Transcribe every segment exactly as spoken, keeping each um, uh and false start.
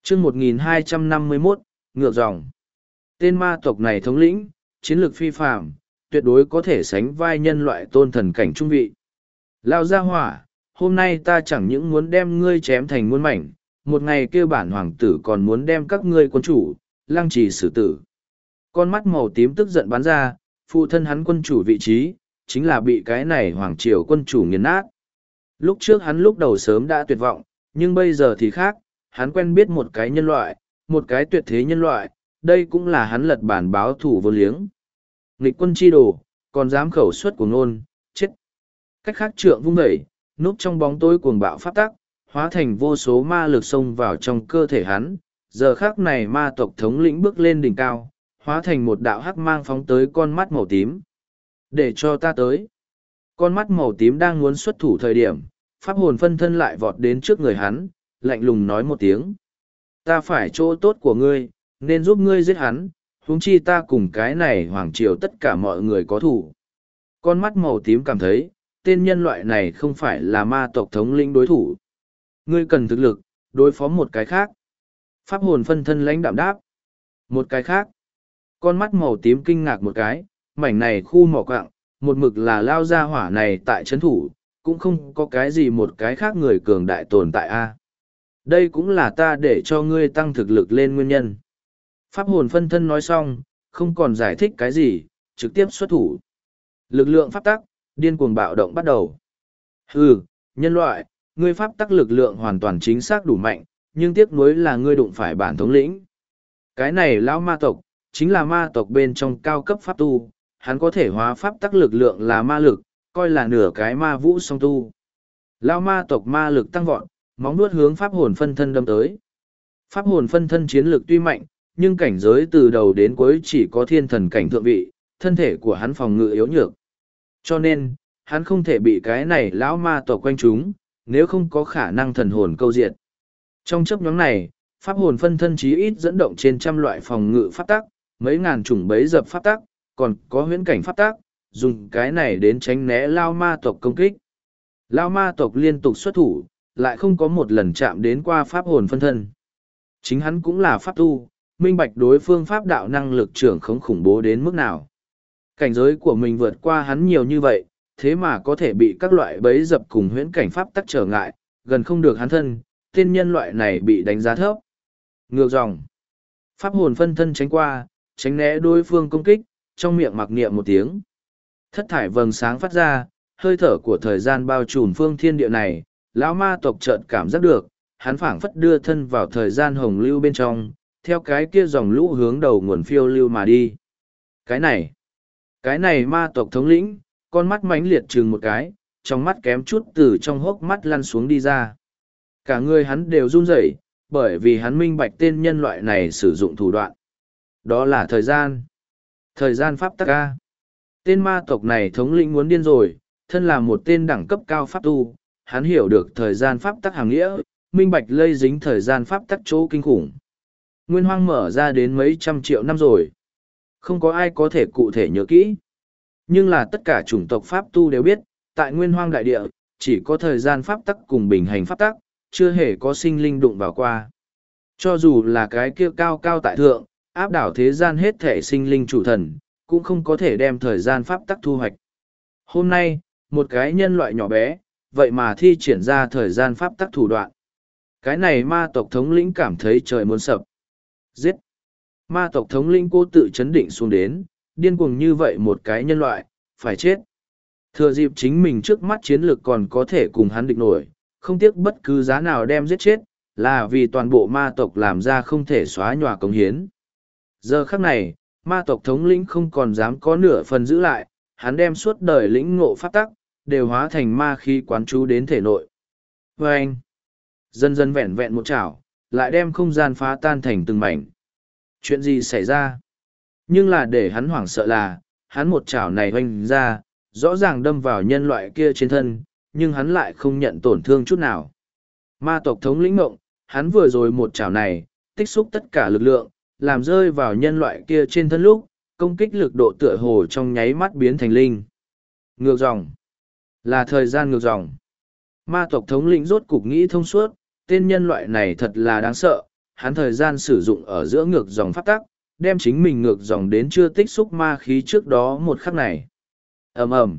chương một nghìn hai trăm năm mươi mốt, ngược dòng. Tên ma tộc này thống lĩnh, chiến lược phi phàm, tuyệt đối có thể sánh vai nhân loại tôn thần cảnh trung vị. Lao ra hỏa, hôm nay ta chẳng những muốn đem ngươi chém thành muôn mảnh, một ngày kêu bản hoàng tử còn muốn đem các ngươi quân chủ, lăng trì xử tử. Con mắt màu tím tức giận bắn ra, phụ thân hắn quân chủ vị trí, chính là bị cái này hoàng triều quân chủ nghiền nát. Lúc trước hắn lúc đầu sớm đã tuyệt vọng, nhưng bây giờ thì khác, hắn quen biết một cái nhân loại, một cái tuyệt thế nhân loại, đây cũng là hắn lật bản báo thủ vô liếng. Nghịch quân chi đồ, còn dám khẩu suất của ngôn, chết. Cách khác trượng vung đẩy, núp trong bóng tối cuồng bạo phát tác, hóa thành vô số ma lực xông vào trong cơ thể hắn. Giờ khác này ma tộc thống lĩnh bước lên đỉnh cao, hóa thành một đạo hắc mang phóng tới con mắt màu tím. Để cho ta tới. Con mắt màu tím đang muốn xuất thủ thời điểm, pháp hồn phân thân lại vọt đến trước người hắn, lạnh lùng nói một tiếng. Ta phải chỗ tốt của ngươi, nên giúp ngươi giết hắn, huống chi ta cùng cái này hoàng triều tất cả mọi người có thủ. Con mắt màu tím cảm thấy, tên nhân loại này không phải là ma tộc thống lĩnh đối thủ. Ngươi cần thực lực, đối phó một cái khác. Pháp hồn phân thân lãnh đạm đáp. Một cái khác. Con mắt màu tím kinh ngạc một cái, mảnh này khu mỏ quạng, một mực là lao ra hỏa này tại trấn thủ, cũng không có cái gì một cái khác người cường đại tồn tại a. Đây cũng là ta để cho ngươi tăng thực lực lên nguyên nhân. Pháp hồn phân thân nói xong, không còn giải thích cái gì, trực tiếp xuất thủ. Lực lượng pháp tắc, điên cuồng bạo động bắt đầu. Hừ, nhân loại, ngươi pháp tắc lực lượng hoàn toàn chính xác đủ mạnh, nhưng tiếc nuối là ngươi đụng phải bản thống lĩnh. Cái này lão ma tộc, chính là ma tộc bên trong cao cấp pháp tu, hắn có thể hóa pháp tắc lực lượng là ma lực, coi là nửa cái ma vũ song tu. Lão ma tộc ma lực tăng vọt, móng nuốt hướng pháp hồn phân thân đâm tới. Pháp hồn phân thân chiến lực tuy mạnh, nhưng cảnh giới từ đầu đến cuối chỉ có thiên thần cảnh thượng vị, thân thể của hắn phòng ngự yếu nhược. Cho nên, hắn không thể bị cái này lão ma tộc quanh chúng, nếu không có khả năng thần hồn câu diệt. Trong chấp nhóm này, pháp hồn phân thân chí ít dẫn động trên trăm loại phòng ngự pháp tắc, mấy ngàn chủng bấy dập pháp tắc, còn có huyễn cảnh pháp tắc, dùng cái này đến tránh né lao ma tộc công kích. Lao ma tộc liên tục xuất thủ, lại không có một lần chạm đến qua pháp hồn phân thân. Chính hắn cũng là pháp tu, minh bạch đối phương pháp đạo năng lực trưởng không khủng bố đến mức nào. Cảnh giới của mình vượt qua hắn nhiều như vậy, thế mà có thể bị các loại bấy dập cùng huyễn cảnh pháp tắc trở ngại, gần không được hắn thân, tên nhân loại này bị đánh giá thấp. Ngược dòng. Pháp hồn phân thân tránh qua, tránh né đối phương công kích, trong miệng mặc niệm một tiếng. Thất thải vầng sáng phát ra, hơi thở của thời gian bao trùm phương thiên địa này, lão ma tộc chợt cảm giác được, hắn phảng phất đưa thân vào thời gian hồng lưu bên trong, theo cái kia dòng lũ hướng đầu nguồn phiêu lưu mà đi. Cái này, cái này ma tộc thống lĩnh, con mắt mãnh liệt chừng một cái, trong mắt kém chút từ trong hốc mắt lăn xuống đi ra. Cả người hắn đều run rẩy, bởi vì hắn minh bạch tên nhân loại này sử dụng thủ đoạn. Đó là thời gian. Thời gian pháp tắc ca. Tên ma tộc này thống lĩnh muốn điên rồi, thân là một tên đẳng cấp cao pháp tu, hắn hiểu được thời gian pháp tắc hàng nghĩa, minh bạch lây dính thời gian pháp tắc chỗ kinh khủng. Nguyên hoang mở ra đến mấy trăm triệu năm rồi. Không có ai có thể cụ thể nhớ kỹ. Nhưng là tất cả chủng tộc pháp tu đều biết, tại nguyên hoang đại địa, chỉ có thời gian pháp tắc cùng bình hành pháp tắc, chưa hề có sinh linh đụng vào qua. Cho dù là cái kia cao cao tại thượng, áp đảo thế gian hết thể sinh linh chủ thần, cũng không có thể đem thời gian pháp tắc thu hoạch. Hôm nay, một cái nhân loại nhỏ bé, vậy mà thi triển ra thời gian pháp tắc thủ đoạn. Cái này ma tộc thống lĩnh cảm thấy trời muốn sập. Giết! Ma tộc thống lĩnh cô tự chấn định xuống đến, điên cuồng như vậy một cái nhân loại, phải chết. Thừa dịp chính mình trước mắt chiến lược còn có thể cùng hắn địch nổi, không tiếc bất cứ giá nào đem giết chết, là vì toàn bộ ma tộc làm ra không thể xóa nhòa cống hiến. Giờ khắc này, ma tộc thống lĩnh không còn dám có nửa phần giữ lại, hắn đem suốt đời lĩnh ngộ pháp tắc, đều hóa thành ma khí quán trú đến thể nội. Và anh, dần dần vẹn vẹn một chảo, lại đem không gian phá tan thành từng mảnh. Chuyện gì xảy ra? Nhưng là để hắn hoảng sợ là, hắn một chảo này hoành ra, rõ ràng đâm vào nhân loại kia trên thân, nhưng hắn lại không nhận tổn thương chút nào. Ma tộc thống lĩnh ngộng, hắn vừa rồi một chảo này, tích xúc tất cả lực lượng, làm rơi vào nhân loại kia trên thân lúc, công kích lực độ tựa hồ trong nháy mắt biến thành linh. Ngược dòng. Là thời gian ngược dòng. Ma tộc thống lĩnh rốt cục nghĩ thông suốt, tên nhân loại này thật là đáng sợ, hắn thời gian sử dụng ở giữa ngược dòng pháp tắc, đem chính mình ngược dòng đến chưa tích xúc ma khí trước đó một khắc này. ầm ầm,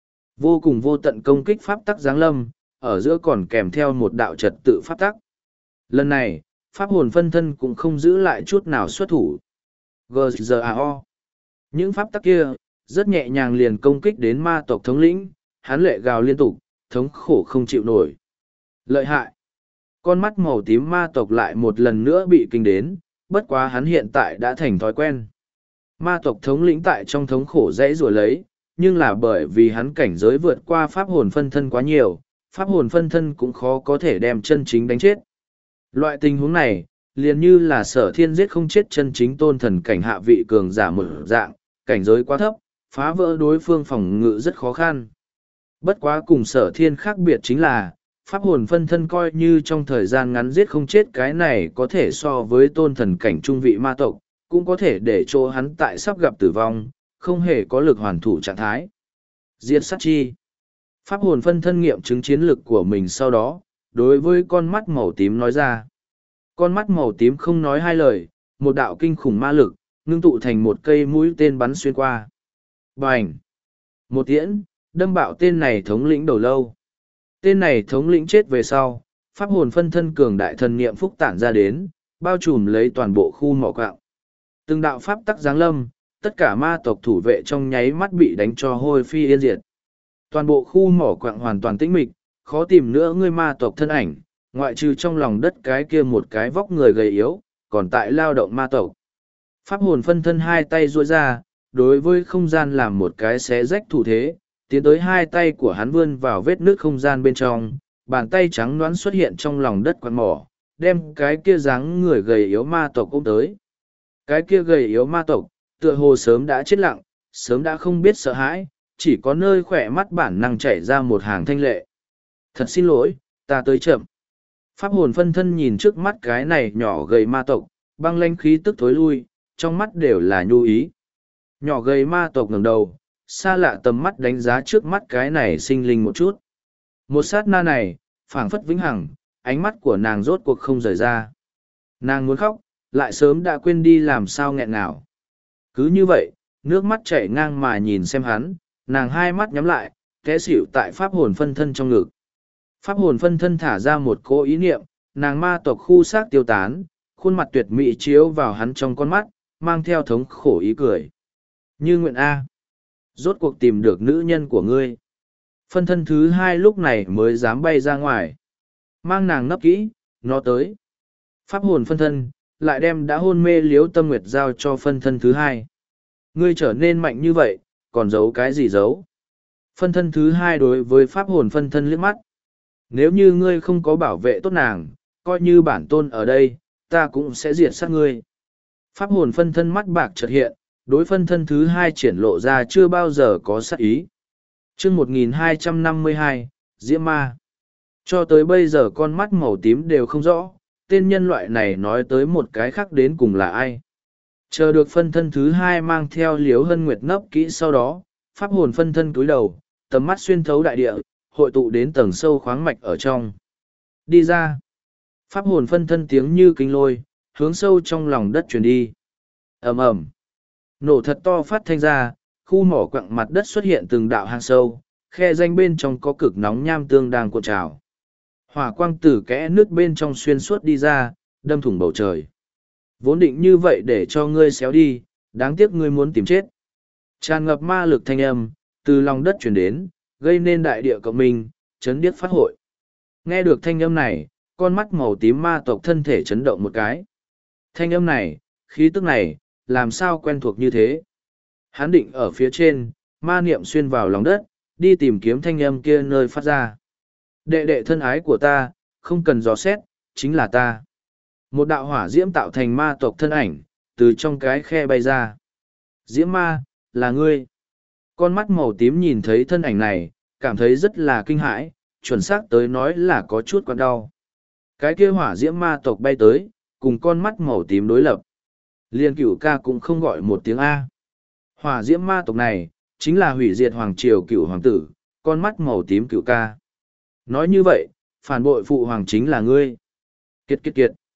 vô cùng vô tận công kích pháp tắc giáng lâm, ở giữa còn kèm theo một đạo trật tự pháp tắc. Lần này, pháp hồn phân thân cũng không giữ lại chút nào xuất thủ. giê giê a o. Những pháp tắc kia, rất nhẹ nhàng liền công kích đến ma tộc thống lĩnh, hắn lệ gào liên tục, thống khổ không chịu nổi. Lợi hại. Con mắt màu tím ma tộc lại một lần nữa bị kinh đến, bất quá hắn hiện tại đã thành thói quen. Ma tộc thống lĩnh tại trong thống khổ dãy rủa lấy, nhưng là bởi vì hắn cảnh giới vượt qua pháp hồn phân thân quá nhiều, pháp hồn phân thân cũng khó có thể đem chân chính đánh chết. Loại tình huống này, liền như là sở thiên giết không chết chân chính tôn thần cảnh hạ vị cường giả mở dạng, cảnh giới quá thấp, phá vỡ đối phương phòng ngự rất khó khăn. Bất quá cùng sở thiên khác biệt chính là, pháp hồn phân thân coi như trong thời gian ngắn giết không chết cái này có thể so với tôn thần cảnh trung vị ma tộc, cũng có thể để cho hắn tại sắp gặp tử vong, không hề có lực hoàn thủ trạng thái. Diệt sát chi. Pháp hồn phân thân nghiệm chứng chiến lực của mình sau đó, đối với con mắt màu tím nói ra. Con mắt màu tím không nói hai lời, một đạo kinh khủng ma lực, ngưng tụ thành một cây mũi tên bắn xuyên qua. Bành! Một tiễn, đâm bạo tên này thống lĩnh đầu lâu. Tên này thống lĩnh chết về sau, pháp hồn phân thân cường đại thần niệm phúc tản ra đến, bao trùm lấy toàn bộ khu mỏ quạng. Từng đạo pháp tắc giáng lâm, tất cả ma tộc thủ vệ trong nháy mắt bị đánh cho hôi phi yên diệt. Toàn bộ khu mỏ quạng hoàn toàn tĩnh mịch, khó tìm nữa ngươi ma tộc thân ảnh, ngoại trừ trong lòng đất cái kia một cái vóc người gầy yếu, còn tại lao động ma tộc. Pháp hồn phân thân hai tay duỗi ra, đối với không gian làm một cái xé rách thủ thế, tiến tới hai tay của hắn vươn vào vết nước không gian bên trong, bàn tay trắng đoán xuất hiện trong lòng đất quạt mỏ, đem cái kia dáng người gầy yếu ma tộc ôm tới. Cái kia gầy yếu ma tộc, tựa hồ sớm đã chết lặng, sớm đã không biết sợ hãi, chỉ có nơi khỏe mắt bản năng chảy ra một hàng thanh lệ. Thật xin lỗi, ta tới chậm. Pháp hồn phân thân nhìn trước mắt cái này nhỏ gầy ma tộc, băng lanh khí tức thối lui, trong mắt đều là nhu ý. Nhỏ gầy ma tộc ngẩng đầu, xa lạ tầm mắt đánh giá trước mắt cái này sinh linh một chút. Một sát na này, phảng phất vĩnh hằng, ánh mắt của nàng rốt cuộc không rời ra. Nàng muốn khóc, lại sớm đã quên đi làm sao nghẹn nào. Cứ như vậy, nước mắt chảy ngang mà nhìn xem hắn, nàng hai mắt nhắm lại, té xỉu tại pháp hồn phân thân trong ngực. Pháp hồn phân thân thả ra một cỗ ý niệm, nàng ma tộc khu xác tiêu tán, khuôn mặt tuyệt mỹ chiếu vào hắn trong con mắt, mang theo thống khổ ý cười. Như nguyện A. Rốt cuộc tìm được nữ nhân của ngươi. Phân thân thứ hai lúc này mới dám bay ra ngoài. Mang nàng nấp kỹ, nó tới. Pháp hồn phân thân, lại đem đã hôn mê liếu tâm nguyệt giao cho phân thân thứ hai. Ngươi trở nên mạnh như vậy, còn giấu cái gì giấu? Phân thân thứ hai đối với pháp hồn phân thân liếc mắt. Nếu như ngươi không có bảo vệ tốt nàng, coi như bản tôn ở đây, ta cũng sẽ diệt sát ngươi. Pháp hồn phân thân mắt bạc chợt hiện, đối phân thân thứ hai triển lộ ra chưa bao giờ có sát ý. chương một nghìn hai trăm năm mươi hai, Diễm Ma. Cho tới bây giờ con mắt màu tím đều không rõ, tên nhân loại này nói tới một cái khác đến cùng là ai. Chờ được phân thân thứ hai mang theo liếu hân nguyệt nấp kỹ sau đó, pháp hồn phân thân cúi đầu, tầm mắt xuyên thấu đại địa, hội tụ đến tầng sâu khoáng mạch ở trong. Đi ra. Pháp hồn phân thân tiếng như kinh lôi, hướng sâu trong lòng đất truyền đi. ầm ầm, nổ thật to phát thanh ra, khu mỏ quặng mặt đất xuất hiện từng đạo hang sâu, khe danh bên trong có cực nóng nham tương đang cuộn trào. Hỏa quang từ kẽ nước bên trong xuyên suốt đi ra, đâm thủng bầu trời. Vốn định như vậy để cho ngươi xéo đi, đáng tiếc ngươi muốn tìm chết. Tràn ngập ma lực thanh âm, từ lòng đất chuyển đến, gây nên đại địa cộng minh, chấn điếc phát hội. Nghe được thanh âm này, con mắt màu tím ma tộc thân thể chấn động một cái. Thanh âm này, khí tức này, làm sao quen thuộc như thế? Hắn định ở phía trên, ma niệm xuyên vào lòng đất, đi tìm kiếm thanh âm kia nơi phát ra. Đệ đệ thân ái của ta, không cần dò xét, chính là ta. Một đạo hỏa diễm tạo thành ma tộc thân ảnh, từ trong cái khe bay ra. Diễm ma, là ngươi. Con mắt màu tím nhìn thấy thân ảnh này, cảm thấy rất là kinh hãi, chuẩn xác tới nói là có chút quặn đau. Cái kia hỏa diễm ma tộc bay tới, cùng con mắt màu tím đối lập. Liên cửu ca cũng không gọi một tiếng A. Hỏa diễm ma tộc này, chính là hủy diệt hoàng triều cửu hoàng tử, con mắt màu tím cửu ca. Nói như vậy, phản bội phụ hoàng chính là ngươi. Kiệt kiệt kiệt.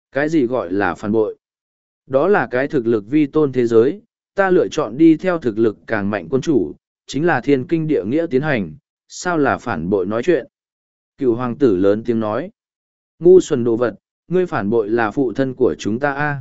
Cái gì gọi là phản bội? Đó là cái thực lực vi tôn thế giới, ta lựa chọn đi theo thực lực càng mạnh quân chủ, chính là thiên kinh địa nghĩa tiến hành, sao là phản bội nói chuyện? Cựu hoàng tử lớn tiếng nói. Ngu xuẩn đồ vật, ngươi phản bội là phụ thân của chúng ta a.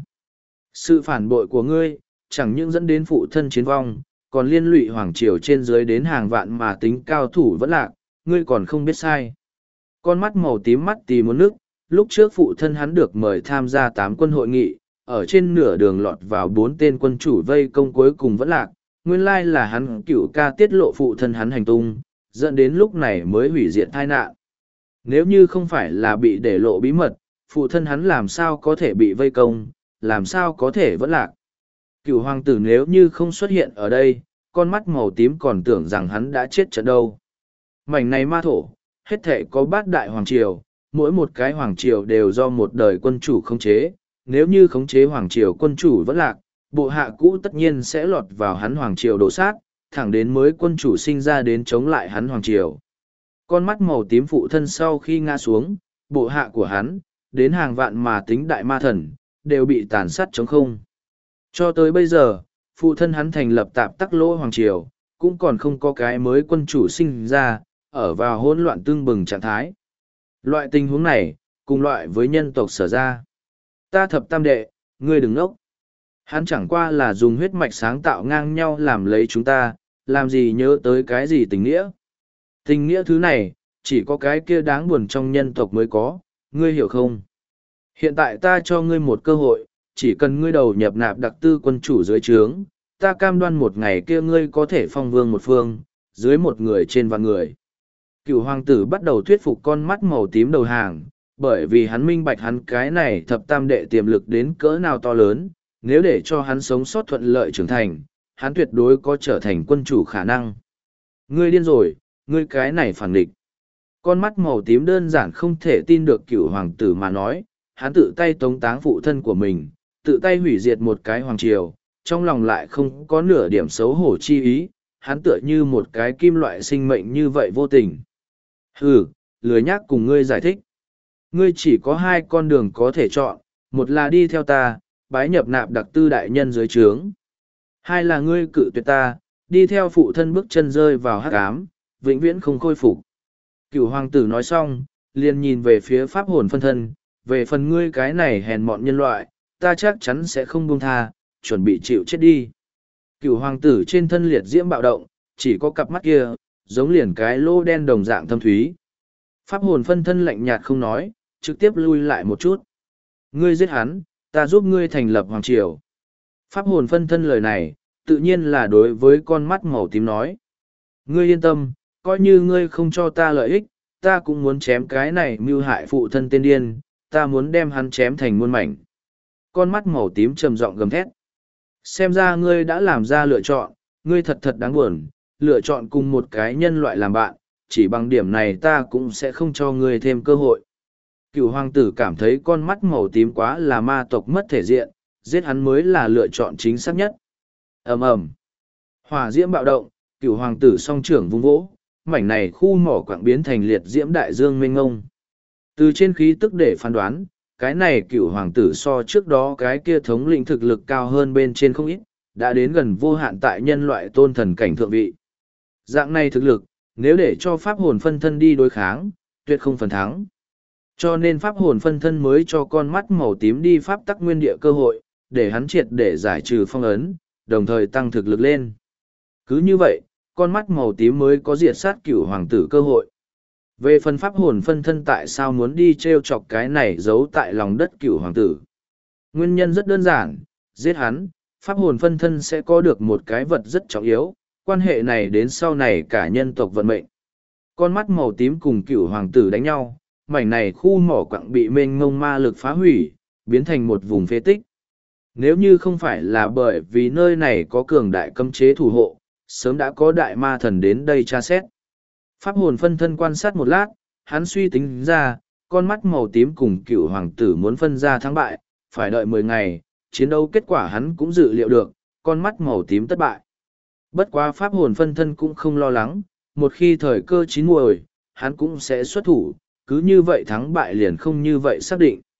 Sự phản bội của ngươi, chẳng những dẫn đến phụ thân chiến vong, còn liên lụy hoàng triều trên dưới đến hàng vạn mà tính cao thủ vẫn lạc, ngươi còn không biết sai. Con mắt màu tím mắt tì muốn nước, lúc trước phụ thân hắn được mời tham gia tám quân hội nghị, ở trên nửa đường lọt vào bốn tên quân chủ vây công cuối cùng vẫn lạc, nguyên lai là hắn cựu ca tiết lộ phụ thân hắn hành tung, dẫn đến lúc này mới hủy diệt tai nạn. Nếu như không phải là bị để lộ bí mật, phụ thân hắn làm sao có thể bị vây công, làm sao có thể vẫn lạc. Cựu hoàng tử nếu như không xuất hiện ở đây, con mắt màu tím còn tưởng rằng hắn đã chết trận đâu. Mảnh này ma thổ, hết thể có bát đại hoàng triều, mỗi một cái hoàng triều đều do một đời quân chủ khống chế. Nếu như khống chế hoàng triều quân chủ vẫn lạc, bộ hạ cũ tất nhiên sẽ lọt vào hắn hoàng triều đổ sát, thẳng đến mới quân chủ sinh ra đến chống lại hắn hoàng triều. Con mắt màu tím phụ thân sau khi ngã xuống, bộ hạ của hắn, đến hàng vạn mà tính đại ma thần, đều bị tàn sát chống không. Cho tới bây giờ, phụ thân hắn thành lập tạp tắc lỗ hoàng triều, cũng còn không có cái mới quân chủ sinh ra, ở vào hỗn loạn tương bừng trạng thái. Loại tình huống này, cùng loại với nhân tộc sở ra. Ta thập tam đệ, ngươi đừng ngốc. Hắn chẳng qua là dùng huyết mạch sáng tạo ngang nhau làm lấy chúng ta, làm gì nhớ tới cái gì tình nghĩa. Tình nghĩa thứ này, chỉ có cái kia đáng buồn trong nhân tộc mới có, ngươi hiểu không? Hiện tại ta cho ngươi một cơ hội, chỉ cần ngươi đầu nhập nạp đặc tư quân chủ dưới trướng, ta cam đoan một ngày kia ngươi có thể phong vương một phương, dưới một người trên vạn người. Cựu hoàng tử bắt đầu thuyết phục con mắt màu tím đầu hàng, bởi vì hắn minh bạch hắn cái này thập tam đệ tiềm lực đến cỡ nào to lớn, nếu để cho hắn sống sót thuận lợi trưởng thành, hắn tuyệt đối có trở thành quân chủ khả năng. Ngươi điên rồi, ngươi cái này phản địch. Con mắt màu tím đơn giản không thể tin được cựu hoàng tử mà nói, hắn tự tay tống táng phụ thân của mình, tự tay hủy diệt một cái hoàng triều, trong lòng lại không có nửa điểm xấu hổ chi ý, hắn tựa như một cái kim loại sinh mệnh như vậy vô tình. Hừ, lười nhác cùng ngươi giải thích. Ngươi chỉ có hai con đường có thể chọn, một là đi theo ta, bái nhập nạp đặc tư đại nhân dưới trướng. Hai là ngươi cự tuyệt ta, đi theo phụ thân bước chân rơi vào hắc ám, vĩnh viễn không khôi phục. Cựu hoàng tử nói xong, liền nhìn về phía pháp hồn phân thân, về phần ngươi cái này hèn mọn nhân loại, ta chắc chắn sẽ không buông tha, chuẩn bị chịu chết đi. Cựu hoàng tử trên thân liệt diễm bạo động, chỉ có cặp mắt kia, giống liền cái lô đen đồng dạng thâm thúy. Pháp hồn phân thân lạnh nhạt không nói, trực tiếp lui lại một chút. Ngươi giết hắn, ta giúp ngươi thành lập hoàng triều. Pháp hồn phân thân lời này, tự nhiên là đối với con mắt màu tím nói. Ngươi yên tâm, coi như ngươi không cho ta lợi ích, ta cũng muốn chém cái này mưu hại phụ thân tên điên, ta muốn đem hắn chém thành muôn mảnh. Con mắt màu tím trầm giọng gầm thét. Xem ra ngươi đã làm ra lựa chọn, ngươi thật thật đáng buồn, lựa chọn cùng một cái nhân loại làm bạn, chỉ bằng điểm này ta cũng sẽ không cho ngươi thêm cơ hội. Cựu hoàng tử cảm thấy con mắt màu tím quá là ma tộc mất thể diện, giết hắn mới là lựa chọn chính xác nhất. Ầm ầm, hỏa diễm bạo động, cựu hoàng tử song trưởng vung vỗ, mảnh này khu mỏ quảng biến thành liệt diễm đại dương mênh ngông. Từ trên khí tức để phán đoán, cái này cựu hoàng tử so trước đó cái kia thống lĩnh thực lực cao hơn bên trên không ít, đã đến gần vô hạn tại nhân loại tôn thần cảnh thượng vị. Dạng này thực lực, nếu để cho pháp hồn phân thân đi đối kháng, tuyệt không phần thắng. Cho nên pháp hồn phân thân mới cho con mắt màu tím đi pháp tắc nguyên địa cơ hội, để hắn triệt để giải trừ phong ấn, đồng thời tăng thực lực lên. Cứ như vậy, con mắt màu tím mới có diệt sát cửu hoàng tử cơ hội. Về phần pháp hồn phân thân tại sao muốn đi treo chọc cái này giấu tại lòng đất cửu hoàng tử. Nguyên nhân rất đơn giản, giết hắn, pháp hồn phân thân sẽ có được một cái vật rất trọng yếu, quan hệ này đến sau này cả nhân tộc vận mệnh. Con mắt màu tím cùng cửu hoàng tử đánh nhau, mảnh này khu mỏ quặng bị mênh mông ma lực phá hủy, biến thành một vùng phế tích. Nếu như không phải là bởi vì nơi này có cường đại cấm chế thủ hộ, sớm đã có đại ma thần đến đây tra xét. Pháp hồn phân thân quan sát một lát, hắn suy tính ra, con mắt màu tím cùng cựu hoàng tử muốn phân ra thắng bại, phải đợi mười ngày, chiến đấu kết quả hắn cũng dự liệu được, con mắt màu tím thất bại. Bất quá pháp hồn phân thân cũng không lo lắng, một khi thời cơ chín muồi, hắn cũng sẽ xuất thủ, cứ như vậy thắng bại liền không như vậy xác định.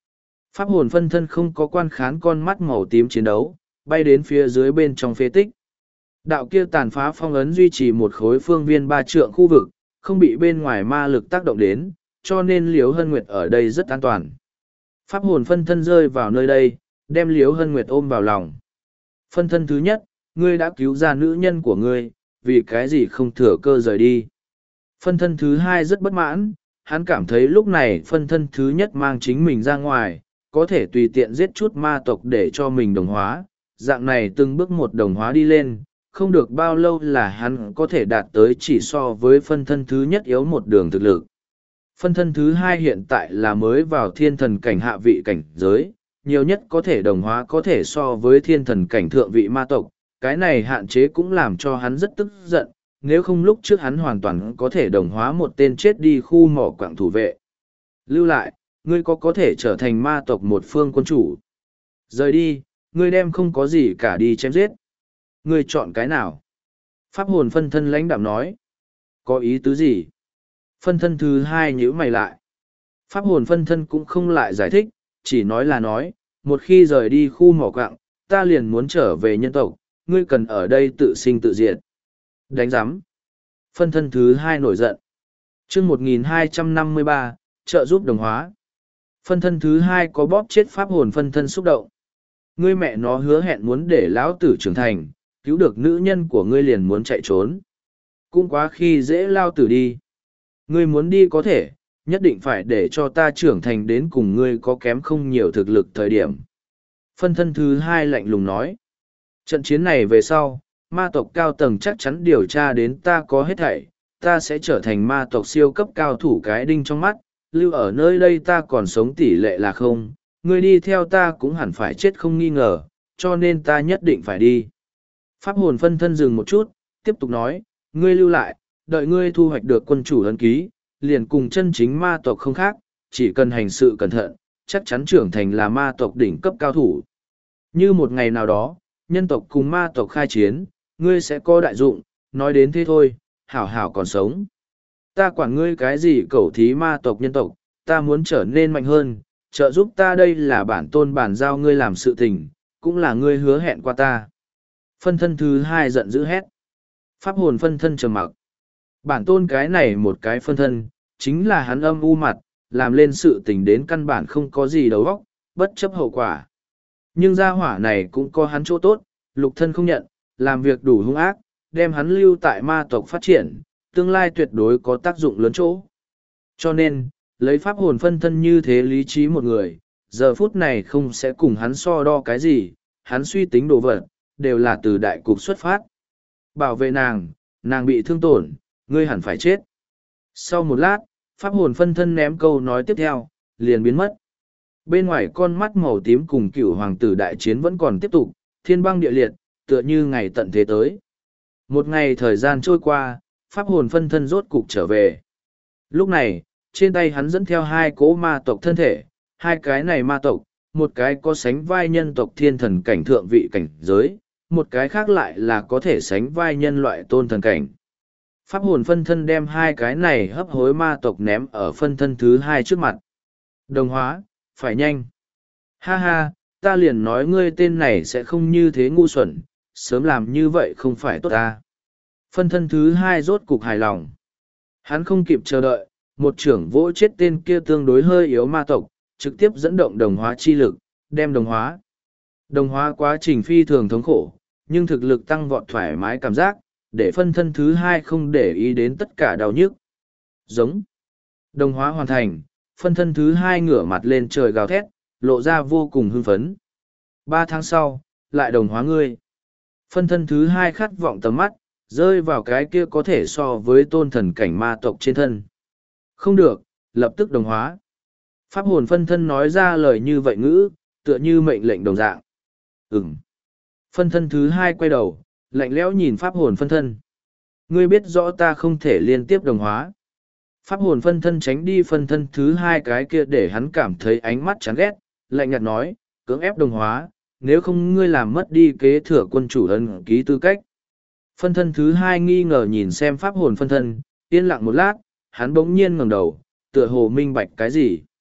Pháp hồn phân thân không có quan khán con mắt màu tím chiến đấu, bay đến phía dưới bên trong phế tích. Đạo kia tàn phá phong ấn duy trì một khối phương viên ba trượng khu vực, không bị bên ngoài ma lực tác động đến, cho nên Liễu Hân Nguyệt ở đây rất an toàn. Pháp hồn phân thân rơi vào nơi đây, đem Liễu Hân Nguyệt ôm vào lòng. Phân thân thứ nhất, ngươi đã cứu ra nữ nhân của ngươi, vì cái gì không thừa cơ rời đi. Phân thân thứ hai rất bất mãn, hắn cảm thấy lúc này phân thân thứ nhất mang chính mình ra ngoài, có thể tùy tiện giết chút ma tộc để cho mình đồng hóa, dạng này từng bước một đồng hóa đi lên, không được bao lâu là hắn có thể đạt tới chỉ so với phân thân thứ nhất yếu một đường thực lực. Phân thân thứ hai hiện tại là mới vào thiên thần cảnh hạ vị cảnh giới, nhiều nhất có thể đồng hóa có thể so với thiên thần cảnh thượng vị ma tộc, cái này hạn chế cũng làm cho hắn rất tức giận, nếu không lúc trước hắn hoàn toàn có thể đồng hóa một tên chết đi khu mỏ quạng thủ vệ. Lưu lại, ngươi có có thể trở thành ma tộc một phương quân chủ. Rời đi, ngươi đem không có gì cả đi chém giết. Ngươi chọn cái nào? Pháp hồn phân thân lãnh đạm nói. Có ý tứ gì? Phân thân thứ hai nhíu mày lại. Pháp hồn phân thân cũng không lại giải thích, chỉ nói là nói, một khi rời đi khu mỏ quạng, ta liền muốn trở về nhân tộc, ngươi cần ở đây tự sinh tự diệt. Đánh giám. Phân thân thứ hai nổi giận. chương một nghìn hai trăm năm mươi ba, trợ giúp đồng hóa. Phân thân thứ hai có bóp chết pháp hồn phân thân xúc động. Ngươi mẹ nó hứa hẹn muốn để lão tử trưởng thành, cứu được nữ nhân của ngươi liền muốn chạy trốn. Cũng quá khi dễ lao tử đi. Ngươi muốn đi có thể, nhất định phải để cho ta trưởng thành đến cùng ngươi có kém không nhiều thực lực thời điểm. Phân thân thứ hai lạnh lùng nói. Trận chiến này về sau, ma tộc cao tầng chắc chắn điều tra đến ta có hết thảy, ta sẽ trở thành ma tộc siêu cấp cao thủ cái đinh trong mắt, lưu ở nơi đây ta còn sống tỷ lệ là không, ngươi đi theo ta cũng hẳn phải chết không nghi ngờ, cho nên ta nhất định phải đi. Pháp hồn phân thân dừng một chút, tiếp tục nói, ngươi lưu lại, đợi ngươi thu hoạch được quân chủ ấn ký, liền cùng chân chính ma tộc không khác, chỉ cần hành sự cẩn thận, chắc chắn trưởng thành là ma tộc đỉnh cấp cao thủ. Như một ngày nào đó, nhân tộc cùng ma tộc khai chiến, ngươi sẽ có đại dụng, nói đến thế thôi, hảo hảo còn sống. Ta quản ngươi cái gì cẩu thí ma tộc nhân tộc, ta muốn trở nên mạnh hơn, trợ giúp ta đây là bản tôn bản giao ngươi làm sự tình, cũng là ngươi hứa hẹn qua ta. Phân thân thứ hai giận dữ hét. Pháp hồn phân thân trầm mặc. Bản tôn cái này một cái phân thân, chính là hắn âm u mặt, làm lên sự tình đến căn bản không có gì đầu óc, bất chấp hậu quả. Nhưng gia hỏa này cũng có hắn chỗ tốt, lục thân không nhận, làm việc đủ hung ác, đem hắn lưu tại ma tộc phát triển, tương lai tuyệt đối có tác dụng lớn chỗ. Cho nên, lấy pháp hồn phân thân như thế lý trí một người, giờ phút này không sẽ cùng hắn so đo cái gì, hắn suy tính đồ vật, đều là từ đại cục xuất phát. Bảo vệ nàng, nàng bị thương tổn, ngươi hẳn phải chết. Sau một lát, pháp hồn phân thân ném câu nói tiếp theo, liền biến mất. Bên ngoài con mắt màu tím cùng cửu hoàng tử đại chiến vẫn còn tiếp tục, thiên băng địa liệt, tựa như ngày tận thế tới. Một ngày thời gian trôi qua, pháp hồn phân thân rốt cục trở về. Lúc này, trên tay hắn dẫn theo hai cỗ ma tộc thân thể, hai cái này ma tộc, một cái có sánh vai nhân tộc thiên thần cảnh thượng vị cảnh giới, một cái khác lại là có thể sánh vai nhân loại tôn thần cảnh. Pháp hồn phân thân đem hai cái này hấp hối ma tộc ném ở phân thân thứ hai trước mặt. Đồng hóa, phải nhanh. Ha ha, ta liền nói ngươi tên này sẽ không như thế ngu xuẩn, sớm làm như vậy không phải tốt ta. Phân thân thứ hai rốt cục hài lòng. Hắn không kịp chờ đợi, một trưởng vỗ chết tên kia tương đối hơi yếu ma tộc, trực tiếp dẫn động đồng hóa chi lực, đem đồng hóa. Đồng hóa quá trình phi thường thống khổ, nhưng thực lực tăng vọt thoải mái cảm giác, để phân thân thứ hai không để ý đến tất cả đau nhức. Giống. Đồng hóa hoàn thành, phân thân thứ hai ngửa mặt lên trời gào thét, lộ ra vô cùng hưng phấn. Ba tháng sau, lại đồng hóa ngươi. Phân thân thứ hai khát vọng tầm mắt, rơi vào cái kia có thể so với tôn thần cảnh ma tộc trên thân. Không được, lập tức đồng hóa. Pháp hồn phân thân nói ra lời như vậy ngữ, tựa như mệnh lệnh đồng dạng. Ừm. Phân thân thứ hai quay đầu, lạnh lẽo nhìn pháp hồn phân thân. Ngươi biết rõ ta không thể liên tiếp đồng hóa. Pháp hồn phân thân tránh đi phân thân thứ hai cái kia để hắn cảm thấy ánh mắt chán ghét, lạnh nhạt nói, cưỡng ép đồng hóa, nếu không ngươi làm mất đi kế thừa quân chủ ân ký tư cách. Phân thân thứ hai nghi ngờ nhìn xem pháp hồn phân thân, yên lặng một lát, hắn bỗng nhiên ngẩng đầu, tựa hồ minh bạch cái gì.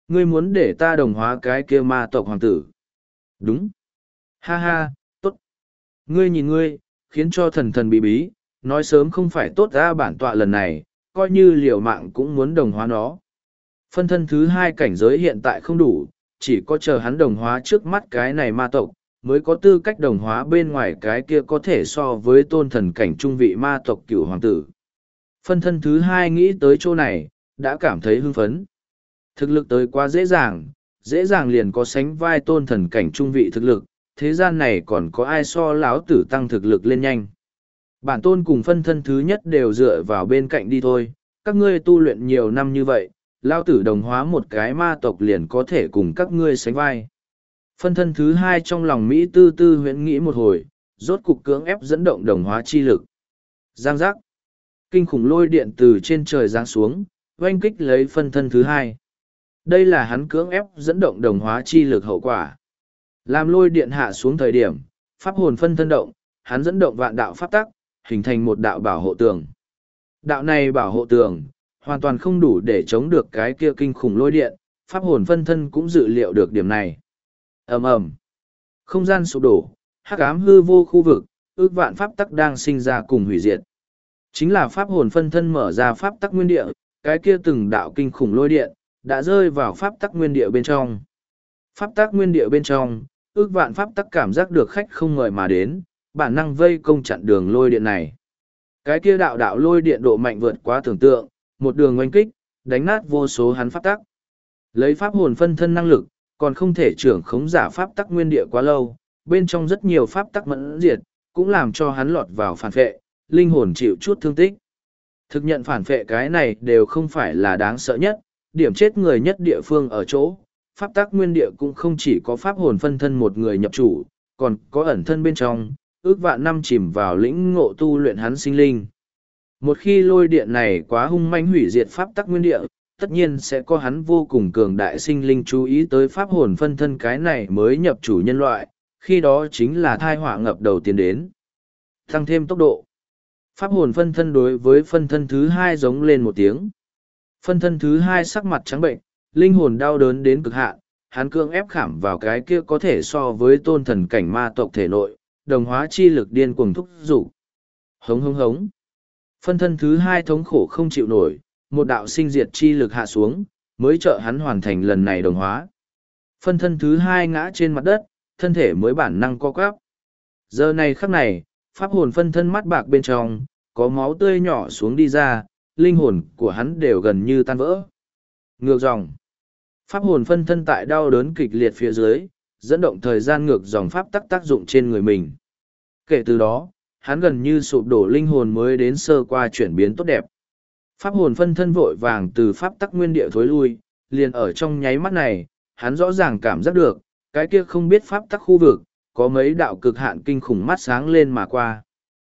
Ngươi muốn để ta đồng hóa cái kia ma tộc hoàng tử. Đúng. Ha ha, tốt. Ngươi nhìn ngươi, khiến cho thần thần bí bí, nói sớm không phải tốt ra bản tọa lần này, coi như liều mạng cũng muốn đồng hóa nó. Phân thân thứ hai cảnh giới hiện tại không đủ, chỉ có chờ hắn đồng hóa trước mắt cái này ma tộc, mới có tư cách đồng hóa bên ngoài cái kia có thể so với tôn thần cảnh trung vị ma tộc cửu hoàng tử. Phân thân thứ hai nghĩ tới chỗ này, đã cảm thấy hưng phấn. Thực lực tới quá dễ dàng, dễ dàng liền có sánh vai tôn thần cảnh trung vị thực lực, thế gian này còn có ai so lão tử tăng thực lực lên nhanh. Bản tôn cùng phân thân thứ nhất đều dựa vào bên cạnh đi thôi, các ngươi tu luyện nhiều năm như vậy, lão tử đồng hóa một cái ma tộc liền có thể cùng các ngươi sánh vai. Phân thân thứ hai trong lòng Mỹ tư tư huyễn nghĩ một hồi, rốt cục cưỡng ép dẫn động đồng hóa chi lực. Giang giác. Kinh khủng lôi điện từ trên trời giáng xuống, oanh kích lấy phân thân thứ hai. Đây là hắn cưỡng ép dẫn động đồng hóa chi lực hậu quả. Làm lôi điện hạ xuống thời điểm, pháp hồn phân thân động, hắn dẫn động vạn đạo pháp tắc, hình thành một đạo bảo hộ tường. Đạo này bảo hộ tường, hoàn toàn không đủ để chống được cái kia kinh khủng lôi điện, pháp hồn phân thân cũng dự liệu được điểm này. Ầm ầm, không gian sụp đổ, hắc ám hư vô khu vực, ước vạn pháp tắc đang sinh ra cùng hủy diệt. Chính là pháp hồn phân thân mở ra pháp tắc nguyên địa, cái kia từng đạo kinh khủng lôi điện, đã rơi vào pháp tắc nguyên địa bên trong. Pháp tắc nguyên địa bên trong, ước vạn pháp tắc cảm giác được khách không ngợi mà đến, bản năng vây công chặn đường lôi điện này. Cái kia đạo đạo lôi điện độ mạnh vượt quá tưởng tượng, một đường oanh kích, đánh nát vô số hắn pháp tắc. Lấy pháp hồn phân thân năng lực, còn không thể trưởng khống giả pháp tắc nguyên địa quá lâu, bên trong rất nhiều pháp tắc mẫn diệt, cũng làm cho hắn lọt vào phản phệ, linh hồn chịu chút thương tích. Thực nhận phản phệ cái này đều không phải là đáng sợ nhất, điểm chết người nhất địa phương ở chỗ, pháp tắc nguyên địa cũng không chỉ có pháp hồn phân thân một người nhập chủ, còn có ẩn thân bên trong, ước vạn năm chìm vào lĩnh ngộ tu luyện hắn sinh linh. Một khi lôi điện này quá hung manh hủy diệt pháp tắc nguyên địa, tất nhiên sẽ có hắn vô cùng cường đại sinh linh chú ý tới pháp hồn phân thân cái này mới nhập chủ nhân loại, khi đó chính là thai họa ngập đầu tiến đến. Tăng thêm tốc độ. Pháp hồn phân thân đối với phân thân thứ hai giống lên một tiếng. Phân thân thứ hai sắc mặt trắng bệnh, linh hồn đau đớn đến cực hạn, hắn cương ép khảm vào cái kia có thể so với tôn thần cảnh ma tộc thể nội, đồng hóa chi lực điên cuồng thúc dục. Hống hống hống. Phân thân thứ hai thống khổ không chịu nổi, một đạo sinh diệt chi lực hạ xuống, mới trợ hắn hoàn thành lần này đồng hóa. Phân thân thứ hai ngã trên mặt đất, thân thể mới bản năng co quắp. Giờ này khắc này, pháp hồn phân thân mắt bạc bên trong, có máu tươi nhỏ xuống đi ra, linh hồn của hắn đều gần như tan vỡ. Ngược dòng. Pháp hồn phân thân tại đau đớn kịch liệt phía dưới, dẫn động thời gian ngược dòng pháp tắc tác dụng trên người mình. Kể từ đó, hắn gần như sụp đổ linh hồn mới đến sơ qua chuyển biến tốt đẹp. Pháp hồn phân thân vội vàng từ pháp tắc nguyên địa thối lui, liền ở trong nháy mắt này, hắn rõ ràng cảm giác được, cái kia không biết pháp tắc khu vực, có mấy đạo cực hạn kinh khủng mắt sáng lên mà qua.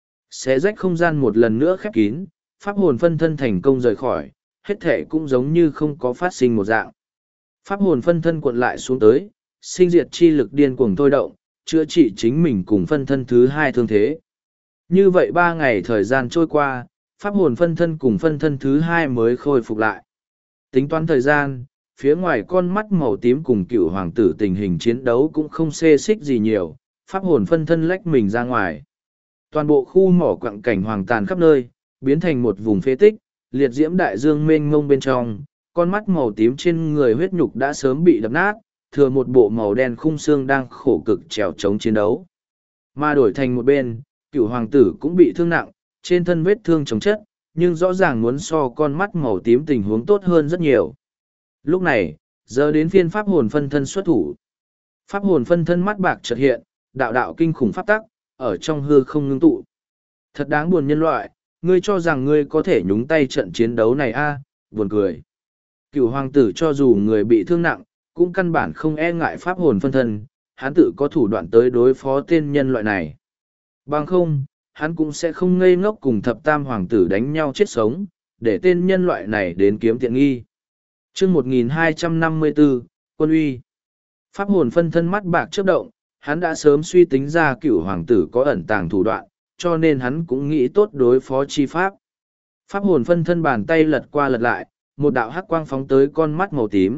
Xé rách không gian một lần nữa khép kín, pháp hồn phân thân thành công rời khỏi, hết thể cũng giống như không có phát sinh một dạng. Pháp hồn phân thân cuộn lại xuống tới, sinh diệt chi lực điên cuồng thôi động, chữa trị chính mình cùng phân thân thứ hai thương thế. Như vậy ba ngày thời gian trôi qua, pháp hồn phân thân cùng phân thân thứ hai mới khôi phục lại. Tính toán thời gian, phía ngoài con mắt màu tím cùng cựu hoàng tử tình hình chiến đấu cũng không xê xích gì nhiều, pháp hồn phân thân lách mình ra ngoài. Toàn bộ khu mỏ quặng cảnh hoàng tàn khắp nơi, biến thành một vùng phế tích, liệt diễm đại dương mênh mông bên trong, con mắt màu tím trên người huyết nhục đã sớm bị đập nát, thừa một bộ màu đen khung xương đang khổ cực trèo chống chiến đấu. Mà đổi thành một bên, cựu hoàng tử cũng bị thương nặng, trên thân vết thương chống chất, nhưng rõ ràng muốn so con mắt màu tím tình huống tốt hơn rất nhiều. Lúc này, giờ đến phiên pháp hồn phân thân xuất thủ. Pháp hồn phân thân mắt bạc chợt hiện, đạo đạo kinh khủng pháp tắc, ở trong hư không ngưng tụ. Thật đáng buồn nhân loại, ngươi cho rằng ngươi có thể nhúng tay trận chiến đấu này a? Buồn cười. Cựu hoàng tử cho dù người bị thương nặng, cũng căn bản không e ngại pháp hồn phân thân, hắn tự có thủ đoạn tới đối phó tên nhân loại này. Bằng không, hắn cũng sẽ không ngây ngốc cùng thập tam hoàng tử đánh nhau chết sống, để tên nhân loại này đến kiếm tiện nghi. chương một nghìn hai trăm năm mươi bốn, Quân uy. Pháp hồn phân thân mắt bạc chớp động, hắn đã sớm suy tính ra cựu hoàng tử có ẩn tàng thủ đoạn, cho nên hắn cũng nghĩ tốt đối phó chi pháp. Pháp hồn phân thân bàn tay lật qua lật lại, một đạo hắc quang phóng tới con mắt màu tím,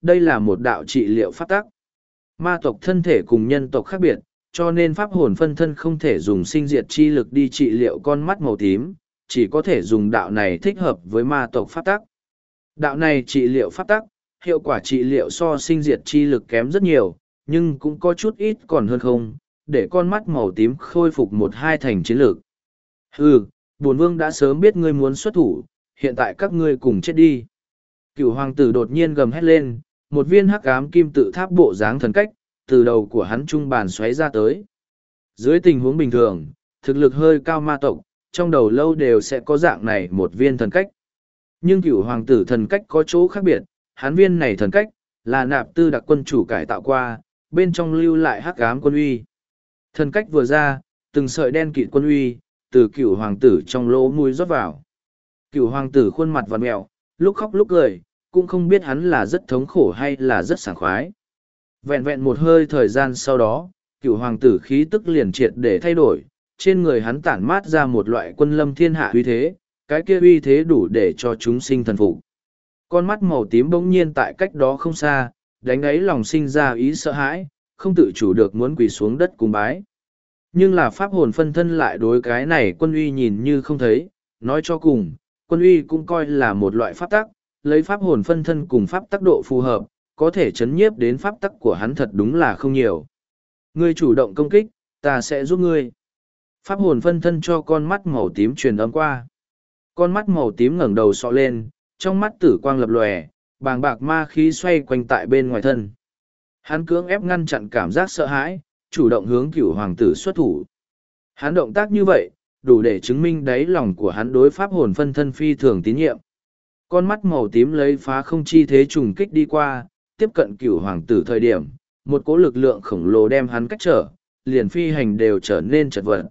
đây là một đạo trị liệu pháp tắc. Ma tộc thân thể cùng nhân tộc khác biệt, cho nên pháp hồn phân thân không thể dùng sinh diệt chi lực đi trị liệu con mắt màu tím, chỉ có thể dùng đạo này thích hợp với ma tộc pháp tắc. Đạo này trị liệu pháp tắc, hiệu quả trị liệu so sinh diệt chi lực kém rất nhiều, nhưng cũng có chút ít còn hơn không, để con mắt màu tím khôi phục một hai thành chiến lược. Hừ, bổn vương đã sớm biết ngươi muốn xuất thủ, hiện tại các ngươi cùng chết đi. Cửu hoàng tử đột nhiên gầm hét lên, một viên hắc ám kim tự tháp bộ dáng thần cách, từ đầu của hắn trung bàn xoáy ra tới. Dưới tình huống bình thường, thực lực hơi cao ma tộc, trong đầu lâu đều sẽ có dạng này một viên thần cách. Nhưng cửu hoàng tử thần cách có chỗ khác biệt, hắn viên này thần cách, là nạp tư đặc quân chủ cải tạo qua, bên trong lưu lại hắc ám quân uy. Thần cách vừa ra, từng sợi đen kịt quân uy, từ cửu hoàng tử trong lỗ mũi rót vào. Cửu hoàng tử khuôn mặt vặn mẹo, lúc khóc lúc cười, cũng không biết hắn là rất thống khổ hay là rất sảng khoái. Vẹn vẹn một hơi thời gian sau đó, cửu hoàng tử khí tức liền triệt để thay đổi, trên người hắn tản mát ra một loại quân lâm thiên hạ uy thế, cái kia uy thế đủ để cho chúng sinh thần phục. Con mắt màu tím bỗng nhiên tại cách đó không xa, đánh ấy lòng sinh ra ý sợ hãi, không tự chủ được muốn quỳ xuống đất cung bái. Nhưng là pháp hồn phân thân lại đối cái này quân uy nhìn như không thấy, nói cho cùng, quân uy cũng coi là một loại pháp tắc, lấy pháp hồn phân thân cùng pháp tắc độ phù hợp, có thể chấn nhiếp đến pháp tắc của hắn thật đúng là không nhiều. Ngươi chủ động công kích, ta sẽ giúp ngươi. Pháp hồn phân thân cho con mắt màu tím truyền âm qua. Con mắt màu tím ngẩng đầu sọ lên, trong mắt tử quang lập lòe, bàng bạc ma khí xoay quanh tại bên ngoài thân. Hắn cưỡng ép ngăn chặn cảm giác sợ hãi, chủ động hướng cửu hoàng tử xuất thủ. Hắn động tác như vậy, đủ để chứng minh đáy lòng của hắn đối pháp hồn phân thân phi thường tín nhiệm. Con mắt màu tím lấy phá không chi thế trùng kích đi qua, tiếp cận cửu hoàng tử thời điểm, một cỗ lực lượng khổng lồ đem hắn cách trở, liền phi hành đều trở nên chật vật.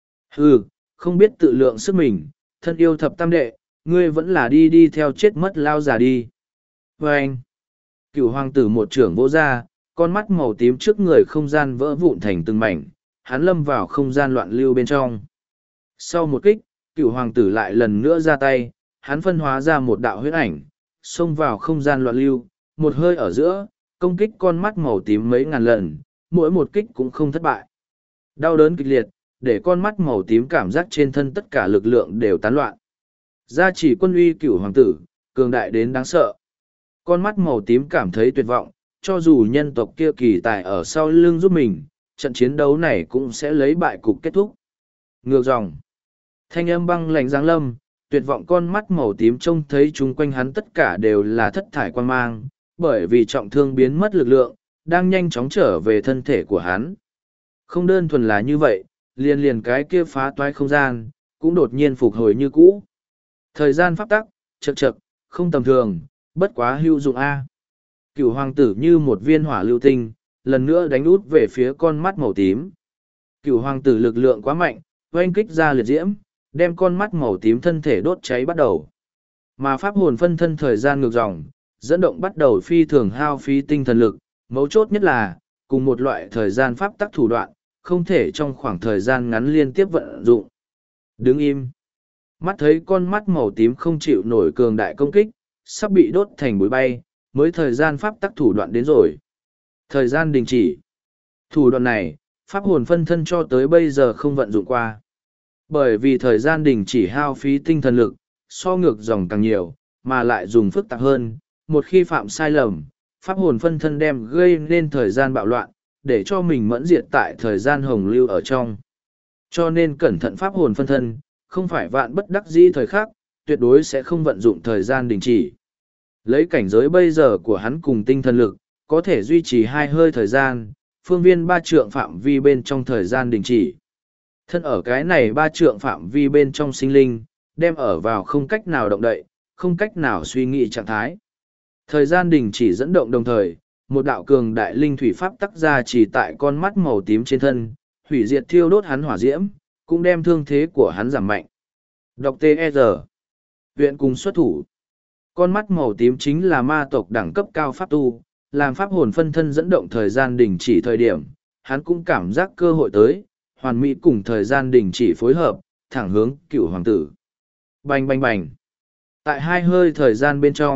Hừ, không biết tự lượng sức mình, thân yêu thập tam đệ, ngươi vẫn là đi đi theo chết mất lao già đi. Và anh, cửu hoàng tử một trưởng vỗ ra, con mắt màu tím trước người không gian vỡ vụn thành từng mảnh, hắn lâm vào không gian loạn lưu bên trong. Sau một kích, cửu hoàng tử lại lần nữa ra tay, hắn phân hóa ra một đạo huyết ảnh, xông vào không gian loạn lưu, một hơi ở giữa, công kích con mắt màu tím mấy ngàn lần, mỗi một kích cũng không thất bại. Đau đớn kịch liệt, để con mắt màu tím cảm giác trên thân tất cả lực lượng đều tán loạn. Gia chỉ quân uy cửu hoàng tử, cường đại đến đáng sợ. Con mắt màu tím cảm thấy tuyệt vọng, cho dù nhân tộc kia kỳ tài ở sau lưng giúp mình, trận chiến đấu này cũng sẽ lấy bại cục kết thúc. Ngược dòng. Thanh âm băng lạnh giáng lâm, tuyệt vọng con mắt màu tím trông thấy chung quanh hắn tất cả đều là thất thải quan mang, bởi vì trọng thương biến mất lực lượng, đang nhanh chóng trở về thân thể của hắn. Không đơn thuần là như vậy, liền liền cái kia phá toái không gian, cũng đột nhiên phục hồi như cũ. Thời gian pháp tắc, chậc chậc, không tầm thường, bất quá hữu dụng A. Cửu hoàng tử như một viên hỏa lưu tinh, lần nữa đánh út về phía con mắt màu tím. Cửu hoàng tử lực lượng quá mạnh, oanh kích ra liệt diễm, đem con mắt màu tím thân thể đốt cháy bắt đầu. Mà pháp hồn phân thân thời gian ngược dòng, dẫn động bắt đầu phi thường hao phí tinh thần lực, mấu chốt nhất là, cùng một loại thời gian pháp tắc thủ đoạn, không thể trong khoảng thời gian ngắn liên tiếp vận dụng. Đứng im. Mắt thấy con mắt màu tím không chịu nổi cường đại công kích, sắp bị đốt thành bụi bay, mới thời gian pháp tắc thủ đoạn đến rồi. Thời gian đình chỉ. Thủ đoạn này, pháp hồn phân thân cho tới bây giờ không vận dụng qua. Bởi vì thời gian đình chỉ hao phí tinh thần lực, so ngược dòng càng nhiều, mà lại dùng phức tạp hơn. Một khi phạm sai lầm, pháp hồn phân thân đem gây nên thời gian bạo loạn, để cho mình mẫn diệt tại thời gian hồng lưu ở trong. Cho nên cẩn thận pháp hồn phân thân, không phải vạn bất đắc dĩ thời khắc, tuyệt đối sẽ không vận dụng thời gian đình chỉ. Lấy cảnh giới bây giờ của hắn cùng tinh thần lực, có thể duy trì hai hơi thời gian, phương viên ba trượng phạm vi bên trong thời gian đình chỉ. Thân ở cái này ba trượng phạm vi bên trong sinh linh, đem ở vào không cách nào động đậy, không cách nào suy nghĩ trạng thái. Thời gian đình chỉ dẫn động đồng thời, một đạo cường đại linh thủy pháp tắc ra chỉ tại con mắt màu tím trên thân, hủy diệt thiêu đốt hắn hỏa diễm, cũng đem thương thế của hắn giảm mạnh. Đọc tê e rờ. Viện cùng xuất thủ. Con mắt màu tím chính là ma tộc đẳng cấp cao pháp tu, làm pháp hồn phân thân dẫn động thời gian đình chỉ thời điểm, hắn cũng cảm giác cơ hội tới, hoàn mỹ cùng thời gian đình chỉ phối hợp, thẳng hướng cựu hoàng tử. Bành bành bành. Tại hai hơi thời gian bên trong,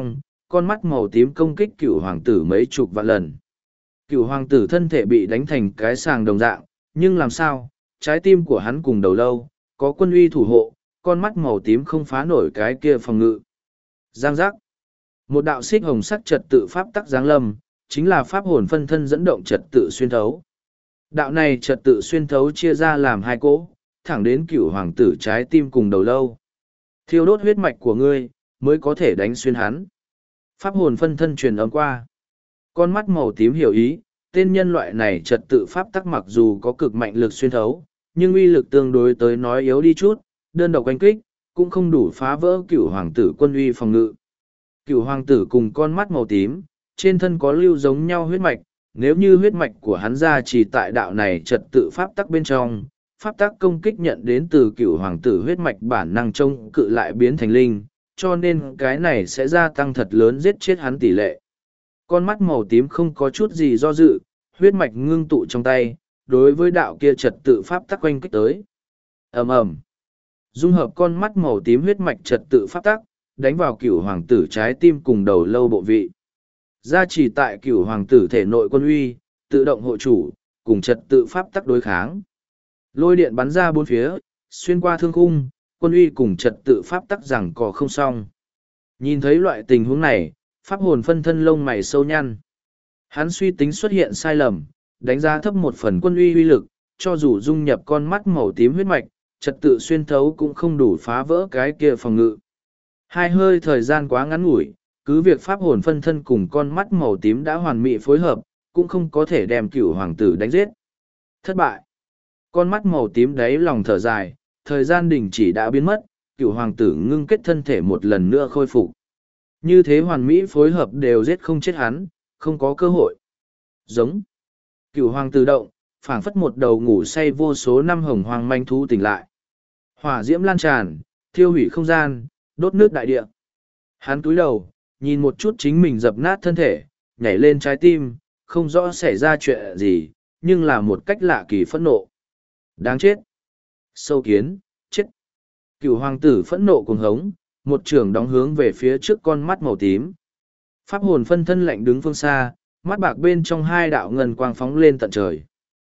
con mắt màu tím công kích cửu hoàng tử mấy chục vạn lần. Cửu hoàng tử thân thể bị đánh thành cái sàng đồng dạng, nhưng làm sao, trái tim của hắn cùng đầu lâu, có quân uy thủ hộ, con mắt màu tím không phá nổi cái kia phòng ngự. Giang giác. Một đạo xích hồng sắc trật tự pháp tắc giáng lâm, chính là pháp hồn phân thân dẫn động trật tự xuyên thấu. Đạo này trật tự xuyên thấu chia ra làm hai cỗ, thẳng đến cửu hoàng tử trái tim cùng đầu lâu. Thiêu đốt huyết mạch của ngươi, mới có thể đánh xuyên hắn. Pháp hồn phân thân truyền âm qua. Con mắt màu tím hiểu ý, tên nhân loại này trật tự pháp tắc mặc dù có cực mạnh lực xuyên thấu, nhưng uy lực tương đối tới nói yếu đi chút, đơn độc oanh kích, cũng không đủ phá vỡ cửu hoàng tử quân uy phòng ngự. Cửu hoàng tử cùng con mắt màu tím, trên thân có lưu giống nhau huyết mạch, nếu như huyết mạch của hắn ra chỉ tại đạo này trật tự pháp tắc bên trong, pháp tắc công kích nhận đến từ cửu hoàng tử huyết mạch bản năng trông cự lại biến thành linh, cho nên cái này sẽ gia tăng thật lớn giết chết hắn tỷ lệ. Con mắt màu tím không có chút gì do dự, huyết mạch ngưng tụ trong tay, đối với đạo kia trật tự pháp tắc quanh kích tới. Ầm ầm. Dung hợp con mắt màu tím huyết mạch trật tự pháp tắc, đánh vào cửu hoàng tử trái tim cùng đầu lâu bộ vị. Gia trì tại cửu hoàng tử thể nội quân uy, tự động hộ chủ, cùng trật tự pháp tắc đối kháng. Lôi điện bắn ra bốn phía, xuyên qua thương khung, quân uy cùng trật tự pháp tắc rằng có không xong. Nhìn thấy loại tình huống này, pháp hồn phân thân lông mày sâu nhăn. Hắn suy tính xuất hiện sai lầm, đánh giá thấp một phần quân uy uy lực, cho dù dung nhập con mắt màu tím huyết mạch, trật tự xuyên thấu cũng không đủ phá vỡ cái kia phòng ngự. Hai hơi thời gian quá ngắn ngủi, cứ việc pháp hồn phân thân cùng con mắt màu tím đã hoàn mỹ phối hợp, cũng không có thể đem cửu hoàng tử đánh giết. Thất bại. Con mắt màu tím đáy lòng thở dài, thời gian đình chỉ đã biến mất, cửu hoàng tử ngưng kết thân thể một lần nữa khôi phục. Như thế hoàn mỹ phối hợp đều giết không chết hắn, không có cơ hội. Giống. Cửu hoàng tử động, phảng phất một đầu ngủ say vô số năm hồng hoàng manh thú tỉnh lại. Hỏa diễm lan tràn, thiêu hủy không gian, đốt nước đại địa. Hắn cúi đầu, nhìn một chút chính mình dập nát thân thể, nhảy lên trái tim, không rõ xảy ra chuyện gì, nhưng là một cách lạ kỳ phẫn nộ. Đáng chết. Sâu kiến, chết. Cửu hoàng tử phẫn nộ cuồng hống, một trường đóng hướng về phía trước con mắt màu tím. Pháp hồn phân thân lạnh đứng phương xa, mắt bạc bên trong hai đạo ngân quang phóng lên tận trời.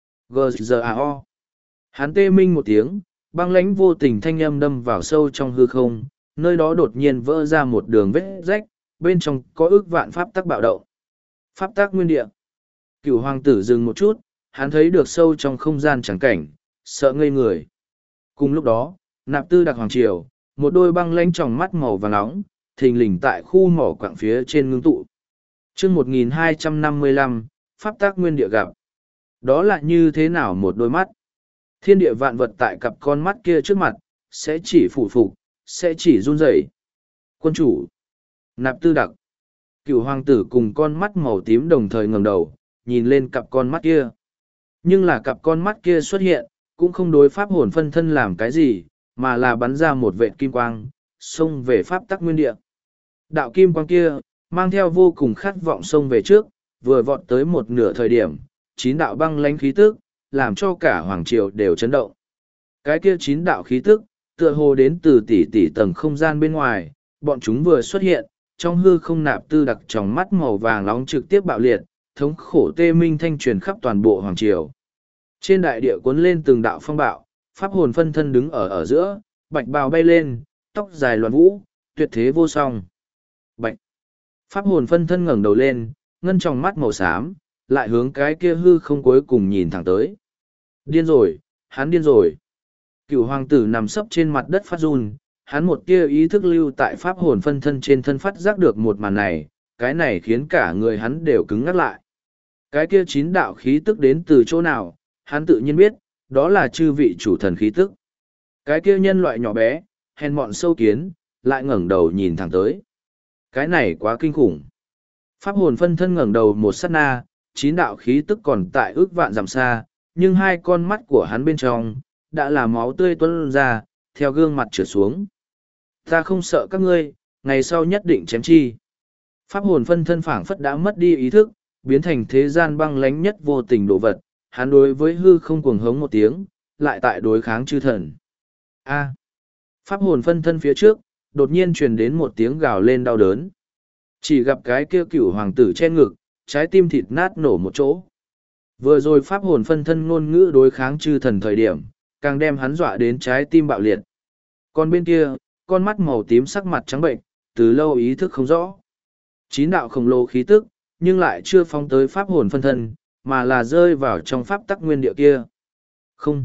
G G A O. Hắn tê minh một tiếng, băng lãnh vô tình thanh âm đâm vào sâu trong hư không, nơi đó đột nhiên vỡ ra một đường vết rách, bên trong có ước vạn pháp tắc bạo động. Pháp tắc nguyên địa. Cửu hoàng tử dừng một chút, hắn thấy được sâu trong không gian trắng cảnh, sợ ngây người. Cùng lúc đó, nạp tư đặc hoàng triều, một đôi băng lãnh tròng mắt màu vàng nóng, thình lình tại khu mỏ quặng phía trên ngưng tụ. chương một nghìn hai trăm năm mươi lăm, pháp tắc nguyên địa gặp. Đó là như thế nào một đôi mắt? Thiên địa vạn vật tại cặp con mắt kia trước mặt, sẽ chỉ phủ phục, sẽ chỉ run rẩy. Quân chủ. Nạp tư đặc. Cửu hoàng tử cùng con mắt màu tím đồng thời ngẩng đầu, nhìn lên cặp con mắt kia. Nhưng là cặp con mắt kia xuất hiện, cũng không đối pháp hồn phân thân làm cái gì, mà là bắn ra một vệt kim quang, xông về pháp tắc nguyên địa. Đạo kim quang kia, mang theo vô cùng khát vọng xông về trước, vừa vọt tới một nửa thời điểm, chín đạo băng lãnh khí tức, làm cho cả hoàng triều đều chấn động. Cái kia chín đạo khí tức, tựa hồ đến từ tỷ tỷ tầng không gian bên ngoài, bọn chúng vừa xuất hiện, trong hư không nạp tư đặc trong mắt màu vàng nóng trực tiếp bạo liệt, thống khổ tê minh thanh truyền khắp toàn bộ hoàng triều. Trên đại địa cuốn lên từng đạo phong bạo, pháp hồn phân thân đứng ở ở giữa, bạch bào bay lên, tóc dài loạn vũ, tuyệt thế vô song. Bạch. Pháp hồn phân thân ngẩng đầu lên, ngân trong mắt màu xám, lại hướng cái kia hư không cuối cùng nhìn thẳng tới. Điên rồi, hắn điên rồi. Cửu hoàng tử nằm sấp trên mặt đất phát run, hắn một tia ý thức lưu tại pháp hồn phân thân trên thân phát giác được một màn này, cái này khiến cả người hắn đều cứng ngắc lại. Cái kia chín đạo khí tức đến từ chỗ nào, hắn tự nhiên biết, đó là chư vị chủ thần khí tức. Cái kia nhân loại nhỏ bé, hèn mọn sâu kiến, lại ngẩng đầu nhìn thẳng tới. Cái này quá kinh khủng. Pháp hồn phân thân ngẩng đầu một sát na, chín đạo khí tức còn tại ước vạn dặm xa, nhưng hai con mắt của hắn bên trong, đã là máu tươi tuôn ra, theo gương mặt trượt xuống. Ta không sợ các ngươi, ngày sau nhất định chém chi. Pháp hồn phân thân phảng phất đã mất đi ý thức, biến thành thế gian băng lánh nhất vô tình đồ vật, hắn đối với hư không cuồng hống một tiếng, lại tại đối kháng chư thần. A. Pháp hồn phân thân phía trước, đột nhiên truyền đến một tiếng gào lên đau đớn. Chỉ gặp cái kia cửu hoàng tử che ngực, trái tim thịt nát nổ một chỗ. Vừa rồi pháp hồn phân thân ngôn ngữ đối kháng chư thần thời điểm, càng đem hắn dọa đến trái tim bạo liệt. Còn bên kia, con mắt màu tím sắc mặt trắng bệnh, từ lâu ý thức không rõ. Chín đạo khổng lồ khí tức, nhưng lại chưa phóng tới pháp hồn phân thân, mà là rơi vào trong pháp tắc nguyên địa kia. Không.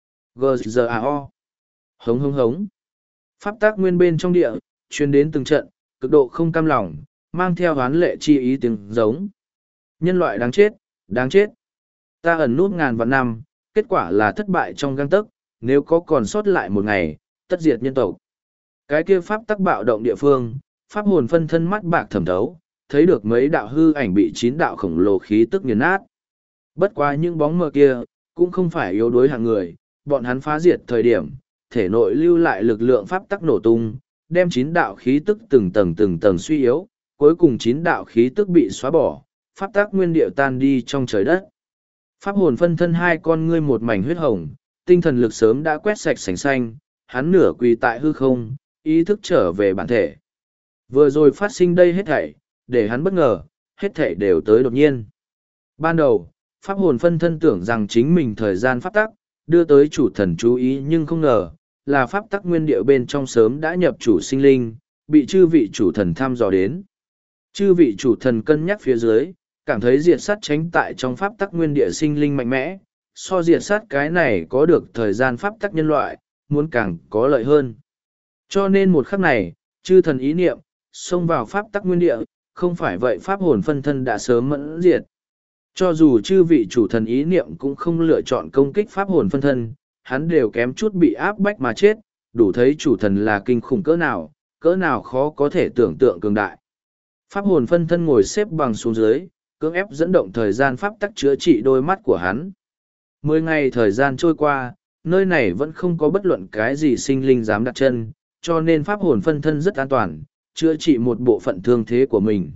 G-Z-A-O. Hống hống hống. Pháp tắc nguyên bên trong địa, truyền đến từng trận, cực độ không cam lòng, mang theo hoán lệ chi ý tiếng giống. Nhân loại đáng chết, đáng chết. Ta ẩn nút ngàn vạn năm, kết quả là thất bại trong gang tấc, nếu có còn sót lại một ngày, tất diệt nhân tộc. Cái kia pháp tắc bạo động địa phương, pháp hồn phân thân mắt bạc thẩm thấu, thấy được mấy đạo hư ảnh bị chín đạo khổng lồ khí tức nghiền nát. Bất quá những bóng mờ kia, cũng không phải yếu đuối hạng người, bọn hắn phá diệt thời điểm, thể nội lưu lại lực lượng pháp tắc nổ tung, đem chín đạo khí tức từng tầng từng tầng suy yếu, cuối cùng chín đạo khí tức bị xóa bỏ, pháp tắc nguyên điệu tan đi trong trời đất. Pháp hồn phân thân hai con ngươi một mảnh huyết hồng, tinh thần lực sớm đã quét sạch sành xanh, hắn nửa quỳ tại hư không, ý thức trở về bản thể. Vừa rồi phát sinh đây hết thảy, để hắn bất ngờ, hết thảy đều tới đột nhiên. Ban đầu, pháp hồn phân thân tưởng rằng chính mình thời gian pháp tắc, đưa tới chủ thần chú ý nhưng không ngờ, là pháp tắc nguyên địa bên trong sớm đã nhập chủ sinh linh, bị chư vị chủ thần thăm dò đến. Chư vị chủ thần cân nhắc phía dưới, cảm thấy diệt sát tránh tại trong pháp tắc nguyên địa sinh linh mạnh mẽ, so diệt sát cái này có được thời gian pháp tắc nhân loại, muốn càng có lợi hơn. Cho nên một khắc này, chư thần ý niệm, xông vào pháp tắc nguyên địa, không phải vậy pháp hồn phân thân đã sớm mẫn diệt. Cho dù chư vị chủ thần ý niệm cũng không lựa chọn công kích pháp hồn phân thân, hắn đều kém chút bị áp bách mà chết, đủ thấy chủ thần là kinh khủng cỡ nào, cỡ nào khó có thể tưởng tượng cường đại. Pháp hồn phân thân ngồi xếp bằng xuống dưới, cưỡng ép dẫn động thời gian pháp tắc chữa trị đôi mắt của hắn. Mười ngày thời gian trôi qua, nơi này vẫn không có bất luận cái gì sinh linh dám đặt chân, cho nên pháp hồn phân thân rất an toàn, chữa trị một bộ phận thương thế của mình.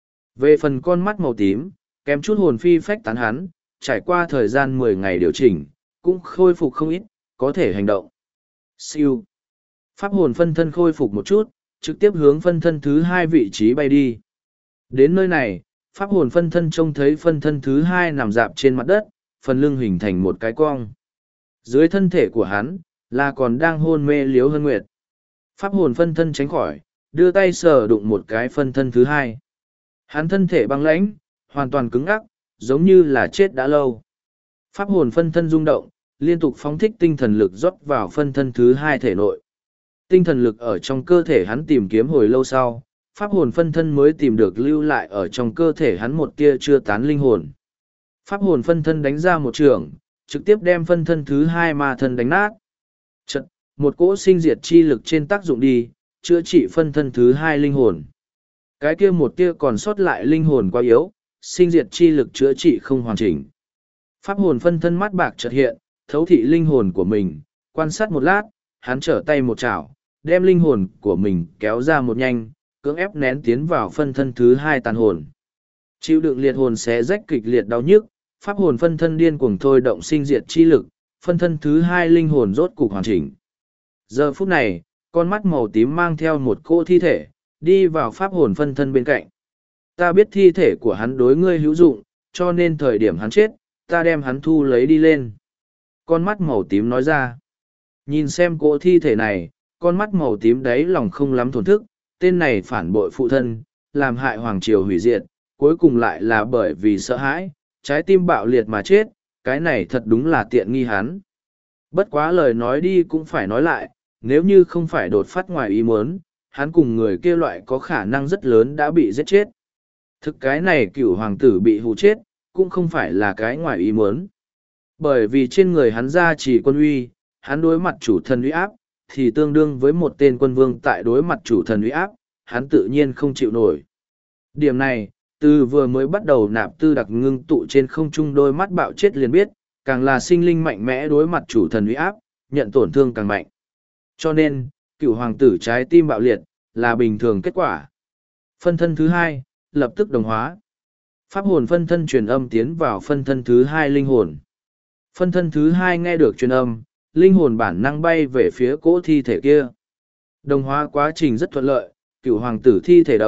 Về phần con mắt màu tím, kém chút hồn phi phách tán hắn, trải qua thời gian mười ngày điều chỉnh, cũng khôi phục không ít, có thể hành động. Siêu. Pháp hồn phân thân khôi phục một chút, trực tiếp hướng phân thân thứ hai vị trí bay đi. Đến nơi này, pháp hồn phân thân trông thấy phân thân thứ hai nằm dạp trên mặt đất, phần lưng hình thành một cái cong. Dưới thân thể của hắn, là còn đang hôn mê Liễu Hân Nguyệt. Pháp hồn phân thân tránh khỏi, đưa tay sờ đụng một cái phân thân thứ hai. Hắn thân thể băng lãnh, hoàn toàn cứng ngắc, giống như là chết đã lâu. Pháp hồn phân thân rung động, liên tục phóng thích tinh thần lực rót vào phân thân thứ hai thể nội. Tinh thần lực ở trong cơ thể hắn tìm kiếm hồi lâu sau, pháp hồn phân thân mới tìm được lưu lại ở trong cơ thể hắn một tia chưa tán linh hồn. Pháp hồn phân thân đánh ra một trường, trực tiếp đem phân thân thứ hai ma thân đánh nát. Chật, một cỗ sinh diệt chi lực trên tác dụng đi, chữa trị phân thân thứ hai linh hồn. Cái kia một tia còn sót lại linh hồn quá yếu, sinh diệt chi lực chữa trị không hoàn chỉnh. Pháp hồn phân thân mắt bạc chợt hiện, thấu thị linh hồn của mình, quan sát một lát, hắn trở tay một chảo, đem linh hồn của mình kéo ra một nhanh, cưỡng ép nén tiến vào phân thân thứ hai tàn hồn. Chịu đựng liệt hồn xé rách kịch liệt đau nhức, pháp hồn phân thân điên cuồng thôi động sinh diệt chi lực, phân thân thứ hai linh hồn rốt cục hoàn chỉnh. Giờ phút này, con mắt màu tím mang theo một cỗ thi thể, đi vào pháp hồn phân thân bên cạnh. Ta biết thi thể của hắn đối ngươi hữu dụng, cho nên thời điểm hắn chết, ta đem hắn thu lấy đi lên. Con mắt màu tím nói ra. Nhìn xem cỗ thi thể này, con mắt màu tím đấy lòng không lắm thổn thức, tên này phản bội phụ thân, làm hại hoàng triều hủy diệt, cuối cùng lại là bởi vì sợ hãi, trái tim bạo liệt mà chết, cái này thật đúng là tiện nghi hắn. Bất quá lời nói đi cũng phải nói lại, nếu như không phải đột phát ngoài ý muốn, hắn cùng người kia loại có khả năng rất lớn đã bị giết chết. Thực cái này cửu hoàng tử bị hù chết, cũng không phải là cái ngoài ý muốn. Bởi vì trên người hắn ra chỉ quân uy, hắn đối mặt chủ thần uy áp, thì tương đương với một tên quân vương tại đối mặt chủ thần uy áp, hắn tự nhiên không chịu nổi. Điểm này, từ vừa mới bắt đầu nạp tư đặc ngưng tụ trên không trung đôi mắt bạo chết liền biết, càng là sinh linh mạnh mẽ đối mặt chủ thần uy áp, nhận tổn thương càng mạnh. Cho nên, cựu hoàng tử trái tim bạo liệt, là bình thường kết quả. Phân thân thứ hai, lập tức đồng hóa. Pháp hồn phân thân truyền âm tiến vào phân thân thứ hai linh hồn. Phân thân thứ hai nghe được truyền âm, linh hồn bản năng bay về phía cỗ thi thể kia. Đồng hóa quá trình rất thuận lợi, cựu hoàng tử thi thể động,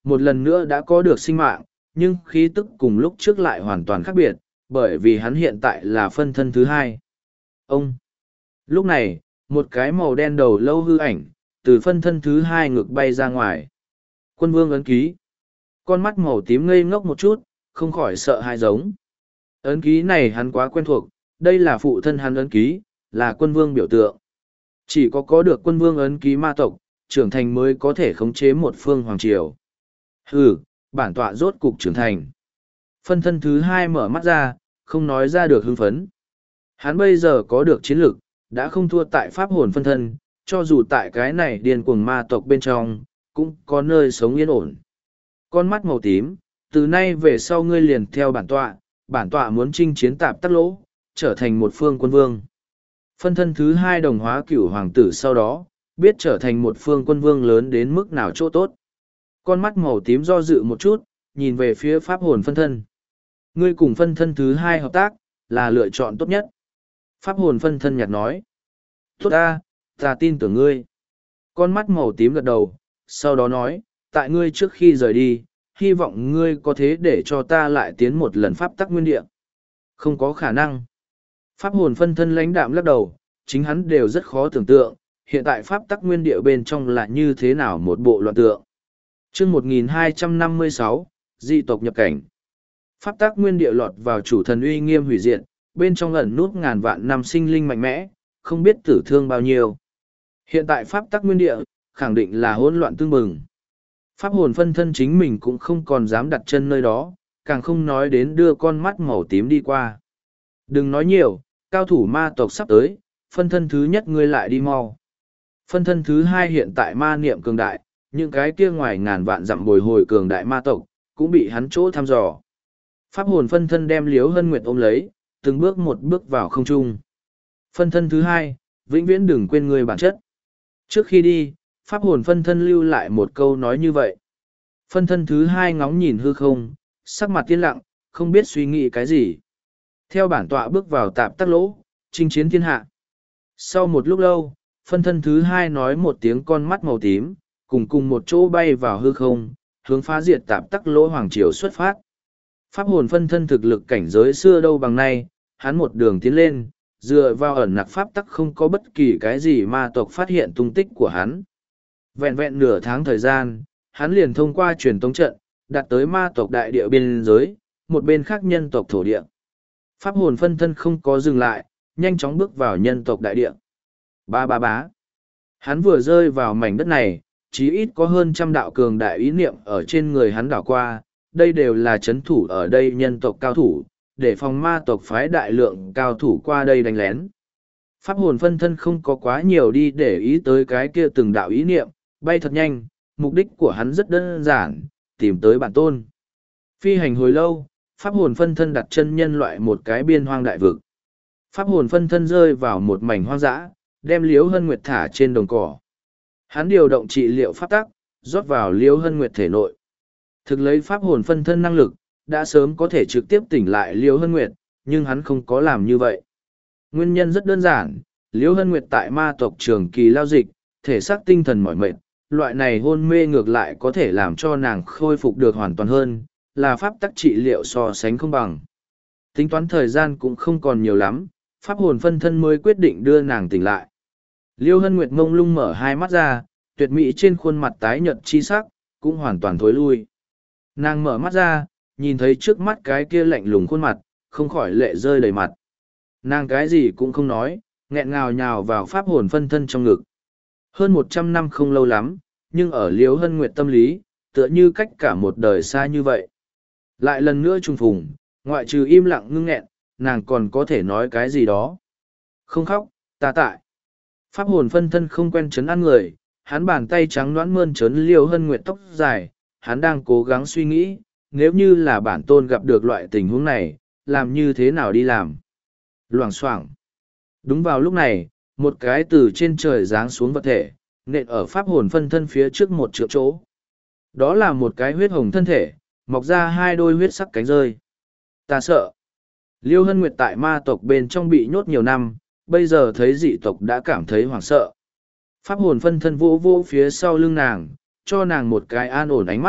một lần nữa đã có được sinh mạng, nhưng khí tức cùng lúc trước lại hoàn toàn khác biệt, bởi vì hắn hiện tại là phân thân thứ hai. Ông! Lúc này, một cái màu đen đầu lâu hư ảnh, từ phân thân thứ hai ngực bay ra ngoài. Quân vương ấn ký. Con mắt màu tím ngây ngốc một chút, không khỏi sợ hãi giống. Ấn ký này hắn quá quen thuộc, đây là phụ thân hắn ấn ký, là quân vương biểu tượng. Chỉ có có được quân vương ấn ký ma tộc, trưởng thành mới có thể khống chế một phương hoàng triều. Hừ, bản tọa rốt cục trưởng thành. Phân thân thứ hai mở mắt ra, không nói ra được hưng phấn. Hắn bây giờ có được chiến lực, đã không thua tại pháp hồn phân thân, cho dù tại cái này điên cuồng ma tộc bên trong, cũng có nơi sống yên ổn. Con mắt màu tím, từ nay về sau ngươi liền theo bản tọa, bản tọa muốn chinh chiến tạp tắc lỗ, trở thành một phương quân vương. Phân thân thứ hai đồng hóa cửu hoàng tử sau đó, biết trở thành một phương quân vương lớn đến mức nào chỗ tốt. Con mắt màu tím do dự một chút, nhìn về phía pháp hồn phân thân. Ngươi cùng phân thân thứ hai hợp tác, là lựa chọn tốt nhất. Pháp hồn phân thân nhạt nói. Tốt ta, ta tin tưởng ngươi. Con mắt màu tím gật đầu, sau đó nói, tại ngươi trước khi rời đi, hy vọng ngươi có thế để cho ta lại tiến một lần pháp tắc nguyên địa. Không có khả năng. Pháp hồn phân thân lãnh đạm lắc đầu, chính hắn đều rất khó tưởng tượng, hiện tại pháp tắc nguyên địa bên trong là như thế nào một bộ loạn tượng. Chương một nghìn hai trăm năm mươi sáu, dị tộc nhập cảnh. Pháp tắc nguyên địa lọt vào chủ thần uy nghiêm hủy diệt, bên trong ẩn nút ngàn vạn năm sinh linh mạnh mẽ, không biết tử thương bao nhiêu. Hiện tại pháp tắc nguyên địa, khẳng định là hỗn loạn tương bừng. Pháp hồn phân thân chính mình cũng không còn dám đặt chân nơi đó, càng không nói đến đưa con mắt màu tím đi qua. Đừng nói nhiều, cao thủ ma tộc sắp tới, phân thân thứ nhất ngươi lại đi mau. Phân thân thứ hai hiện tại ma niệm cường đại, những cái kia ngoài ngàn vạn dặm bồi hồi cường đại ma tộc, cũng bị hắn chỗ thăm dò. Pháp hồn phân thân đem Liếu Hân Nguyệt ôm lấy, từng bước một bước vào không trung. Phân thân thứ hai, vĩnh viễn đừng quên người bản chất. Trước khi đi, pháp hồn phân thân lưu lại một câu nói như vậy. Phân thân thứ hai ngóng nhìn hư không, sắc mặt tiên lặng, không biết suy nghĩ cái gì. Theo bản tọa bước vào tạp tắc lỗ, chinh chiến thiên hạ. Sau một lúc lâu, phân thân thứ hai nói một tiếng con mắt màu tím, cùng cùng một chỗ bay vào hư không, hướng phá diệt tạp tắc lỗ hoàng triều xuất phát. Pháp hồn phân thân thực lực cảnh giới xưa đâu bằng nay, hắn một đường tiến lên, dựa vào ẩn nặc pháp tắc không có bất kỳ cái gì ma tộc phát hiện tung tích của hắn. Vẹn vẹn nửa tháng thời gian, hắn liền thông qua truyền tống trận, đạt tới ma tộc đại địa biên giới, một bên khác nhân tộc thổ địa. Pháp hồn phân thân không có dừng lại, nhanh chóng bước vào nhân tộc đại địa. Ba ba bá. Hắn vừa rơi vào mảnh đất này, chí ít có hơn trăm đạo cường đại ý niệm ở trên người hắn đảo qua, đây đều là chấn thủ ở đây nhân tộc cao thủ, để phòng ma tộc phái đại lượng cao thủ qua đây đánh lén. Pháp hồn phân thân không có quá nhiều đi để ý tới cái kia từng đạo ý niệm, bay thật nhanh, mục đích của hắn rất đơn giản, tìm tới bản tôn. Phi hành hồi lâu, pháp hồn phân thân đặt chân nhân loại một cái biên hoang đại vực. Pháp hồn phân thân rơi vào một mảnh hoang dã, đem Liễu Hân Nguyệt thả trên đồng cỏ. Hắn điều động trị liệu pháp tắc, rót vào Liễu Hân Nguyệt thể nội. Thực lấy pháp hồn phân thân năng lực, đã sớm có thể trực tiếp tỉnh lại Liễu Hân Nguyệt, nhưng hắn không có làm như vậy. Nguyên nhân rất đơn giản, Liễu Hân Nguyệt tại ma tộc trường kỳ lao dịch, thể xác tinh thần mỏi mệt, loại này hôn mê ngược lại có thể làm cho nàng khôi phục được hoàn toàn hơn, là pháp tắc trị liệu so sánh không bằng. Tính toán thời gian cũng không còn nhiều lắm, pháp hồn phân thân mới quyết định đưa nàng tỉnh lại. Liễu Hân Nguyệt mông lung mở hai mắt ra, tuyệt mỹ trên khuôn mặt tái nhợt chi sắc, cũng hoàn toàn thối lui. Nàng mở mắt ra, nhìn thấy trước mắt cái kia lạnh lùng khuôn mặt, không khỏi lệ rơi đầy mặt. Nàng cái gì cũng không nói, nghẹn ngào nhào vào pháp hồn phân thân trong ngực. Hơn một trăm năm không lâu lắm, nhưng ở Liễu Hân Nguyệt tâm lý, tựa như cách cả một đời xa như vậy. Lại lần nữa trùng phùng, ngoại trừ im lặng ngưng nghẹn, nàng còn có thể nói cái gì đó. Không khóc, ta tại. Pháp hồn phân thân không quen chấn an người, hắn bàn tay trắng nõn mơn trớn Liễu Hân Nguyệt tóc dài, hắn đang cố gắng suy nghĩ, nếu như là bản tôn gặp được loại tình huống này, làm như thế nào đi làm. Loảng xoảng. Đúng vào lúc này, một cái từ trên trời giáng xuống vật thể, nện ở pháp hồn phân thân phía trước một trượng chỗ. Đó là một cái huyết hồng thân thể, mọc ra hai đôi huyết sắc cánh rơi. Ta sợ. Liễu Hân Nguyệt tại ma tộc bên trong bị nhốt nhiều năm, bây giờ thấy dị tộc đã cảm thấy hoảng sợ. Pháp hồn phân thân vô vô phía sau lưng nàng, cho nàng một cái an ổn ánh mắt,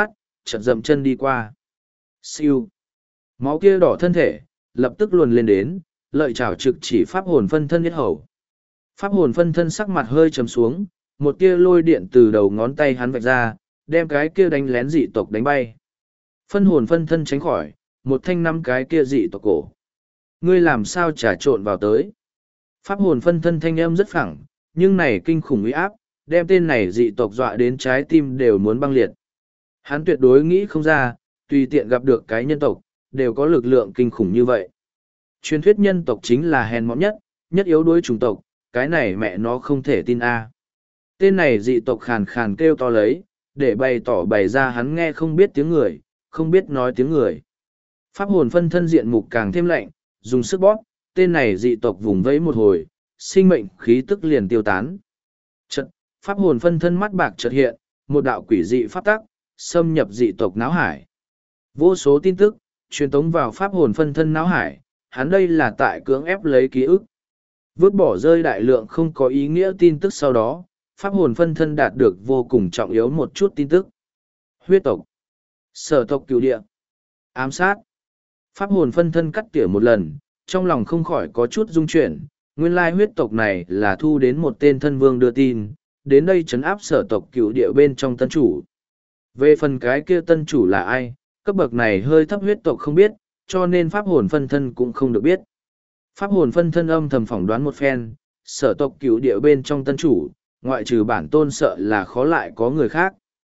chợt dậm chân đi qua. Siêu. Máu kia đỏ thân thể, lập tức luồn lên đến, lợi chảo trực chỉ pháp hồn phân thân yết hầu. Pháp hồn phân thân sắc mặt hơi trầm xuống, một tia lôi điện từ đầu ngón tay hắn vạch ra, đem cái kia đánh lén dị tộc đánh bay. Phân hồn phân thân tránh khỏi, một thanh năm cái kia dị tộc cổ. Ngươi làm sao trà trộn vào tới? Pháp hồn phân thân thanh âm rất phẳng, nhưng này kinh khủng uy áp, đem tên này dị tộc dọa đến trái tim đều muốn băng liệt. Hắn tuyệt đối nghĩ không ra, tùy tiện gặp được cái nhân tộc, đều có lực lượng kinh khủng như vậy. Truyền thuyết nhân tộc chính là hèn mọn nhất, nhất yếu đuối chủng tộc, cái này mẹ nó không thể tin a. Tên này dị tộc khàn khàn kêu to lấy, để bày tỏ bày ra hắn nghe không biết tiếng người, không biết nói tiếng người. Pháp hồn phân thân diện mục càng thêm lạnh, dùng sức bóp, tên này dị tộc vùng vẫy một hồi, sinh mệnh khí tức liền tiêu tán. Chợt, pháp hồn phân thân mắt bạc chợt hiện, một đạo quỷ dị pháp tắc, xâm nhập dị tộc náo hải. Vô số tin tức, truyền tống vào pháp hồn phân thân náo hải, hắn đây là tại cưỡng ép lấy ký ức. Vứt bỏ rơi đại lượng không có ý nghĩa tin tức sau đó, pháp hồn phân thân đạt được vô cùng trọng yếu một chút tin tức. Huyết tộc, sở tộc cửu địa, ám sát. Pháp hồn phân thân cắt tỉa một lần, trong lòng không khỏi có chút rung chuyển, nguyên lai huyết tộc này là thu đến một tên thân vương đưa tin, đến đây trấn áp sở tộc cửu địa bên trong tân chủ. Về phần cái kia tân chủ là ai, cấp bậc này hơi thấp huyết tộc không biết, cho nên pháp hồn phân thân cũng không được biết. Pháp hồn phân thân âm thầm phỏng đoán một phen, sở tộc cửu địa bên trong tân chủ, ngoại trừ bản tôn sợ là khó lại có người khác.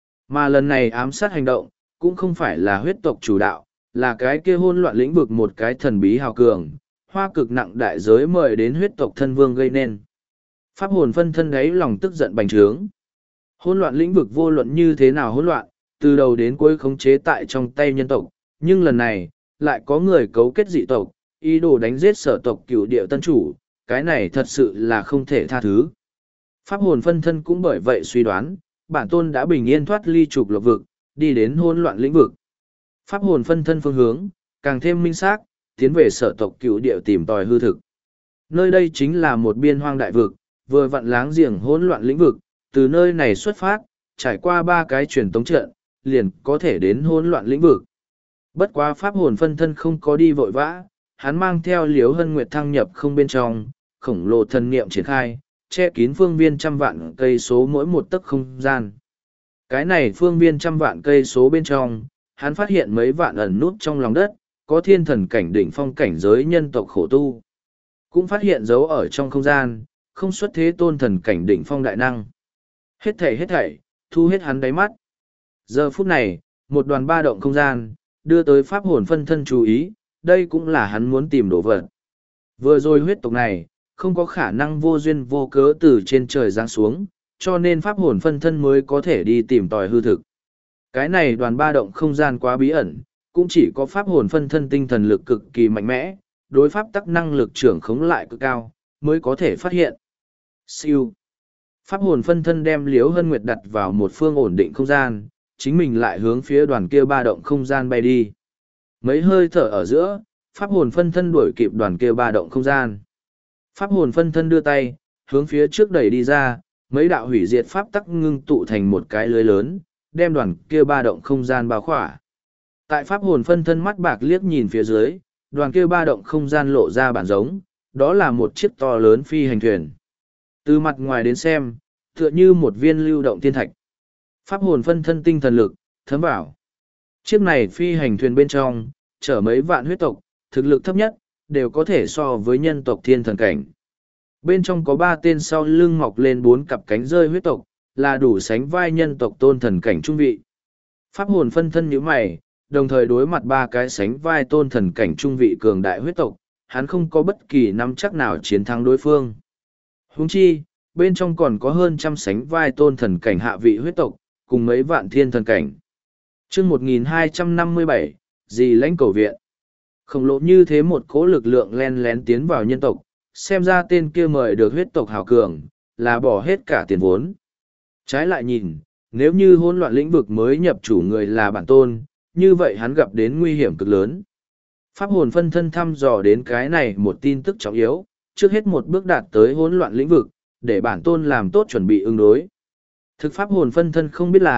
Mà lần này ám sát hành động, cũng không phải là huyết tộc chủ đạo, là cái kia hôn loạn lĩnh vực một cái thần bí hào cường, hoa cực nặng đại giới mời đến huyết tộc thân vương gây nên. Pháp hồn phân thân đấy lòng tức giận bành trướng. Hôn loạn lĩnh vực vô luận như thế nào hỗn loạn, từ đầu đến cuối khống chế tại trong tay nhân tộc, nhưng lần này, lại có người cấu kết dị tộc, ý đồ đánh giết sở tộc cửu địa tân chủ, cái này thật sự là không thể tha thứ. Pháp hồn phân thân cũng bởi vậy suy đoán, bản tôn đã bình yên thoát ly trục lộc vực, đi đến hỗn loạn lĩnh vực. Pháp hồn phân thân phương hướng, càng thêm minh xác, tiến về sở tộc cửu địa tìm tòi hư thực. Nơi đây chính là một biên hoang đại vực, vừa vặn láng giềng hỗn loạn lĩnh vực, từ nơi này xuất phát, trải qua ba cái truyền tống trận, liền có thể đến hỗn loạn lĩnh vực. Bất quá pháp hồn phân thân không có đi vội vã, hắn mang theo Liễu Hân Nguyệt thăng nhập không bên trong, khổng lồ thần niệm triển khai, che kín phương viên trăm vạn cây số mỗi một tấc không gian. Cái này phương viên trăm vạn cây số bên trong, hắn phát hiện mấy vạn ẩn nút trong lòng đất, có thiên thần cảnh đỉnh phong cảnh giới nhân tộc khổ tu. Cũng phát hiện dấu ở trong không gian, không xuất thế tôn thần cảnh đỉnh phong đại năng. Hết thảy hết thảy, thu hết hắn đáy mắt. Giờ phút này, một đoàn ba động không gian, đưa tới pháp hồn phân thân chú ý, đây cũng là hắn muốn tìm đồ vật. Vừa rồi huyết tộc này, không có khả năng vô duyên vô cớ từ trên trời giáng xuống, cho nên pháp hồn phân thân mới có thể đi tìm tòi hư thực. Cái này đoàn ba động không gian quá bí ẩn, cũng chỉ có pháp hồn phân thân tinh thần lực cực kỳ mạnh mẽ, đối pháp tắc năng lực trưởng khống lại cực cao, mới có thể phát hiện. Siêu. Pháp hồn phân thân đem Liễu Hân Nguyệt đặt vào một phương ổn định không gian, chính mình lại hướng phía đoàn kia ba động không gian bay đi. Mấy hơi thở ở giữa, pháp hồn phân thân đuổi kịp đoàn kia ba động không gian. Pháp hồn phân thân đưa tay, hướng phía trước đẩy đi ra, mấy đạo hủy diệt pháp tắc ngưng tụ thành một cái lưới lớn, đem đoàn kia ba động không gian bao khỏa. Tại pháp hồn phân thân mắt bạc liếc nhìn phía dưới, đoàn kia ba động không gian lộ ra bản giống, đó là một chiếc to lớn phi hành thuyền. Từ mặt ngoài đến xem, tựa như một viên lưu động thiên thạch. Pháp hồn phân thân tinh thần lực, thấm vào. Chiếc này phi hành thuyền bên trong, chở mấy vạn huyết tộc, thực lực thấp nhất, đều có thể so với nhân tộc thiên thần cảnh. Bên trong có ba tên sau lưng mọc lên bốn cặp cánh rơi huyết tộc, là đủ sánh vai nhân tộc tôn thần cảnh trung vị. Pháp hồn phân thân như mày, đồng thời đối mặt ba cái sánh vai tôn thần cảnh trung vị cường đại huyết tộc, hắn không có bất kỳ nắm chắc nào chiến thắng đối phương. Huống chi, bên trong còn có hơn trăm sánh vai tôn thần cảnh hạ vị huyết tộc, cùng mấy vạn thiên thần cảnh. chương một nghìn hai trăm năm mươi bảy, dì lãnh cầu viện. Khổng lồ như thế một cỗ lực lượng len lén tiến vào nhân tộc, xem ra tên kia mời được huyết tộc hào cường, là bỏ hết cả tiền vốn. Trái lại nhìn, nếu như hỗn loạn lĩnh vực mới nhập chủ người là bản tôn, như vậy hắn gặp đến nguy hiểm cực lớn. Pháp hồn phân thân thăm dò đến cái này một tin tức trọng yếu, trước hết một bước đạt tới hỗn loạn lĩnh vực, để bản tôn làm tốt chuẩn bị ứng đối. Thực pháp hồn phân thân không biết là,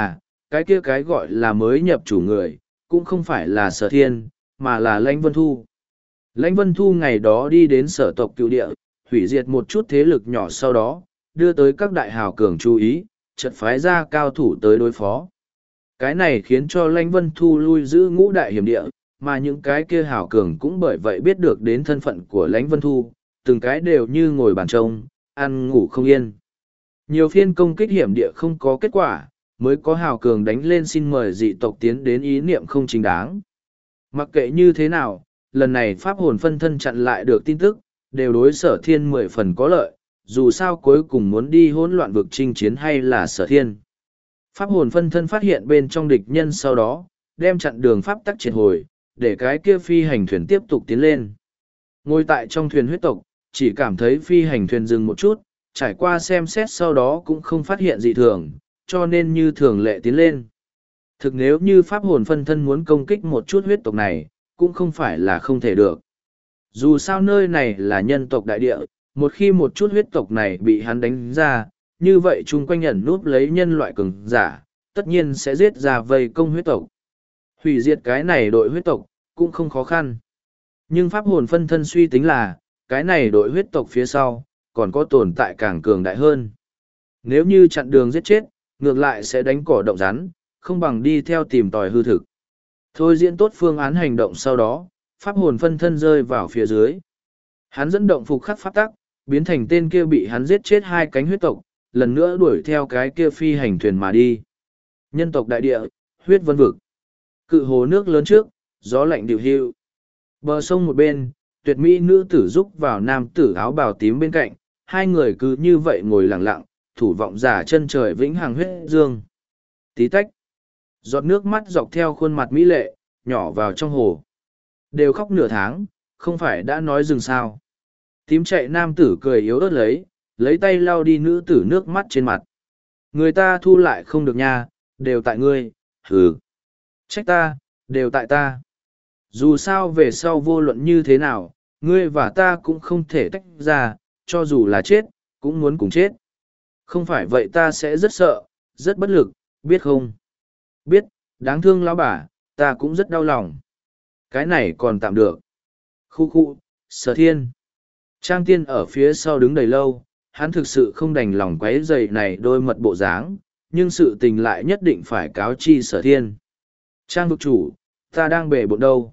cái kia cái gọi là mới nhập chủ người, cũng không phải là Sở Thiên, mà là Lãnh Vân Thu. Lãnh Vân Thu ngày đó đi đến sở tộc cựu địa, hủy diệt một chút thế lực nhỏ sau đó, đưa tới các đại hào cường chú ý, chợt phái ra cao thủ tới đối phó. Cái này khiến cho Lãnh Vân Thu lui giữ ngũ đại hiểm địa, mà những cái kia hào cường cũng bởi vậy biết được đến thân phận của Lãnh Vân Thu, từng cái đều như ngồi bàn trông, ăn ngủ không yên. Nhiều phiên công kích hiểm địa không có kết quả, mới có hào cường đánh lên xin mời dị tộc tiến đến ý niệm không chính đáng. Mặc kệ như thế nào, lần này pháp hồn phân thân chặn lại được tin tức, đều đối sở thiên mười phần có lợi, dù sao cuối cùng muốn đi hỗn loạn vực chinh chiến hay là sở thiên. Pháp hồn phân thân phát hiện bên trong địch nhân sau đó, đem chặn đường pháp tắc triệt hồi, để cái kia phi hành thuyền tiếp tục tiến lên. Ngồi tại trong thuyền huyết tộc, chỉ cảm thấy phi hành thuyền dừng một chút, trải qua xem xét sau đó cũng không phát hiện dị thường, cho nên như thường lệ tiến lên. Thực nếu như pháp hồn phân thân muốn công kích một chút huyết tộc này, cũng không phải là không thể được. Dù sao nơi này là nhân tộc đại địa, một khi một chút huyết tộc này bị hắn đánh ra, như vậy chung quanh ẩn núp lấy nhân loại cường giả, tất nhiên sẽ giết ra vây công huyết tộc. Hủy diệt cái này đội huyết tộc, cũng không khó khăn. Nhưng pháp hồn phân thân suy tính là, cái này đội huyết tộc phía sau, còn có tồn tại càng cường đại hơn. Nếu như chặn đường giết chết, ngược lại sẽ đánh cỏ động rắn, không bằng đi theo tìm tòi hư thực. Thôi diễn tốt phương án hành động sau đó, pháp hồn phân thân rơi vào phía dưới. Hắn dẫn động phục khắc pháp tắc, biến thành tên kia bị hắn giết chết hai cánh huyết tộc, lần nữa đuổi theo cái kia phi hành thuyền mà đi. Nhân tộc đại địa, huyết vân vực. Cự hồ nước lớn trước, gió lạnh điệu hưu. Bờ sông một bên, tuyệt mỹ nữ tử giúp vào nam tử áo bào tím bên cạnh, hai người cứ như vậy ngồi lặng lặng, thủ vọng giả chân trời vĩnh hằng huyết dương. Tí tách. Giọt nước mắt dọc theo khuôn mặt mỹ lệ, nhỏ vào trong hồ. Đều khóc nửa tháng, không phải đã nói dừng sao. Tím chạy nam tử cười yếu ớt lấy, lấy tay lau đi nữ tử nước mắt trên mặt. Người ta thu lại không được nha, đều tại ngươi, hừ. Trách ta, đều tại ta. Dù sao về sau vô luận như thế nào, ngươi và ta cũng không thể tách ra, cho dù là chết, cũng muốn cùng chết. Không phải vậy ta sẽ rất sợ, rất bất lực, biết không? Biết, đáng thương lão bà, ta cũng rất đau lòng. Cái này còn tạm được. Khu khu, Sở Thiên. Trang Tiên ở phía sau đứng đầy lâu, hắn thực sự không đành lòng quấy rầy này đôi mật bộ dáng, nhưng sự tình lại nhất định phải cáo chi Sở Thiên. Trang vực chủ, ta đang bể bộn đâu.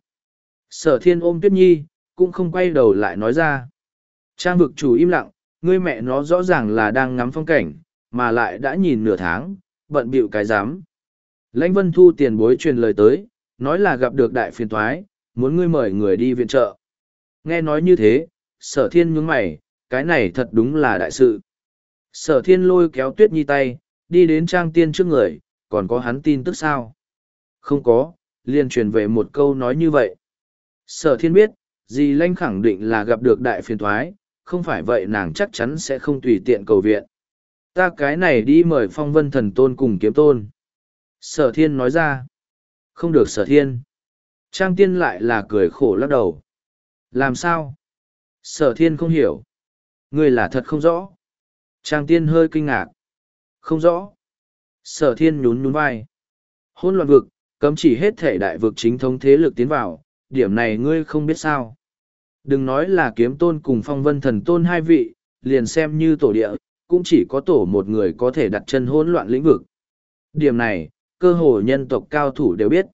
Sở Thiên ôm Tuyết Nhi, cũng không quay đầu lại nói ra. Trang vực chủ im lặng, ngươi mẹ nó rõ ràng là đang ngắm phong cảnh, mà lại đã nhìn nửa tháng, bận bịu cái dám. Lãnh Vân Thu tiền bối truyền lời tới, nói là gặp được đại phiền toái, muốn ngươi mời người đi viện trợ. Nghe nói như thế, Sở Thiên nhướng mày, cái này thật đúng là đại sự. Sở Thiên lôi kéo Tuyết Nhi tay, đi đến Trang Tiên trước người, còn có hắn tin tức sao? Không có, liền truyền về một câu nói như vậy. Sở Thiên biết, dì Lanh khẳng định là gặp được đại phiền toái, không phải vậy nàng chắc chắn sẽ không tùy tiện cầu viện. Ta cái này đi mời Phong Vân Thần Tôn cùng Kiếm Tôn. Sở Thiên nói ra. Không được Sở Thiên. Trang Tiên lại là cười khổ lắc đầu. Làm sao? Sở Thiên không hiểu. Ngươi là thật không rõ. Trang Tiên hơi kinh ngạc. Không rõ. Sở Thiên nhún nhún vai. Hỗn loạn vực, cấm chỉ hết thể đại vực chính thống thế lực tiến vào, điểm này ngươi không biết sao. Đừng nói là Kiếm Tôn cùng Phong Vân Thần Tôn hai vị, liền xem như tổ địa, cũng chỉ có tổ một người có thể đặt chân hỗn loạn lĩnh vực. Điểm này, cơ hồ nhân tộc cao thủ đều biết.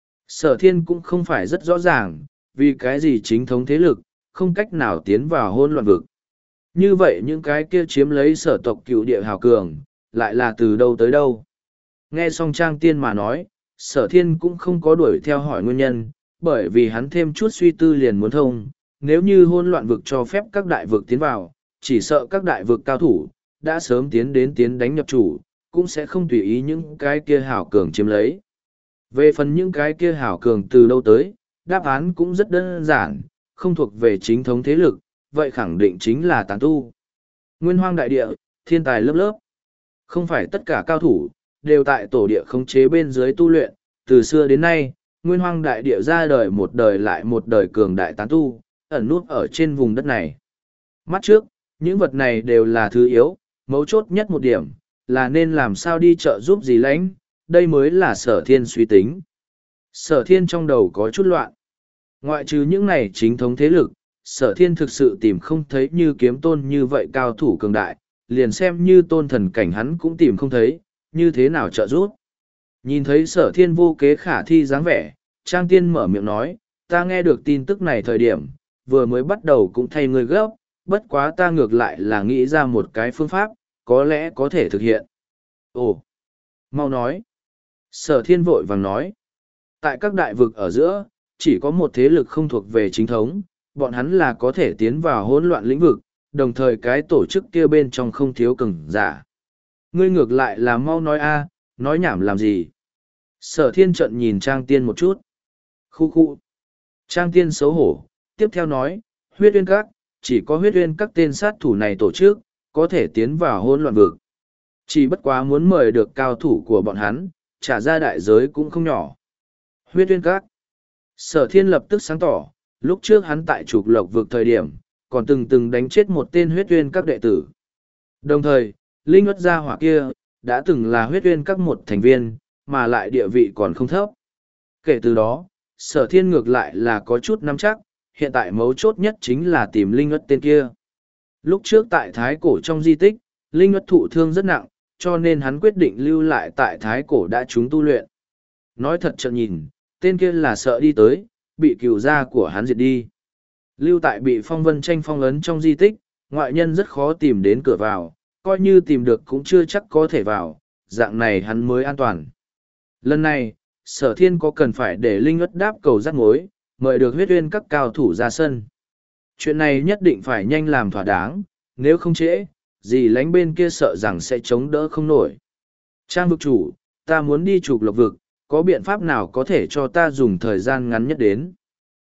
Sở Thiên cũng không phải rất rõ ràng, vì cái gì chính thống thế lực, không cách nào tiến vào hỗn loạn vực. Như vậy những cái kia chiếm lấy sở tộc cựu địa hào cường, lại là từ đâu tới đâu. Nghe xong Trang Tiên mà nói, Sở Thiên cũng không có đuổi theo hỏi nguyên nhân, bởi vì hắn thêm chút suy tư liền muốn thông, nếu như hỗn loạn vực cho phép các đại vực tiến vào, chỉ sợ các đại vực cao thủ, đã sớm tiến đến tiến đánh nhập chủ, cũng sẽ không tùy ý những cái kia hảo cường chiếm lấy. Về phần những cái kia hảo cường từ đâu tới, đáp án cũng rất đơn giản, không thuộc về chính thống thế lực, vậy khẳng định chính là tán tu. Nguyên hoang đại địa, thiên tài lớp lớp. Không phải tất cả cao thủ, đều tại tổ địa khống chế bên dưới tu luyện, từ xưa đến nay, nguyên hoang đại địa ra đời một đời lại một đời cường đại tán tu, ẩn nút ở trên vùng đất này. Mắt trước, những vật này đều là thứ yếu, mấu chốt nhất một điểm, là nên làm sao đi chợ giúp dì lãnh, đây mới là sở thiên suy tính. Sở thiên trong đầu có chút loạn. Ngoại trừ những này chính thống thế lực, sở thiên thực sự tìm không thấy như kiếm tôn như vậy cao thủ cường đại, liền xem như tôn thần cảnh hắn cũng tìm không thấy, như thế nào trợ giúp. Nhìn thấy sở thiên vô kế khả thi dáng vẻ, Trang Tiên mở miệng nói, ta nghe được tin tức này thời điểm, vừa mới bắt đầu cũng thay ngươi gấp, bất quá ta ngược lại là nghĩ ra một cái phương pháp, có lẽ có thể thực hiện. Ồ, mau nói. Sở thiên vội vàng nói, tại các đại vực ở giữa, chỉ có một thế lực không thuộc về chính thống, bọn hắn là có thể tiến vào hỗn loạn lĩnh vực, đồng thời cái tổ chức kia bên trong không thiếu cường giả. Ngươi ngược lại là mau nói a, nói nhảm làm gì? Sở thiên trận nhìn Trang Tiên một chút. Khu khu. Trang Tiên xấu hổ, tiếp theo nói, huyết uyên các, chỉ có huyết uyên các tên sát thủ này tổ chức, có thể tiến vào hỗn loạn vực. Chỉ bất quá muốn mời được cao thủ của bọn hắn, trả ra đại giới cũng không nhỏ. Huyết uyên các. Sở thiên lập tức sáng tỏ, lúc trước hắn tại trục lộc vực thời điểm, còn từng từng đánh chết một tên huyết uyên các đệ tử. Đồng thời, Linh Ất Gia Hỏa kia, đã từng là huyết uyên các một thành viên, mà lại địa vị còn không thấp. Kể từ đó, sở thiên ngược lại là có chút nắm chắc, hiện tại mấu chốt nhất chính là tìm Linh Ất tên kia. Lúc trước tại Thái Cổ trong di tích, Linh Ất thụ thương rất nặng, cho nên hắn quyết định lưu lại tại Thái Cổ đã chúng tu luyện. Nói thật chợt nhìn, tên kia là sợ đi tới, bị cừu gia của hắn diệt đi. Lưu tại bị phong vân tranh phong ấn trong di tích, ngoại nhân rất khó tìm đến cửa vào, coi như tìm được cũng chưa chắc có thể vào, dạng này hắn mới an toàn. Lần này, sở thiên có cần phải để Linh Ất đáp cầu rắc mối, mời được huyết uyên các cao thủ ra sân. Chuyện này nhất định phải nhanh làm thỏa đáng, nếu không trễ, dì lánh bên kia sợ rằng sẽ chống đỡ không nổi. Trang vực chủ, ta muốn đi trục lộc vực, có biện pháp nào có thể cho ta dùng thời gian ngắn nhất đến?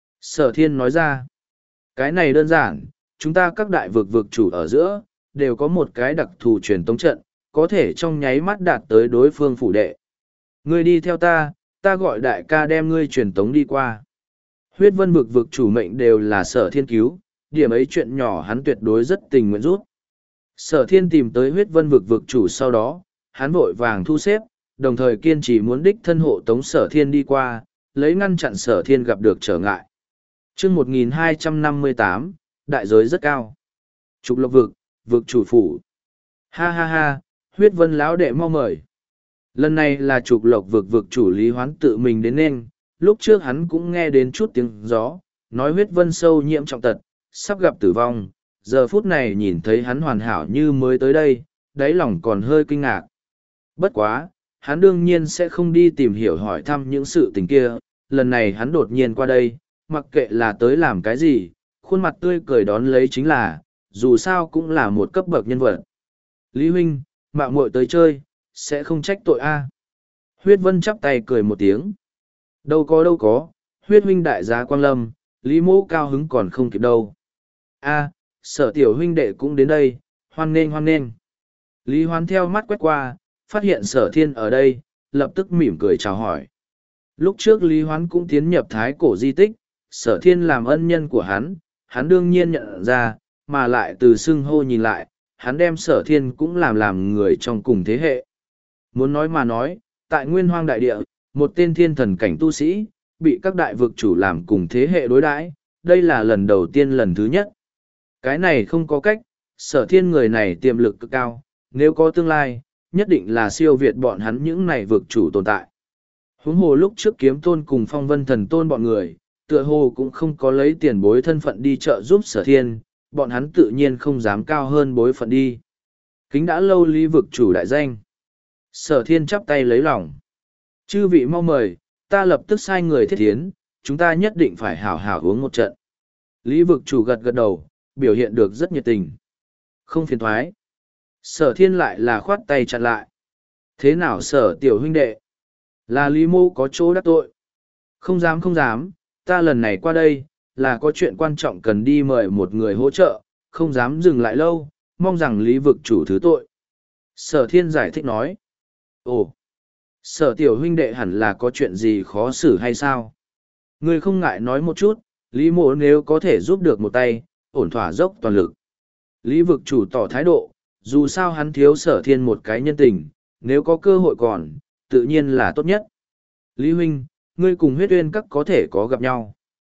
Sở thiên nói ra, cái này đơn giản, chúng ta các đại vực vực chủ ở giữa, đều có một cái đặc thù truyền tống trận, có thể trong nháy mắt đạt tới đối phương phủ đệ. Ngươi đi theo ta, ta gọi đại ca đem ngươi truyền tống đi qua. Huyết vân vực vực chủ mệnh đều là sở thiên cứu, điểm ấy chuyện nhỏ hắn tuyệt đối rất tình nguyện rút. Sở thiên tìm tới huyết vân vực vực chủ sau đó, hắn vội vàng thu xếp, đồng thời kiên trì muốn đích thân hộ tống sở thiên đi qua, lấy ngăn chặn sở thiên gặp được trở ngại. chương một nghìn hai trăm năm mươi tám, đại giới rất cao. Trục lộc vực, vực chủ phủ. Ha ha ha, huyết vân lão đệ mau mời. Lần này là trục lộc vực vực chủ Lý Hoán tự mình đến nên, lúc trước hắn cũng nghe đến chút tiếng gió, nói huyết vân sâu nhiễm trọng tật, sắp gặp tử vong, giờ phút này nhìn thấy hắn hoàn hảo như mới tới đây, đáy lòng còn hơi kinh ngạc. Bất quá, hắn đương nhiên sẽ không đi tìm hiểu hỏi thăm những sự tình kia, lần này hắn đột nhiên qua đây, mặc kệ là tới làm cái gì, khuôn mặt tươi cười đón lấy chính là, dù sao cũng là một cấp bậc nhân vật. Lý huynh, mạo muội tới chơi, sẽ không trách tội a. Huyết vân chắp tay cười một tiếng. Đâu có đâu có, huyết huynh đại gia quang lâm, Lý mô cao hứng còn không kịp đâu. A, sở tiểu huynh đệ cũng đến đây, hoan nghênh hoan nghênh. Lý Hoán theo mắt quét qua, phát hiện sở thiên ở đây, lập tức mỉm cười chào hỏi. Lúc trước Lý Hoán cũng tiến nhập thái cổ di tích, sở thiên làm ân nhân của hắn, hắn đương nhiên nhận ra, mà lại từ xưng hô nhìn lại, hắn đem sở thiên cũng làm làm người trong cùng thế hệ. Muốn nói mà nói, tại nguyên hoang đại địa, một tên thiên thần cảnh tu sĩ, bị các đại vực chủ làm cùng thế hệ đối đãi, đây là lần đầu tiên lần thứ nhất. Cái này không có cách, sở thiên người này tiềm lực cực cao, nếu có tương lai, nhất định là siêu việt bọn hắn những này vực chủ tồn tại. Huống hồ lúc trước kiếm tôn cùng phong vân thần tôn bọn người, tựa hồ cũng không có lấy tiền bối thân phận đi trợ giúp sở thiên, bọn hắn tự nhiên không dám cao hơn bối phận đi. Kính đã lâu lý vực chủ đại danh. Sở thiên chắp tay lấy lòng. Chư vị mau mời, ta lập tức sai người thiết thiến, chúng ta nhất định phải hảo hảo uống một trận. Lý vực chủ gật gật đầu, biểu hiện được rất nhiệt tình. Không phiền thoái. Sở thiên lại là khoát tay chặn lại. Thế nào sở tiểu huynh đệ? Là Lý mô có chỗ đắc tội. Không dám không dám, ta lần này qua đây, là có chuyện quan trọng cần đi mời một người hỗ trợ, không dám dừng lại lâu, mong rằng Lý vực chủ thứ tội. Sở thiên giải thích nói. Ồ, sở tiểu huynh đệ hẳn là có chuyện gì khó xử hay sao? Ngươi không ngại nói một chút, Lý mộ nếu có thể giúp được một tay, ổn thỏa dốc toàn lực. Lý vực chủ tỏ thái độ, dù sao hắn thiếu sở thiên một cái nhân tình, nếu có cơ hội còn, tự nhiên là tốt nhất. Lý huynh, ngươi cùng huyết uyên các có thể có gặp nhau.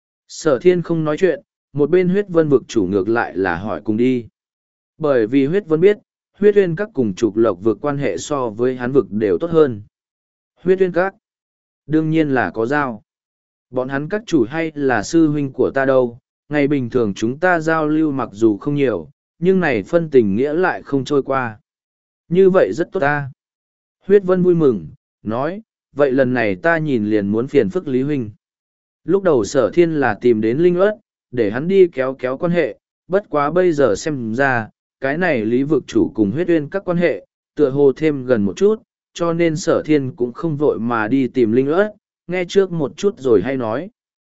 Sở thiên không nói chuyện, một bên huyết vân vực chủ ngược lại là hỏi cùng đi. Bởi vì huyết vân biết, huyết uyên các cùng trục lộc vực quan hệ so với hắn vực đều tốt hơn. Huyết uyên các, đương nhiên là có giao. Bọn hắn các chủ hay là sư huynh của ta đâu, ngày bình thường chúng ta giao lưu mặc dù không nhiều, nhưng này phân tình nghĩa lại không trôi qua. Như vậy rất tốt ta. Huyết vân vui mừng, nói, vậy lần này ta nhìn liền muốn phiền phức Lý huynh. Lúc đầu sở thiên là tìm đến Linh Ất, để hắn đi kéo kéo quan hệ, bất quá bây giờ xem ra, cái này Lý vực chủ cùng huyết uyên các quan hệ, tựa hồ thêm gần một chút, cho nên sở thiên cũng không vội mà đi tìm Linh Ất, nghe trước một chút rồi hay nói.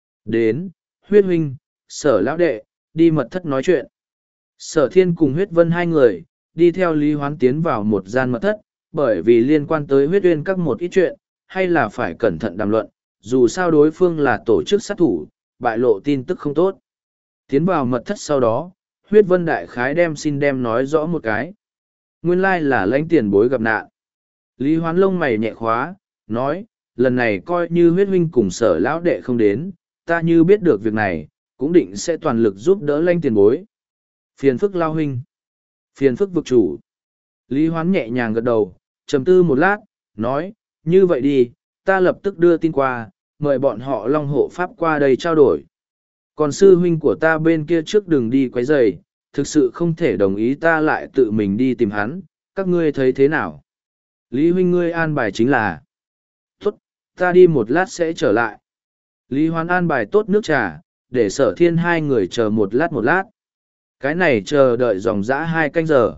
Đến, huyết huynh, sở lão đệ, đi mật thất nói chuyện. Sở thiên cùng huyết vân hai người, đi theo Lý Hoán tiến vào một gian mật thất, bởi vì liên quan tới huyết uyên các một ít chuyện, hay là phải cẩn thận đàm luận, dù sao đối phương là tổ chức sát thủ, bại lộ tin tức không tốt. Tiến vào mật thất sau đó, huyết vân đại khái đem xin đem nói rõ một cái. Nguyên lai là lãnh tiền bối gặp nạn. Lý Hoán lông mày nhẹ khóa, nói, lần này coi như huyết huynh cùng sở lão đệ không đến, ta như biết được việc này, cũng định sẽ toàn lực giúp đỡ lãnh tiền bối. Phiền phức lao huynh. Phiền phức vực chủ. Lý Hoán nhẹ nhàng gật đầu, trầm tư một lát, nói, như vậy đi, ta lập tức đưa tin qua, mời bọn họ Long Hộ Pháp qua đây trao đổi. Còn sư huynh của ta bên kia trước đừng đi quấy rầy, thực sự không thể đồng ý ta lại tự mình đi tìm hắn, các ngươi thấy thế nào? Lý huynh ngươi an bài chính là, tốt, ta đi một lát sẽ trở lại. Lý Hoán an bài tốt nước trà, để sở thiên hai người chờ một lát một lát. Cái này chờ đợi dòng dã hai canh giờ.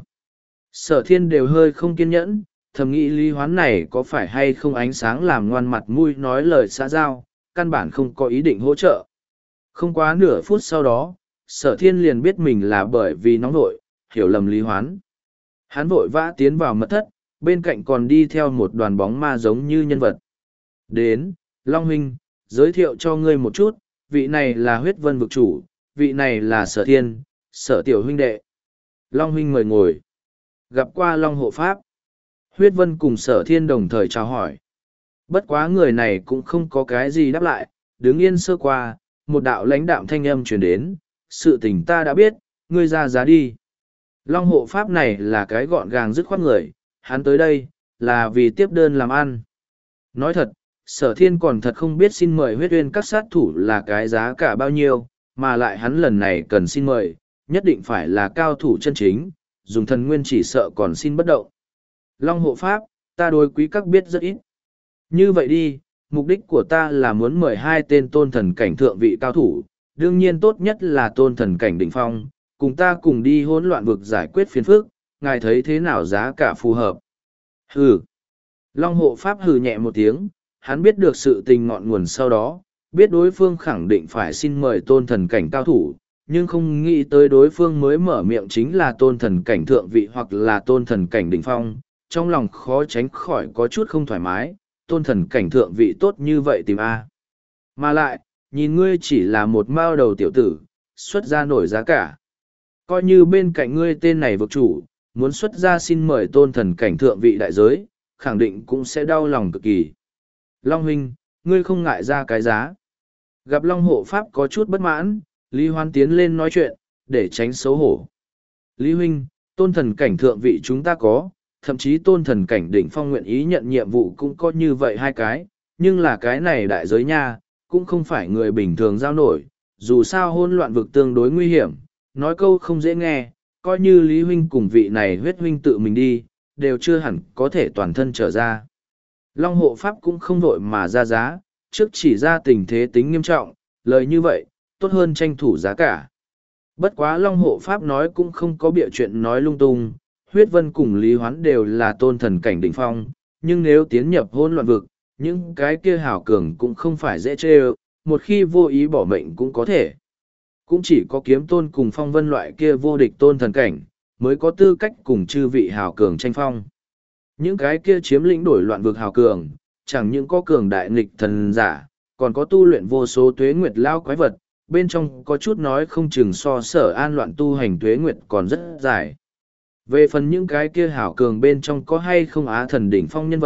Sở thiên đều hơi không kiên nhẫn, thầm nghĩ Lý Hoán này có phải hay không ánh sáng làm ngoan mặt mũi nói lời xã giao, căn bản không có ý định hỗ trợ. Không quá nửa phút sau đó, sở thiên liền biết mình là bởi vì nóng vội, hiểu lầm Lý Hoán. Hắn vội vã tiến vào mật thất, bên cạnh còn đi theo một đoàn bóng ma giống như nhân vật. Đến, Long huynh, giới thiệu cho ngươi một chút, vị này là huyết vân vực chủ, vị này là sở thiên, sở tiểu huynh đệ. Long huynh mời ngồi. Gặp qua Long hộ pháp. Huyết vân cùng sở thiên đồng thời chào hỏi. Bất quá người này cũng không có cái gì đáp lại, đứng yên sơ qua, một đạo lãnh đạm thanh âm truyền đến, sự tình ta đã biết, ngươi ra giá đi. Long hộ pháp này là cái gọn gàng dứt khoát người, hắn tới đây, là vì tiếp đơn làm ăn. Nói thật, sở thiên còn thật không biết xin mời huyết uyên các sát thủ là cái giá cả bao nhiêu, mà lại hắn lần này cần xin mời, nhất định phải là cao thủ chân chính, dùng thần nguyên chỉ sợ còn xin bất động. Long hộ pháp, ta đối quý các biết rất ít. Như vậy đi, mục đích của ta là muốn mời hai tên tôn thần cảnh thượng vị cao thủ, đương nhiên tốt nhất là tôn thần cảnh đỉnh phong, cùng ta cùng đi hỗn loạn vực giải quyết phiền phức, ngài thấy thế nào giá cả phù hợp. Hừ. Long hộ pháp hừ nhẹ một tiếng, hắn biết được sự tình ngọn nguồn sau đó, biết đối phương khẳng định phải xin mời tôn thần cảnh cao thủ, nhưng không nghĩ tới đối phương mới mở miệng chính là tôn thần cảnh thượng vị hoặc là tôn thần cảnh đỉnh phong, trong lòng khó tránh khỏi có chút không thoải mái, tôn thần cảnh thượng vị tốt như vậy tìm A. Mà lại, nhìn ngươi chỉ là một mao đầu tiểu tử, xuất ra nổi giá cả. Coi như bên cạnh ngươi tên này vực chủ, muốn xuất ra xin mời tôn thần cảnh thượng vị đại giới, khẳng định cũng sẽ đau lòng cực kỳ. Long huynh, ngươi không ngại ra cái giá. Gặp Long hộ pháp có chút bất mãn, Lý Hoán tiến lên nói chuyện, để tránh xấu hổ. Lý huynh, tôn thần cảnh thượng vị chúng ta có, thậm chí tôn thần cảnh đỉnh phong nguyện ý nhận nhiệm vụ cũng có như vậy hai cái, nhưng là cái này đại giới nha, cũng không phải người bình thường giao nổi, dù sao hỗn loạn vực tương đối nguy hiểm, nói câu không dễ nghe, coi như Lý huynh cùng vị này huyết huynh tự mình đi, đều chưa hẳn có thể toàn thân trở ra. Long hộ pháp cũng không vội mà ra giá, trước chỉ ra tình thế tính nghiêm trọng, lời như vậy, tốt hơn tranh thủ giá cả. Bất quá Long hộ pháp nói cũng không có bịa chuyện nói lung tung, huyết vân cùng Lý Hoán đều là tôn thần cảnh đỉnh phong, nhưng nếu tiến nhập hỗn loạn vực, những cái kia hảo cường cũng không phải dễ chê ơ, một khi vô ý bỏ mệnh cũng có thể. Cũng chỉ có kiếm tôn cùng phong vân loại kia vô địch tôn thần cảnh, mới có tư cách cùng chư vị hảo cường tranh phong. Những cái kia chiếm lĩnh đổi loạn vực hảo cường, chẳng những có cường đại nghịch thần giả, còn có tu luyện vô số tuế nguyệt lao quái vật, bên trong có chút nói không chừng so sở an loạn tu hành tuế nguyệt còn rất dài. Về phần những cái kia hảo cường bên trong có hay không á thần đỉnh phong nhân vật,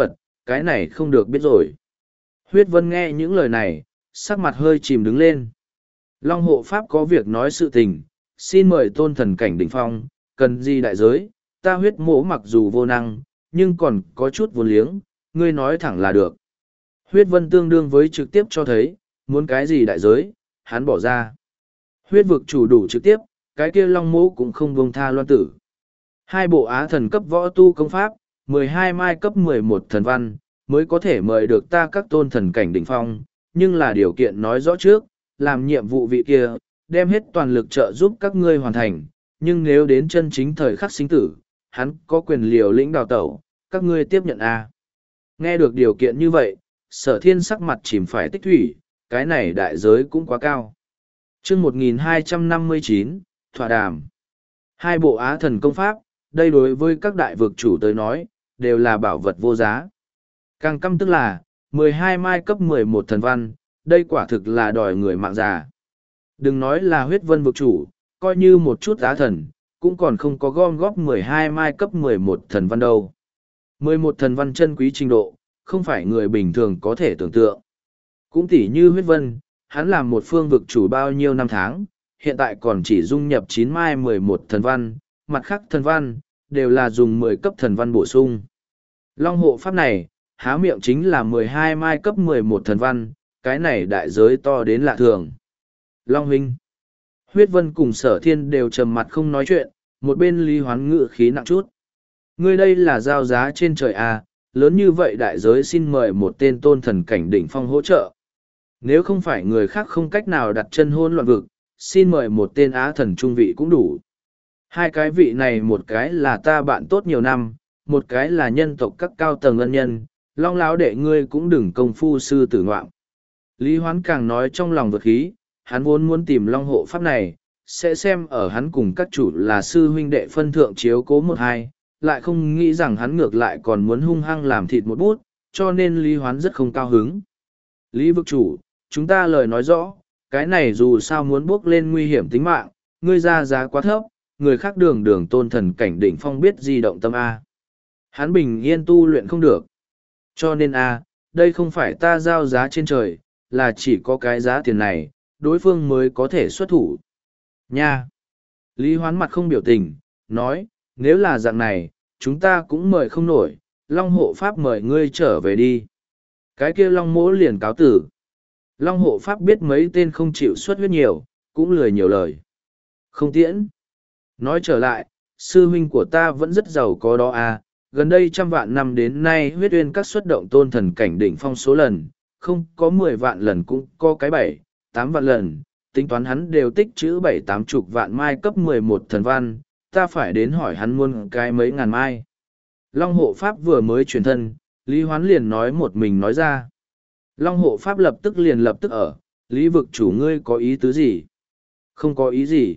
cái này không được biết rồi. Huyết Vân nghe những lời này, sắc mặt hơi chìm đứng lên. Long hộ pháp có việc nói sự tình, xin mời tôn thần cảnh đỉnh phong, cần gì đại giới, ta huyết mỗ mặc dù vô năng, nhưng còn có chút vô liếng, ngươi nói thẳng là được. Huyết Vân tương đương với trực tiếp cho thấy, muốn cái gì đại giới, hắn bỏ ra. Huyết vực chủ đủ trực tiếp, cái kia long mỗ cũng không buông tha loan tử. Hai bộ á thần cấp võ tu công pháp, mười hai mai cấp mười một thần văn, mới có thể mời được ta các tôn thần cảnh đỉnh phong, nhưng là điều kiện nói rõ trước, làm nhiệm vụ vị kia, đem hết toàn lực trợ giúp các ngươi hoàn thành, nhưng nếu đến chân chính thời khắc sinh tử, hắn có quyền liều lĩnh đào tẩu, các ngươi tiếp nhận a. Nghe được điều kiện như vậy, sở thiên sắc mặt chìm phải tích thủy, cái này đại giới cũng quá cao. chương một nghìn hai trăm năm mươi chín, Thỏa đàm. Hai bộ á thần công pháp, đây đối với các đại vực chủ tới nói, đều là bảo vật vô giá. Càng căm tức là, mười hai mai cấp mười một thần văn, đây quả thực là đòi người mạng già. Đừng nói là huyết vân vực chủ, coi như một chút á thần, cũng còn không có gom góp mười hai mai cấp mười một thần văn đâu. mười một thần văn chân quý trình độ, không phải người bình thường có thể tưởng tượng. Cũng tỉ như huyết vân, hắn làm một phương vực chủ bao nhiêu năm tháng, hiện tại còn chỉ dung nhập chín mai mười một thần văn, mặt khác thần văn, đều là dùng mười cấp thần văn bổ sung. Long hộ pháp này, há miệng chính là mười hai mai cấp mười một thần văn, cái này đại giới to đến lạ thường. Long huynh, huyết vân cùng sở thiên đều trầm mặt không nói chuyện, một bên Lý Hoán ngự khí nặng chút. Ngươi đây là giao giá trên trời à, lớn như vậy đại giới xin mời một tên tôn thần cảnh đỉnh phong hỗ trợ. Nếu không phải người khác không cách nào đặt chân hôn loạn vực, xin mời một tên á thần trung vị cũng đủ. Hai cái vị này một cái là ta bạn tốt nhiều năm, một cái là nhân tộc các cao tầng ân nhân, long láo đệ ngươi cũng đừng công phu sư tử ngoạm. Lý Hoán càng nói trong lòng vật khí, hắn vốn muốn tìm long hộ pháp này, sẽ xem ở hắn cùng các chủ là sư huynh đệ phân thượng chiếu cố một hai, lại không nghĩ rằng hắn ngược lại còn muốn hung hăng làm thịt một bút, cho nên Lý Hoán rất không cao hứng. Lý vực chủ, chúng ta lời nói rõ, cái này dù sao muốn bước lên nguy hiểm tính mạng, ngươi ra giá quá thấp, người khác đường đường tôn thần cảnh đỉnh phong biết di động tâm A. Hắn bình yên tu luyện không được. Cho nên A, đây không phải ta giao giá trên trời, là chỉ có cái giá tiền này, đối phương mới có thể xuất thủ. Nha! Lý Hoán mặt không biểu tình, nói, nếu là dạng này, chúng ta cũng mời không nổi, Long hộ pháp mời ngươi trở về đi. Cái kia Long mỗ liền cáo tử. Long hộ pháp biết mấy tên không chịu xuất huyết nhiều, cũng lười nhiều lời. Không tiễn. Nói trở lại, sư huynh của ta vẫn rất giàu có đó à, gần đây trăm vạn năm đến nay huyết uyên các xuất động tôn thần cảnh đỉnh phong số lần, không có mười vạn lần cũng có cái bảy, tám vạn lần, tính toán hắn đều tích chữ bảy tám chục vạn mai cấp mười một thần văn, ta phải đến hỏi hắn muôn cái mấy ngàn mai. Long hộ pháp vừa mới chuyển thân, Lý Hoán liền nói một mình nói ra. Long hộ pháp lập tức liền lập tức ở, Lý vực chủ ngươi có ý tứ gì? Không có ý gì.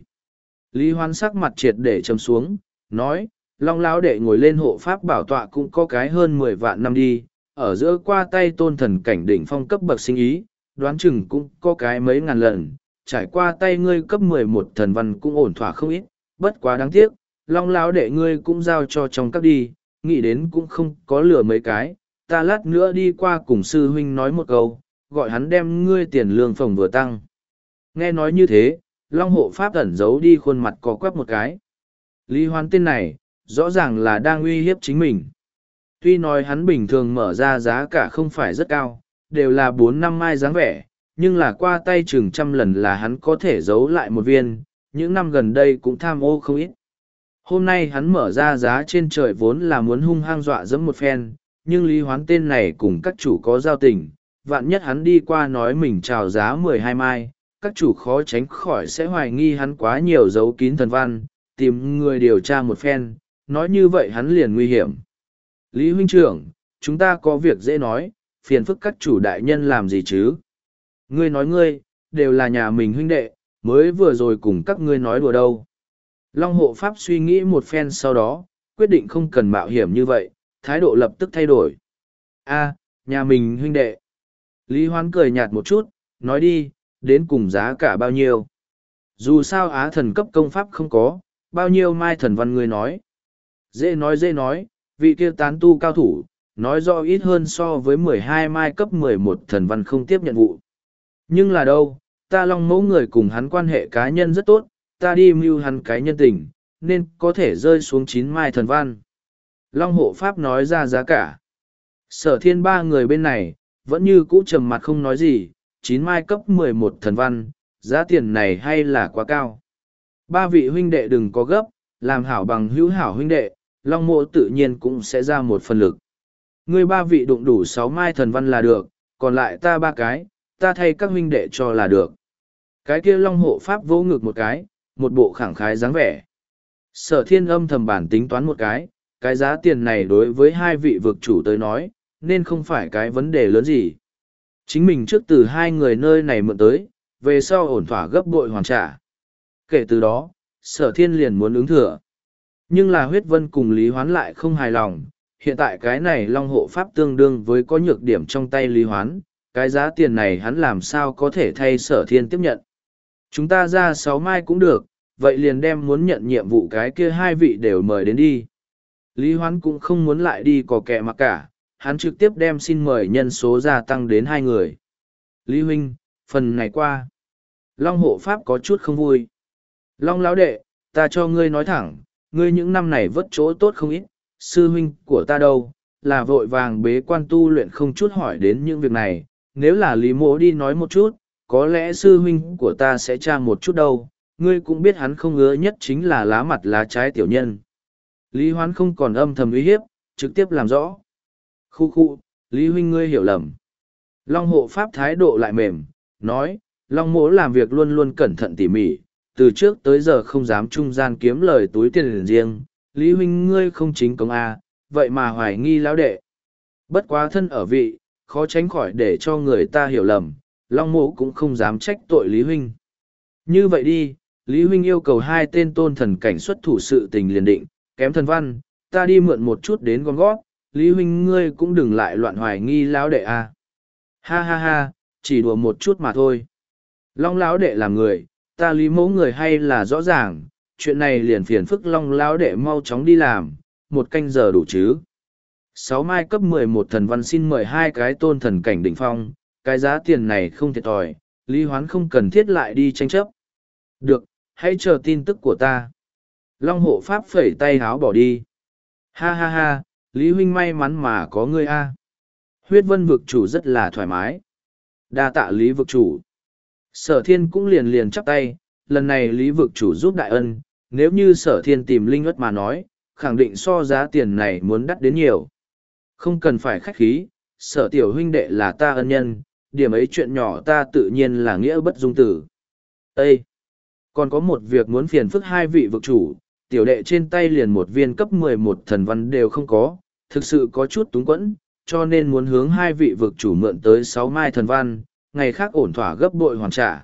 Lý Hoán sắc mặt triệt để chấm xuống, nói, Long lão đệ ngồi lên hộ pháp bảo tọa cũng có cái hơn mười vạn năm đi, ở giữa qua tay tôn thần cảnh đỉnh phong cấp bậc sinh ý, đoán chừng cũng có cái mấy ngàn lần, trải qua tay ngươi cấp mười một thần văn cũng ổn thỏa không ít, bất quá đáng tiếc, Long lão đệ ngươi cũng giao cho trong các đi, nghĩ đến cũng không có lừa mấy cái, ta lát nữa đi qua cùng sư huynh nói một câu, gọi hắn đem ngươi tiền lương phòng vừa tăng. Nghe nói như thế, Long hộ pháp ẩn giấu đi khuôn mặt có quắp một cái. Lý Hoán tên này, rõ ràng là đang uy hiếp chính mình. Tuy nói hắn bình thường mở ra giá cả không phải rất cao, đều là bốn năm mai dáng vẻ, nhưng là qua tay chừng trăm lần là hắn có thể giấu lại một viên, những năm gần đây cũng tham ô không ít. Hôm nay hắn mở ra giá trên trời vốn là muốn hung hăng dọa dẫm một phen, nhưng Lý Hoán tên này cùng các chủ có giao tình, vạn nhất hắn đi qua nói mình chào giá mười hai mai, các chủ khó tránh khỏi sẽ hoài nghi hắn quá nhiều dấu kín thần văn, tìm người điều tra một phen, nói như vậy hắn liền nguy hiểm. Lý huynh trưởng, chúng ta có việc dễ nói, phiền phức các chủ đại nhân làm gì chứ? Ngươi nói ngươi, đều là nhà mình huynh đệ, mới vừa rồi cùng các ngươi nói đùa đâu. Long hộ pháp suy nghĩ một phen sau đó, quyết định không cần mạo hiểm như vậy, thái độ lập tức thay đổi. A, nhà mình huynh đệ. Lý Hoán cười nhạt một chút, nói đi, đến cùng giá cả bao nhiêu. Dù sao á thần cấp công pháp không có, bao nhiêu mai thần văn ngươi nói. Dễ nói dễ nói, vị kia tán tu cao thủ, nói rõ ít hơn so với mười hai mai cấp mười một thần văn không tiếp nhận vụ. Nhưng là đâu, ta Long Mẫu người cùng hắn quan hệ cá nhân rất tốt, ta đi mưu hắn cái nhân tình, nên có thể rơi xuống chín mai thần văn. Long hộ pháp nói ra giá cả. Sở thiên ba người bên này, vẫn như cũ trầm mặt không nói gì, chín mai cấp mười một thần văn, giá tiền này hay là quá cao. Ba vị huynh đệ đừng có gấp, làm hảo bằng hữu hảo huynh đệ, Long mộ tự nhiên cũng sẽ ra một phần lực. Ngươi ba vị đụng đủ sáu mai thần văn là được, còn lại ta ba cái, ta thay các huynh đệ cho là được. Cái kia Long hộ pháp vỗ ngực một cái, một bộ khẳng khái dáng vẻ. Sở thiên âm thầm bản tính toán một cái, cái giá tiền này đối với hai vị vực chủ tới nói, nên không phải cái vấn đề lớn gì. Chính mình trước từ hai người nơi này mượn tới, về sau ổn thỏa gấp bội hoàn trả. Kể từ đó, sở thiên liền muốn ứng thừa. Nhưng là huyết vân cùng Lý Hoán lại không hài lòng, hiện tại cái này Long hộ pháp tương đương với có nhược điểm trong tay Lý Hoán, cái giá tiền này hắn làm sao có thể thay sở thiên tiếp nhận. Chúng ta ra sáu mai cũng được, vậy liền đem muốn nhận nhiệm vụ cái kia hai vị đều mời đến đi. Lý Hoán cũng không muốn lại đi cò kẹ mặc cả, hắn trực tiếp đem xin mời nhân số gia tăng đến hai người. Lý huynh, phần này qua. Long hộ pháp có chút không vui. Long lão đệ, ta cho ngươi nói thẳng, ngươi những năm này vất chỗ tốt không ít, sư huynh của ta đâu, là vội vàng bế quan tu luyện không chút hỏi đến những việc này, nếu là Lý mỗ đi nói một chút, có lẽ sư huynh của ta sẽ tra một chút đâu, ngươi cũng biết hắn không ngứa nhất chính là lá mặt lá trái tiểu nhân. Lý Hoán không còn âm thầm uy hiếp, trực tiếp làm rõ. Khu khu, Lý huynh ngươi hiểu lầm. Long hộ pháp thái độ lại mềm, nói, Long mỗ làm việc luôn luôn cẩn thận tỉ mỉ, từ trước tới giờ không dám trung gian kiếm lời túi tiền riêng, Lý huynh ngươi không chính công a, vậy mà hoài nghi lão đệ. Bất quá thân ở vị, khó tránh khỏi để cho người ta hiểu lầm, Long mỗ cũng không dám trách tội Lý huynh. Như vậy đi, Lý huynh yêu cầu hai tên tôn thần cảnh xuất thủ sự tình liền định, kém thần văn, ta đi mượn một chút đến gom gót, Lý huynh ngươi cũng đừng lại loạn hoài nghi lão đệ a. Ha ha ha, chỉ đùa một chút mà thôi. Long lão đệ là người, ta Lý mẫu người hay là rõ ràng, chuyện này liền phiền phức Long lão đệ mau chóng đi làm, một canh giờ đủ chứ. Sáu mai cấp mười một thần văn xin mời hai cái tôn thần cảnh đỉnh phong, cái giá tiền này không thiệt thòi, Lý Hoán không cần thiết lại đi tranh chấp. Được, hãy chờ tin tức của ta. Long hộ pháp phẩy tay háo bỏ đi. Ha ha ha, Lý huynh may mắn mà có ngươi a. Huyết vân vực chủ rất là thoải mái. Đa tạ Lý vực chủ. Sở thiên cũng liền liền chắp tay, lần này Lý vực chủ giúp đại ân, nếu như sở thiên tìm linh ất mà nói, khẳng định so giá tiền này muốn đắt đến nhiều. Không cần phải khách khí, sở tiểu huynh đệ là ta ân nhân, điểm ấy chuyện nhỏ ta tự nhiên là nghĩa bất dung tử. Ê! Còn có một việc muốn phiền phức hai vị vực chủ, tiểu đệ trên tay liền một viên cấp mười một thần văn đều không có, thực sự có chút túng quẫn, cho nên muốn hướng hai vị vực chủ mượn tới sáu mai thần văn, ngày khác ổn thỏa gấp bội hoàn trả.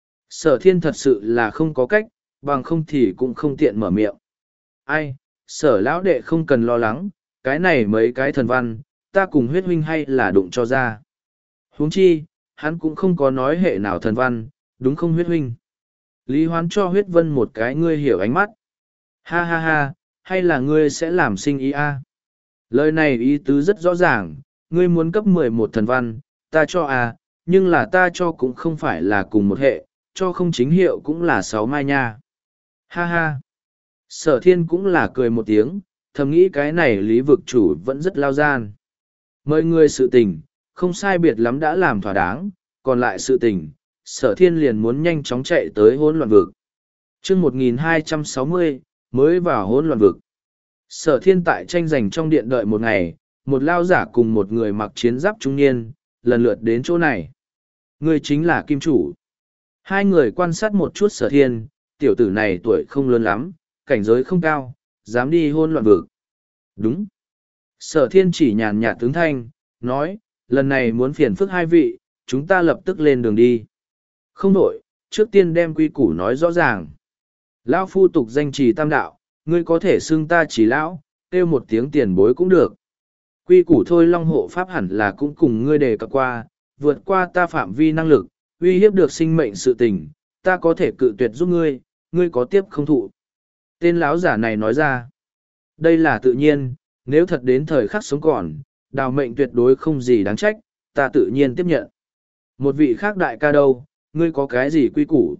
Sở thiên thật sự là không có cách, bằng không thì cũng không tiện mở miệng. Ai, sở lão đệ không cần lo lắng, cái này mấy cái thần văn, ta cùng huyết huynh hay là đụng cho ra. Huống chi, hắn cũng không có nói hệ nào thần văn, đúng không huyết huynh? Lý Hoán cho huyết vân một cái ngươi hiểu ánh mắt. Ha ha ha, hay là ngươi sẽ làm sinh ý a? Lời này ý tứ rất rõ ràng, ngươi muốn cấp mười một thần văn, ta cho a, nhưng là ta cho cũng không phải là cùng một hệ, cho không chính hiệu cũng là sáu mai nha. Ha ha. Sở thiên cũng là cười một tiếng, thầm nghĩ cái này lý vực chủ vẫn rất lao gian. Mời ngươi sự tình, không sai biệt lắm đã làm thỏa đáng, còn lại sự tình, sở thiên liền muốn nhanh chóng chạy tới hỗn loạn vực. chương một nghìn hai trăm sáu mươi, mới vào hỗn loạn vực. Sở thiên tại tranh giành trong điện đợi một ngày, một lao giả cùng một người mặc chiến giáp trung niên, lần lượt đến chỗ này. Người chính là kim chủ. Hai người quan sát một chút sở thiên, tiểu tử này tuổi không lớn lắm, cảnh giới không cao, dám đi hỗn loạn vực. Đúng. Sở thiên chỉ nhàn nhạt tướng thanh, nói, lần này muốn phiền phức hai vị, chúng ta lập tức lên đường đi. Không đổi, trước tiên đem quy củ nói rõ ràng. Lão phu tục danh trì tam đạo, ngươi có thể xưng ta chỉ lão, kêu một tiếng tiền bối cũng được. Quy củ thôi Long hộ pháp hẳn là cũng cùng ngươi đề cập qua, vượt qua ta phạm vi năng lực, uy hiếp được sinh mệnh sự tình, ta có thể cự tuyệt giúp ngươi, ngươi có tiếp không thụ. Tên lão giả này nói ra, đây là tự nhiên, nếu thật đến thời khắc sống còn, đào mệnh tuyệt đối không gì đáng trách, ta tự nhiên tiếp nhận. Một vị khác đại ca đâu, ngươi có cái gì quy củ?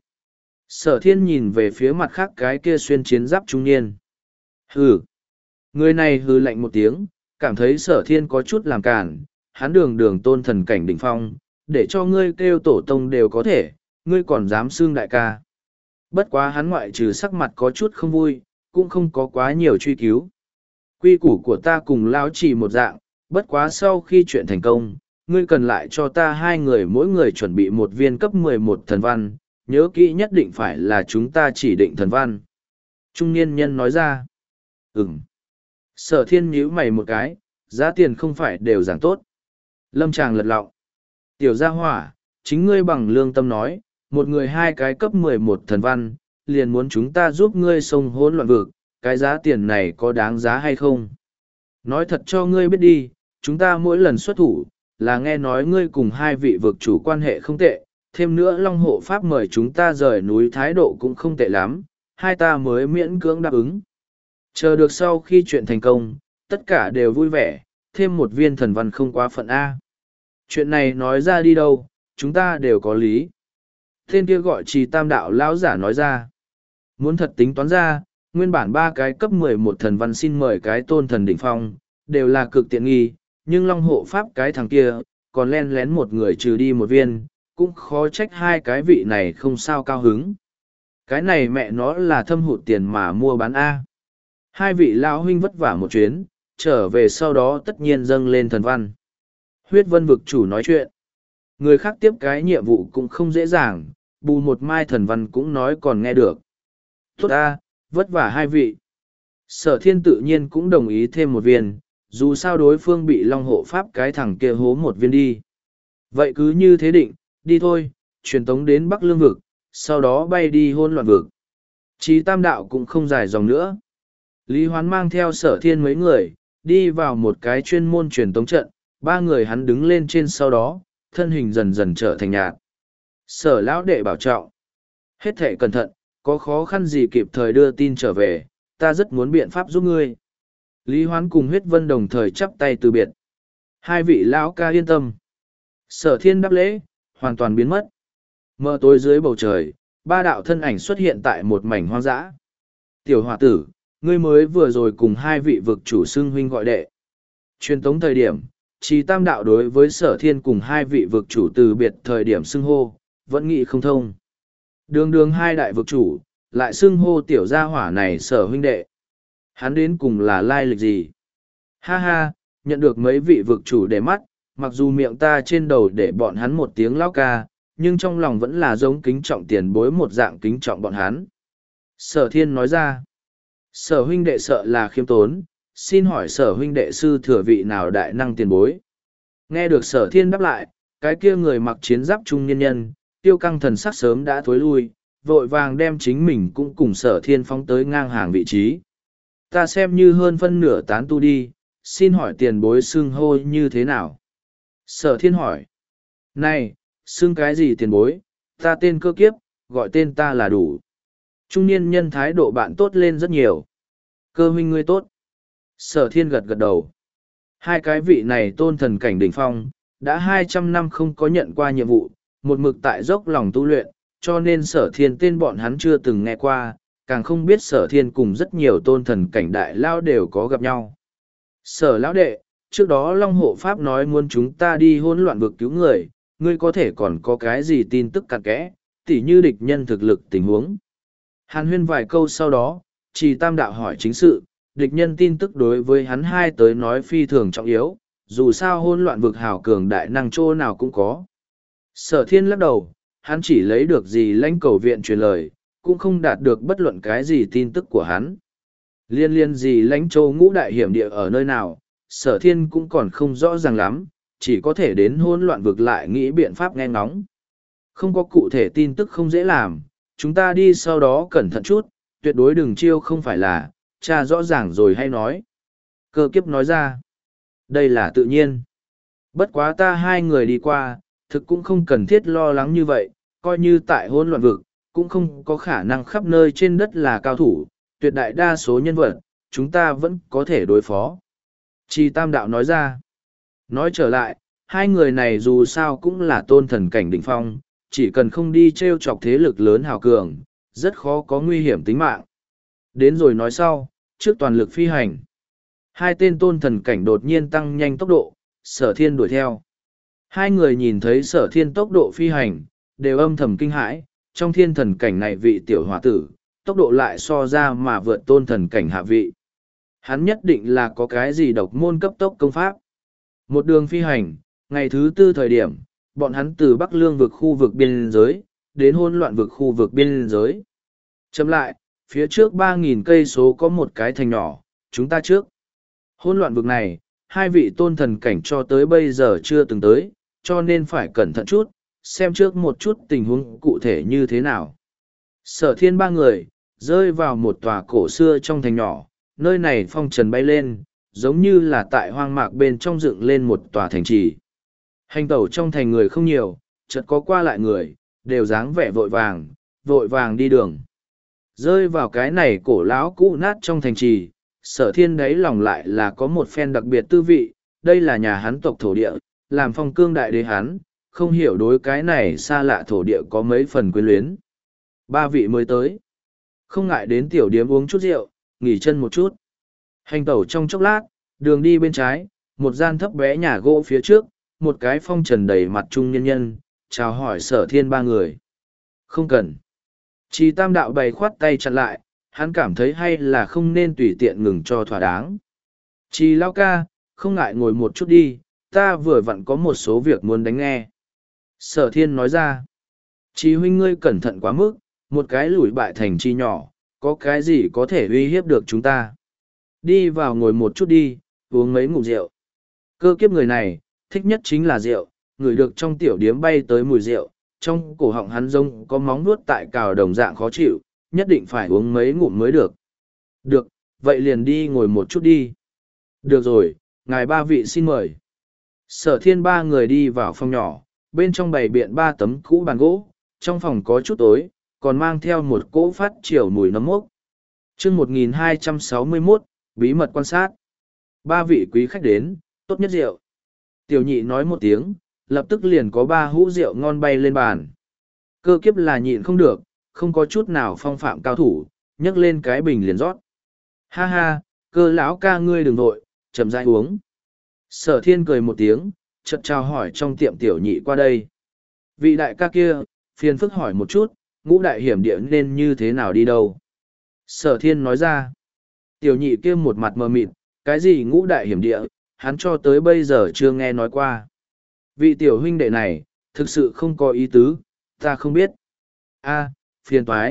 Sở thiên nhìn về phía mặt khác cái kia xuyên chiến giáp trung niên. Hừ. Người này hừ lạnh một tiếng, cảm thấy sở thiên có chút làm cản, hắn đường đường tôn thần cảnh đỉnh phong, để cho ngươi kêu tổ tông đều có thể, ngươi còn dám xưng đại ca. Bất quá hắn ngoại trừ sắc mặt có chút không vui, cũng không có quá nhiều truy cứu. Quy củ của ta cùng lão chỉ một dạng, bất quá sau khi chuyện thành công, ngươi cần lại cho ta hai người mỗi người chuẩn bị một viên cấp mười một thần văn, nhớ kỹ nhất định phải là chúng ta chỉ định thần văn. Trung niên nhân nói ra. Ừm. Sở thiên nhíu mày một cái, giá tiền không phải đều giảng tốt. Lâm Tràng lật lọng. Tiểu gia hỏa, chính ngươi bằng lương tâm nói, một người hai cái cấp mười một thần văn, liền muốn chúng ta giúp ngươi sông hỗn loạn vực, cái giá tiền này có đáng giá hay không? Nói thật cho ngươi biết đi, chúng ta mỗi lần xuất thủ, là nghe nói ngươi cùng hai vị vực chủ quan hệ không tệ, thêm nữa Long Hộ Pháp mời chúng ta rời núi thái độ cũng không tệ lắm, hai ta mới miễn cưỡng đáp ứng. Chờ được sau khi chuyện thành công, tất cả đều vui vẻ, thêm một viên thần văn không quá phận A. Chuyện này nói ra đi đâu, chúng ta đều có lý. Tên kia gọi Trì Tam Đạo lão giả nói ra. Muốn thật tính toán ra, nguyên bản ba cái cấp mười một thần văn xin mời cái tôn thần đỉnh phong, đều là cực tiện nghi, nhưng Long Hộ Pháp cái thằng kia, còn len lén một người trừ đi một viên, cũng khó trách hai cái vị này không sao cao hứng. Cái này mẹ nó là thâm hụt tiền mà mua bán A. Hai vị lão huynh vất vả một chuyến, trở về sau đó tất nhiên dâng lên thần văn. Huyết Vân vực chủ nói chuyện. Người khác tiếp cái nhiệm vụ cũng không dễ dàng, bù một mai thần văn cũng nói còn nghe được. Tốt A, vất vả hai vị. Sở thiên tự nhiên cũng đồng ý thêm một viên, dù sao đối phương bị Long Hộ Pháp cái thằng kia hố một viên đi. Vậy cứ như thế định, đi thôi, truyền tống đến Bắc Lương vực, sau đó bay đi hôn loạn vực. Chí Tam Đạo cũng không dài dòng nữa. Lý Hoán mang theo sở thiên mấy người, đi vào một cái chuyên môn truyền tống trận, ba người hắn đứng lên trên sau đó, thân hình dần dần trở thành nhạt. Sở lão đệ bảo trọng. Hết thể cẩn thận, có khó khăn gì kịp thời đưa tin trở về, ta rất muốn biện pháp giúp ngươi. Lý Hoán cùng Huyết Vân đồng thời chắp tay từ biệt. Hai vị lão ca yên tâm. Sở thiên đáp lễ, hoàn toàn biến mất. Mờ tối dưới bầu trời, ba đạo thân ảnh xuất hiện tại một mảnh hoang dã. Tiểu hòa tử, ngươi mới vừa rồi cùng hai vị vực chủ xưng huynh gọi đệ. Truyền tống thời điểm, Trì Tam Đạo đối với sở thiên cùng hai vị vực chủ từ biệt thời điểm xưng hô, vẫn nghĩ không thông. Đường đường hai đại vực chủ, lại xưng hô tiểu gia hỏa này sở huynh đệ. Hắn đến cùng là lai lịch gì? Ha ha, nhận được mấy vị vực chủ để mắt, mặc dù miệng ta trên đầu để bọn hắn một tiếng lão ca, nhưng trong lòng vẫn là giống kính trọng tiền bối một dạng kính trọng bọn hắn. Sở thiên nói ra, sở huynh đệ sợ là khiêm tốn, xin hỏi sở huynh đệ sư thừa vị nào đại năng tiền bối. Nghe được sở thiên đáp lại, cái kia người mặc chiến giáp trung nhân nhân, tiêu căng thần sắc sớm đã thối lui, vội vàng đem chính mình cũng cùng sở thiên phóng tới ngang hàng vị trí. Ta xem như hơn phân nửa tán tu đi, xin hỏi tiền bối xưng hô như thế nào? Sở thiên hỏi. Này, xưng cái gì tiền bối, ta tên cơ kiếp, gọi tên ta là đủ. Trung niên nhân thái độ bạn tốt lên rất nhiều. Cơ huynh ngươi tốt. Sở thiên gật gật đầu. Hai cái vị này tôn thần cảnh đỉnh phong, đã hai trăm năm không có nhận qua nhiệm vụ, một mực tại dốc lòng tu luyện, cho nên sở thiên tên bọn hắn chưa từng nghe qua, càng không biết sở thiên cùng rất nhiều tôn thần cảnh đại lao đều có gặp nhau. Sở lão đệ, trước đó Long Hộ Pháp nói muốn chúng ta đi hỗn loạn vực cứu người, ngươi có thể còn có cái gì tin tức cặn kẽ, tỉ như địch nhân thực lực tình huống. Hàn huyên vài câu sau đó, Trì Tam Đạo hỏi chính sự, địch nhân tin tức đối với hắn hai tới nói phi thường trọng yếu, dù sao hỗn loạn vực hào cường đại năng chỗ nào cũng có. Sở thiên lắc đầu, hắn chỉ lấy được gì lãnh cầu viện truyền lời, cũng không đạt được bất luận cái gì tin tức của hắn. Liên liên gì lãnh châu ngũ đại hiểm địa ở nơi nào, sở thiên cũng còn không rõ ràng lắm, chỉ có thể đến hỗn loạn vực lại nghĩ biện pháp nghe ngóng. Không có cụ thể tin tức không dễ làm, chúng ta đi sau đó cẩn thận chút, tuyệt đối đừng chiêu không phải là, cha rõ ràng rồi hay nói. Cơ kiếp nói ra, đây là tự nhiên. Bất quá ta hai người đi qua, thực cũng không cần thiết lo lắng như vậy, coi như tại hỗn loạn vực, cũng không có khả năng khắp nơi trên đất là cao thủ, tuyệt đại đa số nhân vật, chúng ta vẫn có thể đối phó. Trì Tam Đạo nói ra, Nói trở lại, hai người này dù sao cũng là tôn thần cảnh đỉnh phong, chỉ cần không đi t r e o chọc thế lực lớn hào cường, rất khó có nguy hiểm tính mạng. Đến rồi nói sau, trước toàn lực phi hành. Hai tên tôn thần cảnh đột nhiên tăng nhanh tốc độ, sở thiên đuổi theo. Hai người nhìn thấy sở thiên tốc độ phi hành, đều âm thầm kinh hãi, trong thiên thần cảnh này vị tiểu hòa tử, tốc độ lại so ra mà vượt tôn thần cảnh hạ vị. Hắn nhất định là có cái gì độc môn cấp tốc công pháp. Một đường phi hành, ngày thứ tư thời điểm, bọn hắn từ Bắc Lương vực khu vực biên giới, đến hỗn loạn vực khu vực biên giới. Chậm lại, phía trước ba nghìn cây số có một cái thành nhỏ, chúng ta trước. Hỗn loạn vực này, hai vị tôn thần cảnh cho tới bây giờ chưa từng tới, cho nên phải cẩn thận chút, xem trước một chút tình huống cụ thể như thế nào. Sở thiên ba người, rơi vào một tòa cổ xưa trong thành nhỏ, nơi này phong trần bay lên, giống như là tại hoang mạc bên trong dựng lên một tòa thành trì. Hành tẩu trong thành người không nhiều, chợt có qua lại người, đều dáng vẻ vội vàng, vội vàng đi đường. Rơi vào cái này cổ lão cũ nát trong thành trì, sở thiên đấy lòng lại là có một phen đặc biệt tư vị, đây là nhà hắn tộc thổ địa, làm phong cương đại đế hắn, không hiểu đối cái này xa lạ thổ địa có mấy phần quyến luyến. Ba vị mới tới, không ngại đến tiểu điếm uống chút rượu, nghỉ chân một chút. Hành tẩu trong chốc lát, đường đi bên trái, một gian thấp bé nhà gỗ phía trước, một cái phong trần đầy mặt trung nhân nhân, chào hỏi sở thiên ba người. Không cần. Chỉ tam đạo bày khoát tay chặn lại, hắn cảm thấy hay là không nên tùy tiện ngừng cho thỏa đáng. Chỉ lao ca, không ngại ngồi một chút đi, ta vừa vặn có một số việc muốn đánh nghe. Sở thiên nói ra. Chỉ huynh ngươi cẩn thận quá mức, một cái lủi bại thành chi nhỏ, có cái gì có thể uy hiếp được chúng ta. Đi vào ngồi một chút đi, uống mấy ngụm rượu. Cơ kiếp người này, thích nhất chính là rượu, ngửi được trong tiểu điếm bay tới mùi rượu, trong cổ họng hắn rông có móng nuốt tại cào đồng dạng khó chịu, nhất định phải uống mấy ngụm mới được. Được, vậy liền đi ngồi một chút đi. Được rồi, ngài ba vị xin mời. Sở thiên ba người đi vào phòng nhỏ, bên trong bày biện ba tấm cũ bàn gỗ, trong phòng có chút tối, còn mang theo một cỗ phát chiều mùi nấm mốc. chương một nghìn hai trăm sáu mươi mốt, bí mật quan sát. Ba vị quý khách đến, tốt nhất rượu. Tiểu nhị nói một tiếng, lập tức liền có ba hũ rượu ngon bay lên bàn. Cơ kiếp là nhịn không được, không có chút nào phong phạm cao thủ, nhấc lên cái bình liền rót. Ha ha, cơ lão ca ngươi đừng vội, chậm rãi uống. Sở thiên cười một tiếng, chợt chào hỏi trong tiệm tiểu nhị qua đây. Vị đại ca kia, phiền phức hỏi một chút, ngũ đại hiểm địa nên như thế nào đi đâu? Sở thiên nói ra. Tiểu nhị kia một mặt mờ mịt, cái gì ngũ đại hiểm địa, hắn cho tới bây giờ chưa nghe nói qua. Vị tiểu huynh đệ này, thực sự không có ý tứ, ta không biết. A, phiền toái.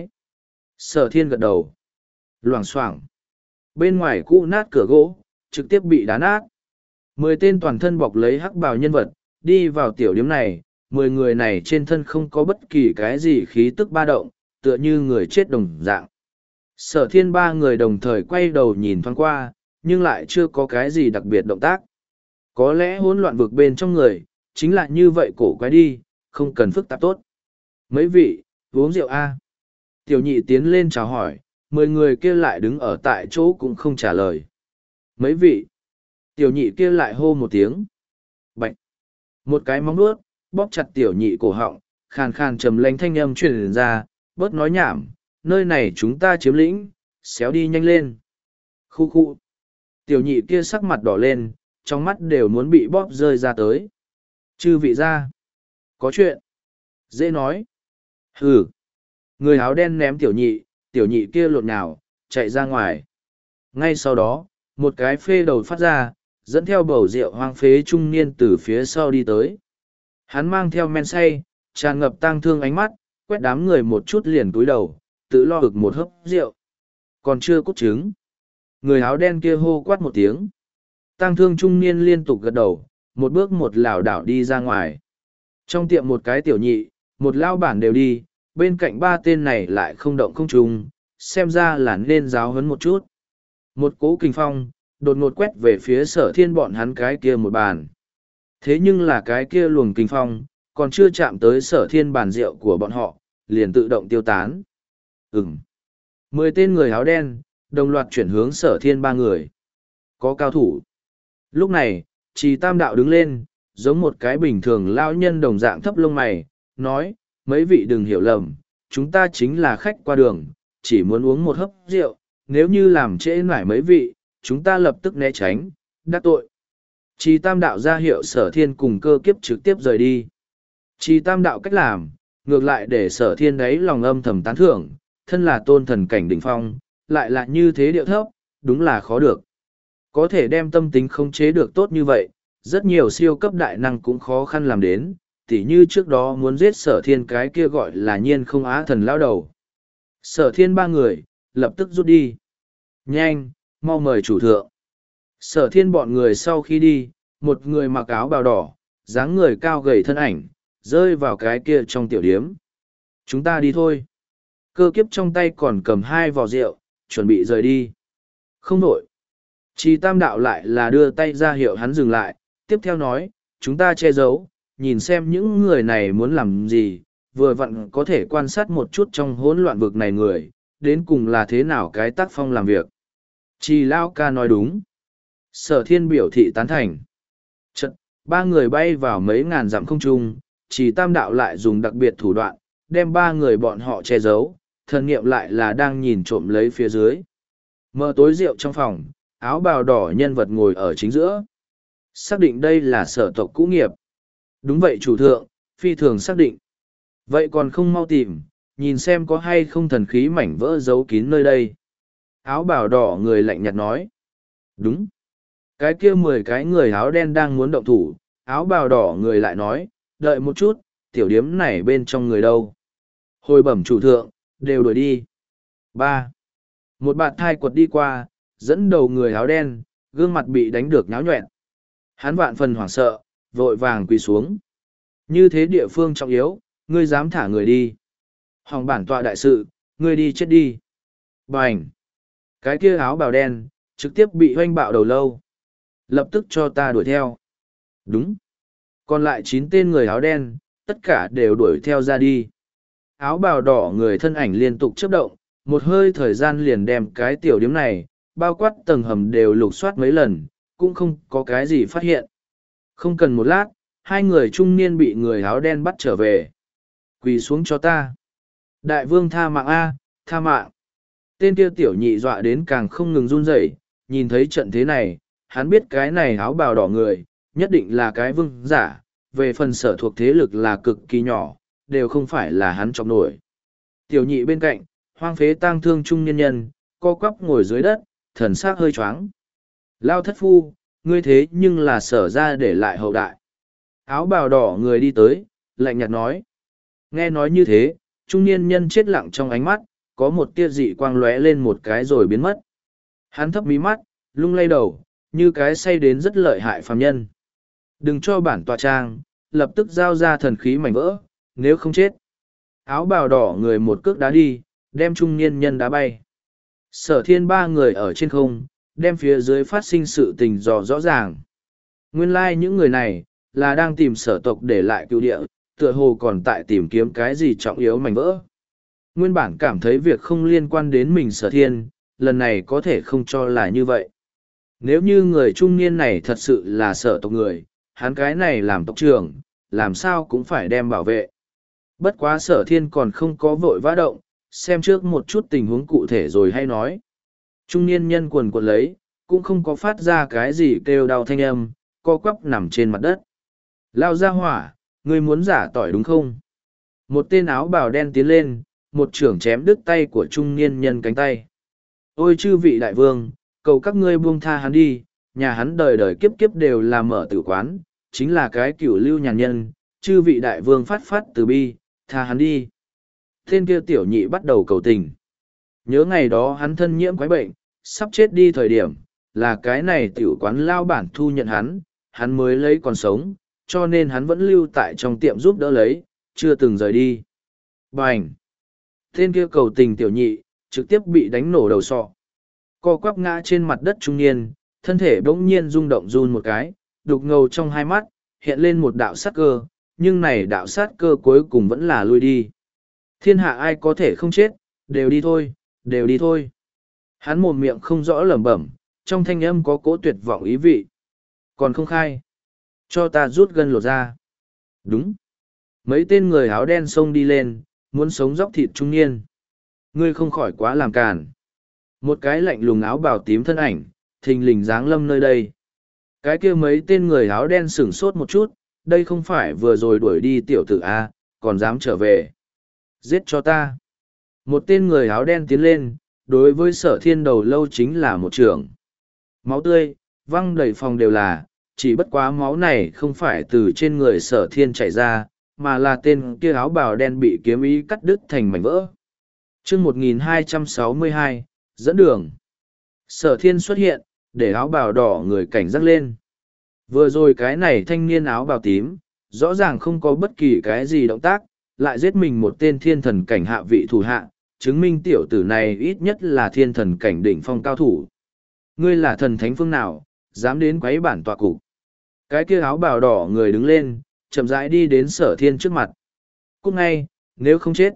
Sở thiên gật đầu. Loảng xoảng. Bên ngoài cũ nát cửa gỗ, trực tiếp bị đá nát. Mười tên toàn thân bọc lấy hắc bào nhân vật, đi vào tiểu điếm này, mười người này trên thân không có bất kỳ cái gì khí tức ba động, tựa như người chết đồng dạng. Sở thiên ba người đồng thời quay đầu nhìn thoáng qua, nhưng lại chưa có cái gì đặc biệt động tác. Có lẽ hỗn loạn vực bên trong người, chính là như vậy cổ quái đi, không cần phức tạp tốt. Mấy vị, uống rượu a? Tiểu nhị tiến lên chào hỏi, mười người kia lại đứng ở tại chỗ cũng không trả lời. Mấy vị, tiểu nhị kia lại hô một tiếng. Bạch, một cái móng vuốt bóp chặt tiểu nhị cổ họng, khàn khàn trầm lanh thanh âm truyền ra, bớt nói nhảm, nơi này chúng ta chiếm lĩnh, xéo đi nhanh lên. Khu khu. Tiểu nhị kia sắc mặt đỏ lên, trong mắt đều muốn bị bóp rơi ra tới. Chư vị ra. Có chuyện. Dễ nói. Hừ. Người áo đen ném tiểu nhị, tiểu nhị kia lộn nhào, chạy ra ngoài. Ngay sau đó, một cái phê đầu phát ra, dẫn theo bầu rượu hoang phế trung niên từ phía sau đi tới. Hắn mang theo men say, tràn ngập tang thương ánh mắt, quét đám người một chút liền cúi đầu, tự lo ực một hớp rượu. Còn chưa cút trứng. Người áo đen kia hô quát một tiếng. Tang thương trung niên liên tục gật đầu, một bước một lảo đảo đi ra ngoài. Trong tiệm một cái tiểu nhị, một lao bản đều đi, bên cạnh ba tên này lại không động không trùng, xem ra là nên giáo huấn một chút. Một cỗ kinh phong, đột ngột quét về phía sở thiên bọn hắn cái kia một bàn. Thế nhưng là cái kia luồng kinh phong, còn chưa chạm tới sở thiên bàn rượu của bọn họ, liền tự động tiêu tán. Ừm. Mười tên người áo đen, đồng loạt chuyển hướng sở thiên ba người. Có cao thủ. Lúc này, Trì Tam Đạo đứng lên, giống một cái bình thường lao nhân đồng dạng thấp lông mày, nói, mấy vị đừng hiểu lầm, chúng ta chính là khách qua đường, chỉ muốn uống một hớp rượu, nếu như làm trễ nải mấy vị, chúng ta lập tức né tránh, đắc tội. Trì Tam Đạo ra hiệu Sở Thiên cùng Cơ Kiếp trực tiếp rời đi. Trì Tam Đạo cách làm, ngược lại để Sở Thiên đấy lòng âm thầm tán thưởng, thân là tôn thần cảnh đỉnh phong, lại là như thế điệu thấp, đúng là khó được. Có thể đem tâm tính khống chế được tốt như vậy, rất nhiều siêu cấp đại năng cũng khó khăn làm đến, tỉ như trước đó muốn giết Sở Thiên cái kia gọi là nhiên không á thần lao đầu. Sở Thiên ba người, lập tức rút đi. Nhanh, mau mời chủ thượng. Sở Thiên bọn người sau khi đi, một người mặc áo bào đỏ, dáng người cao gầy thân ảnh, rơi vào cái kia trong tiểu điếm. Chúng ta đi thôi. Cơ Kiếp trong tay còn cầm hai vò rượu, chuẩn bị rời đi. Không nổi. Trì Tam Đạo lại là đưa tay ra hiệu hắn dừng lại, tiếp theo nói, chúng ta che giấu, nhìn xem những người này muốn làm gì, vừa vặn có thể quan sát một chút trong hỗn loạn vực này người, đến cùng là thế nào cái tác phong làm việc. Trì Lao ca nói đúng. Sở Thiên biểu thị tán thành. Chật, ba người bay vào mấy ngàn dặm không trung, Trì Tam Đạo lại dùng đặc biệt thủ đoạn, đem ba người bọn họ che giấu, thần nghiệm lại là đang nhìn trộm lấy phía dưới. Mở tối rượu trong phòng, áo bào đỏ nhân vật ngồi ở chính giữa. Xác định đây là sở tộc cũ nghiệp. Đúng vậy chủ thượng, phi thường xác định. Vậy còn không mau tìm, nhìn xem có hay không thần khí mảnh vỡ giấu kín nơi đây. Áo bào đỏ người lạnh nhạt nói. Đúng. Cái kia mười cái người áo đen đang muốn động thủ, áo bào đỏ người lại nói, đợi một chút, tiểu điếm này bên trong người đâu. Hồi bẩm chủ thượng, đều đuổi đi. Ba. Một bạn thai quật đi qua, dẫn đầu người áo đen, gương mặt bị đánh được nháo nhoẹn. Hắn vạn phần hoảng sợ, vội vàng quỳ xuống. Như thế địa phương trọng yếu, ngươi dám thả người đi. Hòng bản tọa đại sự, ngươi đi chết đi. Bành! Cái kia áo bào đen, trực tiếp bị hoanh bạo đầu lâu. Lập tức cho ta đuổi theo. Đúng. Còn lại chín tên người áo đen, tất cả đều đuổi theo ra đi. Áo bào đỏ người thân ảnh liên tục chớp động, một hơi thời gian liền đem cái tiểu điếm này, bao quát tầng hầm đều lục soát mấy lần, cũng không có cái gì phát hiện. Không cần một lát, hai người trung niên bị người áo đen bắt trở về. Quỳ xuống cho ta. Đại vương tha mạng A, tha mạng. Tên kia tiểu nhị dọa đến càng không ngừng run rẩy, nhìn thấy trận thế này, hắn biết cái này áo bào đỏ người, nhất định là cái vương giả, về phần sở thuộc thế lực là cực kỳ nhỏ, đều không phải là hắn trọng nổi. Tiểu nhị bên cạnh, hoang phế tang thương trung nhân nhân, co quắp ngồi dưới đất, thần xác hơi choáng. Lao thất phu, ngươi thế nhưng là sở ra để lại hậu đại. Áo bào đỏ người đi tới, lạnh nhạt nói. Nghe nói như thế, trung niên nhân chết lặng trong ánh mắt, có một tia dị quang lóe lên một cái rồi biến mất. Hắn thấp mí mắt, lung lay đầu, như cái say đến rất lợi hại phàm nhân. Đừng cho bản tòa trang, lập tức giao ra thần khí mảnh vỡ, nếu không chết. Áo bào đỏ người một cước đá đi, đem trung niên nhân đá bay. Sở Thiên ba người ở trên không, đem phía dưới phát sinh sự tình dò rõ ràng. Nguyên lai like những người này, là đang tìm sở tộc để lại cựu địa, tựa hồ còn tại tìm kiếm cái gì trọng yếu mảnh vỡ. Nguyên bản cảm thấy việc không liên quan đến mình Sở Thiên, lần này có thể không cho là như vậy. Nếu như người trung niên này thật sự là sở tộc người, hắn cái này làm tộc trưởng, làm sao cũng phải đem bảo vệ. Bất quá Sở Thiên còn không có vội vã động, xem trước một chút tình huống cụ thể rồi hay nói. Trung niên nhân quần quần lấy, cũng không có phát ra cái gì kêu đau thanh âm, co quắp nằm trên mặt đất. Lao ra hỏa, ngươi muốn giả tỏi đúng không? Một tên áo bào đen tiến lên, một trưởng chém đứt tay của trung niên nhân cánh tay. Ôi chư vị đại vương, cầu các ngươi buông tha hắn đi, nhà hắn đời đời kiếp kiếp đều là mở tử quán, chính là cái cửu lưu nhàn nhân, chư vị đại vương phát phát từ bi, tha hắn đi. Tên kia tiểu nhị bắt đầu cầu tình. Nhớ ngày đó hắn thân nhiễm quái bệnh, sắp chết đi thời điểm, là cái này tiểu quán lao bản thu nhận hắn, hắn mới lấy còn sống, cho nên hắn vẫn lưu tại trong tiệm giúp đỡ lấy, chưa từng rời đi. Bành! Tên kia cầu tình tiểu nhị, trực tiếp bị đánh nổ đầu sọ. Co quắp ngã trên mặt đất trung niên, thân thể bỗng nhiên rung động run một cái, đục ngầu trong hai mắt, hiện lên một đạo sát cơ, nhưng này đạo sát cơ cuối cùng vẫn là lui đi. Thiên hạ ai có thể không chết, đều đi thôi, đều đi thôi. Hắn mồm miệng không rõ lẩm bẩm, trong thanh âm có cỗ tuyệt vọng ý vị. Còn không khai. Cho ta rút gân lột ra. Đúng. Mấy tên người áo đen xông đi lên, muốn sống dóc thịt trung niên. Ngươi không khỏi quá làm càn. Một cái lạnh lùng áo bào tím thân ảnh, thình lình dáng lâm nơi đây. Cái kia mấy tên người áo đen sửng sốt một chút, đây không phải vừa rồi đuổi đi tiểu tử A, còn dám trở về. Giết cho ta. Một tên người áo đen tiến lên, đối với sở thiên đầu lâu chính là một trưởng. Máu tươi, văng đầy phòng đều là, chỉ bất quá máu này không phải từ trên người sở thiên chảy ra, mà là tên kia áo bào đen bị kiếm ý cắt đứt thành mảnh vỡ. chương một nghìn hai trăm sáu mươi hai, dẫn đường. Sở thiên xuất hiện, để áo bào đỏ người cảnh giác lên. Vừa rồi cái này thanh niên áo bào tím, rõ ràng không có bất kỳ cái gì động tác, lại giết mình một tên thiên thần cảnh hạ vị thủ hạ, chứng minh tiểu tử này ít nhất là thiên thần cảnh đỉnh phong cao thủ. Ngươi là thần thánh phương nào, dám đến quấy bản tọa cục. Cái kia áo bào đỏ người đứng lên, chậm rãi đi đến sở thiên trước mặt. Cút ngay, nếu không chết.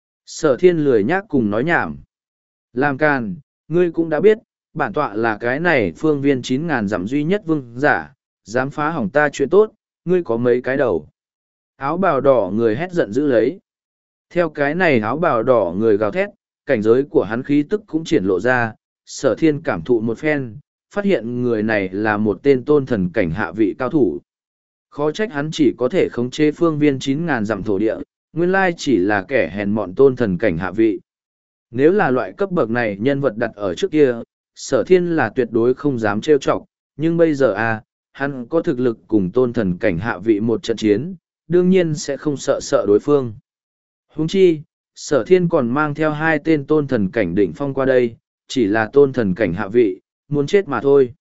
Sở thiên lười nhác cùng nói nhảm. Làm càn, ngươi cũng đã biết, bản tọa là cái này phương viên chín ngàn dặm duy nhất vương giả, dám phá hỏng ta chuyện tốt, ngươi có mấy cái đầu. Áo bào đỏ người hét giận dữ lấy. Theo cái này áo bào đỏ người gào thét, cảnh giới của hắn khí tức cũng triển lộ ra, sở thiên cảm thụ một phen, phát hiện người này là một tên tôn thần cảnh hạ vị cao thủ. Khó trách hắn chỉ có thể khống chế phương viên chín ngàn dặm thổ địa, nguyên lai chỉ là kẻ hèn mọn tôn thần cảnh hạ vị. Nếu là loại cấp bậc này nhân vật đặt ở trước kia, sở thiên là tuyệt đối không dám trêu chọc, nhưng bây giờ à, hắn có thực lực cùng tôn thần cảnh hạ vị một trận chiến, đương nhiên sẽ không sợ sợ đối phương. Huống chi, sở thiên còn mang theo hai tên tôn thần cảnh đỉnh phong qua đây, chỉ là tôn thần cảnh hạ vị, muốn chết mà thôi.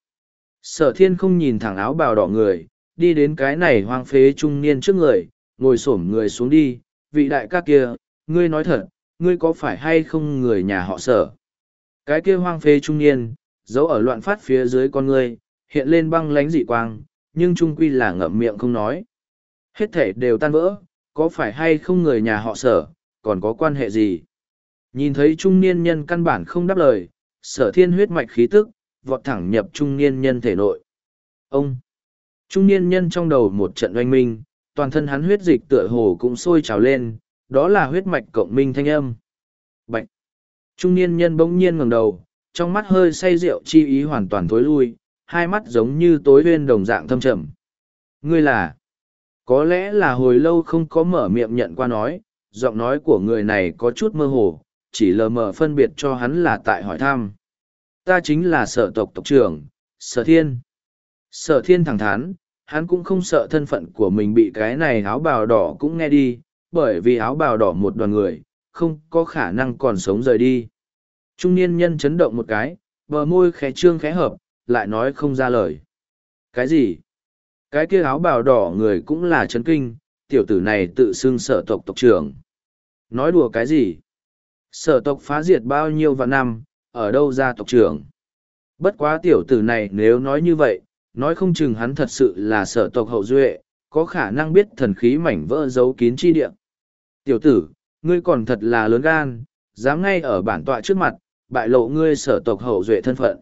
Sở thiên không nhìn thẳng áo bào đỏ người, đi đến cái này hoang phế trung niên trước người, ngồi xổm người xuống đi, vị đại ca kia, ngươi nói thật, ngươi có phải hay không người nhà họ sở? Cái kia hoang phế trung niên, giấu ở loạn phát phía dưới con ngươi, hiện lên băng lánh dị quang, nhưng trung quy là ngậm miệng không nói. Hết thể đều tan vỡ, có phải hay không người nhà họ sở, còn có quan hệ gì? Nhìn thấy trung niên nhân căn bản không đáp lời, sở thiên huyết mạch khí tức, vọt thẳng nhập trung niên nhân thể nội. Ông! Trung niên nhân trong đầu một trận oanh minh, toàn thân hắn huyết dịch tựa hồ cũng sôi trào lên, đó là huyết mạch cộng minh thanh âm. Bạch! Trung niên nhân bỗng nhiên ngẩng đầu, trong mắt hơi say rượu chi ý hoàn toàn tối lui, hai mắt giống như tối huyên đồng dạng thâm trầm. Ngươi là... Có lẽ là hồi lâu không có mở miệng nhận qua nói, giọng nói của người này có chút mơ hồ, chỉ lờ mờ phân biệt cho hắn là tại hỏi thăm. Ta chính là sở tộc tộc trưởng, sở thiên. Sở thiên thẳng thắn, hắn cũng không sợ thân phận của mình bị cái này áo bào đỏ cũng nghe đi, bởi vì áo bào đỏ một đoàn người, không có khả năng còn sống rời đi. Trung niên nhân chấn động một cái, bờ môi khẽ trương khẽ hợp, lại nói không ra lời. Cái gì? Cái kia áo bào đỏ người cũng là chấn kinh, tiểu tử này tự xưng sở tộc tộc trưởng. Nói đùa cái gì? Sở tộc phá diệt bao nhiêu vạn năm, ở đâu ra tộc trưởng? Bất quá tiểu tử này nếu nói như vậy, nói không chừng hắn thật sự là sở tộc hậu duệ, có khả năng biết thần khí mảnh vỡ giấu kín chi địa. Tiểu tử, ngươi còn thật là lớn gan, dám ngay ở bản tọa trước mặt, bại lộ ngươi sở tộc hậu duệ thân phận.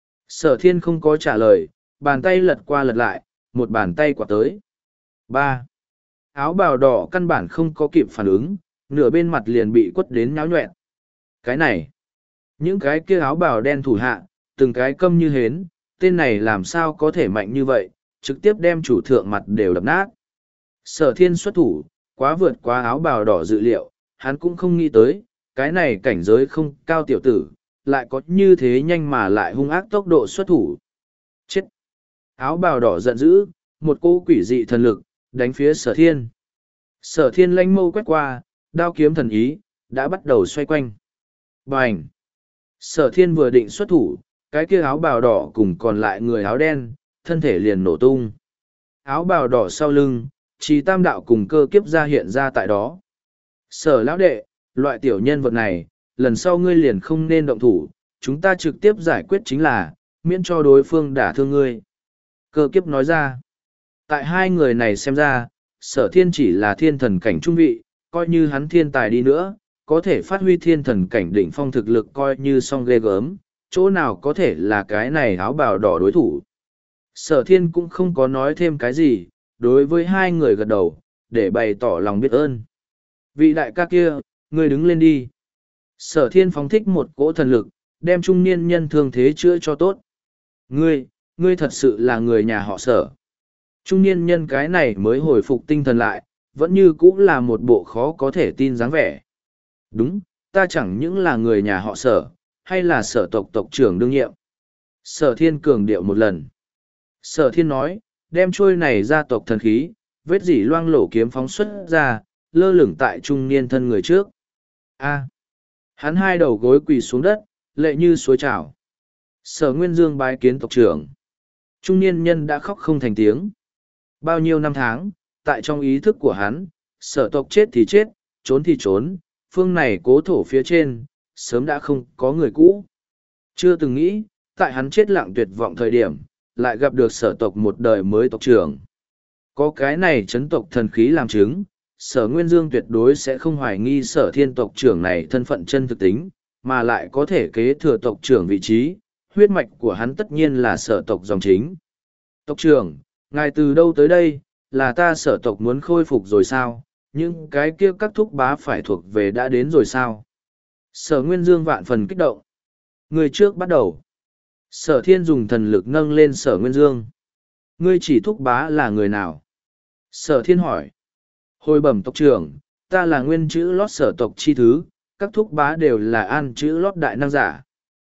Sở thiên không có trả lời, bàn tay lật qua lật lại, một bàn tay quạt tới. Ba. Áo bào đỏ căn bản không có kịp phản ứng, nửa bên mặt liền bị quất đến nháo nhoẹn. Cái này, những cái kia áo bào đen thủ hạ, từng cái câm như hến, tên này làm sao có thể mạnh như vậy, trực tiếp đem chủ thượng mặt đều đập nát. Sở thiên xuất thủ, quá vượt quá áo bào đỏ dự liệu, hắn cũng không nghĩ tới, cái này cảnh giới không cao tiểu tử, lại có như thế nhanh mà lại hung ác tốc độ xuất thủ. Chết! Áo bào đỏ giận dữ, một cô quỷ dị thần lực, đánh phía sở thiên. Sở thiên lanh mâu quét qua, đao kiếm thần ý, đã bắt đầu xoay quanh. Bành! Sở thiên vừa định xuất thủ, cái kia áo bào đỏ cùng còn lại người áo đen, thân thể liền nổ tung. Áo bào đỏ sau lưng, Trì Tam Đạo cùng cơ kiếp ra hiện ra tại đó. Sở lão đệ, loại tiểu nhân vật này, lần sau ngươi liền không nên động thủ, chúng ta trực tiếp giải quyết chính là, miễn cho đối phương đả thương ngươi. Cơ kiếp nói ra, tại hai người này xem ra, sở thiên chỉ là thiên thần cảnh trung vị, coi như hắn thiên tài đi nữa, có thể phát huy thiên thần cảnh đỉnh phong thực lực coi như song ghê gớm, chỗ nào có thể là cái này áo bào đỏ đối thủ. Sở thiên cũng không có nói thêm cái gì, đối với hai người gật đầu, để bày tỏ lòng biết ơn. Vị đại ca kia, ngươi đứng lên đi. Sở thiên phóng thích một cỗ thần lực, đem trung niên nhân thương thế chữa cho tốt. Ngươi, ngươi thật sự là người nhà họ sở. Trung niên nhân cái này mới hồi phục tinh thần lại, vẫn như cũng là một bộ khó có thể tin dáng vẻ. Đúng, ta chẳng những là người nhà họ sở, hay là sở tộc tộc trưởng đương nhiệm. Sở thiên cường điệu một lần. Sở thiên nói, đem trôi này ra tộc thần khí, vết dỉ loang lổ kiếm phóng xuất ra, lơ lửng tại trung niên thân người trước. A. Hắn hai đầu gối quỳ xuống đất, lệ như suối trào. Sở Nguyên Dương bái kiến tộc trưởng. Trung niên nhân đã khóc không thành tiếng. Bao nhiêu năm tháng, tại trong ý thức của hắn, sở tộc chết thì chết, trốn thì trốn, phương này cố thổ phía trên, sớm đã không có người cũ. Chưa từng nghĩ, tại hắn chết lặng tuyệt vọng thời điểm, lại gặp được sở tộc một đời mới tộc trưởng. Có cái này chấn tộc thần khí làm chứng, sở Nguyên Dương tuyệt đối sẽ không hoài nghi sở thiên tộc trưởng này thân phận chân thực tính, mà lại có thể kế thừa tộc trưởng vị trí, huyết mạch của hắn tất nhiên là sở tộc dòng chính. Tộc trưởng, ngài từ đâu tới đây, là ta sở tộc muốn khôi phục rồi sao, những cái kia các thúc bá phải thuộc về đã đến rồi sao? Sở Nguyên Dương vạn phần kích động. Người trước bắt đầu. Sở thiên dùng thần lực nâng lên sở Nguyên Dương. Ngươi chỉ thúc bá là người nào? Sở thiên hỏi. Hồi bẩm tộc trưởng, ta là nguyên chữ lót sở tộc chi thứ, các thúc bá đều là an chữ lót đại năng giả.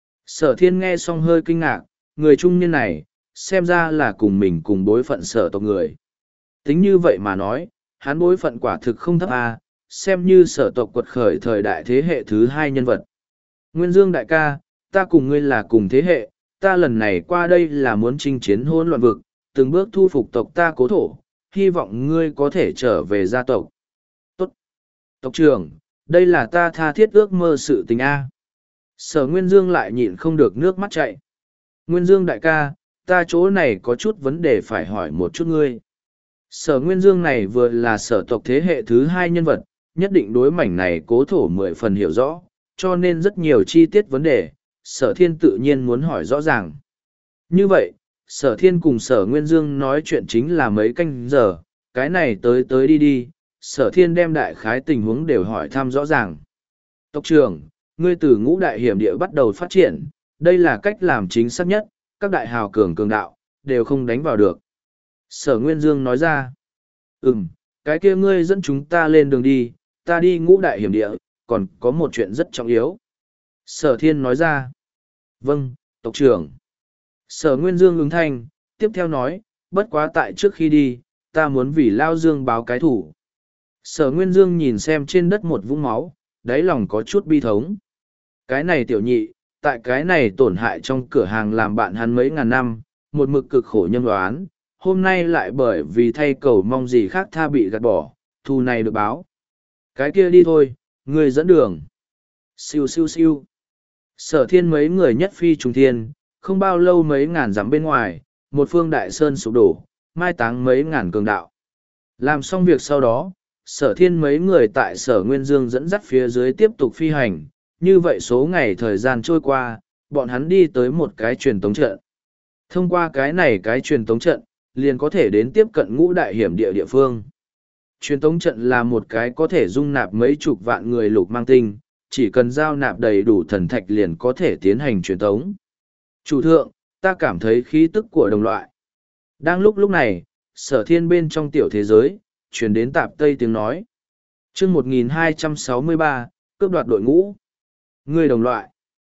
Sở thiên nghe xong hơi kinh ngạc, người trung niên này, xem ra là cùng mình cùng bối phận sở tộc người. Tính như vậy mà nói, hắn bối phận quả thực không thấp à, xem như sở tộc quật khởi thời đại thế hệ thứ hai nhân vật. Nguyên Dương đại ca, ta cùng ngươi là cùng thế hệ, ta lần này qua đây là muốn chinh chiến hỗn loạn vực, từng bước thu phục tộc ta cố thổ, hy vọng ngươi có thể trở về gia tộc. Tốt. Tộc trưởng, đây là ta tha thiết ước mơ sự tình A. Sở Nguyên Dương lại nhịn không được nước mắt chạy. Nguyên Dương đại ca, ta chỗ này có chút vấn đề phải hỏi một chút ngươi. Sở Nguyên Dương này vừa là sở tộc thế hệ thứ hai nhân vật, nhất định đối mảnh này cố thổ mười phần hiểu rõ, cho nên rất nhiều chi tiết vấn đề, sở thiên tự nhiên muốn hỏi rõ ràng. Như vậy, sở thiên cùng sở Nguyên Dương nói chuyện chính là mấy canh giờ, cái này tới tới đi đi, sở thiên đem đại khái tình huống đều hỏi thăm rõ ràng. Tộc trưởng, ngươi từ ngũ đại hiểm địa bắt đầu phát triển, đây là cách làm chính xác nhất, các đại hào cường cường đạo, đều không đánh vào được. Sở Nguyên Dương nói ra, ừm, cái kia ngươi dẫn chúng ta lên đường đi, ta đi ngũ đại hiểm địa, còn có một chuyện rất trọng yếu. Sở Thiên nói ra, vâng, tộc trưởng. Sở Nguyên Dương ứng thanh, tiếp theo nói, bất quá tại trước khi đi, ta muốn vì Lao Dương báo cái thủ. Sở Nguyên Dương nhìn xem trên đất một vũng máu, đáy lòng có chút bi thống. Cái này tiểu nhị, tại cái này tổn hại trong cửa hàng làm bạn hắn mấy ngàn năm, một mực cực khổ nhâm đoán, hôm nay lại bởi vì thay cầu mong gì khác tha bị gạt bỏ, thù này được báo. Cái kia đi thôi, người dẫn đường. Siêu siêu siêu. Sở Thiên mấy người nhất phi trùng thiên, không bao lâu mấy ngàn dặm bên ngoài, một phương đại sơn sụp đổ, mai táng mấy ngàn cường đạo. Làm xong việc sau đó, sở thiên mấy người tại sở Nguyên Dương dẫn dắt phía dưới tiếp tục phi hành, như vậy số ngày thời gian trôi qua, bọn hắn đi tới một cái truyền tống trận. Thông qua cái này cái truyền tống trận, liền có thể đến tiếp cận ngũ đại hiểm địa địa phương. Truyền tống trận là một cái có thể dung nạp mấy chục vạn người lục mang tinh, chỉ cần giao nạp đầy đủ thần thạch liền có thể tiến hành truyền tống. Chủ thượng, ta cảm thấy khí tức của đồng loại. Đang lúc lúc này, sở thiên bên trong tiểu thế giới, truyền đến tạp tây tiếng nói. chương một nghìn hai trăm sáu mươi ba, cướp đoạt đội ngũ. Người đồng loại.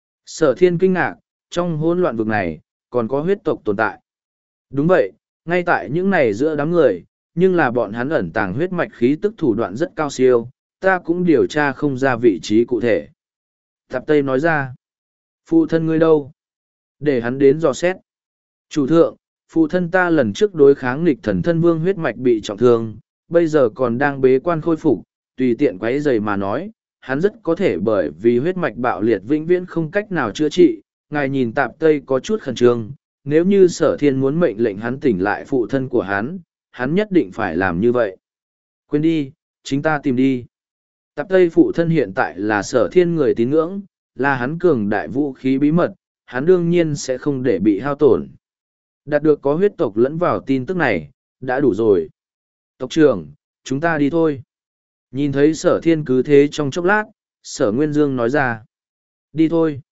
Sở thiên kinh ngạc, trong hỗn loạn vực này, còn có huyết tộc tồn tại. Đúng vậy, ngay tại những này giữa đám người, nhưng là bọn hắn ẩn tàng huyết mạch khí tức thủ đoạn rất cao siêu, ta cũng điều tra không ra vị trí cụ thể. Tạp Tây nói ra, phụ thân ngươi đâu? Để hắn đến dò xét. Chủ thượng, phụ thân ta lần trước đối kháng nghịch thần thân vương huyết mạch bị trọng thương, bây giờ còn đang bế quan khôi phục, tùy tiện quấy giày mà nói, hắn rất có thể bởi vì huyết mạch bạo liệt vĩnh viễn không cách nào chữa trị. Ngài nhìn Tạp Tây có chút khẩn trương, nếu như sở thiên muốn mệnh lệnh hắn tỉnh lại phụ thân của hắn, hắn nhất định phải làm như vậy. Quên đi, chính ta tìm đi. Tạp Tây phụ thân hiện tại là sở thiên người tín ngưỡng, là hắn cường đại vũ khí bí mật, hắn đương nhiên sẽ không để bị hao tổn. Đạt được có huyết tộc lẫn vào tin tức này, đã đủ rồi. Tộc trưởng, chúng ta đi thôi. Nhìn thấy sở thiên cứ thế trong chốc lát, sở Nguyên Dương nói ra. Đi thôi.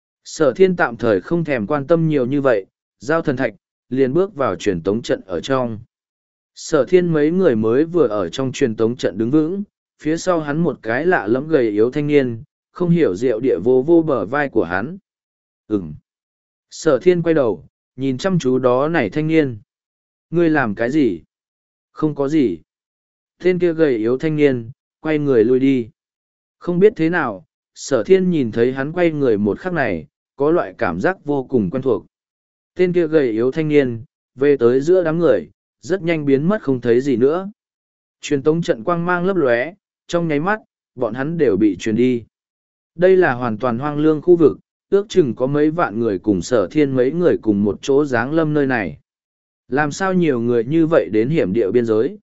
Sở thiên tạm thời không thèm quan tâm nhiều như vậy, giao thần thạch, liền bước vào truyền tống trận ở trong. Sở thiên mấy người mới vừa ở trong truyền tống trận đứng vững, phía sau hắn một cái lạ lẫm gầy yếu thanh niên, không hiểu diệu địa vô vô bờ vai của hắn. Ừm. Sở thiên quay đầu, nhìn chăm chú đó này thanh niên. Ngươi làm cái gì? Không có gì. Tên kia gầy yếu thanh niên, quay người lui đi. Không biết thế nào, sở thiên nhìn thấy hắn quay người một khắc này, có loại cảm giác vô cùng quen thuộc. Tên kia gầy yếu thanh niên, về tới giữa đám người, rất nhanh biến mất không thấy gì nữa. Truyền tống trận quang mang lấp lóe, trong nháy mắt, bọn hắn đều bị truyền đi. Đây là hoàn toàn hoang lương khu vực, ước chừng có mấy vạn người cùng sở thiên mấy người cùng một chỗ giáng lâm nơi này. Làm sao nhiều người như vậy đến hiểm địa biên giới?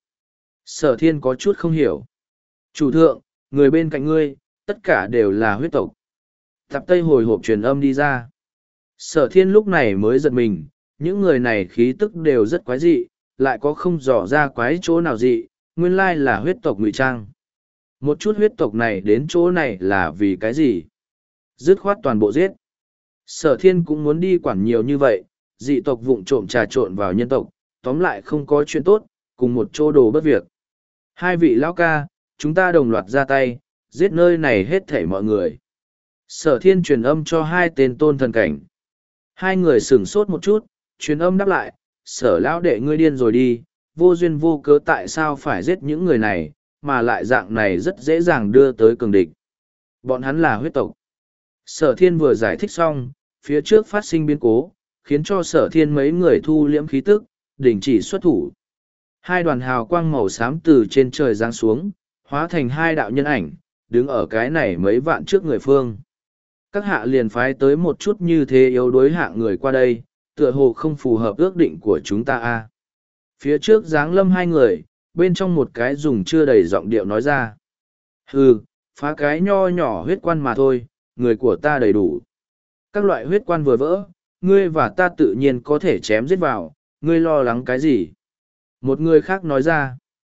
Sở thiên có chút không hiểu. Chủ thượng, người bên cạnh ngươi, tất cả đều là huyết tộc. Tạp Tây hồi hộp truyền âm đi ra. Sở thiên lúc này mới giật mình, những người này khí tức đều rất quái dị, lại có không dò ra quái chỗ nào dị, nguyên lai là huyết tộc ngụy trang. Một chút huyết tộc này đến chỗ này là vì cái gì? Dứt khoát toàn bộ giết. Sở thiên cũng muốn đi quản nhiều như vậy, dị tộc vụng trộm trà trộn vào nhân tộc, tóm lại không có chuyện tốt, cùng một chỗ đồ bất việc. Hai vị lão ca, chúng ta đồng loạt ra tay, giết nơi này hết thảy mọi người. Sở thiên truyền âm cho hai tên tôn thần cảnh. Hai người sửng sốt một chút, truyền âm đáp lại, sở lão đệ ngươi điên rồi đi, vô duyên vô cớ tại sao phải giết những người này, mà lại dạng này rất dễ dàng đưa tới cường địch. Bọn hắn là huyết tộc. Sở thiên vừa giải thích xong, phía trước phát sinh biến cố, khiến cho sở thiên mấy người thu liễm khí tức, đình chỉ xuất thủ. Hai đoàn hào quang màu xám từ trên trời giáng xuống, hóa thành hai đạo nhân ảnh, đứng ở cái này mấy vạn trước người phương. Các hạ liền phái tới một chút như thế yếu đối hạ người qua đây, tựa hồ không phù hợp ước định của chúng ta a. Phía trước giáng lâm hai người, bên trong một cái dùng chưa đầy giọng điệu nói ra. Hừ, phá cái nho nhỏ huyết quan mà thôi, người của ta đầy đủ. Các loại huyết quan vừa vỡ, ngươi và ta tự nhiên có thể chém giết vào, ngươi lo lắng cái gì? Một người khác nói ra.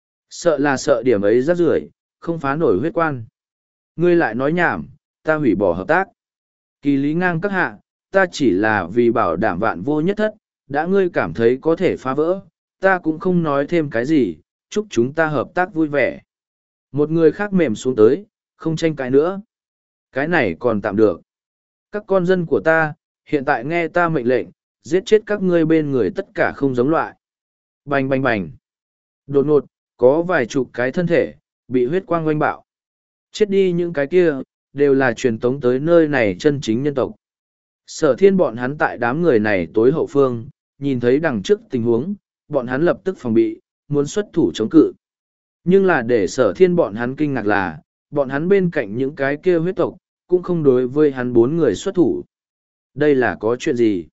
Sợ là sợ điểm ấy rác rưởi, không phá nổi huyết quan. Ngươi lại nói nhảm, ta hủy bỏ hợp tác. Kỳ lý ngang các hạ, ta chỉ là vì bảo đảm vạn vô nhất thất, đã ngươi cảm thấy có thể phá vỡ, ta cũng không nói thêm cái gì, chúc chúng ta hợp tác vui vẻ. Một người khác mềm xuống tới, không tranh cãi nữa. Cái này còn tạm được. Các con dân của ta, hiện tại nghe ta mệnh lệnh, giết chết các ngươi bên người tất cả không giống loại. Bành bành bành. Đột ngột, có vài chục cái thân thể, bị huyết quang oanh bạo. Chết đi những cái kia, đều là truyền tống tới nơi này chân chính nhân tộc. Sở thiên bọn hắn tại đám người này tối hậu phương, nhìn thấy đằng trước tình huống, bọn hắn lập tức phòng bị, muốn xuất thủ chống cự. Nhưng là để sở thiên bọn hắn kinh ngạc là, bọn hắn bên cạnh những cái kia huyết tộc, cũng không đối với hắn bốn người xuất thủ. Đây là có chuyện gì?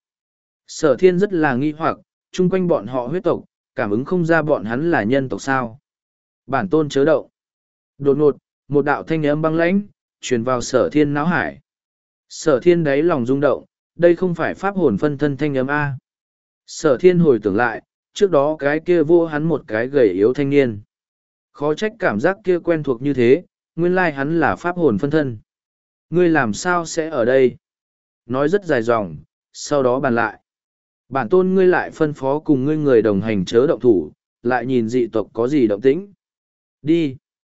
Sở thiên rất là nghi hoặc, chung quanh bọn họ huyết tộc, cảm ứng không ra bọn hắn là nhân tộc sao. Bản tôn chớ động. Đột ngột, một đạo thanh âm băng lãnh, truyền vào sở thiên não hải. Sở thiên đáy lòng rung động, đây không phải pháp hồn phân thân thanh âm A. Sở thiên hồi tưởng lại, trước đó cái kia vô hắn một cái gầy yếu thanh niên. Khó trách cảm giác kia quen thuộc như thế, nguyên lai hắn là pháp hồn phân thân. Ngươi làm sao sẽ ở đây? Nói rất dài dòng, sau đó bàn lại. Bản tôn ngươi lại phân phó cùng ngươi người đồng hành chớ động thủ, lại nhìn dị tộc có gì động tĩnh. Đi.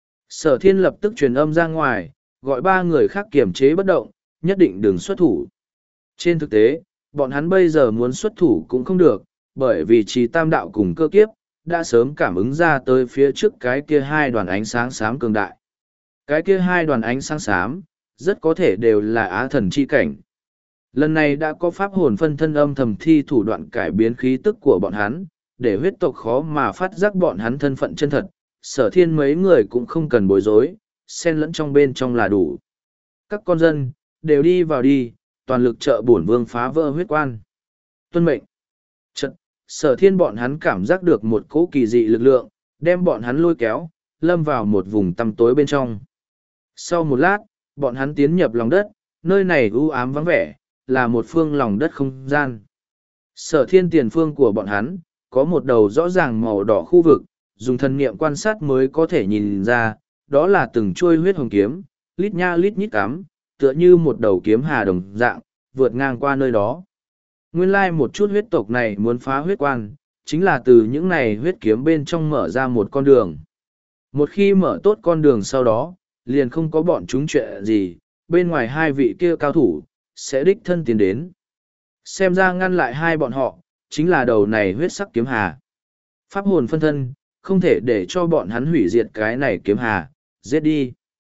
Sở thiên lập tức truyền âm ra ngoài, gọi ba người khác kiềm chế bất động, nhất định đừng xuất thủ. Trên thực tế, bọn hắn bây giờ muốn xuất thủ cũng không được, bởi vì trì tam đạo cùng cơ kiếp, đã sớm cảm ứng ra tới phía trước cái kia hai đoàn ánh sáng xám cường đại. Cái kia hai đoàn ánh sáng xám, rất có thể đều là á thần chi cảnh. Lần này đã có pháp hồn phân thân âm thầm thi thủ đoạn cải biến khí tức của bọn hắn, để huyết tộc khó mà phát giác bọn hắn thân phận chân thật, sở thiên mấy người cũng không cần bối rối, xen lẫn trong bên trong là đủ. Các con dân, đều đi vào đi, toàn lực trợ bổn vương phá vỡ huyết quan. Tuân mệnh. Chật, sở thiên bọn hắn cảm giác được một cỗ kỳ dị lực lượng, đem bọn hắn lôi kéo, lâm vào một vùng tăm tối bên trong. Sau một lát, bọn hắn tiến nhập lòng đất, nơi này u ám vắng vẻ, là một phương lòng đất không gian. Sở thiên tiền phương của bọn hắn, có một đầu rõ ràng màu đỏ khu vực, dùng thần niệm quan sát mới có thể nhìn ra, đó là từng chuôi huyết hồng kiếm, lít nha lít nhít cắm, tựa như một đầu kiếm hà đồng dạng, vượt ngang qua nơi đó. Nguyên lai một chút huyết tộc này muốn phá huyết quan, chính là từ những này huyết kiếm bên trong mở ra một con đường. Một khi mở tốt con đường sau đó, liền không có bọn chúng chuyện gì, bên ngoài hai vị kia cao thủ, sẽ đích thân tiến đến. Xem ra ngăn lại hai bọn họ, chính là đầu này huyết sắc kiếm hà. Pháp hồn phân thân, không thể để cho bọn hắn hủy diệt cái này kiếm hà, giết đi.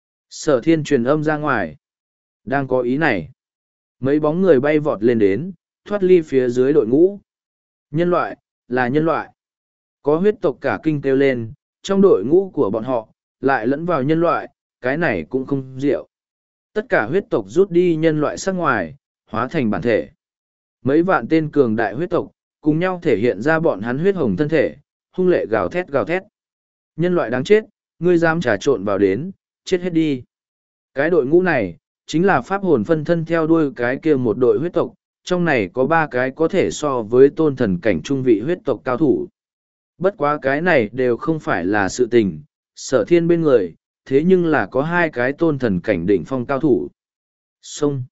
Sở thiên truyền âm ra ngoài. Đang có ý này. Mấy bóng người bay vọt lên đến, thoát ly phía dưới đội ngũ. Nhân loại, là nhân loại. Có huyết tộc cả kinh kêu lên, trong đội ngũ của bọn họ, lại lẫn vào nhân loại, cái này cũng không diệu. Tất cả huyết tộc rút đi nhân loại sắc ngoài, hóa thành bản thể. Mấy vạn tên cường đại huyết tộc, cùng nhau thể hiện ra bọn hắn huyết hồng thân thể, hung lệ gào thét gào thét. Nhân loại đáng chết, ngươi dám trà trộn vào đến, chết hết đi. Cái đội ngũ này, chính là pháp hồn phân thân theo đuôi cái kia một đội huyết tộc, trong này có ba cái có thể so với tôn thần cảnh trung vị huyết tộc cao thủ. Bất quá cái này đều không phải là sự tình, sở thiên bên người, thế nhưng là có hai cái tôn thần cảnh đỉnh phong cao thủ. Xông.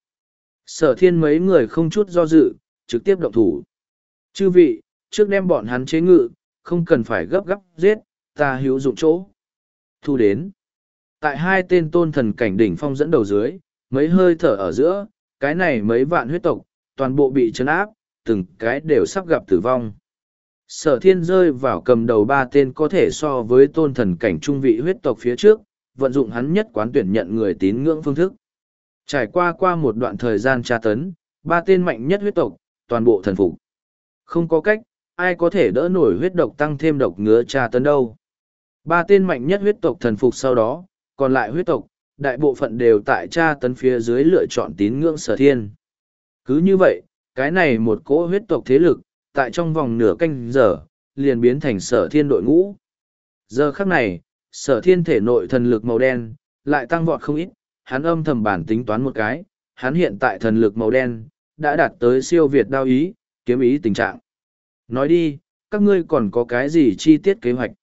Sở thiên mấy người không chút do dự, trực tiếp động thủ. Chư vị, trước đem bọn hắn chế ngự, không cần phải gấp gấp giết, ta hữu dụng chỗ. Thu đến. Tại hai tên tôn thần cảnh đỉnh phong dẫn đầu dưới, mấy hơi thở ở giữa, cái này mấy vạn huyết tộc, toàn bộ bị chấn áp, từng cái đều sắp gặp tử vong. Sở thiên rơi vào cầm đầu ba tên có thể so với tôn thần cảnh trung vị huyết tộc phía trước, vận dụng hắn nhất quán tuyển nhận người tín ngưỡng phương thức. Trải qua qua một đoạn thời gian tra tấn, ba tên mạnh nhất huyết tộc, toàn bộ thần phục. Không có cách, ai có thể đỡ nổi huyết độc tăng thêm độc ngứa tra tấn đâu. Ba tên mạnh nhất huyết tộc thần phục sau đó, còn lại huyết tộc, đại bộ phận đều tại tra tấn phía dưới lựa chọn tín ngưỡng sở thiên. Cứ như vậy, cái này một cỗ huyết tộc thế lực, tại trong vòng nửa canh giờ, liền biến thành sở thiên đội ngũ. Giờ khắc này, sở thiên thể nội thần lực màu đen, lại tăng vọt không ít, hắn âm thầm bản tính toán một cái, hắn hiện tại thần lực màu đen, đã đạt tới siêu việt đao ý, kiếm ý tình trạng. Nói đi, các ngươi còn có cái gì chi tiết kế hoạch?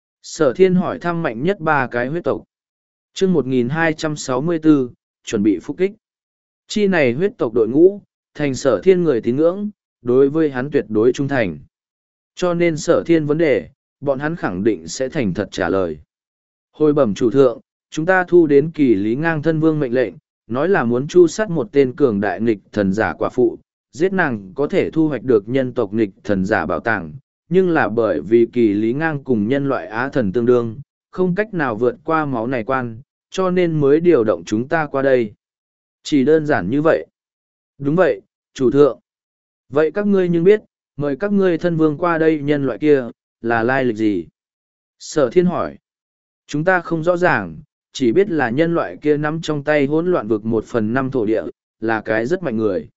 Sở thiên hỏi thăm mạnh nhất ba cái huyết tộc. chương một nghìn hai trăm sáu mươi bốn, chuẩn bị phục kích. Chi này huyết tộc đội ngũ, thành sở thiên người tín ngưỡng, đối với hắn tuyệt đối trung thành. Cho nên sở thiên vấn đề, bọn hắn khẳng định sẽ thành thật trả lời. Hồi bẩm chủ thượng, chúng ta thu đến kỳ lý ngang thân vương mệnh lệnh, nói là muốn chu sát một tên cường đại nghịch thần giả quả phụ, giết nàng có thể thu hoạch được nhân tộc nghịch thần giả bảo tàng, nhưng là bởi vì kỳ lý ngang cùng nhân loại á thần tương đương, không cách nào vượt qua máu này quan, cho nên mới điều động chúng ta qua đây. Chỉ đơn giản như vậy. Đúng vậy, chủ thượng. Vậy các ngươi nhưng biết, mời các ngươi thân vương qua đây nhân loại kia, là lai lịch gì? Sở thiên hỏi. Chúng ta không rõ ràng, chỉ biết là nhân loại kia nắm trong tay hỗn loạn vực một phần năm thổ địa, là cái rất mạnh người.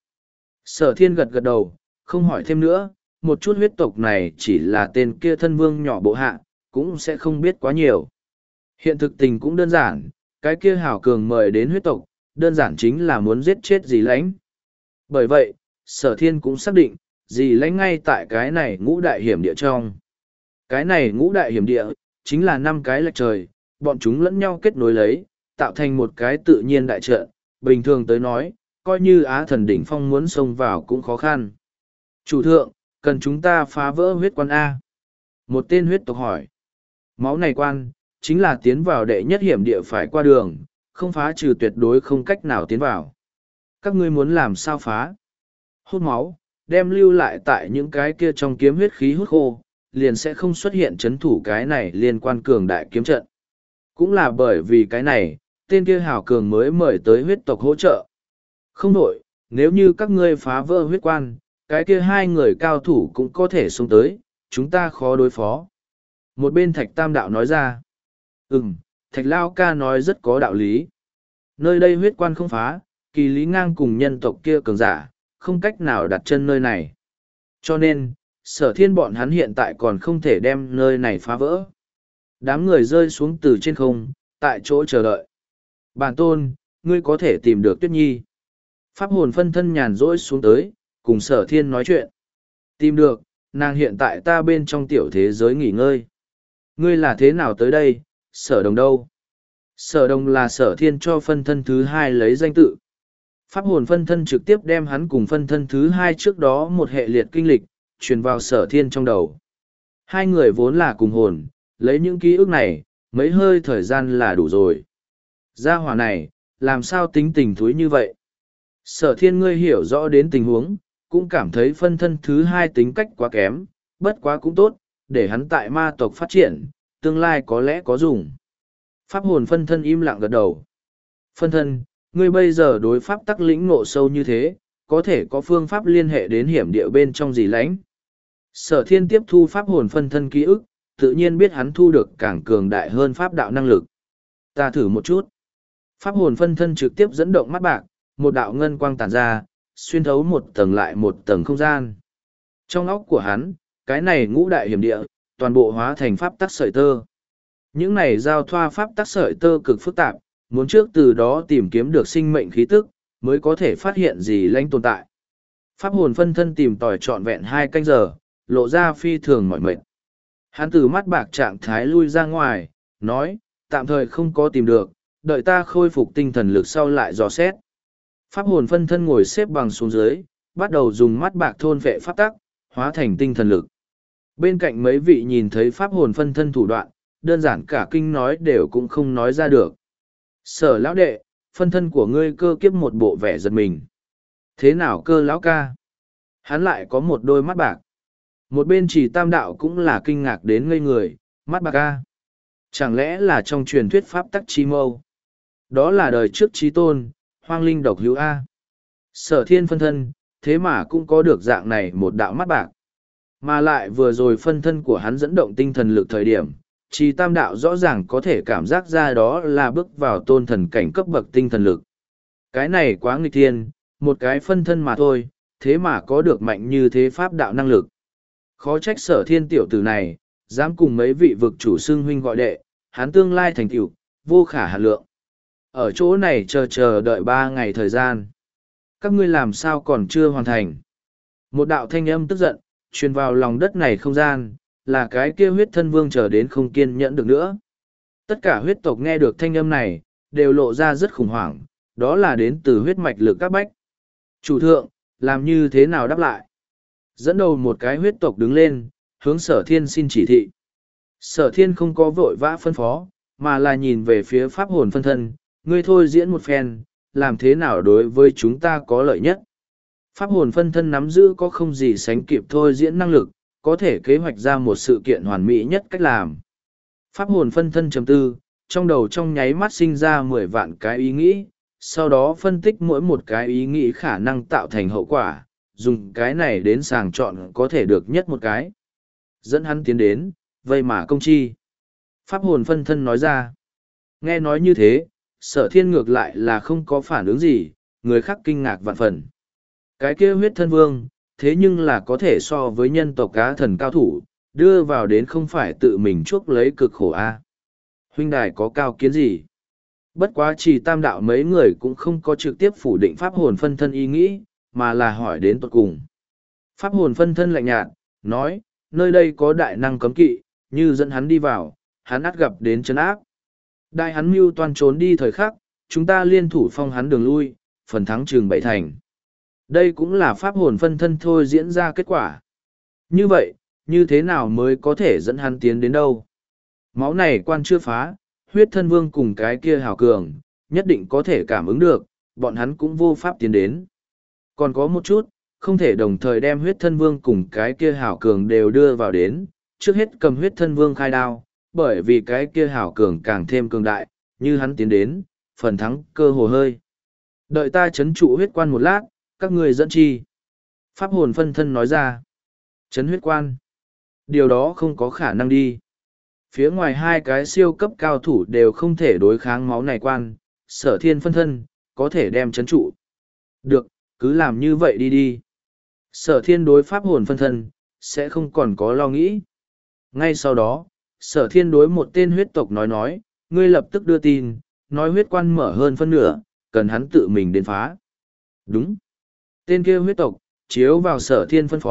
Sở thiên gật gật đầu, không hỏi thêm nữa, một chút huyết tộc này chỉ là tên kia thân vương nhỏ bộ hạ, cũng sẽ không biết quá nhiều. Hiện thực tình cũng đơn giản, cái kia hảo cường mời đến huyết tộc, đơn giản chính là muốn giết chết dì lãnh. Bởi vậy, sở thiên cũng xác định, dì lãnh ngay tại cái này ngũ đại hiểm địa trong. Cái này ngũ đại hiểm địa, chính là năm cái lệch trời, bọn chúng lẫn nhau kết nối lấy, tạo thành một cái tự nhiên đại trận. Bình thường tới nói, coi như Á thần đỉnh phong muốn xông vào cũng khó khăn. Chủ thượng, cần chúng ta phá vỡ huyết quan A. Một tên huyết tộc hỏi. Máu này quan, chính là tiến vào đệ nhất hiểm địa phải qua đường, không phá trừ tuyệt đối không cách nào tiến vào. Các ngươi muốn làm sao phá? Hút máu, đem lưu lại tại những cái kia trong kiếm huyết khí hút khô, liền sẽ không xuất hiện chấn thủ cái này liên quan cường đại kiếm trận. Cũng là bởi vì cái này, tên kia hảo cường mới mời tới huyết tộc hỗ trợ. Không đổi, nếu như các ngươi phá vỡ huyết quan, cái kia hai người cao thủ cũng có thể xuống tới, chúng ta khó đối phó. Một bên Thạch Tam Đạo nói ra. Ừm, Thạch Lao ca nói rất có đạo lý. Nơi đây huyết quan không phá, kỳ lý ngang cùng nhân tộc kia cường giả, không cách nào đặt chân nơi này. Cho nên, sở thiên bọn hắn hiện tại còn không thể đem nơi này phá vỡ. Đám người rơi xuống từ trên không, tại chỗ chờ đợi. Bản tôn, ngươi có thể tìm được Tuyết Nhi. Pháp hồn phân thân nhàn rỗi xuống tới, cùng sở thiên nói chuyện. Tìm được, nàng hiện tại ta bên trong tiểu thế giới nghỉ ngơi. Ngươi là thế nào tới đây, sở đồng đâu? Sở đồng là sở thiên cho phân thân thứ hai lấy danh tự. Pháp hồn phân thân trực tiếp đem hắn cùng phân thân thứ hai trước đó một hệ liệt kinh lịch, truyền vào sở thiên trong đầu. Hai người vốn là cùng hồn, lấy những ký ức này, mấy hơi thời gian là đủ rồi. Gia hỏa này, làm sao tính tình thúi như vậy? Sở thiên ngươi hiểu rõ đến tình huống, cũng cảm thấy phân thân thứ hai tính cách quá kém, bất quá cũng tốt, để hắn tại ma tộc phát triển, tương lai có lẽ có dùng. Pháp hồn phân thân im lặng gật đầu. Phân thân, ngươi bây giờ đối pháp tắc lĩnh ngộ sâu như thế, có thể có phương pháp liên hệ đến hiểm địa bên trong gì lãnh. Sở thiên tiếp thu pháp hồn phân thân ký ức, tự nhiên biết hắn thu được càng cường đại hơn pháp đạo năng lực. Ta thử một chút. Pháp hồn phân thân trực tiếp dẫn động mắt bạc, một đạo ngân quang tản ra, xuyên thấu một tầng lại một tầng không gian. Trong óc của hắn, cái này ngũ đại hiểm địa, toàn bộ hóa thành pháp tắc sợi tơ. Những này giao thoa pháp tắc sợi tơ cực phức tạp, muốn trước từ đó tìm kiếm được sinh mệnh khí tức, mới có thể phát hiện gì lãnh tồn tại. Pháp hồn phân thân tìm tòi trọn vẹn hai canh giờ, lộ ra phi thường mỏi mệt. Hắn từ mắt bạc trạng thái lui ra ngoài, nói, tạm thời không có tìm được, đợi ta khôi phục tinh thần lực sau lại dò xét. Pháp hồn phân thân ngồi xếp bằng xuống dưới, bắt đầu dùng mắt bạc thôn vệ pháp tắc, hóa thành tinh thần lực. Bên cạnh mấy vị nhìn thấy pháp hồn phân thân thủ đoạn, đơn giản cả kinh nói đều cũng không nói ra được. Sở lão đệ, phân thân của ngươi cơ kiếp một bộ vẻ giật mình. Thế nào cơ lão ca? Hắn lại có một đôi mắt bạc. Một bên chỉ tam đạo cũng là kinh ngạc đến ngây người, mắt bạc ca. Chẳng lẽ là trong truyền thuyết pháp tắc chi mâu? Đó là đời trước trí tôn, hoang linh độc hữu A. Sở thiên phân thân, thế mà cũng có được dạng này một đạo mắt bạc. Mà lại vừa rồi phân thân của hắn dẫn động tinh thần lực thời điểm, chỉ tam đạo rõ ràng có thể cảm giác ra đó là bước vào tôn thần cảnh cấp bậc tinh thần lực. Cái này quá nghịch thiên, một cái phân thân mà thôi, thế mà có được mạnh như thế pháp đạo năng lực. Khó trách sở thiên tiểu tử này, dám cùng mấy vị vực chủ xưng huynh gọi đệ, hắn tương lai thành tiểu, vô khả hạn lượng. Ở chỗ này chờ chờ đợi ba ngày thời gian. Các ngươi làm sao còn chưa hoàn thành? Một đạo thanh âm tức giận, truyền vào lòng đất này không gian, là cái kia huyết thân vương chờ đến không kiên nhẫn được nữa. Tất cả huyết tộc nghe được thanh âm này, đều lộ ra rất khủng hoảng, đó là đến từ huyết mạch lực các bách. Chủ thượng, làm như thế nào đáp lại? Dẫn đầu một cái huyết tộc đứng lên, hướng sở thiên xin chỉ thị. Sở thiên không có vội vã phân phó, mà là nhìn về phía pháp hồn phân thân, ngươi thôi diễn một phen, làm thế nào đối với chúng ta có lợi nhất. Pháp hồn phân thân nắm giữ có không gì sánh kịp thôi diễn năng lực, có thể kế hoạch ra một sự kiện hoàn mỹ nhất cách làm. Pháp hồn phân thân chấm tư, trong đầu trong nháy mắt sinh ra mười vạn cái ý nghĩ, sau đó phân tích mỗi một cái ý nghĩ khả năng tạo thành hậu quả, dùng cái này đến sàng chọn có thể được nhất một cái. Dẫn hắn tiến đến, vây mà công chi. Pháp hồn phân thân nói ra. Nghe nói như thế, sở thiên ngược lại là không có phản ứng gì, người khác kinh ngạc vạn phần. Cái kia huyết thân vương, thế nhưng là có thể so với nhân tộc cá thần cao thủ, đưa vào đến không phải tự mình chuốc lấy cực khổ a. Huynh đài có cao kiến gì? Bất quá chỉ tam đạo mấy người cũng không có trực tiếp phủ định pháp hồn phân thân ý nghĩ, mà là hỏi đến tuột cùng. Pháp hồn phân thân lạnh nhạt, nói, nơi đây có đại năng cấm kỵ, như dẫn hắn đi vào, hắn ắt gặp đến chân áp. Đại hắn mưu toan trốn đi thời khắc, chúng ta liên thủ phong hắn đường lui, phần thắng trường bảy thành. Đây cũng là pháp hồn phân thân thôi diễn ra kết quả. Như vậy, như thế nào mới có thể dẫn hắn tiến đến đâu? Máu này quan chưa phá, huyết thân vương cùng cái kia hào cường, nhất định có thể cảm ứng được, bọn hắn cũng vô pháp tiến đến. Còn có một chút, không thể đồng thời đem huyết thân vương cùng cái kia hảo cường đều đưa vào đến, trước hết cầm huyết thân vương khai đao, bởi vì cái kia hảo cường càng thêm cường đại, như hắn tiến đến, phần thắng cơ hồ hơi. Đợi ta chấn trụ huyết quan một lát, các người dẫn chi. Pháp hồn phân thân nói ra. Chấn huyết quan. Điều đó không có khả năng đi. Phía ngoài hai cái siêu cấp cao thủ đều không thể đối kháng máu này quan, sở thiên phân thân, có thể đem chấn trụ. Được, cứ làm như vậy đi đi. Sở thiên đối pháp hồn phân thân, sẽ không còn có lo nghĩ. Ngay sau đó, sở thiên đối một tên huyết tộc nói nói, ngươi lập tức đưa tin, nói huyết quan mở hơn phân nửa, cần hắn tự mình đến phá. Đúng. Tên kia huyết tộc, chiếu vào sở thiên phân phó,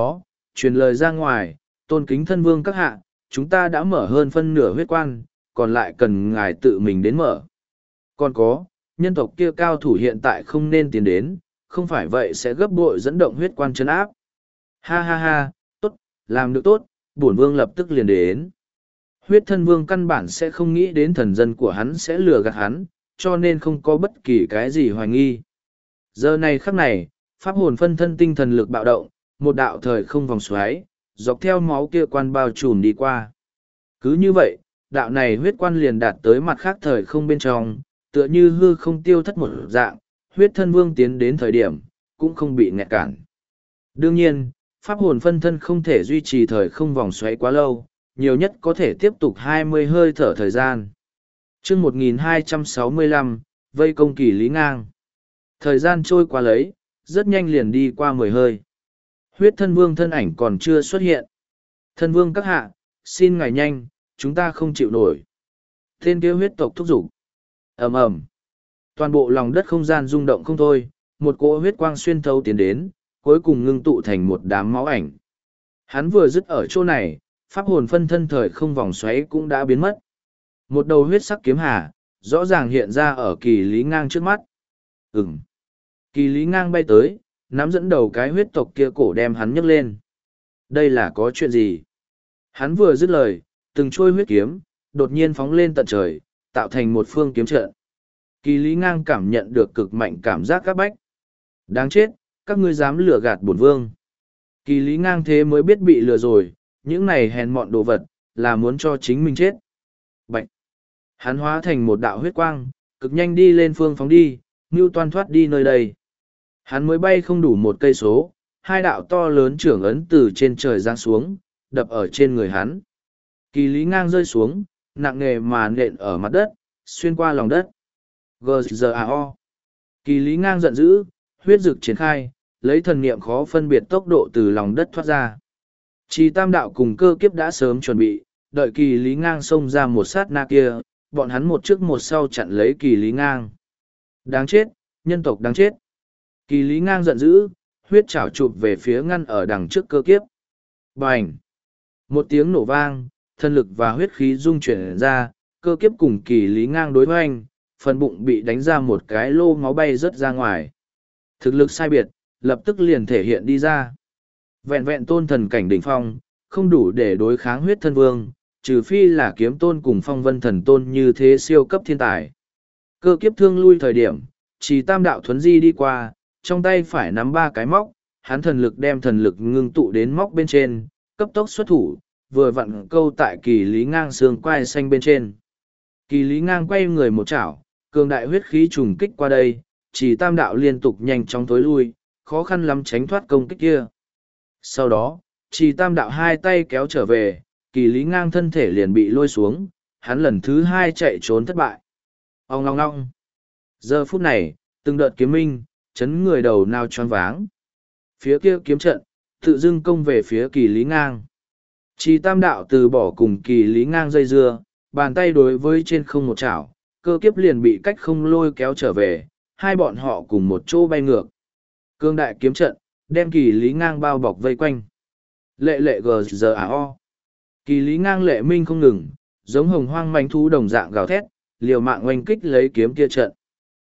truyền lời ra ngoài, tôn kính thân vương các hạ, chúng ta đã mở hơn phân nửa huyết quan, còn lại cần ngài tự mình đến mở. Còn có, nhân tộc kia cao thủ hiện tại không nên tiến đến, không phải vậy sẽ gấp bội dẫn động huyết quan chân áp. Ha ha ha, tốt, làm được tốt, bổn vương lập tức liền đến. Huyết thân vương căn bản sẽ không nghĩ đến thần dân của hắn sẽ lừa gạt hắn, cho nên không có bất kỳ cái gì hoài nghi. Giờ này khắc này, pháp hồn phân thân tinh thần lực bạo động, một đạo thời không vòng xoáy, dọc theo máu kia quan bao trùm đi qua. Cứ như vậy, đạo này huyết quan liền đạt tới mặt khác thời không bên trong, tựa như hư không tiêu thất một dạng, huyết thân vương tiến đến thời điểm, cũng không bị nghẹt cản. Đương nhiên, pháp hồn phân thân không thể duy trì thời không vòng xoáy quá lâu, nhiều nhất có thể tiếp tục hai mươi hơi thở thời gian. chương một nghìn hai trăm sáu mươi lăm, vây công kỳ Lý Ngang. Thời gian trôi qua lấy, rất nhanh liền đi qua mười hơi. Huyết thân vương thân ảnh còn chưa xuất hiện. Thân vương các hạ, xin ngài nhanh, chúng ta không chịu nổi. Tên kia huyết tộc thúc giục. ầm ầm, toàn bộ lòng đất không gian rung động không thôi, một cỗ huyết quang xuyên thấu tiến đến, cuối cùng ngưng tụ thành một đám máu ảnh. Hắn vừa dứt ở chỗ này, pháp hồn phân thân thời không vòng xoáy cũng đã biến mất. Một đầu huyết sắc kiếm hà, rõ ràng hiện ra ở kỳ Lý Ngang trước mắt. Ừm. Kỳ Lý Ngang bay tới, nắm dẫn đầu cái huyết tộc kia cổ đem hắn nhấc lên. Đây là có chuyện gì? Hắn vừa dứt lời, từng trôi huyết kiếm, đột nhiên phóng lên tận trời, tạo thành một phương kiếm trận. Kỳ Lý Ngang cảm nhận được cực mạnh cảm giác các bách. Đáng chết, các ngươi dám lừa gạt bổn vương. Kỳ Lý Ngang thế mới biết bị lừa rồi, những này hèn mọn đồ vật, là muốn cho chính mình chết. Bạch! Hắn hóa thành một đạo huyết quang, cực nhanh đi lên phương phóng đi, ngưu toan thoát đi nơi đây. Hắn mới bay không đủ một cây số, hai đạo to lớn trưởng ấn từ trên trời giáng xuống, đập ở trên người hắn. Kỳ Lý Ngang rơi xuống, nặng nề mà nện ở mặt đất, xuyên qua lòng đất. giê giê a o. Kỳ Lý Ngang giận dữ, huyết dực triển khai, lấy thần niệm khó phân biệt tốc độ từ lòng đất thoát ra. Chỉ tam đạo cùng cơ kiếp đã sớm chuẩn bị, đợi Kỳ Lý Ngang xông ra một sát na kia, bọn hắn một trước một sau chặn lấy Kỳ Lý Ngang. Đáng chết, nhân tộc đáng chết. Kỳ Lý Ngang giận dữ, huyết chảo chụp về phía ngăn ở đằng trước cơ kiếp. Bành! Một tiếng nổ vang, thân lực và huyết khí dung chuyển ra, cơ kiếp cùng Kỳ Lý Ngang đối hoành, phần bụng bị đánh ra một cái lô máu bay rớt ra ngoài. Thực lực sai biệt, lập tức liền thể hiện đi ra. Vẹn vẹn tôn thần cảnh đỉnh phong, không đủ để đối kháng huyết thân vương, trừ phi là kiếm tôn cùng phong vân thần tôn như thế siêu cấp thiên tài. Cơ kiếp thương lui thời điểm, chỉ tam đạo thuấn di đi qua, trong tay phải nắm ba cái móc, hắn thần lực đem thần lực ngưng tụ đến móc bên trên, cấp tốc xuất thủ, vừa vặn câu tại Kỳ Lý Ngang xương quai xanh bên trên. Kỳ Lý Ngang quay người một chảo, cường đại huyết khí trùng kích qua đây, chỉ tam đạo liên tục nhanh chóng tối lui, khó khăn lắm tránh thoát công kích kia. Sau đó, chỉ tam đạo hai tay kéo trở về, Kỳ Lý Ngang thân thể liền bị lôi xuống, hắn lần thứ hai chạy trốn thất bại. Ông ngong ngong. Giờ phút này, từng đợt kiếm minh, chấn người đầu nào choáng váng. Phía kia kiếm trận, tự dưng công về phía Kỳ Lý Ngang. Chỉ tam đạo từ bỏ cùng Kỳ Lý Ngang dây dưa, bàn tay đối với trên không một chảo, cơ kiếp liền bị cách không lôi kéo trở về, hai bọn họ cùng một chỗ bay ngược. Cương đại kiếm trận, đem Kỳ Lý Ngang bao bọc vây quanh. Lệ lệ gờ giờ à o. Kỳ Lý Ngang lệ minh không ngừng, giống hồng hoang manh thú đồng dạng gào thét, liều mạng oanh kích lấy kiếm kia trận.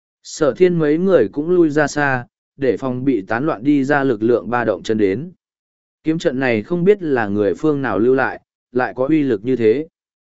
Sở thiên mấy người cũng lui ra xa, để phòng bị tán loạn đi ra lực lượng ba động chân đến. Kiếm trận này không biết là người phương nào lưu lại, lại có uy lực như thế.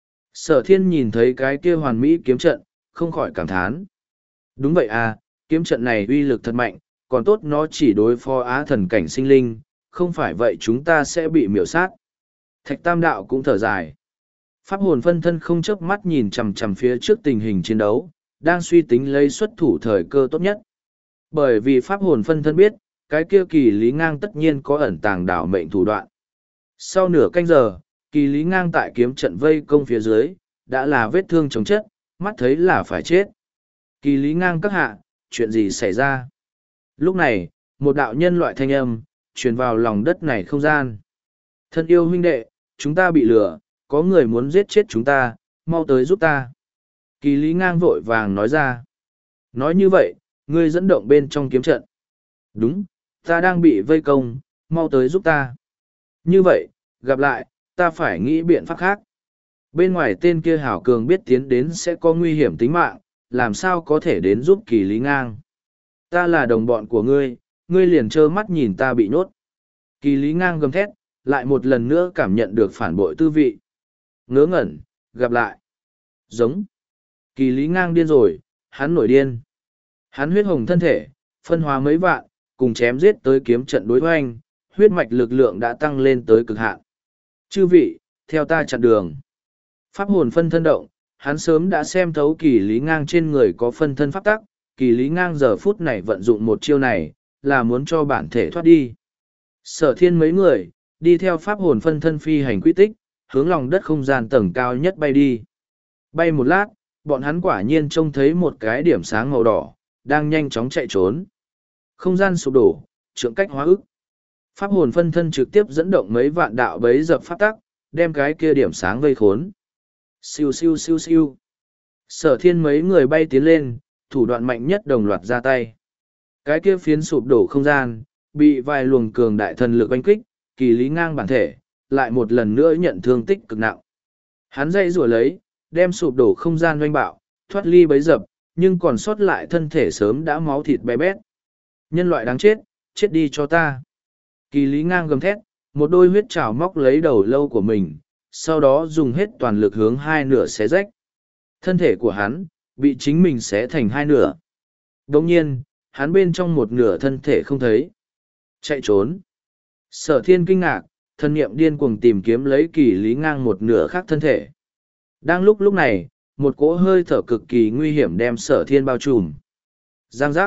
Sở thiên nhìn thấy cái kia hoàn mỹ kiếm trận, không khỏi cảm thán. Đúng vậy à, kiếm trận này uy lực thật mạnh, còn tốt nó chỉ đối phó á thần cảnh sinh linh, không phải vậy chúng ta sẽ bị miểu sát. Thạch Tam Đạo cũng thở dài. Pháp hồn phân thân không chớp mắt nhìn chằm chằm phía trước tình hình chiến đấu, đang suy tính lấy xuất thủ thời cơ tốt nhất. Bởi vì pháp hồn phân thân biết, cái kia Kỳ Lý Ngang tất nhiên có ẩn tàng đảo mệnh thủ đoạn. Sau nửa canh giờ, Kỳ Lý Ngang tại kiếm trận vây công phía dưới, đã là vết thương chống chất, mắt thấy là phải chết. Kỳ Lý Ngang các hạ, chuyện gì xảy ra? Lúc này, một đạo nhân loại thanh âm, truyền vào lòng đất này không gian. Thân yêu huynh đệ, chúng ta bị lừa, có người muốn giết chết chúng ta, mau tới giúp ta. Kỳ Lý Ngang vội vàng nói ra. Nói như vậy, ngươi dẫn động bên trong kiếm trận. Đúng, ta đang bị vây công, mau tới giúp ta. Như vậy, gặp lại, ta phải nghĩ biện pháp khác. Bên ngoài tên kia hảo cường biết tiến đến sẽ có nguy hiểm tính mạng, làm sao có thể đến giúp Kỳ Lý Ngang. Ta là đồng bọn của ngươi, ngươi liền trơ mắt nhìn ta bị nhốt. Kỳ Lý Ngang gầm thét, lại một lần nữa cảm nhận được phản bội tư vị. Ngớ ngẩn, gặp lại. Giống. Kỳ Lý Ngang điên rồi, hắn nổi điên. Hắn huyết hồng thân thể, phân hóa mấy vạn, cùng chém giết tới kiếm trận đối hoành, huyết mạch lực lượng đã tăng lên tới cực hạn. Chư vị, theo ta chặn đường. Pháp hồn phân thân động, hắn sớm đã xem thấu Kỳ Lý Ngang trên người có phân thân pháp tắc, Kỳ Lý Ngang giờ phút này vận dụng một chiêu này, là muốn cho bản thể thoát đi. Sở thiên mấy người, đi theo pháp hồn phân thân phi hành quy tích, hướng lòng đất không gian tầng cao nhất bay đi. Bay một lát, bọn hắn quả nhiên trông thấy một cái điểm sáng màu đỏ, đang nhanh chóng chạy trốn. Không gian sụp đổ, trượng cách hóa ức. Pháp hồn phân thân trực tiếp dẫn động mấy vạn đạo bấy dập pháp tắc, đem cái kia điểm sáng vây khốn. Siêu siêu siêu siêu. Sở thiên mấy người bay tiến lên, thủ đoạn mạnh nhất đồng loạt ra tay. Cái kia phiến sụp đổ không gian, bị vài luồng cường đại thần lực oanh kích, Kỳ Lý Ngang bản thể, lại một lần nữa nhận thương tích cực nặng. Hắn dây rủa lấy, đem sụp đổ không gian oanh bạo, thoát ly bấy dập, nhưng còn sót lại thân thể sớm đã máu thịt bé bét. Nhân loại đáng chết, chết đi cho ta. Kỳ Lý Ngang gầm thét, một đôi huyết trảo móc lấy đầu lâu của mình, sau đó dùng hết toàn lực hướng hai nửa xé rách. Thân thể của hắn, bị chính mình xé thành hai nửa. Đồng nhiên, hắn bên trong một nửa thân thể không thấy. Chạy trốn. Sở thiên kinh ngạc, thân niệm điên cuồng tìm kiếm lấy Kỳ Lý Ngang một nửa khác thân thể. Đang lúc lúc này, một cỗ hơi thở cực kỳ nguy hiểm đem sở thiên bao trùm. Giang giác.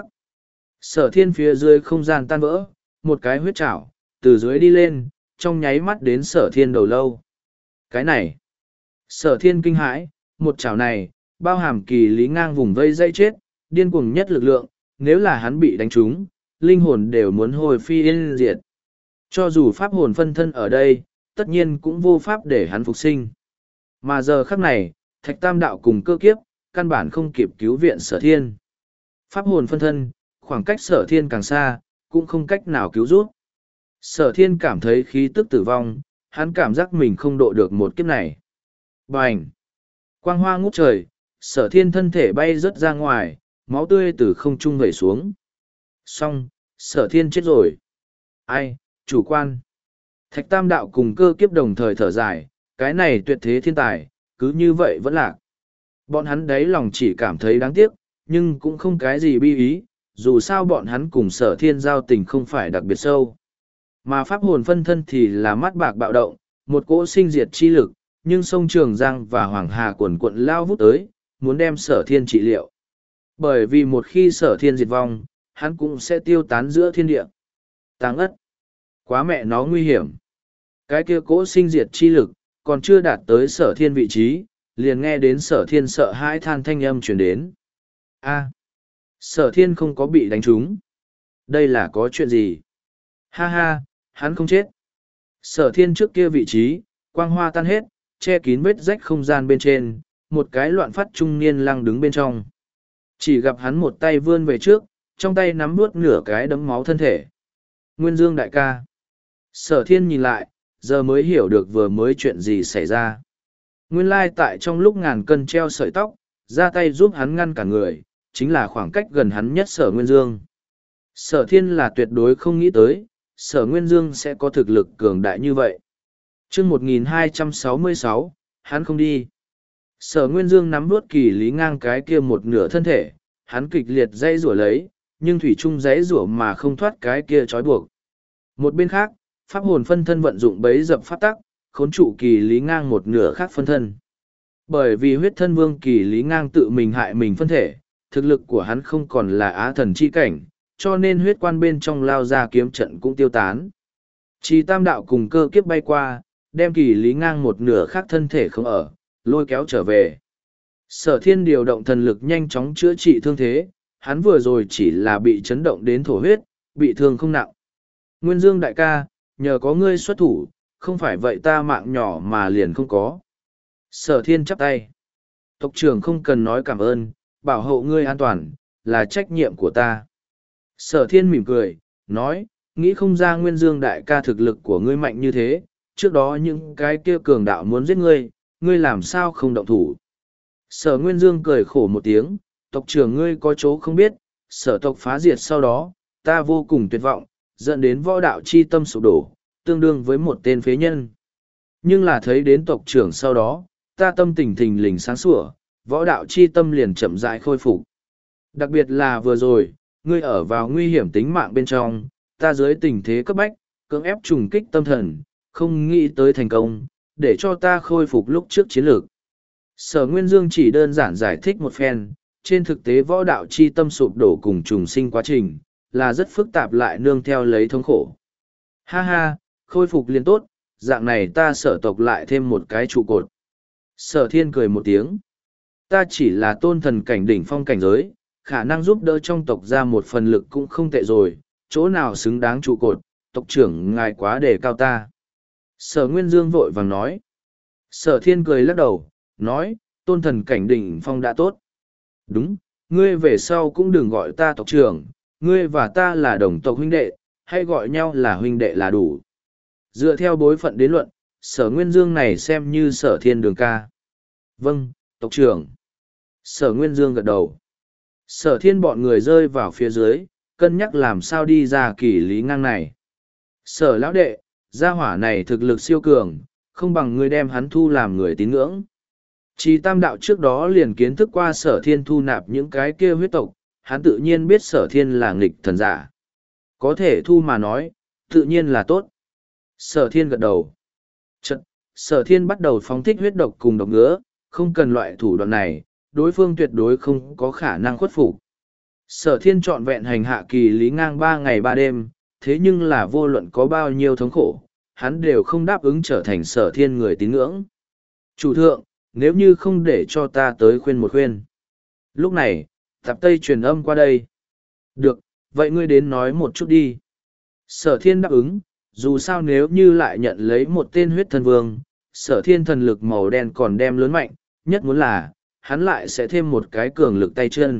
Sở thiên phía dưới không gian tan vỡ, một cái huyết chảo, từ dưới đi lên, trong nháy mắt đến sở thiên đầu lâu. Cái này. Sở thiên kinh hãi, một chảo này, bao hàm Kỳ Lý Ngang vùng vây dây chết, điên cuồng nhất lực lượng, nếu là hắn bị đánh trúng, linh hồn đều muốn hồi phi yên diệt. Cho dù pháp hồn phân thân ở đây, tất nhiên cũng vô pháp để hắn phục sinh. Mà giờ khắc này, Thạch Tam Đạo cùng Cơ Kiếp, căn bản không kịp cứu viện sở thiên. Pháp hồn phân thân, khoảng cách sở thiên càng xa, cũng không cách nào cứu giúp. Sở thiên cảm thấy khí tức tử vong, hắn cảm giác mình không độ được một kiếp này. Bành! Quang hoa ngút trời, sở thiên thân thể bay rớt ra ngoài, máu tươi từ không trung vẩy xuống. Xong, sở thiên chết rồi. Ai, chủ quan. Thạch Tam Đạo cùng Cơ Kiếp đồng thời thở dài, cái này tuyệt thế thiên tài, cứ như vậy vẫn lạc. Bọn hắn đấy lòng chỉ cảm thấy đáng tiếc, nhưng cũng không cái gì bi ý, dù sao bọn hắn cùng sở thiên giao tình không phải đặc biệt sâu. Mà pháp hồn phân thân thì là mắt bạc bạo động, một cỗ sinh diệt chi lực, nhưng sông Trường Giang và Hoàng Hà quần quận lao vút tới, muốn đem sở thiên trị liệu. Bởi vì một khi sở thiên diệt vong, hắn cũng sẽ tiêu tán giữa thiên địa. Táng ất. Quá mẹ nó nguy hiểm. Cái kia cỗ sinh diệt chi lực, còn chưa đạt tới sở thiên vị trí, liền nghe đến sở thiên sợ hãi than thanh âm chuyển đến. A, sở thiên không có bị đánh trúng. Đây là có chuyện gì? Ha ha, hắn không chết. Sở thiên trước kia vị trí, quang hoa tan hết, che kín vết rách không gian bên trên, một cái loạn phát trung niên lăng đứng bên trong. Chỉ gặp hắn một tay vươn về trước, trong tay nắm nuốt nửa cái đấm máu thân thể. Nguyên Dương đại ca. Sở thiên nhìn lại, giờ mới hiểu được vừa mới chuyện gì xảy ra. Nguyên lai tại trong lúc ngàn cân treo sợi tóc, ra tay giúp hắn ngăn cả người, chính là khoảng cách gần hắn nhất sở Nguyên Dương. Sở thiên là tuyệt đối không nghĩ tới, sở Nguyên Dương sẽ có thực lực cường đại như vậy. chương một nghìn hai trăm sáu mươi sáu, hắn không đi. Sở Nguyên Dương nắm vuốt Kỳ Lý Ngang cái kia một nửa thân thể, hắn kịch liệt dây rủa lấy, nhưng thủy chung dãy rủa mà không thoát cái kia trói buộc. Một bên khác, pháp hồn phân thân vận dụng bấy dập pháp tắc, khốn trụ Kỳ Lý Ngang một nửa khác phân thân. Bởi vì huyết thân vương Kỳ Lý Ngang tự mình hại mình phân thể, thực lực của hắn không còn là á thần chi cảnh, cho nên huyết quan bên trong lao ra kiếm trận cũng tiêu tán. Chỉ Tam Đạo cùng Cơ Kiếp bay qua, đem Kỳ Lý Ngang một nửa khác thân thể không ở, lôi kéo trở về. Sở thiên điều động thần lực nhanh chóng chữa trị thương thế, hắn vừa rồi chỉ là bị chấn động đến thổ huyết, bị thương không nặng. Nguyên Dương đại ca, nhờ có ngươi xuất thủ, không phải vậy ta mạng nhỏ mà liền không có. Sở thiên chắp tay. Tộc trưởng không cần nói cảm ơn, bảo hộ ngươi an toàn, là trách nhiệm của ta. Sở thiên mỉm cười, nói, Nghĩ không ra Nguyên Dương đại ca thực lực của ngươi mạnh như thế, trước đó những cái kia cường đạo muốn giết ngươi, ngươi làm sao không động thủ. Sở Nguyên Dương cười khổ một tiếng, tộc trưởng ngươi có chỗ không biết, sở tộc phá diệt sau đó, ta vô cùng tuyệt vọng, dẫn đến võ đạo chi tâm sụp đổ, tương đương với một tên phế nhân. Nhưng là thấy đến tộc trưởng sau đó, ta tâm tình thình lình sáng sủa, võ đạo chi tâm liền chậm rãi khôi phục. Đặc biệt là vừa rồi, ngươi ở vào nguy hiểm tính mạng bên trong, ta dưới tình thế cấp bách, cưỡng ép trùng kích tâm thần, không nghĩ tới thành công, để cho ta khôi phục lúc trước chiến lược. Sở Nguyên Dương chỉ đơn giản giải thích một phen, trên thực tế võ đạo chi tâm sụp đổ cùng trùng sinh quá trình, là rất phức tạp lại nương theo lấy thống khổ. Ha ha, khôi phục liền tốt, dạng này ta sở tộc lại thêm một cái trụ cột. Sở Thiên cười một tiếng. Ta chỉ là tôn thần cảnh đỉnh phong cảnh giới, khả năng giúp đỡ trong tộc ra một phần lực cũng không tệ rồi, chỗ nào xứng đáng trụ cột, tộc trưởng ngài quá đề cao ta. Sở Nguyên Dương vội vàng nói. Sở Thiên cười lắc đầu, nói, tôn thần cảnh đỉnh phong đã tốt. Đúng, ngươi về sau cũng đừng gọi ta tộc trưởng, ngươi và ta là đồng tộc huynh đệ, hay gọi nhau là huynh đệ là đủ. Dựa theo bối phận đến luận, sở Nguyên Dương này xem như sở Thiên đường ca. Vâng, tộc trưởng. Sở Nguyên Dương gật đầu. Sở Thiên bọn người rơi vào phía dưới, cân nhắc làm sao đi ra kỳ lý ngang này. Sở lão đệ, gia hỏa này thực lực siêu cường, không bằng ngươi đem hắn thu làm người tín ngưỡng. Chỉ tam đạo trước đó liền kiến thức qua sở Thiên thu nạp những cái kia huyết tộc, hắn tự nhiên biết sở Thiên là nghịch thần giả. Có thể thu mà nói, tự nhiên là tốt. Sở Thiên gật đầu. Chật, sở Thiên bắt đầu phóng thích huyết độc cùng độc ngứa, không cần loại thủ đoạn này, đối phương tuyệt đối không có khả năng khuất phục. Sở Thiên trọn vẹn hành hạ kỳ lý ngang ba ngày ba đêm, thế nhưng là vô luận có bao nhiêu thống khổ, hắn đều không đáp ứng trở thành sở Thiên người tín ngưỡng. Chủ thượng, nếu như không để cho ta tới khuyên một khuyên. Lúc này, Tạp Tây truyền âm qua đây. Được, vậy ngươi đến nói một chút đi. Sở Thiên đáp ứng, dù sao nếu như lại nhận lấy một tên huyết thần vương, sở Thiên thần lực màu đen còn đem lớn mạnh, nhất muốn là, hắn lại sẽ thêm một cái cường lực tay chân.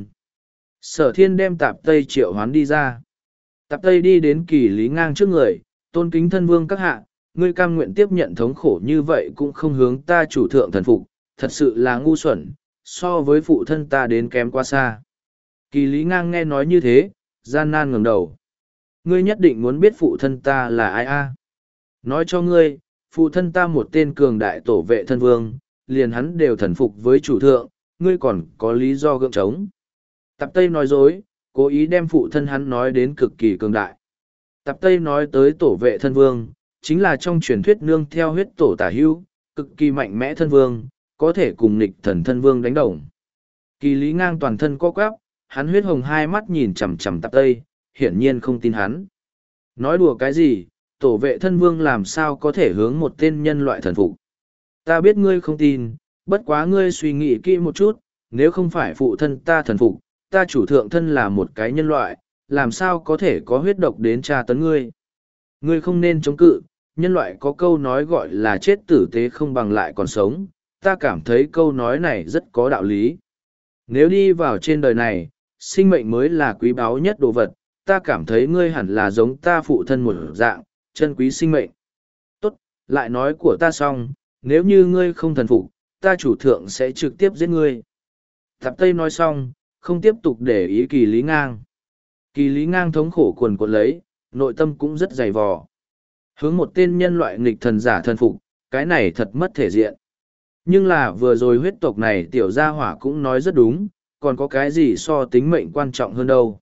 Sở Thiên đem Tạp Tây triệu hoán đi ra. Tạp Tây đi đến kỳ lý ngang trước người, tôn kính thân vương các hạ, ngươi cam nguyện tiếp nhận thống khổ như vậy cũng không hướng ta chủ thượng thần phục, thật sự là ngu xuẩn, so với phụ thân ta đến kém quá xa. Kỳ lý ngang nghe nói như thế, gian nan ngẩng đầu. Ngươi nhất định muốn biết phụ thân ta là ai a? Nói cho ngươi, phụ thân ta một tên cường đại tổ vệ thân vương, liền hắn đều thần phục với chủ thượng, ngươi còn có lý do gượng trống. Tạp Tây nói dối, cố ý đem phụ thân hắn nói đến cực kỳ cường đại. Tạp Tây nói tới tổ vệ thân vương, chính là trong truyền thuyết nương theo huyết tổ tả hưu, cực kỳ mạnh mẽ thân vương, có thể cùng nghịch thần thân vương đánh đồng. Kỳ lý ngang toàn thân co quắp, hắn huyết hồng hai mắt nhìn chằm chằm Tạp Tây, hiển nhiên không tin hắn. Nói đùa cái gì, tổ vệ thân vương làm sao có thể hướng một tên nhân loại thần phục. Ta biết ngươi không tin, bất quá ngươi suy nghĩ kỹ một chút, nếu không phải phụ thân ta thần phục, ta chủ thượng thân là một cái nhân loại, làm sao có thể có huyết độc đến tra tấn ngươi. Ngươi không nên chống cự, nhân loại có câu nói gọi là chết tử tế không bằng lại còn sống, ta cảm thấy câu nói này rất có đạo lý. Nếu đi vào trên đời này, sinh mệnh mới là quý báu nhất đồ vật, ta cảm thấy ngươi hẳn là giống ta phụ thân một dạng, chân quý sinh mệnh. Tốt, lại nói của ta xong, nếu như ngươi không thần phục, ta chủ thượng sẽ trực tiếp giết ngươi. Tạp Tây nói xong, không tiếp tục để ý kỳ lý ngang. Kỳ lý ngang thống khổ quần quật lấy, nội tâm cũng rất dày vò. Hướng một tên nhân loại nghịch thần giả thần phục, cái này thật mất thể diện. Nhưng là vừa rồi huyết tộc này tiểu gia hỏa cũng nói rất đúng, còn có cái gì so tính mệnh quan trọng hơn đâu.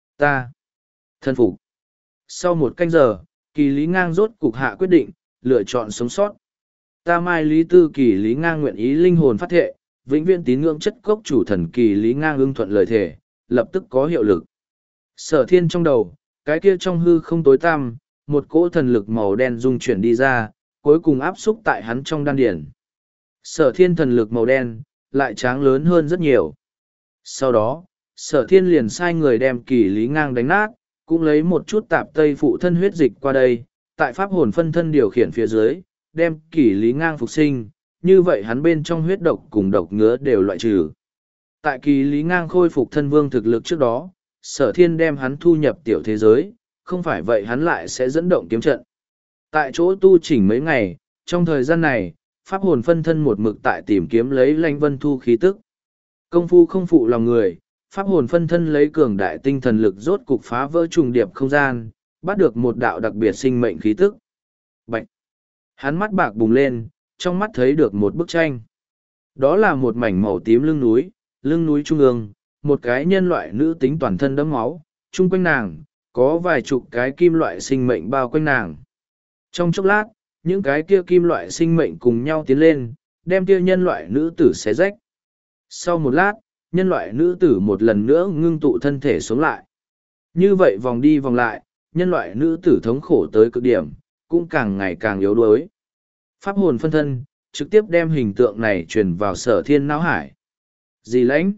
Ta thần phục. Sau một canh giờ, kỳ lý ngang rốt cục hạ quyết định, lựa chọn sống sót. Ta mai lý tư kỳ lý ngang nguyện ý linh hồn phát thệ, vĩnh viễn tín ngưỡng chất cốc chủ thần kỳ lý ngang ưng thuận lời thề, lập tức có hiệu lực. Sở Thiên trong đầu, cái kia trong hư không tối tăm, một cỗ thần lực màu đen dung chuyển đi ra, cuối cùng áp xúc tại hắn trong đan điển. Sở Thiên thần lực màu đen, lại tráng lớn hơn rất nhiều. Sau đó, Sở Thiên liền sai người đem kỳ lý ngang đánh nát, cũng lấy một chút tạp tây phụ thân huyết dịch qua đây, tại pháp hồn phân thân điều khiển phía dưới, đem kỳ lý ngang phục sinh, như vậy hắn bên trong huyết độc cùng độc ngứa đều loại trừ. Tại kỳ lý ngang khôi phục thân vương thực lực trước đó, Sở Thiên đem hắn thu nhập tiểu thế giới, không phải vậy hắn lại sẽ dẫn động kiếm trận. Tại chỗ tu chỉnh mấy ngày, trong thời gian này, pháp hồn phân thân một mực tại tìm kiếm lấy Lãnh Vân Thu khí tức. Công phu không phụ lòng người, pháp hồn phân thân lấy cường đại tinh thần lực rốt cục phá vỡ trùng điệp không gian, bắt được một đạo đặc biệt sinh mệnh khí tức. Bạch! Hắn mắt bạc bùng lên, trong mắt thấy được một bức tranh. Đó là một mảnh màu tím lưng núi, lưng núi trung ương, một cái nhân loại nữ tính toàn thân đẫm máu, chung quanh nàng, có vài chục cái kim loại sinh mệnh bao quanh nàng. Trong chốc lát, những cái kia kim loại sinh mệnh cùng nhau tiến lên, đem kia nhân loại nữ tử xé rách. Sau một lát, nhân loại nữ tử một lần nữa ngưng tụ thân thể xuống lại. Như vậy vòng đi vòng lại, nhân loại nữ tử thống khổ tới cực điểm, cũng càng ngày càng yếu đuối. Pháp hồn phân thân, trực tiếp đem hình tượng này truyền vào sở thiên não hải. Dì Lãnh.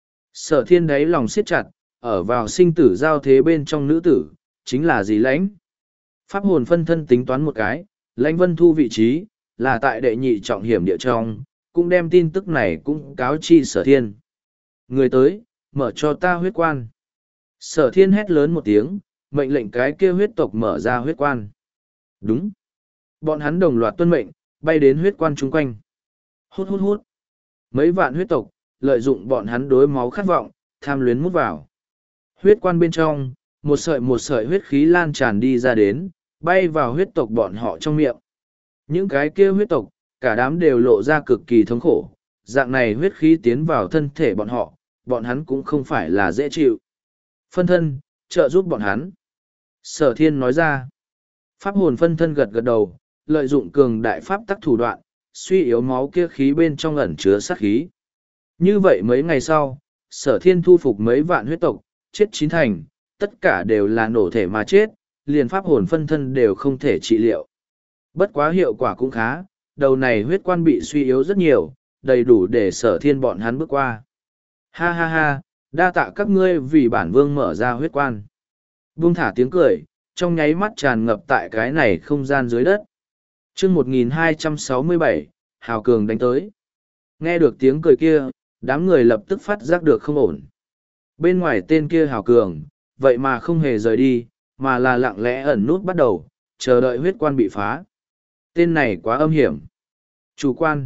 Sở thiên đáy lòng siết chặt, ở vào sinh tử giao thế bên trong nữ tử, chính là Dì Lãnh. Pháp hồn phân thân tính toán một cái, Lãnh Vân Thu vị trí, là tại đệ nhị trọng hiểm địa trong, cũng đem tin tức này cũng cáo chi sở thiên. Người tới, mở cho ta huyết quan. Sở thiên hét lớn một tiếng, mệnh lệnh cái kia huyết tộc mở ra huyết quan. Đúng. Bọn hắn đồng loạt tuân mệnh, bay đến huyết quan chung quanh. Hút hút hút. Mấy vạn huyết tộc, lợi dụng bọn hắn đối máu khát vọng, tham luyến mút vào. Huyết quan bên trong, một sợi một sợi huyết khí lan tràn đi ra đến, bay vào huyết tộc bọn họ trong miệng. Những cái kia huyết tộc, cả đám đều lộ ra cực kỳ thống khổ. Dạng này huyết khí tiến vào thân thể bọn họ, bọn hắn cũng không phải là dễ chịu. Phân thân, trợ giúp bọn hắn. Sở thiên nói ra. Pháp hồn phân thân gật gật đầu, lợi dụng cường đại pháp tắc thủ đoạn, suy yếu máu kia khí bên trong ẩn chứa sát khí. Như vậy mấy ngày sau, sở thiên thu phục mấy vạn huyết tộc, chết chín thành, tất cả đều là nổ thể mà chết, liền pháp hồn phân thân đều không thể trị liệu. Bất quá hiệu quả cũng khá, đầu này huyết quan bị suy yếu rất nhiều, đầy đủ để sở thiên bọn hắn bước qua. Ha ha ha, đa tạ các ngươi vì bản vương mở ra huyết quan. Buông thả tiếng cười, trong nháy mắt tràn ngập tại cái này không gian dưới đất. chương một nghìn hai trăm sáu mươi bảy, Hào Cường đánh tới. Nghe được tiếng cười kia, đám người lập tức phát giác được không ổn. Bên ngoài tên kia Hào Cường, vậy mà không hề rời đi, mà là lặng lẽ ẩn nút bắt đầu, chờ đợi huyết quan bị phá. Tên này quá âm hiểm. Chủ quan.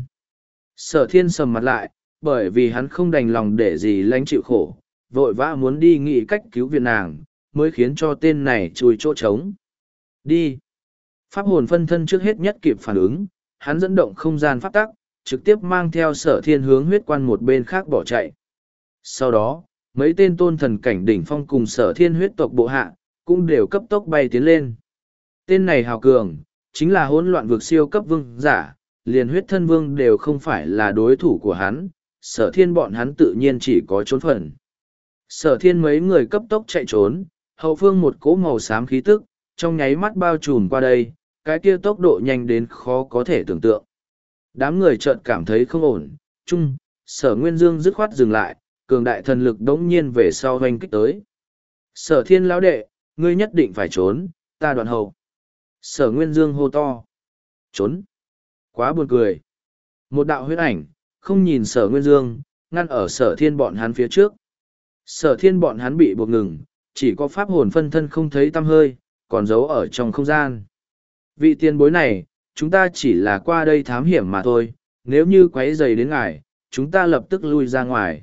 Sở thiên sầm mặt lại, bởi vì hắn không đành lòng để gì Lãnh chịu khổ, vội vã muốn đi nghĩ cách cứu viện nàng, mới khiến cho tên này chui chỗ trống. Đi. Pháp hồn phân thân trước hết nhất kịp phản ứng, hắn dẫn động không gian pháp tắc, trực tiếp mang theo sở thiên hướng huyết quan một bên khác bỏ chạy. Sau đó, mấy tên tôn thần cảnh đỉnh phong cùng sở thiên huyết tộc bộ hạ, cũng đều cấp tốc bay tiến lên. Tên này Hào Cường, chính là hỗn loạn vực siêu cấp vương giả, liền huyết thân vương đều không phải là đối thủ của hắn, sở thiên bọn hắn tự nhiên chỉ có trốn phần. Sở thiên mấy người cấp tốc chạy trốn, hậu phương một cỗ màu xám khí tức, trong nháy mắt bao trùm qua đây, cái kia tốc độ nhanh đến khó có thể tưởng tượng. Đám người chợt cảm thấy không ổn, chung, sở nguyên dương dứt khoát dừng lại, cường đại thần lực đống nhiên về sau hoành kích tới. Sở thiên lão đệ, ngươi nhất định phải trốn, ta đoạn hậu. Sở nguyên dương hô to. Trốn. Quá buồn cười. Một đạo huyết ảnh, không nhìn sở nguyên dương, ngăn ở sở thiên bọn hắn phía trước. Sở thiên bọn hắn bị buộc ngừng, chỉ có pháp hồn phân thân không thấy tăm hơi, còn giấu ở trong không gian. Vị tiền bối này, chúng ta chỉ là qua đây thám hiểm mà thôi, nếu như quấy rầy đến ngài, chúng ta lập tức lui ra ngoài.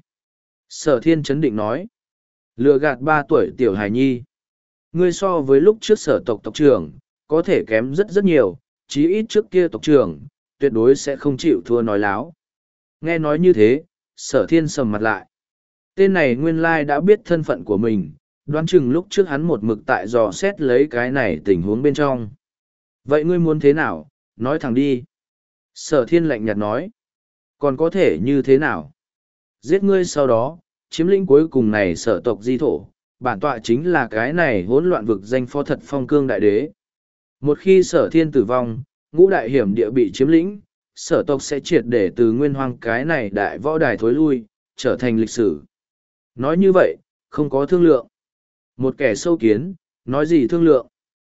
Sở thiên chấn định nói. Lừa gạt ba tuổi tiểu hài nhi. Ngươi so với lúc trước sở tộc tộc trưởng, có thể kém rất rất nhiều, chí ít trước kia tộc trưởng, tuyệt đối sẽ không chịu thua nói láo. Nghe nói như thế, sở thiên sầm mặt lại. Tên này nguyên lai đã biết thân phận của mình, đoán chừng lúc trước hắn một mực tại dò xét lấy cái này tình huống bên trong. Vậy ngươi muốn thế nào, nói thẳng đi. Sở thiên lạnh nhạt nói. Còn có thể như thế nào? Giết ngươi sau đó, chiếm lĩnh cuối cùng này sở tộc di thổ, bản tọa chính là cái này hỗn loạn vực danh phó thật phong cương đại đế. Một khi sở thiên tử vong, ngũ đại hiểm địa bị chiếm lĩnh, sở tộc sẽ triệt để từ nguyên hoang cái này đại võ đài thối lui, trở thành lịch sử. Nói như vậy, không có thương lượng. Một kẻ sâu kiến, nói gì thương lượng.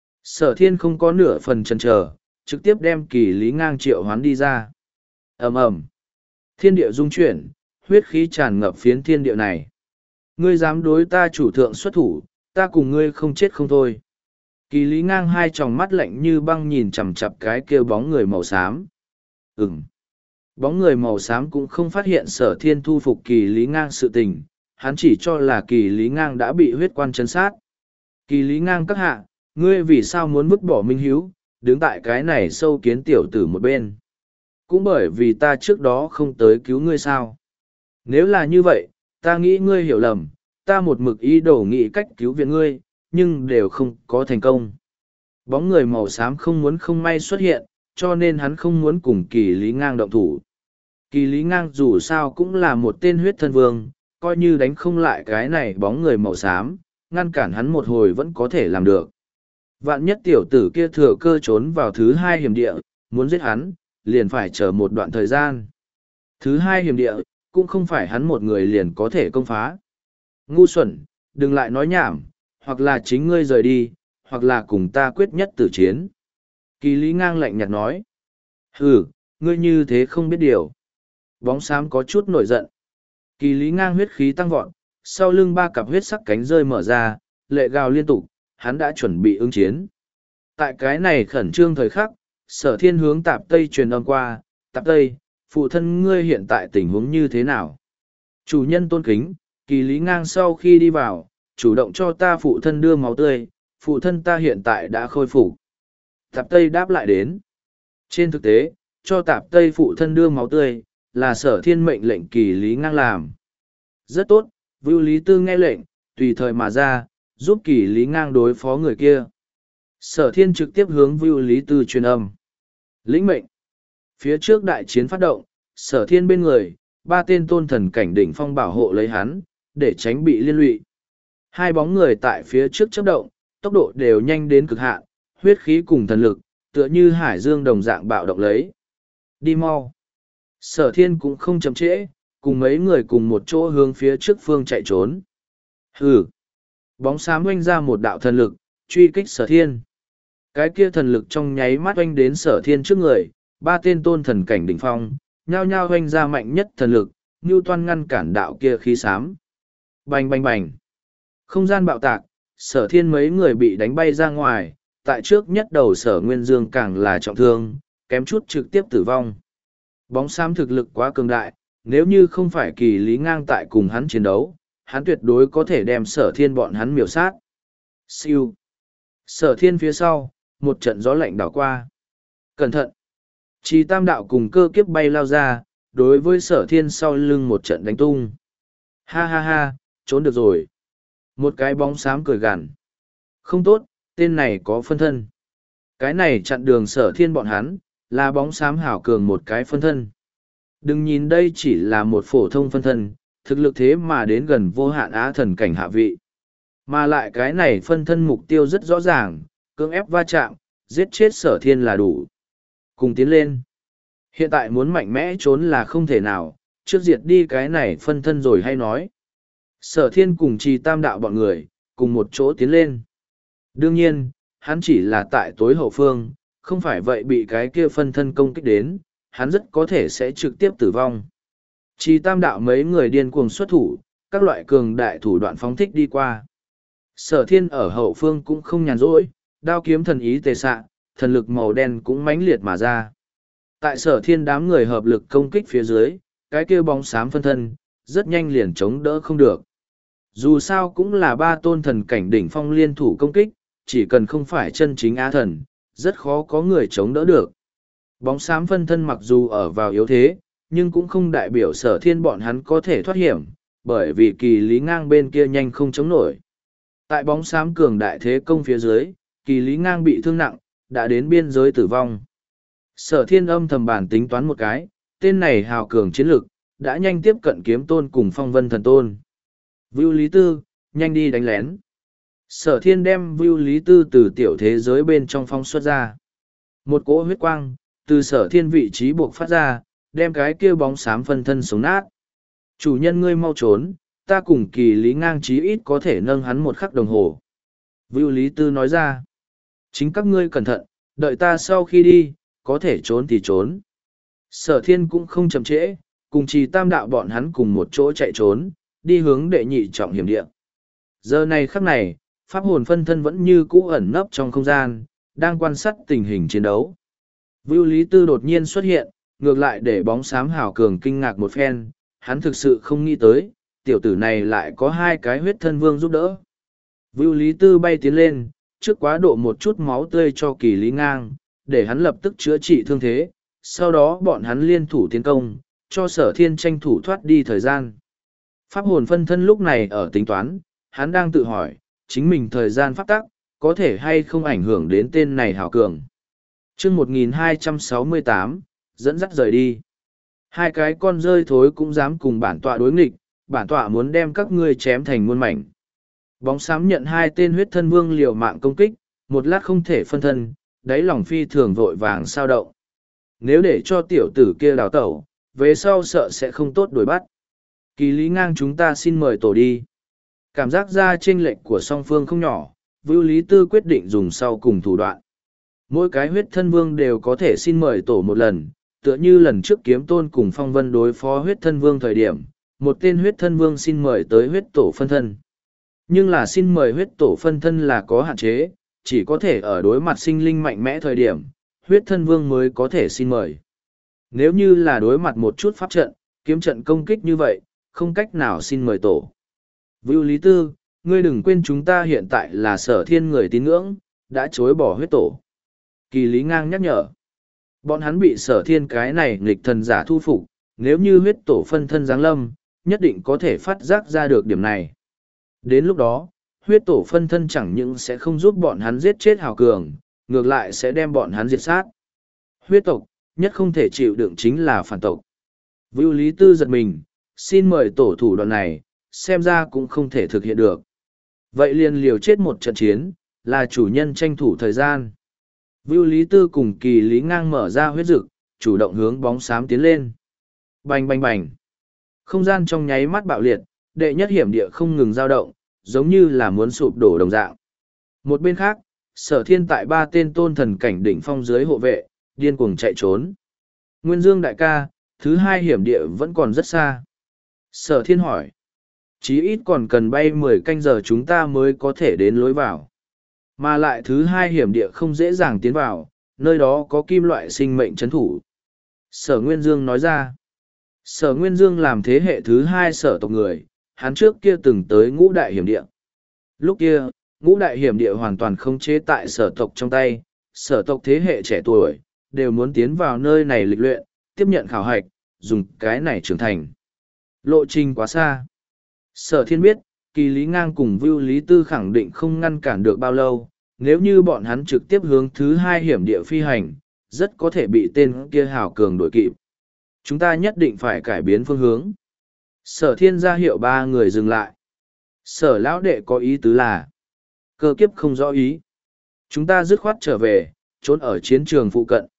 Sở thiên không có nửa phần chần chờ, trực tiếp đem kỳ lý ngang triệu hoán đi ra. Ầm ầm, thiên địa rung chuyển, huyết khí tràn ngập phiến thiên địa này. Ngươi dám đối ta chủ thượng xuất thủ, ta cùng ngươi không chết không thôi. Kỳ lý ngang hai tròng mắt lạnh như băng nhìn chằm chặp cái kia bóng người màu xám. Ừm. Bóng người màu xám cũng không phát hiện sở thiên thu phục kỳ lý ngang sự tình, hắn chỉ cho là kỳ lý ngang đã bị huyết quan chấn sát. Kỳ lý ngang các hạ, ngươi vì sao muốn vứt bỏ minh hiếu, đứng tại cái này sâu kiến tiểu tử một bên. Cũng bởi vì ta trước đó không tới cứu ngươi sao. Nếu là như vậy, ta nghĩ ngươi hiểu lầm, ta một mực ý đồ nghĩ cách cứu viện ngươi, nhưng đều không có thành công. Bóng người màu xám không muốn không may xuất hiện, cho nên hắn không muốn cùng kỳ lý ngang động thủ. Kỳ lý ngang dù sao cũng là một tên huyết thân vương, coi như đánh không lại cái này bóng người màu xám, ngăn cản hắn một hồi vẫn có thể làm được. Vạn nhất tiểu tử kia thừa cơ trốn vào thứ hai hiểm địa, muốn giết hắn, liền phải chờ một đoạn thời gian. Thứ hai hiểm địa, cũng không phải hắn một người liền có thể công phá. Ngu xuẩn, đừng lại nói nhảm, hoặc là chính ngươi rời đi, hoặc là cùng ta quyết nhất tử chiến. Kỳ lý ngang lạnh nhạt nói. Hừ, ngươi như thế không biết điều. Bóng xám có chút nổi giận. Kỳ lý ngang huyết khí tăng vọt, sau lưng ba cặp huyết sắc cánh rơi mở ra, lệ gào liên tục, hắn đã chuẩn bị ứng chiến. Tại cái này khẩn trương thời khắc, sở thiên hướng tạp tây truyền âm qua, tạp tây, phụ thân ngươi hiện tại tình huống như thế nào? Chủ nhân tôn kính, kỳ lý ngang sau khi đi vào, chủ động cho ta phụ thân đưa máu tươi, phụ thân ta hiện tại đã khôi phục. Tạp tây đáp lại đến. Trên thực tế, cho tạp tây phụ thân đưa máu tươi, là sở thiên mệnh lệnh kỳ lý ngang làm. Rất tốt, Vưu Lý Tư nghe lệnh, tùy thời mà ra, giúp kỳ lý ngang đối phó người kia. Sở thiên trực tiếp hướng Vưu Lý Tư truyền âm. Lĩnh mệnh. Phía trước đại chiến phát động, sở thiên bên người, ba tên tôn thần cảnh đỉnh phong bảo hộ lấy hắn, để tránh bị liên lụy. Hai bóng người tại phía trước chấp động, tốc độ đều nhanh đến cực hạn, huyết khí cùng thần lực, tựa như hải dương đồng dạng bạo động lấy. Đi mau. Sở thiên cũng không chậm trễ, cùng mấy người cùng một chỗ hướng phía trước phương chạy trốn. Hừ. Bóng xám oanh ra một đạo thần lực, truy kích sở thiên. Cái kia thần lực trong nháy mắt oanh đến sở thiên trước người, ba tên tôn thần cảnh đỉnh phong, nhao nhao oanh ra mạnh nhất thần lực, như toan ngăn cản đạo kia khí xám. Bành bành bành. Không gian bạo tạc, sở thiên mấy người bị đánh bay ra ngoài, tại trước nhất đầu sở nguyên dương càng là trọng thương, kém chút trực tiếp tử vong. Bóng xám thực lực quá cường đại, nếu như không phải kỳ lý ngang tại cùng hắn chiến đấu, hắn tuyệt đối có thể đem sở thiên bọn hắn miểu sát. Siêu. Sở thiên phía sau, một trận gió lạnh đảo qua. Cẩn thận. Chỉ tam đạo cùng cơ kiếp bay lao ra, đối với sở thiên sau lưng một trận đánh tung. Ha ha ha, trốn được rồi. Một cái bóng xám cười gằn. Không tốt, tên này có phân thân. Cái này chặn đường sở thiên bọn hắn, là bóng xám hảo cường một cái phân thân. Đừng nhìn đây chỉ là một phổ thông phân thân, thực lực thế mà đến gần vô hạn á thần cảnh hạ vị. Mà lại cái này phân thân mục tiêu rất rõ ràng, cưỡng ép va chạm, giết chết sở thiên là đủ. Cùng tiến lên. Hiện tại muốn mạnh mẽ trốn là không thể nào, trước diệt đi cái này phân thân rồi hay nói. Sở thiên cùng trì tam đạo bọn người, cùng một chỗ tiến lên. Đương nhiên, hắn chỉ là tại tối hậu phương, không phải vậy bị cái kia phân thân công kích đến, hắn rất có thể sẽ trực tiếp tử vong. Trì tam đạo mấy người điên cuồng xuất thủ, các loại cường đại thủ đoạn phóng thích đi qua. Sở thiên ở hậu phương cũng không nhàn rỗi, đao kiếm thần ý tề xạ, thần lực màu đen cũng mãnh liệt mà ra. Tại sở thiên đám người hợp lực công kích phía dưới, cái kia bóng xám phân thân, rất nhanh liền chống đỡ không được. Dù sao cũng là ba tôn thần cảnh đỉnh phong liên thủ công kích, chỉ cần không phải chân chính á thần, rất khó có người chống đỡ được. Bóng xám phân thân mặc dù ở vào yếu thế, nhưng cũng không đại biểu sở thiên bọn hắn có thể thoát hiểm, bởi vì kỳ lý ngang bên kia nhanh không chống nổi. Tại bóng xám cường đại thế công phía dưới, kỳ lý ngang bị thương nặng, đã đến biên giới tử vong. Sở thiên âm thầm bản tính toán một cái, tên này hào cường chiến lực, đã nhanh tiếp cận kiếm tôn cùng phong vân thần tôn. Vưu Lý Tư, nhanh đi đánh lén. Sở thiên đem Vưu Lý Tư từ tiểu thế giới bên trong phong xuất ra. Một cỗ huyết quang, từ sở thiên vị trí buộc phát ra, đem cái kia bóng xám phân thân sống nát. Chủ nhân ngươi mau trốn, ta cùng kỳ lý ngang chí ít có thể nâng hắn một khắc đồng hồ. Vưu Lý Tư nói ra. Chính các ngươi cẩn thận, đợi ta sau khi đi, có thể trốn thì trốn. Sở thiên cũng không chậm trễ, cùng trì tam đạo bọn hắn cùng một chỗ chạy trốn, đi hướng đệ nhị trọng hiểm địa. Giờ này khắc này, pháp hồn phân thân vẫn như cũ ẩn nấp trong không gian, đang quan sát tình hình chiến đấu. Vưu Lý Tư đột nhiên xuất hiện, ngược lại để bóng xám hào cường kinh ngạc một phen, hắn thực sự không nghĩ tới, tiểu tử này lại có hai cái huyết thân vương giúp đỡ. Vưu Lý Tư bay tiến lên, trước quá độ một chút máu tươi cho Kỳ Lý Ngang, để hắn lập tức chữa trị thương thế, sau đó bọn hắn liên thủ tiến công, cho Sở Thiên tranh thủ thoát đi thời gian. Pháp hồn phân thân lúc này ở tính toán, hắn đang tự hỏi, chính mình thời gian pháp tắc, có thể hay không ảnh hưởng đến tên này hào cường. Chương một nghìn hai trăm sáu mươi tám, dẫn dắt rời đi. Hai cái con rơi thối cũng dám cùng bản tọa đối nghịch, bản tọa muốn đem các ngươi chém thành muôn mảnh. Bóng xám nhận hai tên huyết thân vương liều mạng công kích, một lát không thể phân thân, đáy lòng phi thường vội vàng sao động. Nếu để cho tiểu tử kia đào tẩu, về sau sợ sẽ không tốt đuổi bắt. Kỳ Lý Ngang chúng ta xin mời tổ đi. Cảm giác ra chênh lệch của song phương không nhỏ, Vưu Lý Tư quyết định dùng sau cùng thủ đoạn. Mỗi cái huyết thân vương đều có thể xin mời tổ một lần, tựa như lần trước Kiếm Tôn cùng Phong Vân đối phó huyết thân vương thời điểm, một tên huyết thân vương xin mời tới huyết tổ phân thân. Nhưng là xin mời huyết tổ phân thân là có hạn chế, chỉ có thể ở đối mặt sinh linh mạnh mẽ thời điểm, huyết thân vương mới có thể xin mời. Nếu như là đối mặt một chút pháp trận, kiếm trận công kích như vậy, không cách nào xin mời tổ. Vưu Lý Tư, ngươi đừng quên chúng ta hiện tại là Sở Thiên người tín ngưỡng, đã chối bỏ huyết tổ. Kỳ Lý Ngang nhắc nhở. Bọn hắn bị Sở Thiên cái này nghịch thần giả thu phục, nếu như huyết tổ phân thân giáng lâm, nhất định có thể phát giác ra được điểm này. Đến lúc đó, huyết tổ phân thân chẳng những sẽ không giúp bọn hắn giết chết hào cường, ngược lại sẽ đem bọn hắn diệt sát. Huyết tộc, nhất không thể chịu đựng chính là phản tộc. Vưu Lý Tư giật mình, xin mời tổ thủ đoạn này, xem ra cũng không thể thực hiện được. Vậy liền liều chết một trận chiến, là chủ nhân tranh thủ thời gian. Vưu Lý Tư cùng Kỳ Lý Ngang mở ra huyết dực, chủ động hướng bóng xám tiến lên. Bành bành bành. Không gian trong nháy mắt bạo liệt, đệ nhất hiểm địa không ngừng dao động, giống như là muốn sụp đổ đồng dạng. Một bên khác, Sở Thiên tại ba tên tôn thần cảnh đỉnh phong dưới hộ vệ, điên cuồng chạy trốn. Nguyên Dương đại ca, thứ hai hiểm địa vẫn còn rất xa. Sở Thiên hỏi. Chí ít còn cần bay mười canh giờ chúng ta mới có thể đến lối vào. Mà lại thứ hai hiểm địa không dễ dàng tiến vào, nơi đó có kim loại sinh mệnh trấn thủ. Sở Nguyên Dương nói ra. Sở Nguyên Dương làm thế hệ thứ hai sở tộc người, hắn trước kia từng tới ngũ đại hiểm địa. Lúc kia, ngũ đại hiểm địa hoàn toàn không chế tại sở tộc trong tay, sở tộc thế hệ trẻ tuổi, đều muốn tiến vào nơi này lịch luyện, tiếp nhận khảo hạch, dùng cái này trưởng thành. Lộ trình quá xa. Sở Thiên biết, Kỳ Lý Ngang cùng Vưu Lý Tư khẳng định không ngăn cản được bao lâu, nếu như bọn hắn trực tiếp hướng thứ hai hiểm địa phi hành, rất có thể bị tên kia hào cường đuổi kịp. Chúng ta nhất định phải cải biến phương hướng. Sở Thiên ra hiệu ba người dừng lại. Sở lão đệ có ý tứ là, cơ kiếp không rõ ý. Chúng ta dứt khoát trở về, trốn ở chiến trường phụ cận.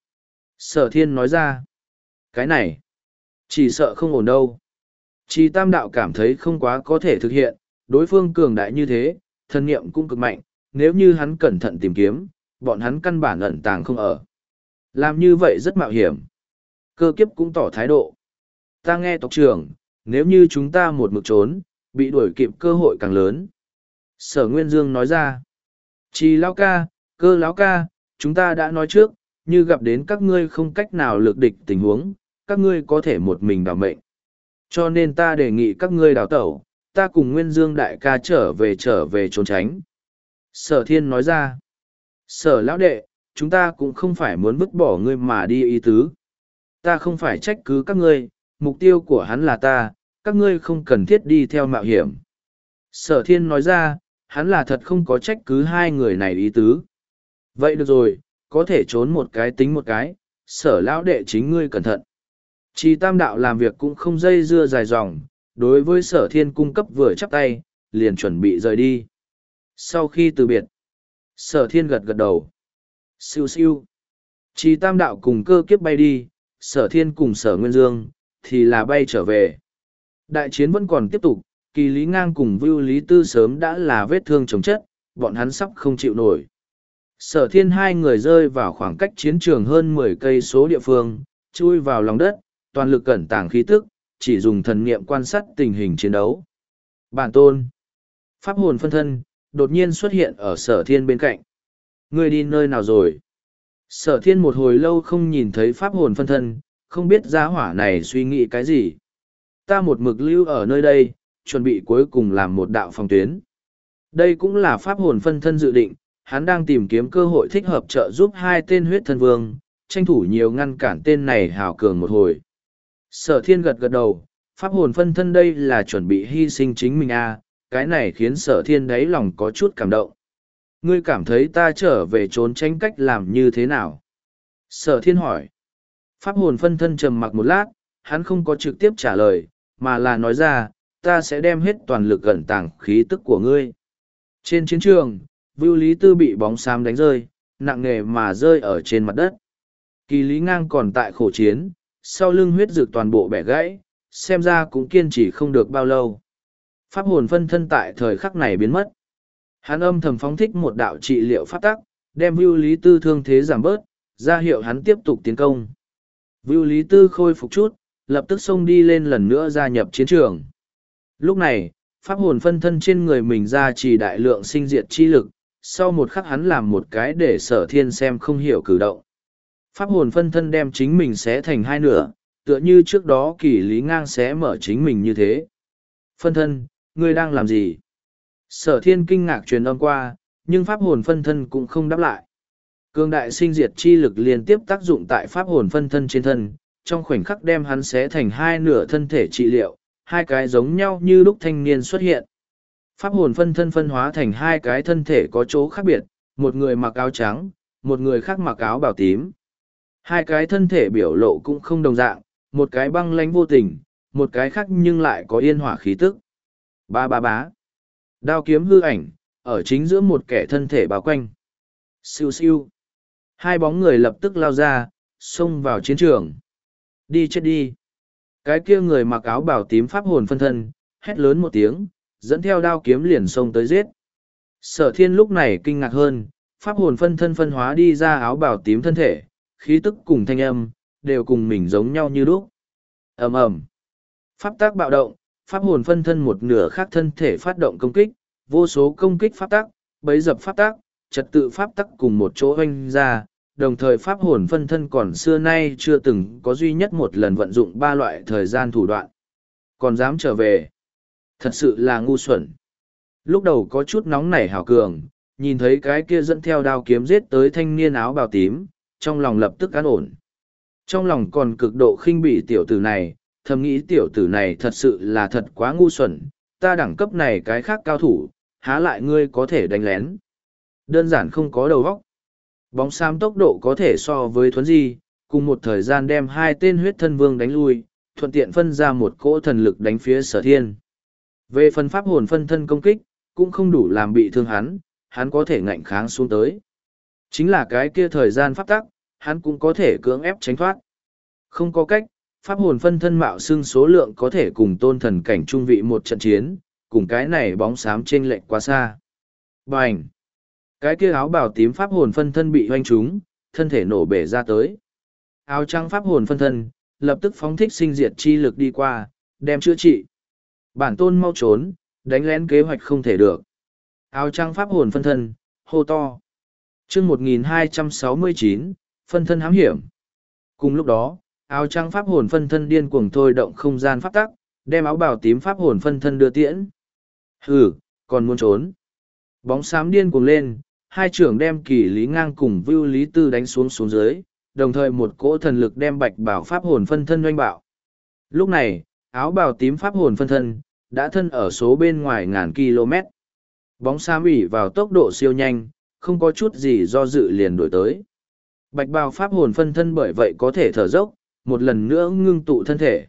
Sở Thiên nói ra, cái này, chỉ sợ không ổn đâu. Chỉ Tam Đạo cảm thấy không quá có thể thực hiện, đối phương cường đại như thế, thân niệm cũng cực mạnh, nếu như hắn cẩn thận tìm kiếm, bọn hắn căn bản ẩn tàng không ở. Làm như vậy rất mạo hiểm. Cơ kiếp cũng tỏ thái độ. Ta nghe tộc trưởng, nếu như chúng ta một mực trốn, bị đuổi kịp cơ hội càng lớn. Sở Nguyên Dương nói ra. Chi lão ca, cơ lão ca, chúng ta đã nói trước, như gặp đến các ngươi không cách nào lực địch tình huống, các ngươi có thể một mình đảm mệnh. Cho nên ta đề nghị các ngươi đào tẩu, ta cùng Nguyên Dương đại ca trở về trở về trốn tránh. Sở Thiên nói ra. Sở lão đệ, chúng ta cũng không phải muốn vứt bỏ ngươi mà đi ý tứ. Ta không phải trách cứ các ngươi, mục tiêu của hắn là ta, các ngươi không cần thiết đi theo mạo hiểm. Sở Thiên nói ra, hắn là thật không có trách cứ hai người này ý tứ. Vậy được rồi, có thể trốn một cái tính một cái, sở lão đệ chính ngươi cẩn thận. Chi Tam Đạo làm việc cũng không dây dưa dài dòng, đối với Sở Thiên cung cấp vừa chắp tay, liền chuẩn bị rời đi. Sau khi từ biệt, Sở Thiên gật gật đầu. Siêu siêu. Chi Tam Đạo cùng cơ kiếp bay đi, Sở Thiên cùng Sở Nguyên Dương, thì là bay trở về. Đại chiến vẫn còn tiếp tục, Kỳ Lý Ngang cùng Vưu Lý Tư sớm đã là vết thương chồng chất, bọn hắn sắp không chịu nổi. Sở Thiên hai người rơi vào khoảng cách chiến trường hơn mười cây số địa phương, chui vào lòng đất, toàn lực cẩn tàng khí tức, chỉ dùng thần niệm quan sát tình hình chiến đấu. Bản tôn, pháp hồn phân thân, đột nhiên xuất hiện ở sở thiên bên cạnh. Ngươi đi nơi nào rồi? Sở thiên một hồi lâu không nhìn thấy pháp hồn phân thân, không biết gia hỏa này suy nghĩ cái gì. Ta một mực lưu ở nơi đây, chuẩn bị cuối cùng làm một đạo phòng tuyến. Đây cũng là pháp hồn phân thân dự định, hắn đang tìm kiếm cơ hội thích hợp trợ giúp hai tên huyết thân vương, tranh thủ nhiều ngăn cản tên này hào cường một hồi. Sở thiên gật gật đầu, pháp hồn phân thân đây là chuẩn bị hy sinh chính mình à, cái này khiến sở thiên đáy lòng có chút cảm động. Ngươi cảm thấy ta trở về trốn tránh cách làm như thế nào? Sở thiên hỏi. Pháp hồn phân thân trầm mặc một lát, hắn không có trực tiếp trả lời, mà là nói ra, ta sẽ đem hết toàn lực gần tàng khí tức của ngươi. Trên chiến trường, Vưu Lý Tư bị bóng xám đánh rơi, nặng nề mà rơi ở trên mặt đất. Kỳ Lý Ngang còn tại khổ chiến, sau lưng huyết dược toàn bộ bẻ gãy, xem ra cũng kiên trì không được bao lâu. Pháp hồn phân thân tại thời khắc này biến mất. Hắn âm thầm phóng thích một đạo trị liệu pháp tắc, đem Vưu Lý Tư thương thế giảm bớt, ra hiệu hắn tiếp tục tiến công. Vưu Lý Tư khôi phục chút, lập tức xông đi lên lần nữa gia nhập chiến trường. Lúc này, pháp hồn phân thân trên người mình ra trì đại lượng sinh diệt chi lực, sau một khắc hắn làm một cái để sở thiên xem không hiểu cử động. Pháp hồn phân thân đem chính mình xé thành hai nửa, tựa như trước đó Kỳ Lý Ngang xé mở chính mình như thế. Phân thân, ngươi đang làm gì? Sở thiên kinh ngạc truyền âm qua, nhưng pháp hồn phân thân cũng không đáp lại. Cương đại sinh diệt chi lực liên tiếp tác dụng tại pháp hồn phân thân trên thân, trong khoảnh khắc đem hắn xé thành hai nửa thân thể trị liệu, hai cái giống nhau như lúc thanh niên xuất hiện. Pháp hồn phân thân phân hóa thành hai cái thân thể có chỗ khác biệt, một người mặc áo trắng, một người khác mặc áo bảo tím. Hai cái thân thể biểu lộ cũng không đồng dạng, một cái băng lãnh vô tình, một cái khác nhưng lại có yên hỏa khí tức. Ba ba bá. Đao kiếm hư ảnh, ở chính giữa một kẻ thân thể bao quanh. Siêu siêu. Hai bóng người lập tức lao ra, xông vào chiến trường. Đi chết đi. Cái kia người mặc áo bảo tím pháp hồn phân thân, hét lớn một tiếng, dẫn theo đao kiếm liền xông tới giết. Sở thiên lúc này kinh ngạc hơn, pháp hồn phân thân phân hóa đi ra áo bảo tím thân thể, khí tức cùng thanh âm, đều cùng mình giống nhau như lúc. Ầm ầm. Pháp tác bạo động, pháp hồn phân thân một nửa khác thân thể phát động công kích, vô số công kích pháp tác, bấy dập pháp tác, trật tự pháp tắc cùng một chỗ oanh ra, đồng thời pháp hồn phân thân còn xưa nay chưa từng có duy nhất một lần vận dụng ba loại thời gian thủ đoạn. Còn dám trở về. Thật sự là ngu xuẩn. Lúc đầu có chút nóng nảy hào cường, nhìn thấy cái kia dẫn theo đao kiếm giết tới thanh niên áo bào tím, trong lòng lập tức an ổn. Trong lòng còn cực độ khinh bỉ tiểu tử này, thầm nghĩ tiểu tử này thật sự là thật quá ngu xuẩn, ta đẳng cấp này cái khác cao thủ, há lại ngươi có thể đánh lén. Đơn giản không có đầu óc. Bóng xám tốc độ có thể so với thuấn di, cùng một thời gian đem hai tên huyết thân vương đánh lui, thuận tiện phân ra một cỗ thần lực đánh phía sở thiên. Về phần pháp hồn phân thân công kích, cũng không đủ làm bị thương hắn, hắn có thể ngạnh kháng xuống tới. Chính là cái kia thời gian pháp tắc, hắn cũng có thể cưỡng ép tránh thoát. Không có cách, pháp hồn phân thân mạo xưng số lượng có thể cùng tôn thần cảnh trung vị một trận chiến, cùng cái này bóng xám chênh lệch quá xa. Bành! Cái kia áo bào tím pháp hồn phân thân bị hoanh trúng, thân thể nổ bể ra tới. Áo trắng pháp hồn phân thân, lập tức phóng thích sinh diệt chi lực đi qua, đem chữa trị. Bản tôn mau trốn, đánh lén kế hoạch không thể được. Áo trắng pháp hồn phân thân, hô to. chương một nghìn hai trăm sáu mươi chín, phân thân hám hiểm. Cùng lúc đó, áo trắng pháp hồn phân thân điên cuồng thôi động không gian pháp tắc, đem áo bào tím pháp hồn phân thân đưa tiễn. Hừ, còn muốn trốn. Bóng xám điên cuồng lên, hai trưởng đem Kỳ Lý Ngang cùng Vưu Lý Tư đánh xuống xuống dưới, đồng thời một cỗ thần lực đem bạch bảo pháp hồn phân thân doanh bạo. Lúc này, áo bào tím pháp hồn phân thân, đã thân ở số bên ngoài ngàn km. Bóng xám ủy vào tốc độ siêu nhanh, không có chút gì do dự liền đổi tới. Bạch bào pháp hồn phân thân bởi vậy có thể thở dốc, một lần nữa ngưng tụ thân thể.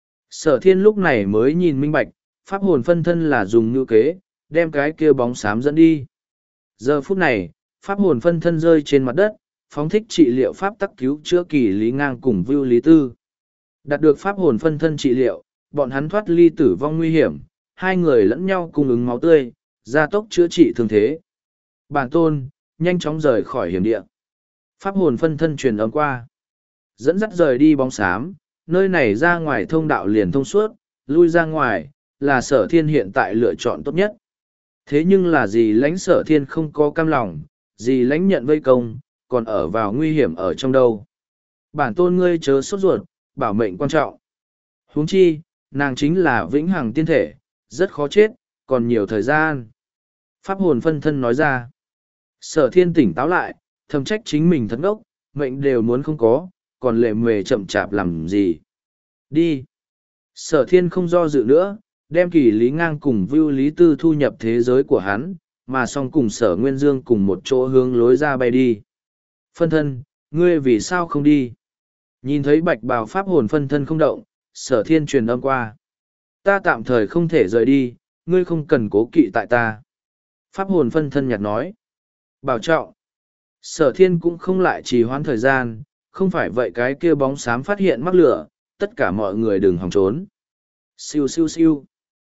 Sở thiên lúc này mới nhìn minh bạch, pháp hồn phân thân là dùng ngữ kế, đem cái kia bóng xám dẫn đi. Giờ phút này, pháp hồn phân thân rơi trên mặt đất, phóng thích trị liệu pháp tắc cứu chữa Kỳ Lý Ngang cùng Vưu Lý Tư. Đạt được pháp hồn phân thân trị liệu, bọn hắn thoát ly tử vong nguy hiểm, hai người lẫn nhau cung ứng máu tươi, gia tốc chữa trị thương thế. Bản tôn, nhanh chóng rời khỏi hiểm địa. Pháp hồn phân thân truyền âm qua. Dẫn dắt rời đi bóng xám, nơi này ra ngoài thông đạo liền thông suốt, lui ra ngoài, là sở thiên hiện tại lựa chọn tốt nhất. Thế nhưng là dì lãnh Sở Thiên không có cam lòng, dì lãnh nhận vây công, còn ở vào nguy hiểm ở trong đâu. Bản tôn ngươi chớ sốt ruột, bảo mệnh quan trọng. Huống chi, nàng chính là vĩnh hằng tiên thể, rất khó chết, còn nhiều thời gian. Pháp hồn phân thân nói ra. Sở Thiên tỉnh táo lại, thầm trách chính mình thật ngốc, mệnh đều muốn không có, còn lệ mề chậm chạp làm gì. Đi. Sở Thiên không do dự nữa, đem Kỳ Lý Ngang cùng Vưu Lý Tư thu nhập thế giới của hắn, mà song cùng Sở Nguyên Dương cùng một chỗ hướng lối ra bay đi. Phân thân, ngươi vì sao không đi? Nhìn thấy bạch bào pháp hồn phân thân không động, Sở Thiên truyền âm qua. Ta tạm thời không thể rời đi, ngươi không cần cố kỵ tại ta. Pháp hồn phân thân nhạt nói. Bảo trọng. Sở Thiên cũng không lại trì hoãn thời gian, không phải vậy cái kia bóng xám phát hiện mắc lửa, tất cả mọi người đừng hòng trốn. Siêu siêu siêu.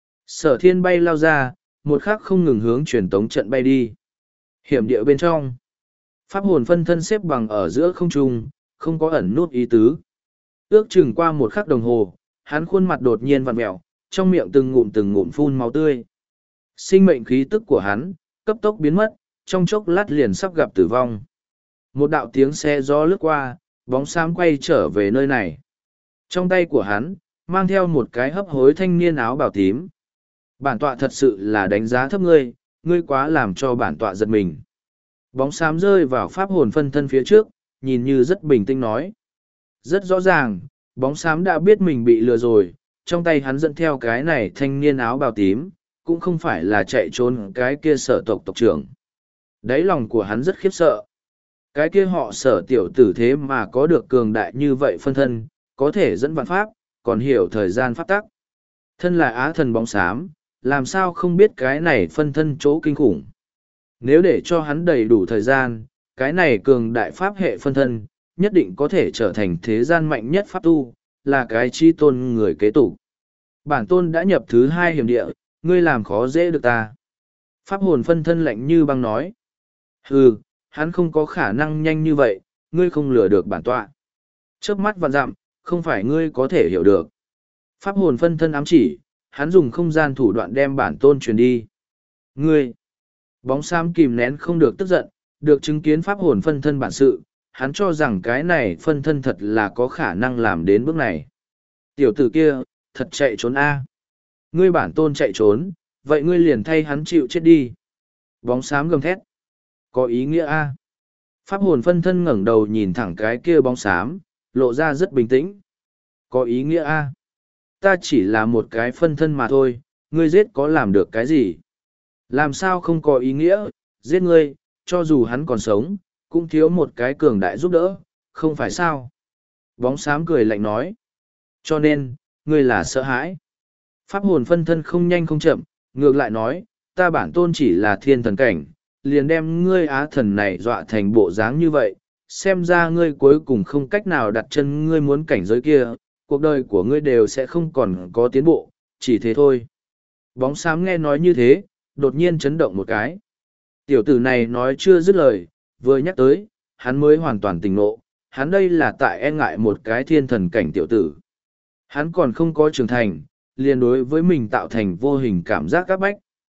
Sở Thiên bay lao ra, một khắc không ngừng hướng truyền tống trận bay đi. Hiểm địa bên trong. Pháp hồn phân thân xếp bằng ở giữa không trung, không có ẩn nút ý tứ. Ước chừng qua một khắc đồng hồ, hắn khuôn mặt đột nhiên vặn mẹo, trong miệng từng ngụm từng ngụm phun máu tươi. Sinh mệnh khí tức của hắn, cấp tốc biến mất, trong chốc lát liền sắp gặp tử vong. Một đạo tiếng xe gió lướt qua, bóng xám quay trở về nơi này. Trong tay của hắn, mang theo một cái hấp hối thanh niên áo bào tím. Bản tọa thật sự là đánh giá thấp ngươi, ngươi quá làm cho bản tọa giật mình. Bóng xám rơi vào pháp hồn phân thân phía trước, nhìn như rất bình tĩnh nói. Rất rõ ràng, bóng xám đã biết mình bị lừa rồi, trong tay hắn dẫn theo cái này thanh niên áo bào tím, cũng không phải là chạy trốn cái kia sở tộc tộc trưởng. Đáy lòng của hắn rất khiếp sợ. Cái kia họ sở tiểu tử thế mà có được cường đại như vậy phân thân, có thể dẫn vạn pháp, còn hiểu thời gian pháp tắc. Thân là á thần bóng xám, làm sao không biết cái này phân thân chỗ kinh khủng. Nếu để cho hắn đầy đủ thời gian, cái này cường đại pháp hệ phân thân, nhất định có thể trở thành thế gian mạnh nhất pháp tu, là cái chi tôn người kế tục. Bản tôn đã nhập thứ hai hiểm địa, ngươi làm khó dễ được ta. Pháp hồn phân thân lạnh như băng nói. Hừ, hắn không có khả năng nhanh như vậy, ngươi không lừa được bản tọa. Trước mắt vạn dặm, không phải ngươi có thể hiểu được. Pháp hồn phân thân ám chỉ, hắn dùng không gian thủ đoạn đem bản tôn truyền đi. Ngươi! Bóng xám kìm nén không được tức giận, được chứng kiến pháp hồn phân thân bản sự, hắn cho rằng cái này phân thân thật là có khả năng làm đến bước này. Tiểu tử kia, thật chạy trốn a. Ngươi bản tôn chạy trốn, vậy ngươi liền thay hắn chịu chết đi. Bóng xám gầm thét. Có ý nghĩa a. Pháp hồn phân thân ngẩng đầu nhìn thẳng cái kia bóng xám, lộ ra rất bình tĩnh. Có ý nghĩa a. Ta chỉ là một cái phân thân mà thôi, ngươi giết có làm được cái gì? Làm sao không có ý nghĩa, giết ngươi, cho dù hắn còn sống, cũng thiếu một cái cường đại giúp đỡ, không phải sao? Bóng xám cười lạnh nói. Cho nên, ngươi là sợ hãi. Pháp hồn phân thân không nhanh không chậm, ngược lại nói, ta bản tôn chỉ là thiên thần cảnh, liền đem ngươi á thần này dọa thành bộ dáng như vậy, xem ra ngươi cuối cùng không cách nào đặt chân ngươi muốn cảnh giới kia, cuộc đời của ngươi đều sẽ không còn có tiến bộ, chỉ thế thôi. Bóng xám nghe nói như thế, đột nhiên chấn động một cái. Tiểu tử này nói chưa dứt lời, vừa nhắc tới, hắn mới hoàn toàn tỉnh ngộ, hắn đây là tại e ngại một cái thiên thần cảnh tiểu tử. Hắn còn không có trưởng thành, liền đối với mình tạo thành vô hình cảm giác áp bách,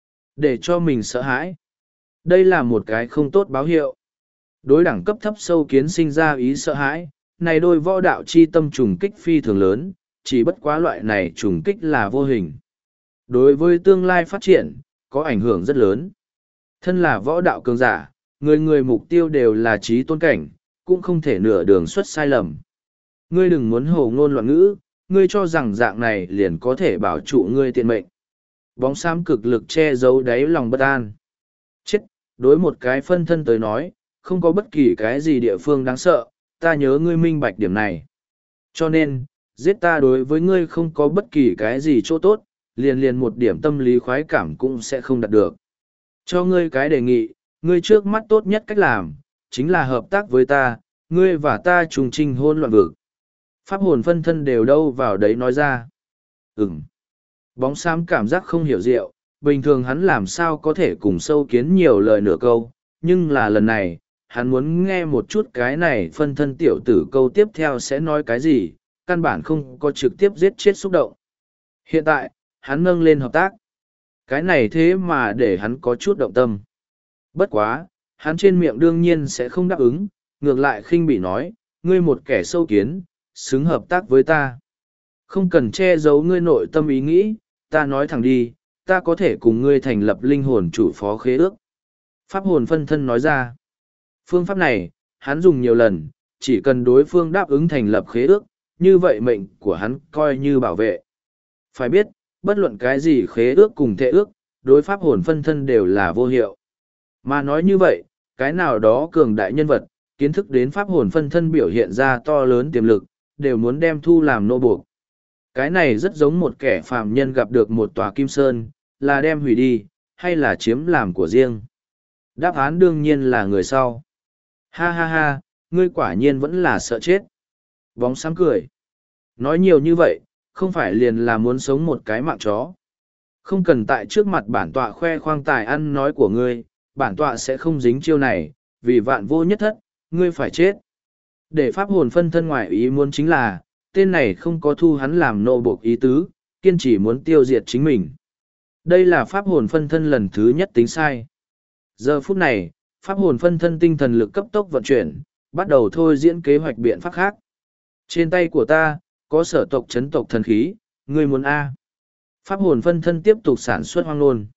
để cho mình sợ hãi. Đây là một cái không tốt báo hiệu. Đối đẳng cấp thấp sâu kiến sinh ra ý sợ hãi, này đôi võ đạo chi tâm trùng kích phi thường lớn, chỉ bất quá loại này trùng kích là vô hình. Đối với tương lai phát triển, có ảnh hưởng rất lớn. Thân là võ đạo cường giả, người người mục tiêu đều là trí tôn cảnh, cũng không thể nửa đường xuất sai lầm. Ngươi đừng muốn hồ ngôn loạn ngữ, ngươi cho rằng dạng này liền có thể bảo trụ ngươi tiện mệnh. Bóng xám cực lực che giấu đáy lòng bất an. Chết, đối một cái phân thân tới nói, không có bất kỳ cái gì địa phương đáng sợ, ta nhớ ngươi minh bạch điểm này. Cho nên, giết ta đối với ngươi không có bất kỳ cái gì chỗ tốt, liền liền một điểm tâm lý khoái cảm cũng sẽ không đạt được. Cho ngươi cái đề nghị, ngươi trước mắt tốt nhất cách làm, chính là hợp tác với ta, ngươi và ta trùng trinh hôn loạn vực. Pháp hồn phân thân đều đâu vào đấy nói ra. Ừm. Bóng xám cảm giác không hiểu diệu, bình thường hắn làm sao có thể cùng sâu kiến nhiều lời nửa câu, nhưng là lần này, hắn muốn nghe một chút cái này phân thân tiểu tử câu tiếp theo sẽ nói cái gì, căn bản không có trực tiếp giết chết xúc động. Hiện tại, hắn nâng lên hợp tác. Cái này thế mà để hắn có chút động tâm. Bất quá, hắn trên miệng đương nhiên sẽ không đáp ứng, ngược lại khinh bỉ nói, ngươi một kẻ sâu kiến, xứng hợp tác với ta. Không cần che giấu ngươi nội tâm ý nghĩ, ta nói thẳng đi, ta có thể cùng ngươi thành lập linh hồn chủ phó khế ước. Pháp hồn phân thân nói ra. Phương pháp này, hắn dùng nhiều lần, chỉ cần đối phương đáp ứng thành lập khế ước, như vậy mệnh của hắn coi như bảo vệ. Phải biết, bất luận cái gì khế ước cùng thệ ước, đối pháp hồn phân thân đều là vô hiệu. Mà nói như vậy, cái nào đó cường đại nhân vật, kiến thức đến pháp hồn phân thân biểu hiện ra to lớn tiềm lực, đều muốn đem thu làm nô buộc. Cái này rất giống một kẻ phàm nhân gặp được một tòa kim sơn, là đem hủy đi, hay là chiếm làm của riêng. Đáp án đương nhiên là người sau. Ha ha ha, ngươi quả nhiên vẫn là sợ chết. Bóng sáng cười. Nói nhiều như vậy, không phải liền là muốn sống một cái mạng chó. Không cần tại trước mặt bản tọa khoe khoang tài ăn nói của ngươi, bản tọa sẽ không dính chiêu này, vì vạn vô nhất thất, ngươi phải chết. Để pháp hồn phân thân ngoại ý muốn chính là, tên này không có thu hắn làm nô buộc ý tứ, kiên trì muốn tiêu diệt chính mình. Đây là pháp hồn phân thân lần thứ nhất tính sai. Giờ phút này, pháp hồn phân thân tinh thần lực cấp tốc vận chuyển, bắt đầu thôi diễn kế hoạch biện pháp khác. Trên tay của ta, có sở tộc chấn tộc thần khí, ngươi muốn A. Pháp hồn phân thân tiếp tục sản xuất hoang nôn.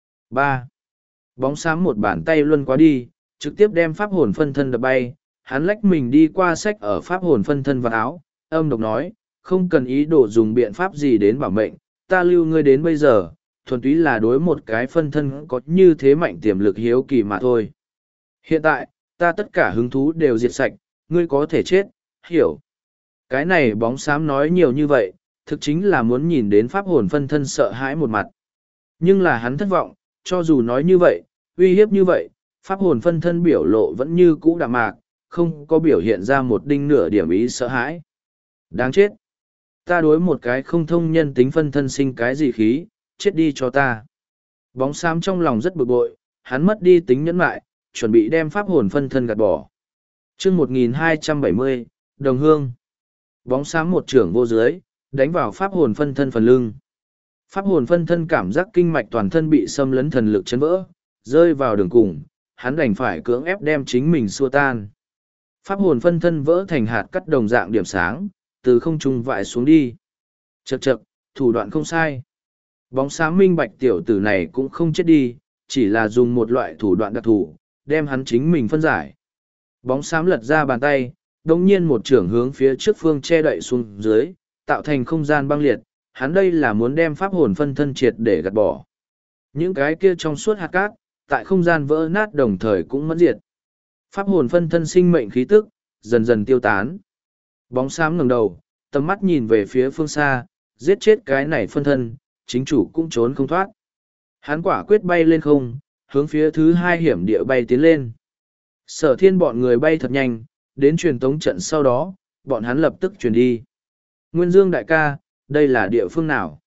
ba. Bóng xám một bàn tay luân quá đi, trực tiếp đem pháp hồn phân thân đập bay, hắn lách mình đi qua sách ở pháp hồn phân thân vào áo, âm độc nói, không cần ý đồ dùng biện pháp gì đến bảo mệnh, ta lưu ngươi đến bây giờ, thuần túy là đối một cái phân thân có như thế mạnh tiềm lực hiếu kỳ mà thôi. Hiện tại, ta tất cả hứng thú đều diệt sạch, ngươi có thể chết, hiểu. Cái này bóng xám nói nhiều như vậy, thực chính là muốn nhìn đến pháp hồn phân thân sợ hãi một mặt. Nhưng là hắn thất vọng, cho dù nói như vậy, uy hiếp như vậy, pháp hồn phân thân biểu lộ vẫn như cũ đạm mạc, không có biểu hiện ra một đinh nửa điểm ý sợ hãi. Đáng chết! Ta đối một cái không thông nhân tính phân thân sinh cái gì khí, chết đi cho ta. Bóng xám trong lòng rất bực bội, hắn mất đi tính nhẫn mại, chuẩn bị đem pháp hồn phân thân gạt bỏ. chương một nghìn hai trăm bảy mươi, Đồng Hương. Bóng xám một trưởng vô dưới, đánh vào pháp hồn phân thân phần lưng. Pháp hồn phân thân cảm giác kinh mạch toàn thân bị xâm lấn thần lực chấn vỡ, rơi vào đường cùng, hắn đành phải cưỡng ép đem chính mình xua tan. Pháp hồn phân thân vỡ thành hạt cắt đồng dạng điểm sáng, từ không trung vại xuống đi. Chậc chậc, thủ đoạn không sai. Bóng xám minh bạch tiểu tử này cũng không chết đi, chỉ là dùng một loại thủ đoạn đặc thù, đem hắn chính mình phân giải. Bóng xám lật ra bàn tay, đồng nhiên một trưởng hướng phía trước phương che đậy xuống dưới, tạo thành không gian băng liệt, hắn đây là muốn đem pháp hồn phân thân triệt để gạt bỏ. Những cái kia trong suốt hạt cát, tại không gian vỡ nát đồng thời cũng mất diệt. Pháp hồn phân thân sinh mệnh khí tức, dần dần tiêu tán. Bóng xám ngẩng đầu, tầm mắt nhìn về phía phương xa, giết chết cái này phân thân, chính chủ cũng trốn không thoát. Hắn quả quyết bay lên không, hướng phía thứ hai hiểm địa bay tiến lên. Sở thiên bọn người bay thật nhanh, đến truyền tống trận sau đó, bọn hắn lập tức truyền đi. Nguyên Dương đại ca, đây là địa phương nào?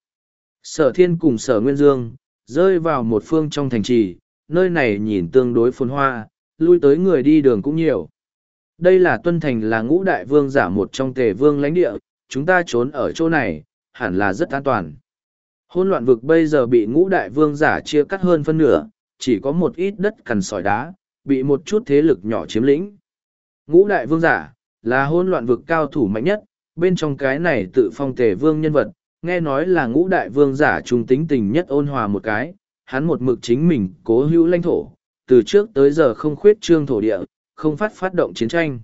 Sở thiên cùng sở Nguyên Dương, rơi vào một phương trong thành trì, nơi này nhìn tương đối phồn hoa, lui tới người đi đường cũng nhiều. Đây là Tuân Thành là ngũ đại vương giả một trong tề vương lãnh địa, chúng ta trốn ở chỗ này, hẳn là rất an toàn. Hỗn loạn vực bây giờ bị ngũ đại vương giả chia cắt hơn phân nửa, chỉ có một ít đất cằn sỏi đá, bị một chút thế lực nhỏ chiếm lĩnh. Ngũ đại vương giả, là hỗn loạn vực cao thủ mạnh nhất, bên trong cái này tự phong tề vương nhân vật, nghe nói là ngũ đại vương giả trung tính tình nhất ôn hòa một cái, hắn một mực chính mình cố hữu lãnh thổ, từ trước tới giờ không khuyết trương thổ địa, không phát phát động chiến tranh.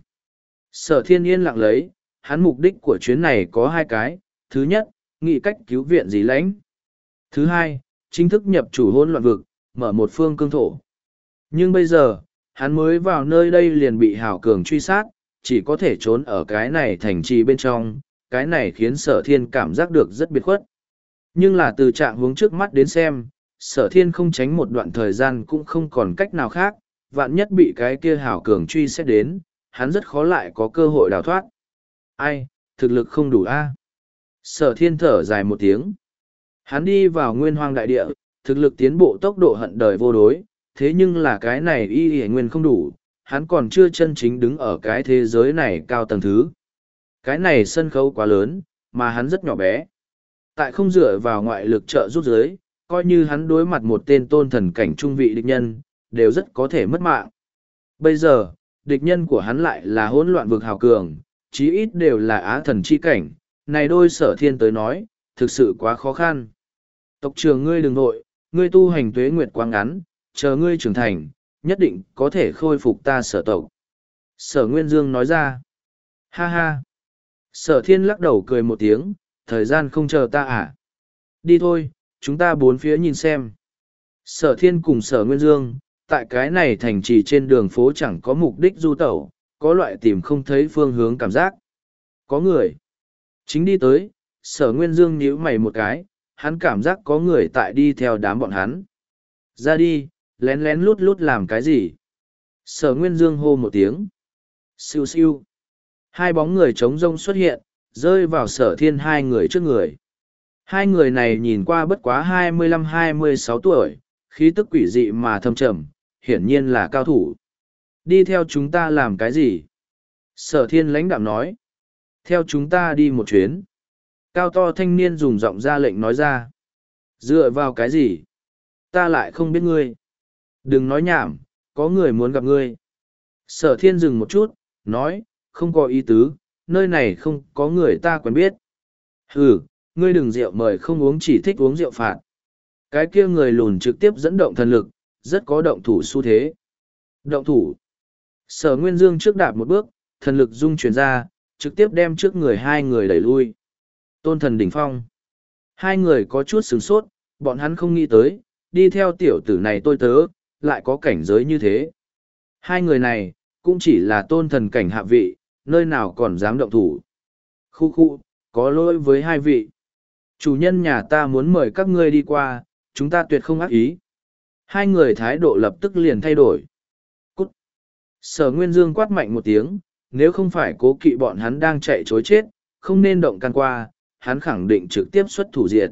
Sở thiên yên lặng lấy, hắn mục đích của chuyến này có hai cái, thứ nhất, nghĩ cách cứu viện dì lãnh. Thứ hai, chính thức nhập chủ hỗn loạn vực, mở một phương cương thổ. Nhưng bây giờ, hắn mới vào nơi đây liền bị hảo cường truy sát, chỉ có thể trốn ở cái này thành trì bên trong, cái này khiến sở thiên cảm giác được rất biệt khuất. Nhưng là từ trạng hướng trước mắt đến xem, sở thiên không tránh một đoạn thời gian cũng không còn cách nào khác, vạn nhất bị cái kia hảo cường truy xét đến, hắn rất khó lại có cơ hội đào thoát. Ai, thực lực không đủ a. Sở thiên thở dài một tiếng. Hắn đi vào nguyên hoang đại địa, thực lực tiến bộ tốc độ hận đời vô đối, thế nhưng là cái này y y nguyên không đủ, hắn còn chưa chân chính đứng ở cái thế giới này cao tầng thứ. Cái này sân khấu quá lớn, mà hắn rất nhỏ bé. Tại không dựa vào ngoại lực trợ giúp giới, coi như hắn đối mặt một tên tôn thần cảnh trung vị địch nhân, đều rất có thể mất mạng. Bây giờ, địch nhân của hắn lại là hỗn loạn vực hào cường, chí ít đều là á thần chi cảnh, này đôi sở thiên tới nói, thực sự quá khó khăn. Tộc trưởng ngươi đừng nội, ngươi tu hành tuế nguyệt quá ngắn, chờ ngươi trưởng thành, nhất định có thể khôi phục ta sở tộc. Sở Nguyên Dương nói ra. Ha ha. Sở thiên lắc đầu cười một tiếng, thời gian không chờ ta à. Đi thôi, chúng ta bốn phía nhìn xem. Sở thiên cùng sở Nguyên Dương, tại cái này thành trì trên đường phố chẳng có mục đích du tẩu, có loại tìm không thấy phương hướng cảm giác. Có người. Chính đi tới, sở Nguyên Dương nhíu mày một cái, hắn cảm giác có người tại đi theo đám bọn hắn. Ra đi, lén lén lút lút làm cái gì? Sở Nguyên Dương hô một tiếng. Siêu siêu. Hai bóng người trống rông xuất hiện, rơi vào sở thiên hai người trước người. Hai người này nhìn qua bất quá hai mươi lăm hai mươi sáu tuổi, khí tức quỷ dị mà thâm trầm, hiển nhiên là cao thủ. Đi theo chúng ta làm cái gì? Sở thiên lãnh đạm nói. Theo chúng ta đi một chuyến. Cao to thanh niên dùng giọng ra lệnh nói ra. Dựa vào cái gì? Ta lại không biết ngươi. Đừng nói nhảm, có người muốn gặp ngươi. Sở thiên dừng một chút, nói, không có ý tứ, nơi này không có người ta quen biết. Ừ, ngươi đừng rượu mời không uống chỉ thích uống rượu phạt. Cái kia người lùn trực tiếp dẫn động thần lực, rất có động thủ xu thế. Động thủ. Sở Nguyên Dương trước đạp một bước, thần lực dung chuyển ra, trực tiếp đem trước người hai người đẩy lui. Tôn thần đỉnh phong. Hai người có chút sửng sốt, bọn hắn không nghĩ tới, đi theo tiểu tử này tôi tớ, lại có cảnh giới như thế. Hai người này, cũng chỉ là tôn thần cảnh hạ vị, nơi nào còn dám động thủ. Khu khu, có lỗi với hai vị. Chủ nhân nhà ta muốn mời các ngươi đi qua, chúng ta tuyệt không ác ý. Hai người thái độ lập tức liền thay đổi. Cút. Sở Nguyên Dương quát mạnh một tiếng, nếu không phải cố kỵ bọn hắn đang chạy chối chết, không nên động can qua, hắn khẳng định trực tiếp xuất thủ diệt.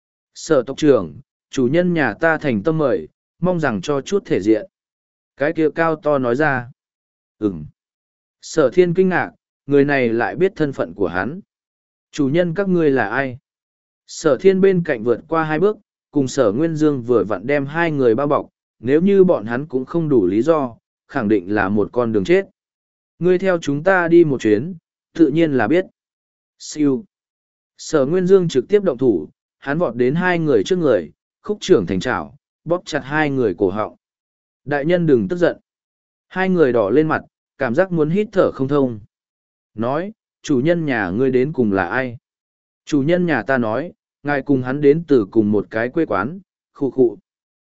Sở tộc trưởng, chủ nhân nhà ta thành tâm mời, mong rằng cho chút thể diện. Cái kia cao to nói ra. Ừm. Sở thiên kinh ngạc, người này lại biết thân phận của hắn. Chủ nhân các ngươi là ai? Sở thiên bên cạnh vượt qua hai bước, cùng sở Nguyên Dương vừa vặn đem hai người bao bọc, nếu như bọn hắn cũng không đủ lý do, khẳng định là một con đường chết. Ngươi theo chúng ta đi một chuyến, tự nhiên là biết. Siêu. Sở Nguyên Dương trực tiếp động thủ, hắn vọt đến hai người trước người, khúc trưởng thành trảo, bóp chặt hai người cổ họng. Đại nhân đừng tức giận. Hai người đỏ lên mặt, cảm giác muốn hít thở không thông. Nói, chủ nhân nhà ngươi đến cùng là ai? Chủ nhân nhà ta nói, ngài cùng hắn đến từ cùng một cái quê quán, khu khu.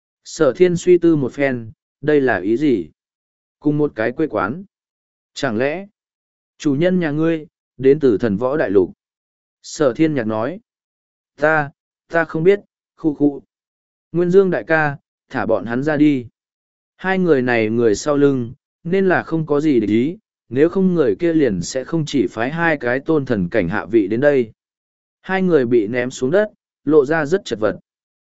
Sở thiên suy tư một phen, đây là ý gì? Cùng một cái quê quán. Chẳng lẽ, chủ nhân nhà ngươi, đến từ thần võ đại lục? Sở thiên nhạc nói, ta, ta không biết, khu khu. Nguyên Dương đại ca, thả bọn hắn ra đi. Hai người này người sau lưng, nên là không có gì để ý, nếu không người kia liền sẽ không chỉ phái hai cái tôn thần cảnh hạ vị đến đây. Hai người bị ném xuống đất, lộ ra rất chật vật.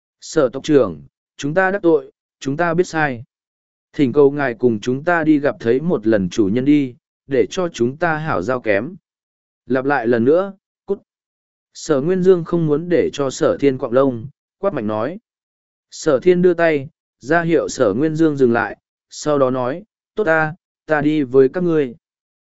Sở tộc trưởng, chúng ta đắc tội, chúng ta biết sai. Thỉnh cầu ngài cùng chúng ta đi gặp thấy một lần chủ nhân đi, để cho chúng ta hảo giao kém. Lặp lại lần nữa, cút. Sở Nguyên Dương không muốn để cho sở thiên quạng lông, quát mạnh nói. Sở thiên đưa tay, ra hiệu sở Nguyên Dương dừng lại, sau đó nói, tốt ta, ta đi với các ngươi.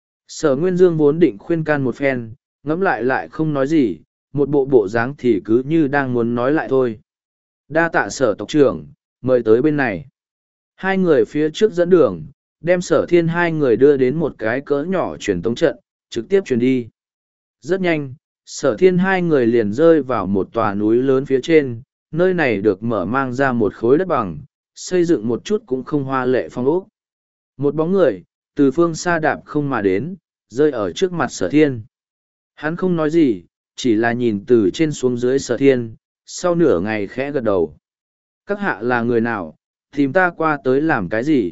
Sở Nguyên Dương vốn định khuyên can một phen, ngẫm lại lại không nói gì, một bộ bộ dáng thì cứ như đang muốn nói lại thôi. Đa tạ sở tộc trưởng, mời tới bên này. Hai người phía trước dẫn đường, đem sở thiên hai người đưa đến một cái cỡ nhỏ truyền tống trận, trực tiếp truyền đi. Rất nhanh, sở thiên hai người liền rơi vào một tòa núi lớn phía trên, nơi này được mở mang ra một khối đất bằng, xây dựng một chút cũng không hoa lệ phong ốc. Một bóng người, từ phương xa đạp không mà đến, rơi ở trước mặt sở thiên. Hắn không nói gì, chỉ là nhìn từ trên xuống dưới sở thiên, sau nửa ngày khẽ gật đầu. Các hạ là người nào, tìm ta qua tới làm cái gì?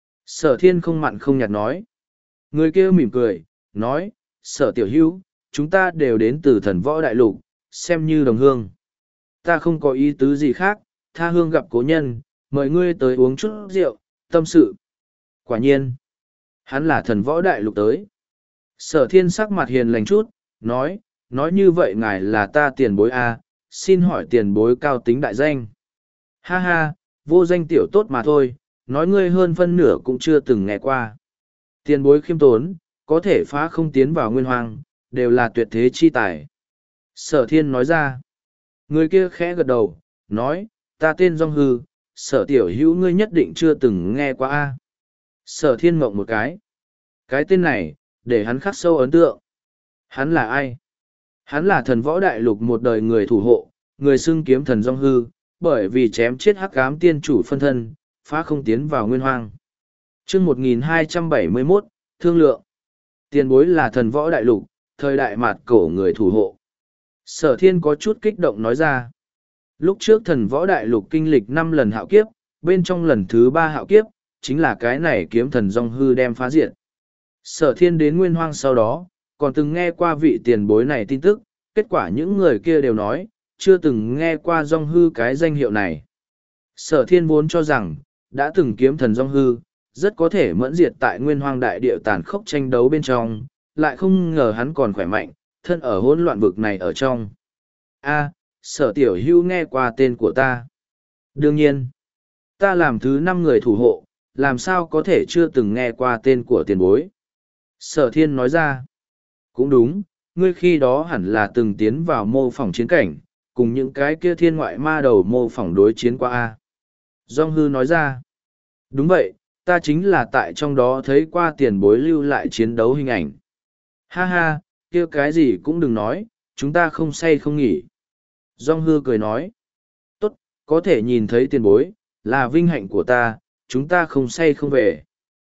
Sở thiên không mặn không nhạt nói. Người kia mỉm cười, nói, sở tiểu hữu, chúng ta đều đến từ thần võ đại lục, xem như đồng hương. Ta không có ý tứ gì khác, tha hương gặp cố nhân, mời ngươi tới uống chút rượu, tâm sự. Quả nhiên, hắn là thần võ đại lục tới. Sở thiên sắc mặt hiền lành chút, nói, nói như vậy ngài là ta tiền bối A, xin hỏi tiền bối cao tính đại danh. Ha ha, vô danh tiểu tốt mà thôi, nói ngươi hơn phân nửa cũng chưa từng nghe qua. Tiền bối khiêm tốn, có thể phá không tiến vào nguyên hoang, đều là tuyệt thế chi tài. Sở thiên nói ra. Người kia khẽ gật đầu, nói, ta tên Dong Hư, sở tiểu hữu ngươi nhất định chưa từng nghe qua a. Sở thiên mộng một cái. Cái tên này, để hắn khắc sâu ấn tượng. Hắn là ai? Hắn là thần võ đại lục một đời người thủ hộ, người xưng kiếm thần Dong Hư, bởi vì chém chết hắc ám tiên chủ phân thân, phá không tiến vào nguyên hoang. chương một nghìn hai trăm bảy mươi mốt, Thương lượng. Tiền bối là thần võ đại lục, thời đại mạt cổ người thủ hộ. Sở thiên có chút kích động nói ra. Lúc trước thần võ đại lục kinh lịch năm lần hạo kiếp, bên trong lần thứ ba hạo kiếp, chính là cái này kiếm thần Dong Hư đem phá diệt. Sở thiên đến nguyên hoang sau đó, còn từng nghe qua vị tiền bối này tin tức, kết quả những người kia đều nói, chưa từng nghe qua Dong Hư cái danh hiệu này. Sở thiên vốn cho rằng, đã từng kiếm thần Dong Hư, rất có thể mẫn diệt tại nguyên hoang đại địa tàn khốc tranh đấu bên trong, lại không ngờ hắn còn khỏe mạnh, thân ở hỗn loạn vực này ở trong. A, sở tiểu hưu nghe qua tên của ta. Đương nhiên, ta làm thứ năm người thủ hộ, làm sao có thể chưa từng nghe qua tên của tiền bối. Sở thiên nói ra, cũng đúng, ngươi khi đó hẳn là từng tiến vào mô phỏng chiến cảnh, cùng những cái kia thiên ngoại ma đầu mô phỏng đối chiến qua A. Dong Hư nói ra, đúng vậy, ta chính là tại trong đó thấy qua tiền bối lưu lại chiến đấu hình ảnh. Ha ha, kia cái gì cũng đừng nói, chúng ta không say không nghỉ. Dong Hư cười nói, tốt, có thể nhìn thấy tiền bối, là vinh hạnh của ta, chúng ta không say không về.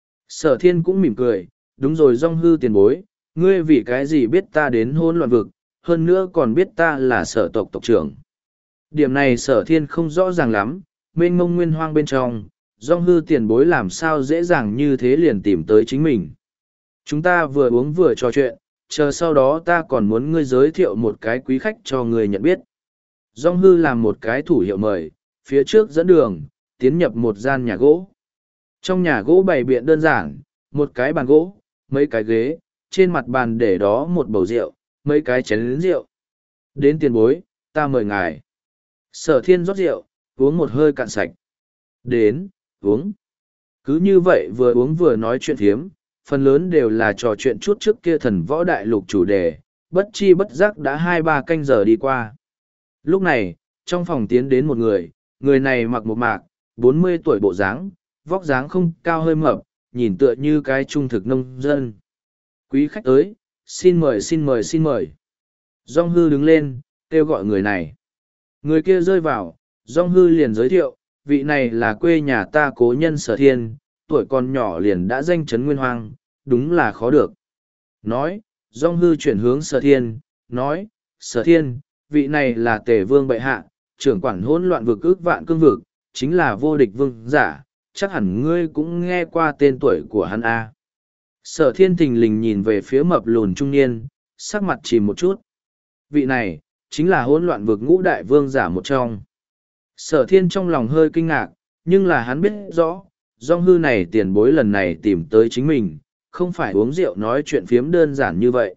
Sở thiên cũng mỉm cười, đúng rồi Dong Hư tiền bối, ngươi vì cái gì biết ta đến hôn loạn vực, hơn nữa còn biết ta là sở tộc tộc trưởng. Điểm này sở thiên không rõ ràng lắm, mênh mông nguyên hoang bên trong, Dong Hư tiền bối làm sao dễ dàng như thế liền tìm tới chính mình. Chúng ta vừa uống vừa trò chuyện, chờ sau đó ta còn muốn ngươi giới thiệu một cái quý khách cho người nhận biết. Dong Hư làm một cái thủ hiệu mời, phía trước dẫn đường, tiến nhập một gian nhà gỗ. Trong nhà gỗ bày biện đơn giản, một cái bàn gỗ, mấy cái ghế, trên mặt bàn để đó một bầu rượu, mấy cái chén rượu. Đến tiền bối, ta mời ngài. Sở thiên rót rượu, uống một hơi cạn sạch. Đến, uống. Cứ như vậy vừa uống vừa nói chuyện thiếm, phần lớn đều là trò chuyện chút trước kia thần võ đại lục chủ đề, bất chi bất giác đã hai ba canh giờ đi qua. Lúc này, trong phòng tiến đến một người, người này mặc một mạc, bốn mươi tuổi bộ dáng, vóc dáng không cao hơi mập, nhìn tựa như cái trung thực nông dân. Quý khách tới, xin mời xin mời xin mời. Dong Hư đứng lên, kêu gọi người này. Người kia rơi vào, Dong Hư liền giới thiệu, vị này là quê nhà ta cố nhân Sở Thiên, tuổi còn nhỏ liền đã danh chấn nguyên hoang, đúng là khó được. Nói, Dong Hư chuyển hướng Sở Thiên, nói, Sở Thiên, vị này là Tề Vương bệ hạ, trưởng quản hỗn loạn vực ước vạn cương vực, chính là vô địch vương giả, chắc hẳn ngươi cũng nghe qua tên tuổi của hắn a. Sở Thiên thình lình nhìn về phía mập lùn trung niên, sắc mặt chìm một chút. Vị này, chính là hỗn loạn vực ngũ đại vương giả một trong. Sở Thiên trong lòng hơi kinh ngạc, nhưng là hắn biết rõ, Dong Hư này tiền bối lần này tìm tới chính mình, không phải uống rượu nói chuyện phiếm đơn giản như vậy.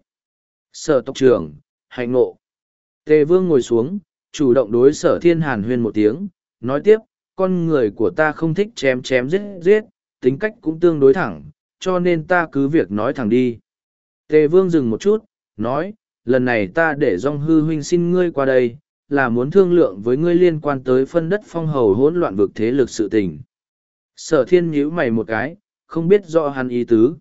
Sở tộc trưởng, hạnh ngộ. Tề Vương ngồi xuống, chủ động đối Sở Thiên hàn huyên một tiếng, nói tiếp, con người của ta không thích chém chém giết giết, tính cách cũng tương đối thẳng, cho nên ta cứ việc nói thẳng đi. Tề Vương dừng một chút, nói, lần này ta để Dong Hư huynh xin ngươi qua đây, là muốn thương lượng với ngươi liên quan tới phân đất phong hầu hỗn loạn vực thế lực sự tình. Sở Thiên nhíu mày một cái, không biết rõ hắn ý tứ.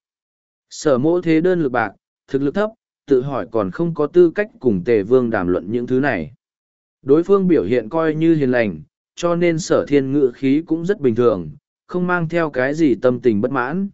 Sở mỗ thế đơn lực bạc, thực lực thấp, tự hỏi còn không có tư cách cùng Tề Vương đàm luận những thứ này. Đối phương biểu hiện coi như hiền lành, cho nên Sở Thiên ngữ khí cũng rất bình thường, không mang theo cái gì tâm tình bất mãn.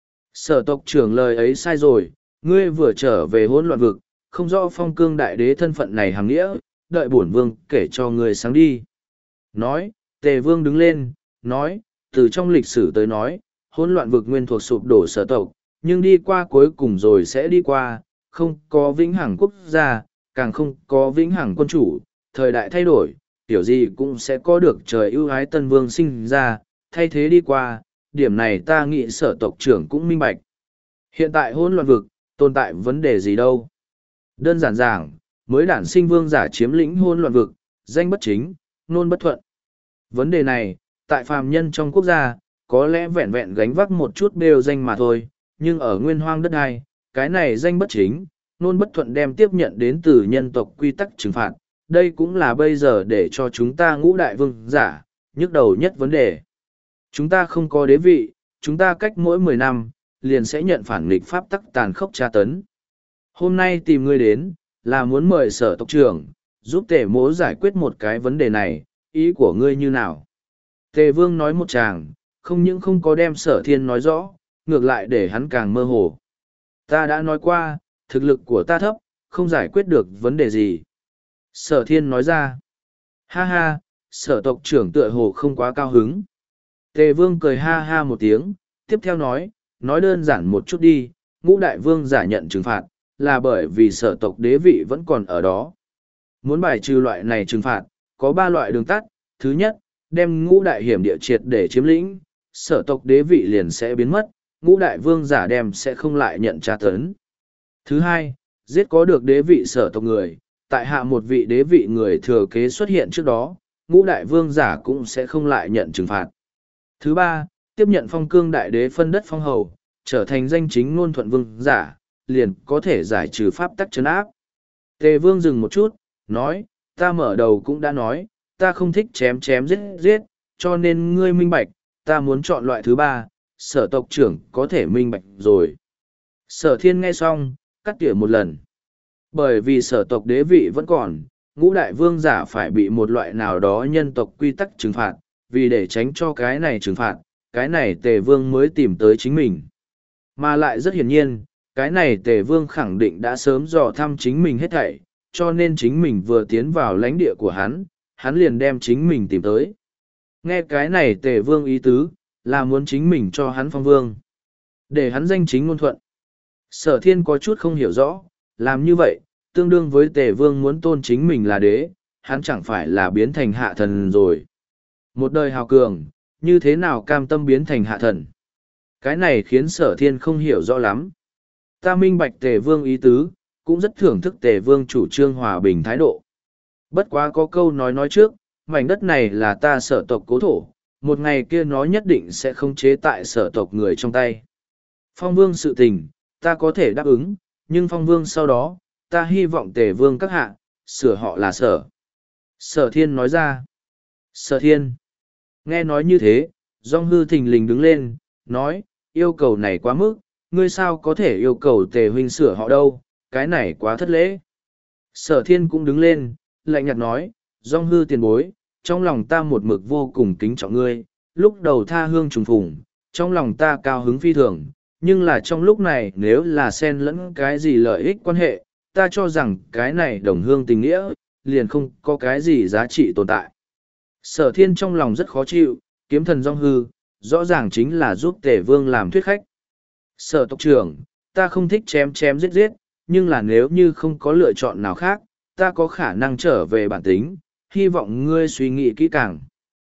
Sở tộc trưởng lời ấy sai rồi, ngươi vừa trở về hỗn loạn vực, không rõ phong cương đại đế thân phận này hàng nghĩa, đợi bổn vương kể cho ngươi sáng đi. Nói, Tề Vương đứng lên, nói, từ trong lịch sử tới nói, hỗn loạn vực nguyên thuộc sụp đổ sở tộc, nhưng đi qua cuối cùng rồi sẽ đi qua, không có vĩnh hằng quốc gia, càng không có vĩnh hằng quân chủ, thời đại thay đổi, kiểu gì cũng sẽ có được trời ưu ái tân vương sinh ra, thay thế đi qua, điểm này ta nghĩ sở tộc trưởng cũng minh bạch. Hiện tại hỗn loạn vực, tồn tại vấn đề gì đâu. Đơn giản giảng, mới đản sinh vương giả chiếm lĩnh hỗn loạn vực, danh bất chính, nôn bất thuận. Vấn đề này, tại phàm nhân trong quốc gia, có lẽ vẹn vẹn gánh vác một chút bêu danh mà thôi, nhưng ở nguyên hoang đất này, cái này danh bất chính, nôn bất thuận đem tiếp nhận đến từ nhân tộc quy tắc trừng phạt. Đây cũng là bây giờ để cho chúng ta ngũ đại vương giả, nhức đầu nhất vấn đề. Chúng ta không có đế vị, chúng ta cách mỗi mười năm, liền sẽ nhận phản nghịch pháp tắc tàn khốc tra tấn. Hôm nay tìm ngươi đến, là muốn mời sở tộc trưởng, giúp tề mỗ giải quyết một cái vấn đề này, ý của ngươi như nào? Tề vương nói một chàng, không những không có đem sở thiên nói rõ, ngược lại để hắn càng mơ hồ. Ta đã nói qua, thực lực của ta thấp, không giải quyết được vấn đề gì. Sở thiên nói ra. Ha ha, sở tộc trưởng tựa hồ không quá cao hứng. Tề vương cười ha ha một tiếng, tiếp theo nói, nói đơn giản một chút đi, ngũ đại vương giả nhận trừng phạt, là bởi vì sở tộc đế vị vẫn còn ở đó. Muốn bài trừ loại này trừng phạt, có ba loại đường tắt. Thứ nhất, đem ngũ đại hiểm địa triệt để chiếm lĩnh, sở tộc đế vị liền sẽ biến mất, ngũ đại vương giả đem sẽ không lại nhận tra tấn. Thứ hai, giết có được đế vị sở tộc người, tại hạ một vị đế vị người thừa kế xuất hiện trước đó, ngũ đại vương giả cũng sẽ không lại nhận trừng phạt. Thứ ba, tiếp nhận phong cương đại đế phân đất phong hầu, trở thành danh chính ngôn thuận vương giả, liền có thể giải trừ pháp tắc trấn áp. Tề vương dừng một chút, nói, ta mở đầu cũng đã nói, ta không thích chém chém giết giết, cho nên ngươi minh bạch, ta muốn chọn loại thứ ba, sở tộc trưởng có thể minh bạch rồi. Sở thiên nghe xong, cắt tỉa một lần. Bởi vì sở tộc đế vị vẫn còn, ngũ đại vương giả phải bị một loại nào đó nhân tộc quy tắc trừng phạt, vì để tránh cho cái này trừng phạt, cái này tề vương mới tìm tới chính mình. Mà lại rất hiển nhiên, cái này tề vương khẳng định đã sớm dò thăm chính mình hết thảy, cho nên chính mình vừa tiến vào lãnh địa của hắn, hắn liền đem chính mình tìm tới. Nghe cái này tề vương ý tứ, là muốn chính mình cho hắn phong vương. Để hắn danh chính ngôn thuận. Sở thiên có chút không hiểu rõ, làm như vậy, tương đương với tề vương muốn tôn chính mình là đế, hắn chẳng phải là biến thành hạ thần rồi. Một đời hào cường, như thế nào cam tâm biến thành hạ thần? Cái này khiến sở thiên không hiểu rõ lắm. Ta minh bạch tề vương ý tứ, cũng rất thưởng thức tề vương chủ trương hòa bình thái độ. Bất quá có câu nói nói trước, mảnh đất này là ta sở tộc cố thổ, một ngày kia nó nhất định sẽ không chế tại sở tộc người trong tay. Phong vương sự tình, ta có thể đáp ứng, nhưng phong vương sau đó, ta hy vọng tề vương các hạ, sửa họ là sở. Sở thiên nói ra. Sở thiên. Nghe nói như thế, Dung hư thình lình đứng lên, nói, yêu cầu này quá mức, ngươi sao có thể yêu cầu tề huynh sửa họ đâu, cái này quá thất lễ. Sở thiên cũng đứng lên, lạnh nhạt nói, Dung hư tiền bối, trong lòng ta một mực vô cùng kính trọng ngươi, lúc đầu tha hương trùng phùng, trong lòng ta cao hứng phi thường, nhưng là trong lúc này nếu là xen lẫn cái gì lợi ích quan hệ, ta cho rằng cái này đồng hương tình nghĩa, liền không có cái gì giá trị tồn tại. Sở thiên trong lòng rất khó chịu, kiếm thần Dung hư, rõ ràng chính là giúp tề vương làm thuyết khách. Sở tộc trưởng, ta không thích chém chém giết giết, nhưng là nếu như không có lựa chọn nào khác, ta có khả năng trở về bản tính, hy vọng ngươi suy nghĩ kỹ càng.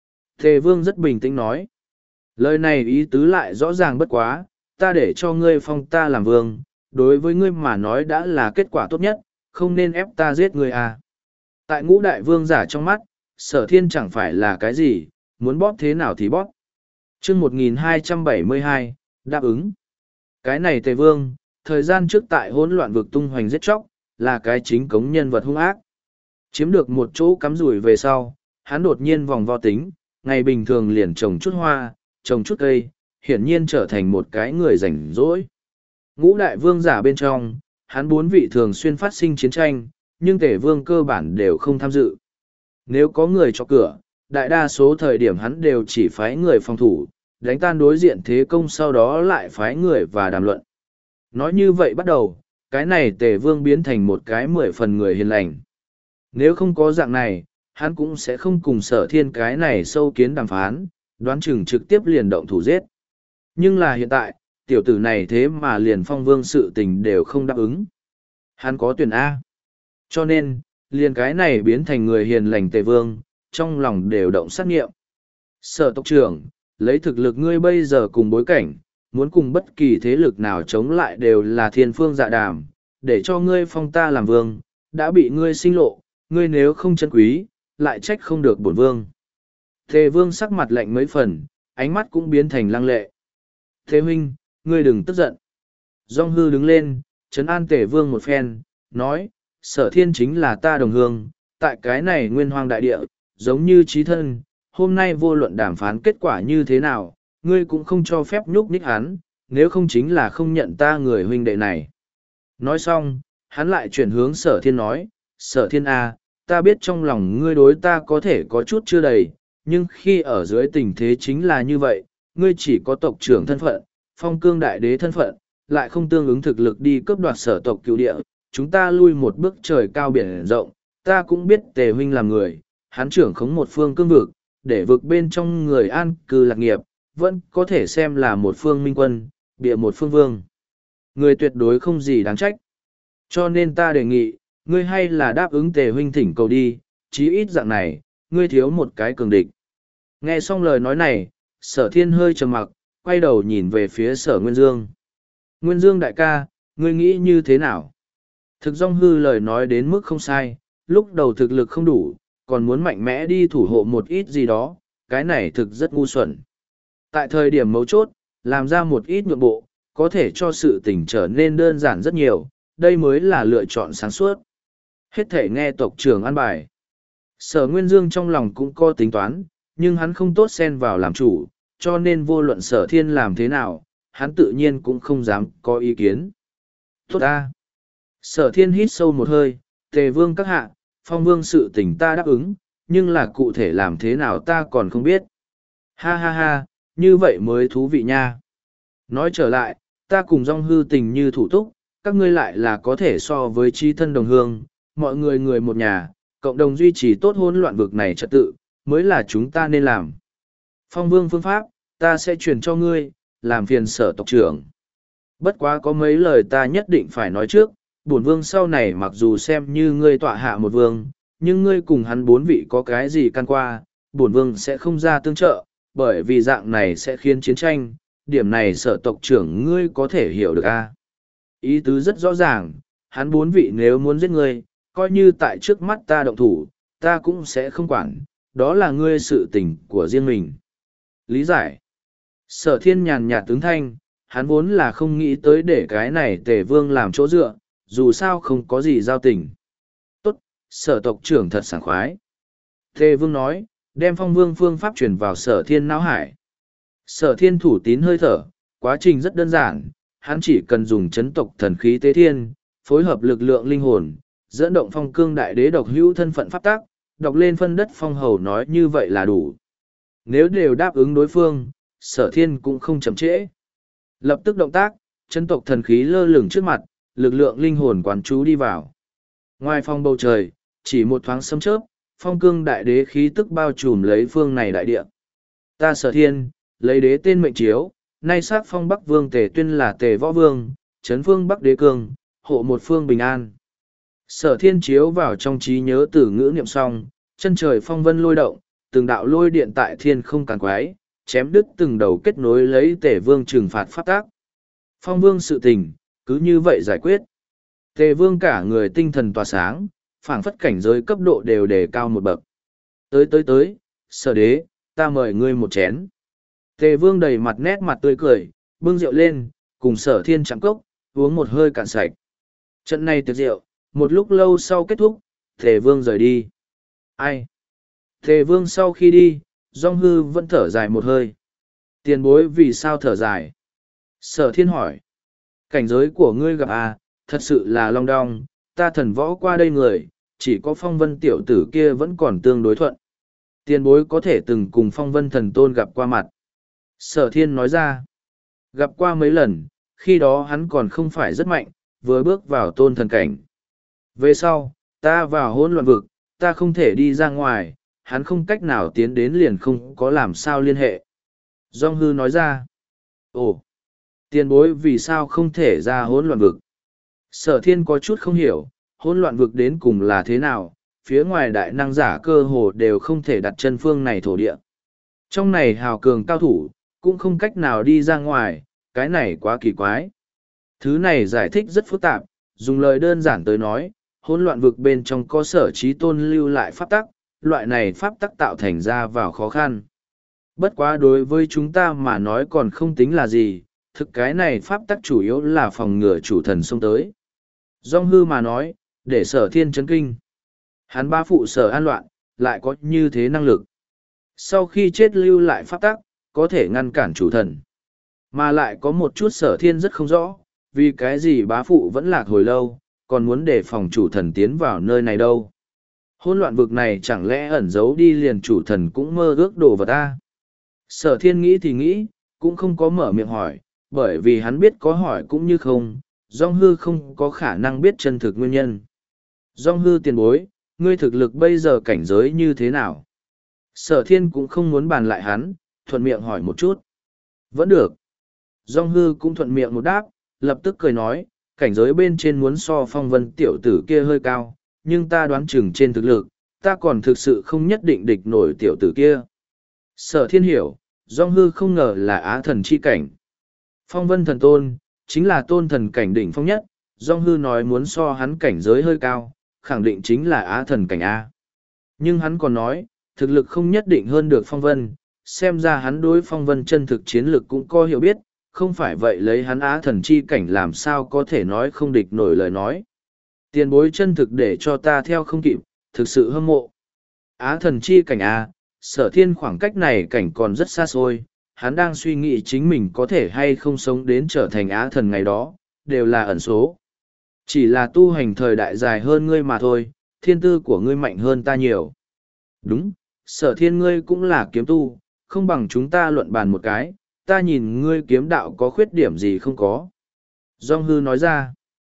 Tề vương rất bình tĩnh nói. Lời này ý tứ lại rõ ràng bất quá, ta để cho ngươi phong ta làm vương, đối với ngươi mà nói đã là kết quả tốt nhất, không nên ép ta giết ngươi à. Tại ngũ đại vương giả trong mắt, sở thiên chẳng phải là cái gì, muốn bóp thế nào thì bóp. chương một nghìn hai trăm bảy mươi hai, đáp ứng. Cái này tề vương, thời gian trước tại hỗn loạn vực tung hoành giết chóc, là cái chính cống nhân vật hung ác. Chiếm được một chỗ cắm rủi về sau, hắn đột nhiên vòng vo tính, ngày bình thường liền trồng chút hoa, trồng chút cây, hiển nhiên trở thành một cái người rảnh rỗi. Ngũ đại vương giả bên trong, hắn bốn vị thường xuyên phát sinh chiến tranh, nhưng tể vương cơ bản đều không tham dự. Nếu có người cho cửa, đại đa số thời điểm hắn đều chỉ phái người phòng thủ, đánh tan đối diện thế công sau đó lại phái người và đàm luận. Nói như vậy bắt đầu, cái này tề vương biến thành một cái mười phần người hiền lành. Nếu không có dạng này, hắn cũng sẽ không cùng sở thiên cái này sâu kiến đàm phán, đoán chừng trực tiếp liền động thủ giết. Nhưng là hiện tại, tiểu tử này thế mà liền phong vương sự tình đều không đáp ứng. Hắn có tuyển A. Cho nên, liền cái này biến thành người hiền lành tề vương, trong lòng đều động sát nghiệm. Sở tộc trưởng, lấy thực lực ngươi bây giờ cùng bối cảnh, muốn cùng bất kỳ thế lực nào chống lại đều là thiên phương dạ đàm, để cho ngươi phong ta làm vương, đã bị ngươi sinh lộ, ngươi nếu không chân quý, lại trách không được bổn vương. Tề vương sắc mặt lạnh mấy phần, ánh mắt cũng biến thành lăng lệ. Thế huynh, ngươi đừng tức giận. Dung hư đứng lên, trấn an Tề vương một phen, nói, Sở Thiên chính là ta đồng hương, tại cái này nguyên hoang đại địa, giống như trí thân, hôm nay vô luận đàm phán kết quả như thế nào, ngươi cũng không cho phép nhúc nhích hắn, nếu không chính là không nhận ta người huynh đệ này. Nói xong, hắn lại chuyển hướng Sở Thiên nói, Sở Thiên A, ta biết trong lòng ngươi đối ta có thể có chút chưa đầy, nhưng khi ở dưới tình thế chính là như vậy, ngươi chỉ có tộc trưởng thân phận, phong cương đại đế thân phận, lại không tương ứng thực lực đi cướp đoạt sở tộc cựu địa, chúng ta lui một bước trời cao biển rộng, ta cũng biết Tề huynh làm người, hắn trưởng khống một phương cương vực, để vực bên trong người an cư lạc nghiệp, vẫn có thể xem là một phương minh quân, bịa một phương vương. Người tuyệt đối không gì đáng trách. Cho nên ta đề nghị, ngươi hay là đáp ứng Tề huynh thỉnh cầu đi, chí ít dạng này, ngươi thiếu một cái cường địch. Nghe xong lời nói này, Sở Thiên hơi trầm mặc, quay đầu nhìn về phía Sở Nguyên Dương. Nguyên Dương đại ca, ngươi nghĩ như thế nào? Thực Dung hư lời nói đến mức không sai, lúc đầu thực lực không đủ, còn muốn mạnh mẽ đi thủ hộ một ít gì đó, cái này thực rất ngu xuẩn. Tại thời điểm mấu chốt, làm ra một ít nhượng bộ, có thể cho sự tình trở nên đơn giản rất nhiều, đây mới là lựa chọn sáng suốt. Hết thể nghe tộc trưởng an bài. Sở Nguyên Dương trong lòng cũng có tính toán, nhưng hắn không tốt xen vào làm chủ, cho nên vô luận Sở Thiên làm thế nào, hắn tự nhiên cũng không dám có ý kiến. Tốt ta! Sở Thiên hít sâu một hơi, Tề vương các hạ, Phong vương sự tình ta đáp ứng, nhưng là cụ thể làm thế nào ta còn không biết. Ha ha ha, như vậy mới thú vị nha. Nói trở lại, ta cùng Dung hư tình như thủ túc, các ngươi lại là có thể so với chi thân đồng hương, mọi người người một nhà, cộng đồng duy trì tốt hỗn loạn vực này trật tự, mới là chúng ta nên làm. Phong vương phương pháp, ta sẽ truyền cho ngươi, làm phiền Sở tộc trưởng. Bất quá có mấy lời ta nhất định phải nói trước, bổn vương sau này mặc dù xem như ngươi tọa hạ một vương, nhưng ngươi cùng hắn bốn vị có cái gì căn qua, bổn vương sẽ không ra tương trợ, bởi vì dạng này sẽ khiến chiến tranh, điểm này Sở tộc trưởng ngươi có thể hiểu được a? Ý tứ rất rõ ràng, hắn bốn vị nếu muốn giết ngươi, coi như tại trước mắt ta động thủ, ta cũng sẽ không quản, đó là ngươi sự tình của riêng mình. Lý giải. Sở Thiên nhàn nhạt tướng thanh, hắn vốn là không nghĩ tới để cái này Tề vương làm chỗ dựa, dù sao không có gì giao tình. Tốt, Sở tộc trưởng thật sảng khoái. Tề vương nói, đem Phong vương phương pháp truyền vào Sở Thiên não hải. Sở Thiên thủ tín hơi thở, quá trình rất đơn giản, hắn chỉ cần dùng chấn tộc thần khí tế thiên, phối hợp lực lượng linh hồn, dẫn động phong cương đại đế độc hữu thân phận pháp tác, đọc lên phân đất phong hầu nói như vậy là đủ. Nếu đều đáp ứng đối phương, Sở Thiên cũng không chậm trễ. Lập tức động tác, chấn tộc thần khí lơ lửng trước mặt, lực lượng linh hồn quán chú đi vào. Ngoài phong bầu trời, chỉ một thoáng sấm chớp, phong cương đại đế khí tức bao trùm lấy phương này đại địa. Ta Sở Thiên, lấy đế tên mệnh chiếu, nay sát phong Bắc Vương Tề Tuyên là Tề Võ Vương, chấn phương Bắc Đế Cương, hộ một phương bình an. Sở Thiên chiếu vào trong trí nhớ từ ngữ niệm xong, chân trời phong vân lôi động, từng đạo lôi điện tại thiên không càn quái, chém đứt từng đầu kết nối lấy Tề Vương trừng phạt pháp tác. Phong Vương sự tình, cứ như vậy giải quyết. Tề Vương cả người tinh thần tỏa sáng, phảng phất cảnh giới cấp độ đều đề cao một bậc. Tới tới tới, Sở đế, ta mời ngươi một chén. Tề Vương đầy mặt nét mặt tươi cười, bưng rượu lên, cùng Sở Thiên chạm cốc, uống một hơi cạn sạch. Trận này tiệc rượu, một lúc lâu sau kết thúc, Tề Vương rời đi. Ai? Tề Vương sau khi đi, Dung hư vẫn thở dài một hơi. Tiền bối vì sao thở dài? Sở Thiên hỏi. Cảnh giới của ngươi gặp à, thật sự là long đong, ta thần võ qua đây người, chỉ có phong vân tiểu tử kia vẫn còn tương đối thuận. Tiền bối có thể từng cùng phong vân thần tôn gặp qua mặt. Sở Thiên nói ra. Gặp qua mấy lần, khi đó hắn còn không phải rất mạnh, vừa bước vào tôn thần cảnh. Về sau, ta vào hỗn loạn vực, ta không thể đi ra ngoài, hắn không cách nào tiến đến liền không có làm sao liên hệ. Dung hư nói ra. Ồ, tiền bối vì sao không thể ra hỗn loạn vực? Sở Thiên có chút không hiểu, hỗn loạn vực đến cùng là thế nào, phía ngoài đại năng giả cơ hồ đều không thể đặt chân phương này thổ địa. Trong này hào cường cao thủ, cũng không cách nào đi ra ngoài, cái này quá kỳ quái. Thứ này giải thích rất phức tạp, dùng lời đơn giản tới nói, hỗn loạn vực bên trong có sở trí tôn lưu lại pháp tắc, loại này pháp tắc tạo thành ra vào khó khăn. Bất quá đối với chúng ta mà nói còn không tính là gì, thực cái này pháp tắc chủ yếu là phòng ngừa chủ thần xông tới. Dong hư mà nói, để sở thiên chấn kinh. Hắn ba phụ sở an loạn, lại có như thế năng lực. Sau khi chết lưu lại pháp tắc, có thể ngăn cản chủ thần. Mà lại có một chút sở thiên rất không rõ, vì cái gì bá phụ vẫn lạc hồi lâu, còn muốn để phòng chủ thần tiến vào nơi này đâu. Hỗn loạn vực này chẳng lẽ ẩn giấu đi liền chủ thần cũng mơ ước đồ vật ta. Sở thiên nghĩ thì nghĩ, cũng không có mở miệng hỏi, bởi vì hắn biết có hỏi cũng như không, Dong hư không có khả năng biết chân thực nguyên nhân. Dong hư tiền bối, ngươi thực lực bây giờ cảnh giới như thế nào? Sở thiên cũng không muốn bàn lại hắn, thuận miệng hỏi một chút. Vẫn được. Dong hư cũng thuận miệng một đáp, lập tức cười nói, cảnh giới bên trên muốn so phong vân tiểu tử kia hơi cao, nhưng ta đoán chừng trên thực lực, ta còn thực sự không nhất định địch nổi tiểu tử kia. Sở thiên hiểu, Dong hư không ngờ là á thần chi cảnh. Phong vân thần tôn, chính là tôn thần cảnh đỉnh phong nhất, Dong hư nói muốn so hắn cảnh giới hơi cao, khẳng định chính là á thần cảnh A. Nhưng hắn còn nói, thực lực không nhất định hơn được phong vân, xem ra hắn đối phong vân chân thực chiến lực cũng có hiểu biết, không phải vậy lấy hắn á thần chi cảnh làm sao có thể nói không địch nổi lời nói. Tiền bối chân thực để cho ta theo không kịp, thực sự hâm mộ. Á thần chi cảnh A, sở thiên khoảng cách này cảnh còn rất xa xôi, hắn đang suy nghĩ chính mình có thể hay không sống đến trở thành á thần ngày đó, đều là ẩn số. Chỉ là tu hành thời đại dài hơn ngươi mà thôi, thiên tư của ngươi mạnh hơn ta nhiều. Đúng, sở thiên ngươi cũng là kiếm tu, không bằng chúng ta luận bàn một cái, ta nhìn ngươi kiếm đạo có khuyết điểm gì không có. Dong hư nói ra,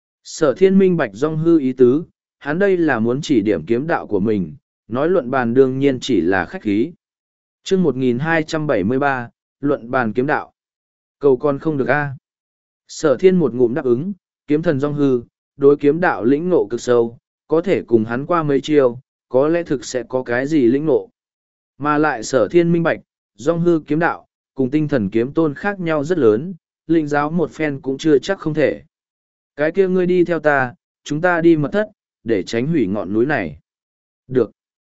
sở thiên minh bạch dong hư ý tứ, hắn đây là muốn chỉ điểm kiếm đạo của mình, nói luận bàn đương nhiên chỉ là khách khí. chương một nghìn hai trăm bảy mươi ba, luận bàn kiếm đạo. Cầu con không được a. Sở thiên một ngụm đáp ứng, kiếm thần dong hư, đối kiếm đạo lĩnh ngộ cực sâu, có thể cùng hắn qua mấy chiêu, có lẽ thực sẽ có cái gì lĩnh ngộ. Mà lại sở thiên minh bạch, dong hư kiếm đạo, cùng tinh thần kiếm tôn khác nhau rất lớn, linh giáo một phen cũng chưa chắc không thể. Cái kia ngươi đi theo ta, chúng ta đi mật thất, để tránh hủy ngọn núi này. Được.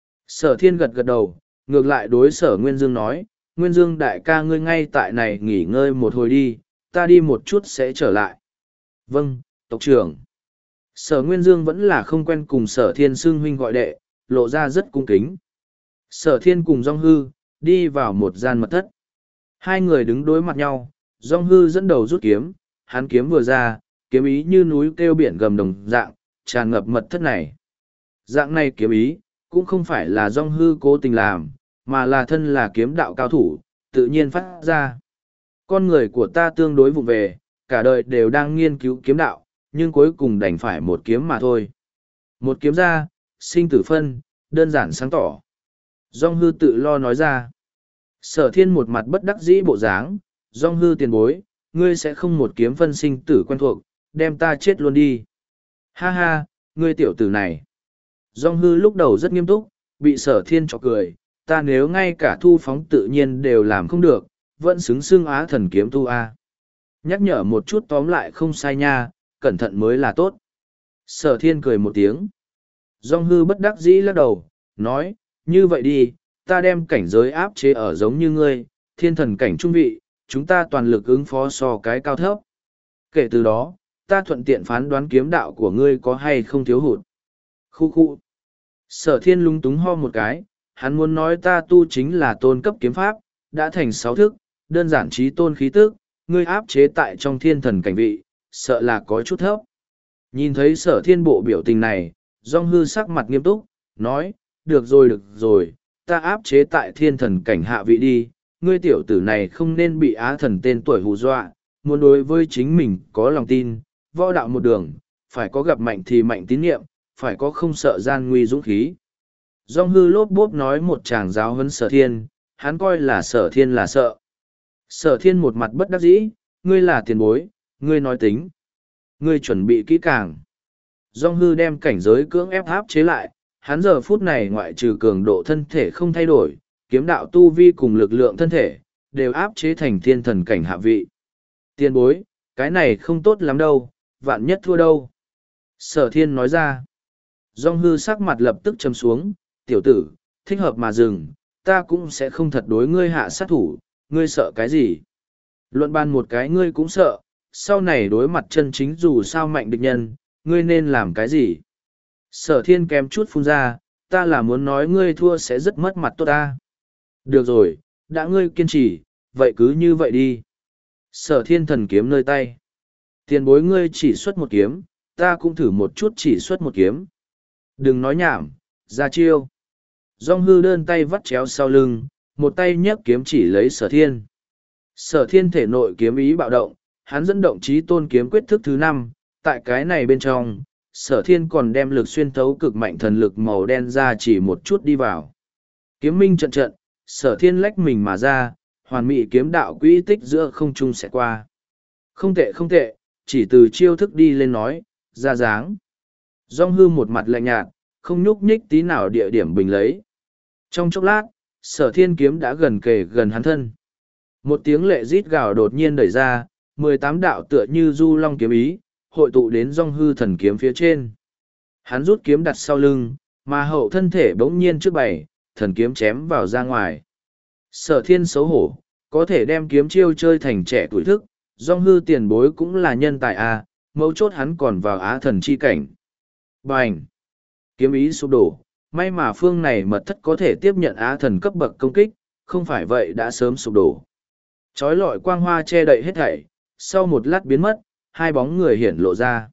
Sở thiên gật gật đầu, ngược lại đối sở Nguyên Dương nói, Nguyên Dương đại ca ngươi ngay tại này nghỉ ngơi một hồi đi, ta đi một chút sẽ trở lại. Vâng, tộc trưởng. Sở Nguyên Dương vẫn là không quen cùng sở thiên xưng huynh gọi đệ, lộ ra rất cung kính. Sở thiên cùng Dong hư, đi vào một gian mật thất. Hai người đứng đối mặt nhau, Dong hư dẫn đầu rút kiếm, hắn kiếm vừa ra, kiếm ý như núi kêu biển gầm đồng dạng, tràn ngập mật thất này. Dạng này kiếm ý, cũng không phải là Dong hư cố tình làm, mà là thân là kiếm đạo cao thủ, tự nhiên phát ra. Con người của ta tương đối vụ về, cả đời đều đang nghiên cứu kiếm đạo, nhưng cuối cùng đành phải một kiếm mà thôi. Một kiếm ra, sinh tử phân, đơn giản sáng tỏ. Dong hư tự lo nói ra. Sở thiên một mặt bất đắc dĩ bộ dáng, Dong hư tiền bối, ngươi sẽ không một kiếm phân sinh tử quen thuộc, đem ta chết luôn đi. Ha ha, ngươi tiểu tử này. Dong hư lúc đầu rất nghiêm túc, bị sở thiên chọc cười, ta nếu ngay cả thu phóng tự nhiên đều làm không được, vẫn xứng xưng á thần kiếm tu a. Nhắc nhở một chút tóm lại không sai nha, cẩn thận mới là tốt. Sở thiên cười một tiếng. Dong hư bất đắc dĩ lắc đầu, nói, như vậy đi, ta đem cảnh giới áp chế ở giống như ngươi, thiên thần cảnh trung vị, chúng ta toàn lực ứng phó so cái cao thấp. Kể từ đó, ta thuận tiện phán đoán kiếm đạo của ngươi có hay không thiếu hụt. Khu khu. Sở thiên lung túng ho một cái, hắn muốn nói ta tu chính là tôn cấp kiếm pháp, đã thành sáu thức, đơn giản trí tôn khí tức, ngươi áp chế tại trong thiên thần cảnh vị, sợ là có chút thấp. Nhìn thấy sở thiên bộ biểu tình này, Dong hư sắc mặt nghiêm túc, nói, được rồi được rồi, ta áp chế tại thiên thần cảnh hạ vị đi, ngươi tiểu tử này không nên bị á thần tên tuổi hù dọa, muốn đối với chính mình có lòng tin, võ đạo một đường, phải có gặp mạnh thì mạnh tín nhiệm, phải có không sợ gian nguy dũng khí. Dong hư lốp bốp nói một chàng giáo huấn sở thiên, hắn coi là sở thiên là sợ. Sở thiên một mặt bất đắc dĩ, ngươi là tiền bối, ngươi nói tính. Ngươi chuẩn bị kỹ càng. Dong hư đem cảnh giới cưỡng ép áp chế lại, hắn giờ phút này ngoại trừ cường độ thân thể không thay đổi, kiếm đạo tu vi cùng lực lượng thân thể, đều áp chế thành thiên thần cảnh hạ vị. Tiền bối, cái này không tốt lắm đâu, vạn nhất thua đâu. Sở thiên nói ra. Dong hư sắc mặt lập tức châm xuống, tiểu tử, thích hợp mà dừng, ta cũng sẽ không thật đối ngươi hạ sát thủ, ngươi sợ cái gì? Luận bàn một cái ngươi cũng sợ, sau này đối mặt chân chính dù sao mạnh địch nhân, ngươi nên làm cái gì? Sở thiên kém chút phun ra, ta là muốn nói ngươi thua sẽ rất mất mặt tốt ta. Được rồi, đã ngươi kiên trì, vậy cứ như vậy đi. Sở thiên thần kiếm nơi tay. Tiền bối ngươi chỉ xuất một kiếm, ta cũng thử một chút chỉ xuất một kiếm. Đừng nói nhảm, ra chiêu. Dong hư đơn tay vắt chéo sau lưng, một tay nhấc kiếm chỉ lấy sở thiên. Sở thiên thể nội kiếm ý bạo động, hắn dẫn động chí tôn kiếm quyết thức thứ năm. Tại cái này bên trong, sở thiên còn đem lực xuyên thấu cực mạnh thần lực màu đen ra chỉ một chút đi vào. Kiếm minh trận trận, sở thiên lách mình mà ra, hoàn mỹ kiếm đạo quỹ tích giữa không trung sẽ qua. Không tệ không tệ, chỉ từ chiêu thức đi lên nói, ra dáng. Dong hư một mặt lạnh nhạt, không nhúc nhích tí nào địa điểm bình lấy. Trong chốc lát, sở thiên kiếm đã gần kề gần hắn thân. Một tiếng lệ rít gào đột nhiên đẩy ra, mười tám đạo tựa như du long kiếm ý, hội tụ đến dong hư thần kiếm phía trên. Hắn rút kiếm đặt sau lưng, mà hậu thân thể bỗng nhiên trước bày, thần kiếm chém vào ra ngoài. Sở thiên xấu hổ, có thể đem kiếm chiêu chơi thành trẻ tuổi thức, dong hư tiền bối cũng là nhân tài à, mấu chốt hắn còn vào á thần chi cảnh. Bành! Kiếm ý sụp đổ, may mà phương này mật thất có thể tiếp nhận á thần cấp bậc công kích, không phải vậy đã sớm sụp đổ. Chói lọi quang hoa che đậy hết thảy, sau một lát biến mất, hai bóng người hiển lộ ra.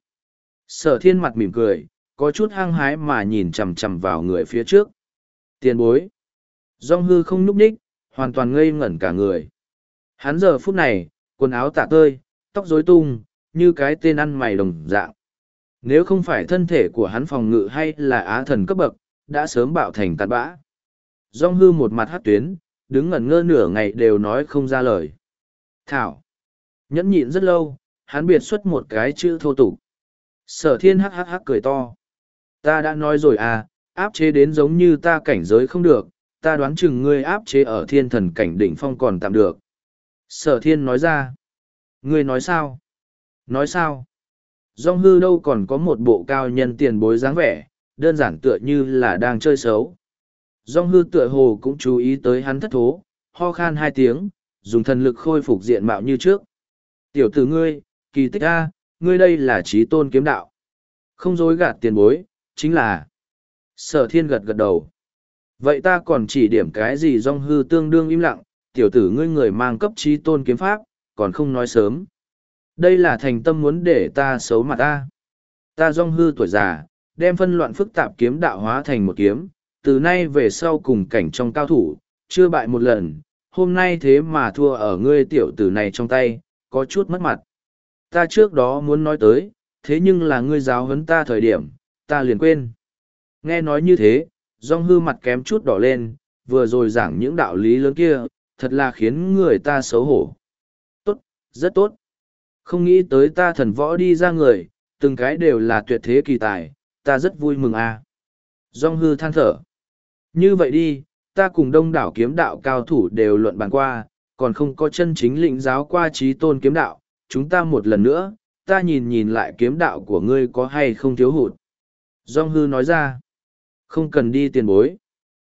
Sở thiên mặt mỉm cười, có chút hăng hái mà nhìn chằm chằm vào người phía trước. Tiền bối! Dong hư không nhúc nhích, hoàn toàn ngây ngẩn cả người. Hắn giờ phút này, quần áo tả tơi, tóc rối tung, như cái tên ăn mày đồng dạng. Nếu không phải thân thể của hắn phòng ngự hay là á thần cấp bậc, đã sớm bạo thành tạt bã. Dong hư một mặt hát tuyến, đứng ngẩn ngơ nửa ngày đều nói không ra lời. Thảo! Nhẫn nhịn rất lâu, hắn biệt xuất một cái chữ thô tục. Sở thiên hắc hắc hắc cười to. Ta đã nói rồi à, áp chế đến giống như ta cảnh giới không được, ta đoán chừng ngươi áp chế ở thiên thần cảnh đỉnh phong còn tạm được. Sở thiên nói ra. Ngươi nói sao? Nói sao? Dong hư đâu còn có một bộ cao nhân tiền bối dáng vẻ, đơn giản tựa như là đang chơi xấu. Dong hư tựa hồ cũng chú ý tới hắn thất thố, ho khan hai tiếng, dùng thần lực khôi phục diện mạo như trước. Tiểu tử ngươi, kỳ tích a, ngươi đây là trí tôn kiếm đạo. Không dối gạt tiền bối, chính là. Sở thiên gật gật đầu. Vậy ta còn chỉ điểm cái gì dong hư tương đương im lặng, tiểu tử ngươi người mang cấp trí tôn kiếm pháp, còn không nói sớm. Đây là thành tâm muốn để ta xấu mặt ta. Ta dong hư tuổi già, đem phân loạn phức tạp kiếm đạo hóa thành một kiếm, từ nay về sau cùng cảnh trong cao thủ, chưa bại một lần, hôm nay thế mà thua ở ngươi tiểu tử này trong tay, có chút mất mặt. Ta trước đó muốn nói tới, thế nhưng là ngươi giáo huấn ta thời điểm, ta liền quên. Nghe nói như thế, dong hư mặt kém chút đỏ lên, vừa rồi giảng những đạo lý lớn kia, thật là khiến người ta xấu hổ. Tốt, rất tốt. Không nghĩ tới ta thần võ đi ra người, từng cái đều là tuyệt thế kỳ tài, ta rất vui mừng à. Dong hư than thở. Như vậy đi, ta cùng đông đảo kiếm đạo cao thủ đều luận bàn qua, còn không có chân chính lĩnh giáo qua trí tôn kiếm đạo, chúng ta một lần nữa, ta nhìn nhìn lại kiếm đạo của ngươi có hay không thiếu hụt. Dong hư nói ra, không cần đi tiền bối.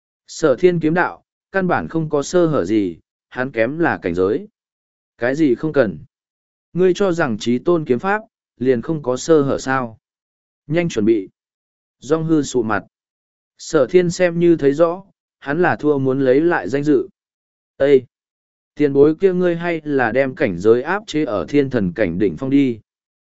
Sở thiên kiếm đạo, căn bản không có sơ hở gì, hắn kém là cảnh giới. Cái gì không cần? Ngươi cho rằng trí tôn kiếm pháp, liền không có sơ hở sao? Nhanh chuẩn bị. Dong hư sụ mặt. Sở thiên xem như thấy rõ, hắn là thua muốn lấy lại danh dự. Ê! Tiền bối kia ngươi hay là đem cảnh giới áp chế ở thiên thần cảnh đỉnh phong đi.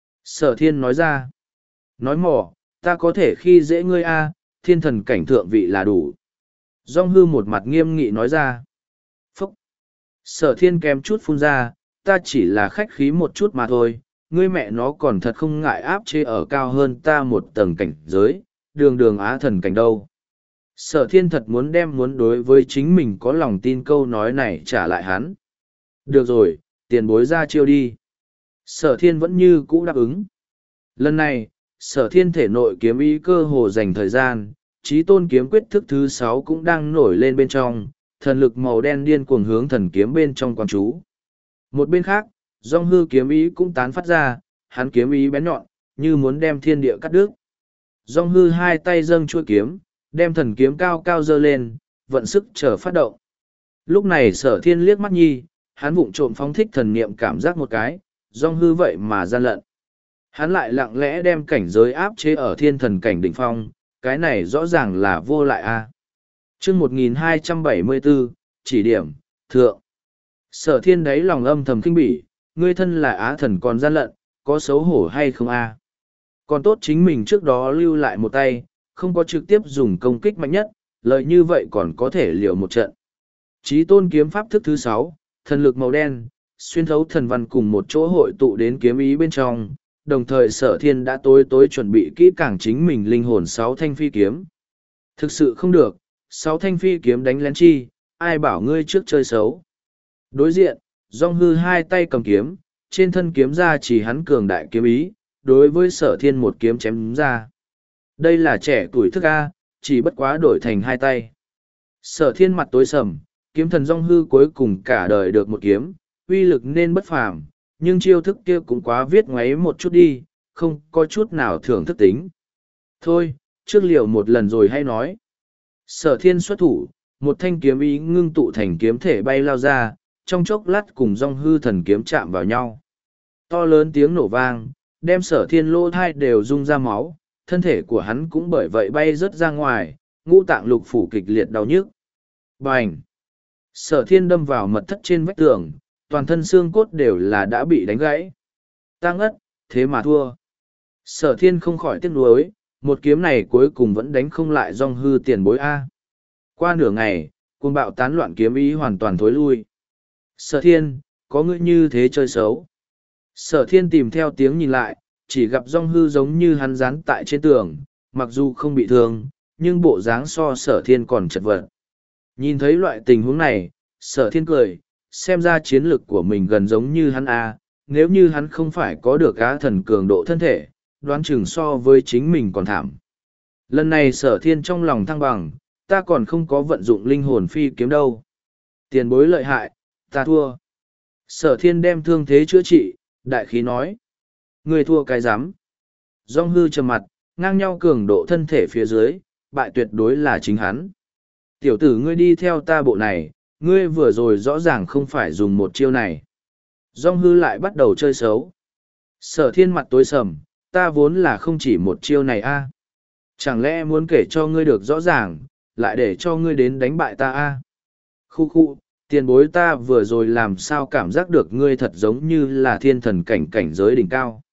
Sở thiên nói ra. Nói mỏ, ta có thể khi dễ ngươi a, thiên thần cảnh thượng vị là đủ. Dong hư một mặt nghiêm nghị nói ra. Phúc! Sở thiên kém chút phun ra, ta chỉ là khách khí một chút mà thôi, ngươi mẹ nó còn thật không ngại áp chế ở cao hơn ta một tầng cảnh giới, đường đường á thần cảnh đâu. Sở thiên thật muốn đem muốn đối với chính mình có lòng tin câu nói này trả lại hắn. Được rồi, tiền bối ra chiêu đi. Sở thiên vẫn như cũ đáp ứng. Lần này, sở thiên thể nội kiếm ý cơ hồ dành thời gian, trí tôn kiếm quyết thức thứ sáu cũng đang nổi lên bên trong, thần lực màu đen điên cuồng hướng thần kiếm bên trong quang chú. Một bên khác, dong hư kiếm ý cũng tán phát ra, hắn kiếm ý bén nhọn, như muốn đem thiên địa cắt đứt. Dong hư hai tay dâng chuôi kiếm, đem thần kiếm cao cao dơ lên, vận sức chờ phát động. Lúc này sở thiên liếc mắt nhi, hắn vụng trộm phóng thích thần niệm cảm giác một cái, dong hư vậy mà gian lận. Hắn lại lặng lẽ đem cảnh giới áp chế ở thiên thần cảnh đỉnh phong, cái này rõ ràng là vô lại a. Chương một nghìn hai trăm bảy mươi bốn, chỉ điểm, thượng. Sở thiên đáy lòng âm thầm kinh bỉ, ngươi thân là á thần còn gian lận, có xấu hổ hay không a? Còn tốt chính mình trước đó lưu lại một tay, không có trực tiếp dùng công kích mạnh nhất, lợi như vậy còn có thể liều một trận. Chí tôn kiếm pháp thức thứ sáu, thần lực màu đen, xuyên thấu thần văn cùng một chỗ hội tụ đến kiếm ý bên trong, đồng thời sở thiên đã tối tối chuẩn bị kỹ càng chính mình linh hồn sáu thanh phi kiếm. Thực sự không được, sáu thanh phi kiếm đánh lén chi, ai bảo ngươi trước chơi xấu. Đối diện, dong hư hai tay cầm kiếm, trên thân kiếm ra chỉ hắn cường đại kiếm ý, đối với sở thiên một kiếm chém ra. Đây là trẻ tuổi thức A, chỉ bất quá đổi thành hai tay. Sở thiên mặt tối sầm, kiếm thần dong hư cuối cùng cả đời được một kiếm, uy lực nên bất phàm, nhưng chiêu thức kia cũng quá viết ngoáy một chút đi, không có chút nào thưởng thức tính. Thôi, trước liều một lần rồi hay nói. Sở thiên xuất thủ, một thanh kiếm ý ngưng tụ thành kiếm thể bay lao ra, trong chốc lát cùng dong hư thần kiếm chạm vào nhau. To lớn tiếng nổ vang, đem sở thiên lỗ thai đều rung ra máu, thân thể của hắn cũng bởi vậy bay rớt ra ngoài, ngũ tạng lục phủ kịch liệt đau nhức. Bành! Sở thiên đâm vào mật thất trên vách tường, toàn thân xương cốt đều là đã bị đánh gãy. Tăng ất, thế mà thua. Sở thiên không khỏi tiếc nuối, một kiếm này cuối cùng vẫn đánh không lại dong hư tiền bối A. Qua nửa ngày, cuồng bạo tán loạn kiếm ý hoàn toàn thối lui. Sở thiên, có ngươi như thế chơi xấu. Sở thiên tìm theo tiếng nhìn lại, chỉ gặp dong hư giống như hắn dán tại trên tường, mặc dù không bị thương, nhưng bộ dáng so sở thiên còn chật vật. Nhìn thấy loại tình huống này, sở thiên cười, xem ra chiến lực của mình gần giống như hắn A, nếu như hắn không phải có được á thần cường độ thân thể, đoán chừng so với chính mình còn thảm. Lần này sở thiên trong lòng thăng bằng, ta còn không có vận dụng linh hồn phi kiếm đâu. Tiền bối lợi hại, ta thua. Sở thiên đem thương thế chữa trị, đại khí nói. Người thua cái rắm. Dong hư trầm mặt, ngang nhau cường độ thân thể phía dưới, bại tuyệt đối là chính hắn. Tiểu tử ngươi đi theo ta bộ này, ngươi vừa rồi rõ ràng không phải dùng một chiêu này. Dong hư lại bắt đầu chơi xấu. Sở thiên mặt tối sầm, ta vốn là không chỉ một chiêu này a. Chẳng lẽ muốn kể cho ngươi được rõ ràng, lại để cho ngươi đến đánh bại ta a? Khu khu, tiền bối ta vừa rồi làm sao cảm giác được ngươi thật giống như là thiên thần cảnh cảnh giới đỉnh cao.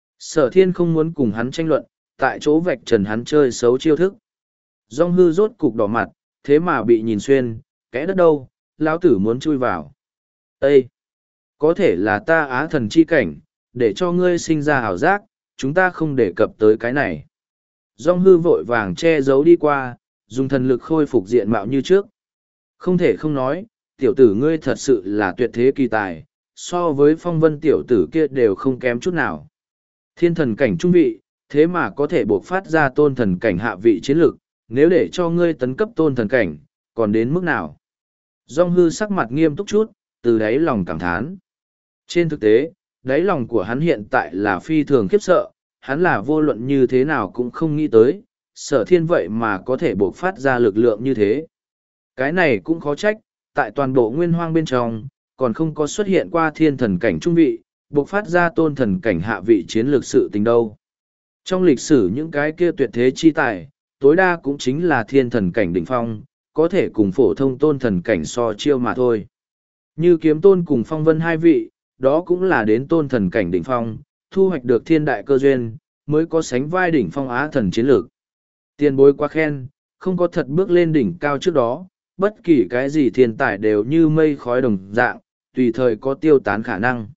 Sở thiên không muốn cùng hắn tranh luận, tại chỗ vạch trần hắn chơi xấu chiêu thức. Dong hư rốt cục đỏ mặt, thế mà bị nhìn xuyên, kẽ đất đâu, lão tử muốn chui vào. Ê! Có thể là ta á thần chi cảnh, để cho ngươi sinh ra ảo giác, chúng ta không đề cập tới cái này. Dong hư vội vàng che giấu đi qua, dùng thần lực khôi phục diện mạo như trước. Không thể không nói, tiểu tử ngươi thật sự là tuyệt thế kỳ tài, so với phong vân tiểu tử kia đều không kém chút nào. Thiên thần cảnh trung vị, thế mà có thể buộc phát ra tôn thần cảnh hạ vị chiến lực, nếu để cho ngươi tấn cấp tôn thần cảnh, còn đến mức nào? Dong hư sắc mặt nghiêm túc chút, từ đáy lòng cảm thán. Trên thực tế, đáy lòng của hắn hiện tại là phi thường khiếp sợ, hắn là vô luận như thế nào cũng không nghĩ tới, sở thiên vậy mà có thể buộc phát ra lực lượng như thế. Cái này cũng khó trách, tại toàn bộ nguyên hoang bên trong, còn không có xuất hiện qua thiên thần cảnh trung vị, buộc phát ra tôn thần cảnh hạ vị chiến lược sự tình đâu. Trong lịch sử những cái kia tuyệt thế chi tài, tối đa cũng chính là thiên thần cảnh đỉnh phong, có thể cùng phổ thông tôn thần cảnh so chiêu mà thôi. Như kiếm tôn cùng phong vân hai vị, đó cũng là đến tôn thần cảnh đỉnh phong, thu hoạch được thiên đại cơ duyên, mới có sánh vai đỉnh phong á thần chiến lược. Tiền bối quá khen, không có thật bước lên đỉnh cao trước đó, bất kỳ cái gì thiên tài đều như mây khói đồng dạng, tùy thời có tiêu tán khả năng.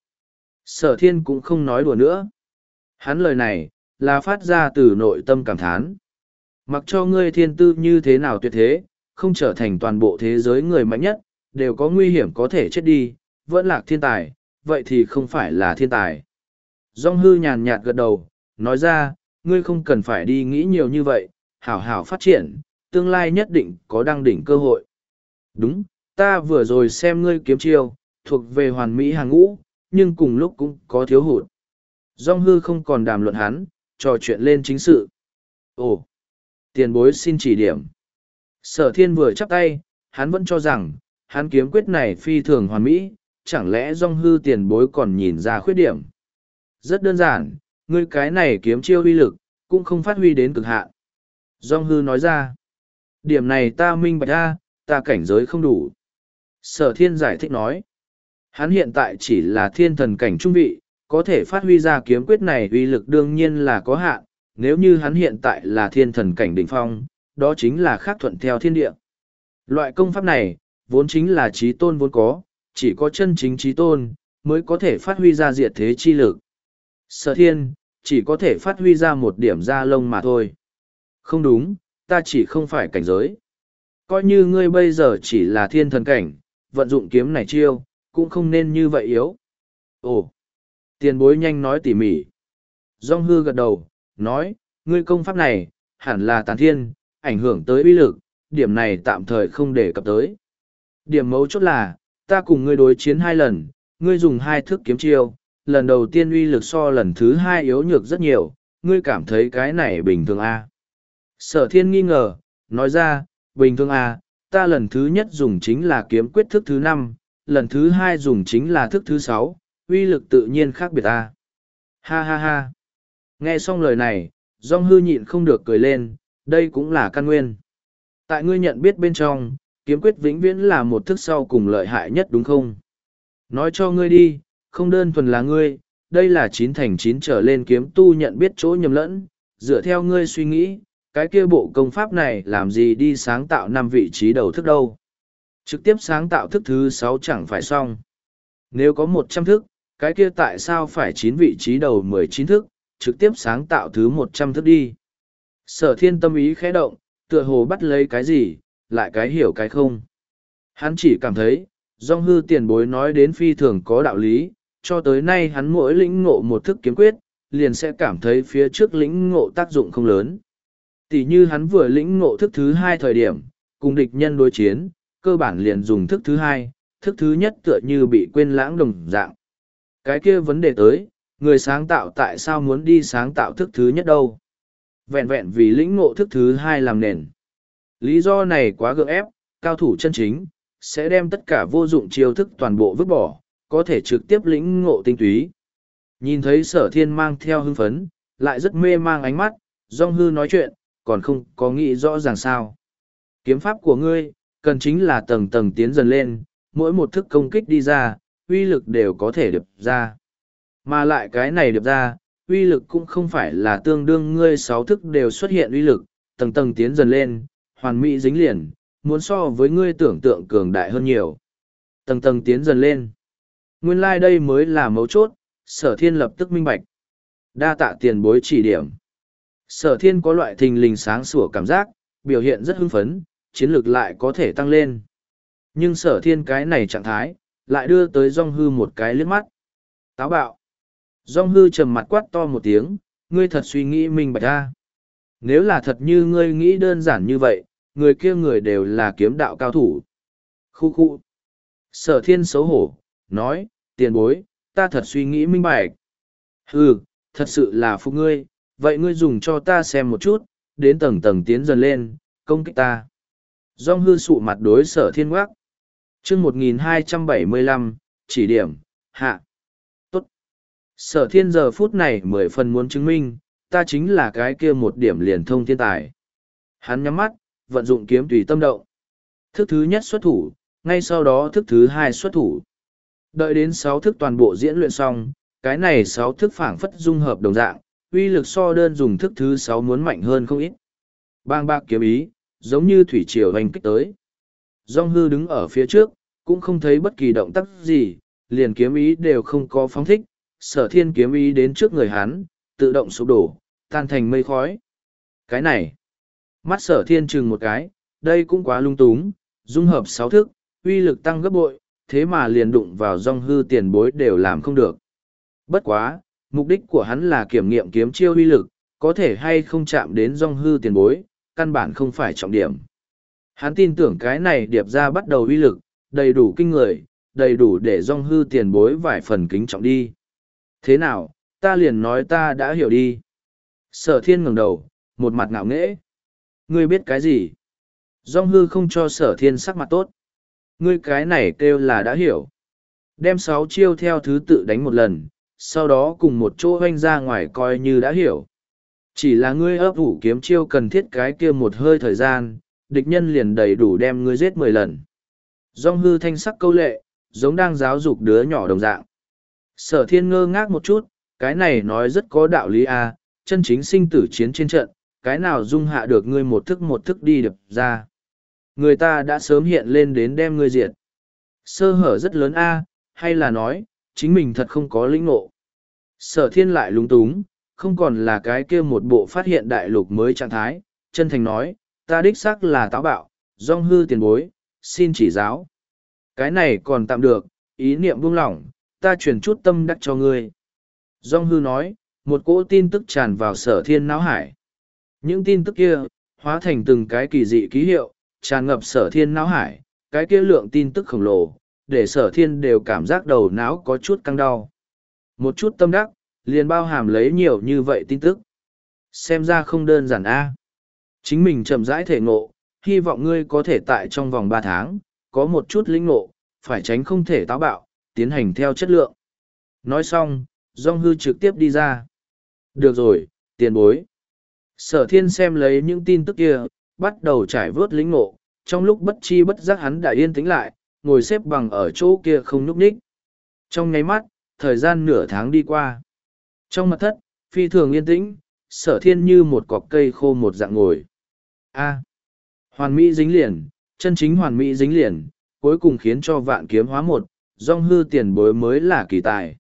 Sở thiên cũng không nói đùa nữa. Hắn lời này, là phát ra từ nội tâm cảm thán. Mặc cho ngươi thiên tư như thế nào tuyệt thế, không trở thành toàn bộ thế giới người mạnh nhất, đều có nguy hiểm có thể chết đi, vẫn là thiên tài, vậy thì không phải là thiên tài. Dong hư nhàn nhạt gật đầu, nói ra, ngươi không cần phải đi nghĩ nhiều như vậy, hảo hảo phát triển, tương lai nhất định có đăng đỉnh cơ hội. Đúng, ta vừa rồi xem ngươi kiếm chiêu, thuộc về hoàn mỹ hàng ngũ, nhưng cùng lúc cũng có thiếu hụt. Dong hư không còn đàm luận hắn, trò chuyện lên chính sự. Ồ, tiền bối xin chỉ điểm. Sở thiên vừa chắp tay, hắn vẫn cho rằng, hắn kiếm quyết này phi thường hoàn mỹ, chẳng lẽ dòng hư tiền bối còn nhìn ra khuyết điểm. Rất đơn giản, ngươi cái này kiếm chiêu uy lực, cũng không phát huy đến cực hạn. Dòng hư nói ra, điểm này ta minh bạch ra, ta cảnh giới không đủ. Sở thiên giải thích nói, hắn hiện tại chỉ là thiên thần cảnh trung vị, có thể phát huy ra kiếm quyết này uy lực đương nhiên là có hạn, nếu như hắn hiện tại là thiên thần cảnh đỉnh phong, đó chính là khác thuận theo thiên địa. Loại công pháp này, vốn chính là trí tôn vốn có, chỉ có chân chính trí tôn, mới có thể phát huy ra diệt thế chi lực. Sở thiên, chỉ có thể phát huy ra một điểm da lông mà thôi. Không đúng, ta chỉ không phải cảnh giới. Coi như ngươi bây giờ chỉ là thiên thần cảnh, vận dụng kiếm này chiêu, cũng không nên như vậy yếu. Ồ, tiền bối nhanh nói tỉ mỉ. Dong hư gật đầu, nói, ngươi công pháp này, hẳn là tán thiên, ảnh hưởng tới uy lực, điểm này tạm thời không để cập tới. Điểm mấu chốt là, ta cùng ngươi đối chiến hai lần, ngươi dùng hai thức kiếm chiêu, lần đầu tiên uy lực so lần thứ hai yếu nhược rất nhiều, ngươi cảm thấy cái này bình thường à? Sở thiên nghi ngờ, nói ra, bình thường à, ta lần thứ nhất dùng chính là kiếm quyết thức thứ năm, lần thứ hai dùng chính là thức thứ sáu, uy lực tự nhiên khác biệt à? Ha ha ha. Nghe xong lời này, Dong hư nhịn không được cười lên, đây cũng là căn nguyên. Tại ngươi nhận biết bên trong, kiếm quyết vĩnh viễn là một thức sau cùng lợi hại nhất đúng không? Nói cho ngươi đi, không đơn thuần là ngươi, đây là chín thành chín trở lên kiếm tu nhận biết chỗ nhầm lẫn, dựa theo ngươi suy nghĩ, cái kia bộ công pháp này làm gì đi sáng tạo năm vị trí đầu thức đâu. Trực tiếp sáng tạo thức thứ sáu chẳng phải xong. Nếu có một trăm thức, cái kia tại sao phải chín vị trí đầu mười chín thức, trực tiếp sáng tạo thứ một trăm thức đi. Sở thiên tâm ý khẽ động, tựa hồ bắt lấy cái gì, lại cái hiểu cái không. Hắn chỉ cảm thấy, dòng hư tiền bối nói đến phi thường có đạo lý, cho tới nay hắn mỗi lĩnh ngộ một thức kiếm quyết, liền sẽ cảm thấy phía trước lĩnh ngộ tác dụng không lớn. Tỷ như hắn vừa lĩnh ngộ thức thứ hai thời điểm, cùng địch nhân đối chiến, cơ bản liền dùng thức thứ hai, thức thứ nhất tựa như bị quên lãng đồng dạng. Cái kia vấn đề tới, người sáng tạo tại sao muốn đi sáng tạo thức thứ nhất đâu? Vẹn vẹn vì lĩnh ngộ thức thứ hai làm nền. Lý do này quá gượng ép, cao thủ chân chính, sẽ đem tất cả vô dụng chiêu thức toàn bộ vứt bỏ, có thể trực tiếp lĩnh ngộ tinh túy. Nhìn thấy sở thiên mang theo hưng phấn, lại rất mê mang ánh mắt, dong hư nói chuyện, còn không có nghĩ rõ ràng sao. Kiếm pháp của ngươi, cần chính là tầng tầng tiến dần lên, mỗi một thức công kích đi ra, uy lực đều có thể điệp ra. Mà lại cái này điệp ra, uy lực cũng không phải là tương đương ngươi sáu thức đều xuất hiện uy lực, tầng tầng tiến dần lên, hoàn mỹ dính liền, muốn so với ngươi tưởng tượng cường đại hơn nhiều. Tầng tầng tiến dần lên. Nguyên lai like đây mới là mấu chốt, sở thiên lập tức minh bạch. Đa tạ tiền bối chỉ điểm. Sở thiên có loại thình lình sáng sủa cảm giác, biểu hiện rất hưng phấn, chiến lược lại có thể tăng lên. Nhưng sở thiên cái này trạng thái, lại đưa tới dong hư một cái liếc mắt. Táo bạo. Dong hư trầm mặt quát to một tiếng, ngươi thật suy nghĩ minh bạch ra. Nếu là thật như ngươi nghĩ đơn giản như vậy, người kia người đều là kiếm đạo cao thủ. Khu khu. Sở thiên xấu hổ, nói, tiền bối, ta thật suy nghĩ minh bạch. Hừ, thật sự là phục ngươi, vậy ngươi dùng cho ta xem một chút, đến tầng tầng tiến dần lên, công kích ta. Dong hư sụ mặt đối sở thiên ngoác. chương một nghìn hai trăm bảy mươi lăm, chỉ điểm, hạ. Tốt. Sở thiên giờ phút này mười phần muốn chứng minh, ta chính là cái kia một điểm liền thông thiên tài. Hắn nhắm mắt, vận dụng kiếm tùy tâm động. Thức thứ nhất xuất thủ, ngay sau đó thức thứ hai xuất thủ. Đợi đến sáu thức toàn bộ diễn luyện xong, cái này sáu thức phảng phất dung hợp đồng dạng, uy lực so đơn dùng thức thứ sáu muốn mạnh hơn không ít. Bang bạc kiếm ý, giống như thủy triều hành kích tới. Dong hư đứng ở phía trước, cũng không thấy bất kỳ động tác gì, liền kiếm ý đều không có phóng thích, sở thiên kiếm ý đến trước người hắn, tự động sụp đổ, tan thành mây khói. Cái này, mắt sở thiên chừng một cái, đây cũng quá lung túng, dung hợp sáu thức, uy lực tăng gấp bội, thế mà liền đụng vào dong hư tiền bối đều làm không được. Bất quá, mục đích của hắn là kiểm nghiệm kiếm chiêu uy lực, có thể hay không chạm đến dong hư tiền bối, căn bản không phải trọng điểm. Hắn tin tưởng cái này điệp ra bắt đầu uy lực, đầy đủ kinh người, đầy đủ để dong hư tiền bối vài phần kính trọng đi. Thế nào, ta liền nói ta đã hiểu đi. Sở thiên ngẩng đầu, một mặt ngạo nghễ. Ngươi biết cái gì? Dong hư không cho sở thiên sắc mặt tốt. Ngươi cái này kêu là đã hiểu. Đem sáu chiêu theo thứ tự đánh một lần, sau đó cùng một chỗ hoanh ra ngoài coi như đã hiểu. Chỉ là ngươi ấp ủ kiếm chiêu cần thiết cái kia một hơi thời gian, địch nhân liền đầy đủ đem ngươi giết mười lần. Dong hư thanh sắc câu lệ, giống đang giáo dục đứa nhỏ đồng dạng. Sở thiên ngơ ngác một chút, cái này nói rất có đạo lý à, chân chính sinh tử chiến trên trận, cái nào dung hạ được ngươi một thức một thức đi đập ra. Người ta đã sớm hiện lên đến đem ngươi diệt. Sơ hở rất lớn a, hay là nói, chính mình thật không có lĩnh ngộ. Sở thiên lại lúng túng, không còn là cái kia một bộ phát hiện đại lục mới trạng thái, chân thành nói, ta đích xác là táo bạo, dong hư tiền bối, xin chỉ giáo. Cái này còn tạm được, ý niệm buông lỏng, ta truyền chút tâm đắc cho ngươi. Dong hư nói, một cỗ tin tức tràn vào sở thiên não hải. Những tin tức kia, hóa thành từng cái kỳ dị ký hiệu, tràn ngập sở thiên não hải, cái kia lượng tin tức khổng lồ, để sở thiên đều cảm giác đầu não có chút căng đau. Một chút tâm đắc, liền bao hàm lấy nhiều như vậy tin tức. Xem ra không đơn giản a. Chính mình chậm rãi thể ngộ, hy vọng ngươi có thể tại trong vòng ba tháng, có một chút lĩnh ngộ, phải tránh không thể táo bạo, tiến hành theo chất lượng. Nói xong, Dong hư trực tiếp đi ra. Được rồi, tiền bối. Sở thiên xem lấy những tin tức kia, bắt đầu trải vớt lĩnh ngộ, trong lúc bất chi bất giác hắn đã yên tĩnh lại, ngồi xếp bằng ở chỗ kia không nhúc nhích. Trong nháy mắt, thời gian nửa tháng đi qua. Trong mật thất, phi thường yên tĩnh, sở thiên như một cọc cây khô một dạng ngồi. A. Hoàn mỹ dính liền, chân chính hoàn mỹ dính liền, cuối cùng khiến cho vạn kiếm hóa một, dong hư tiền bối mới là kỳ tài.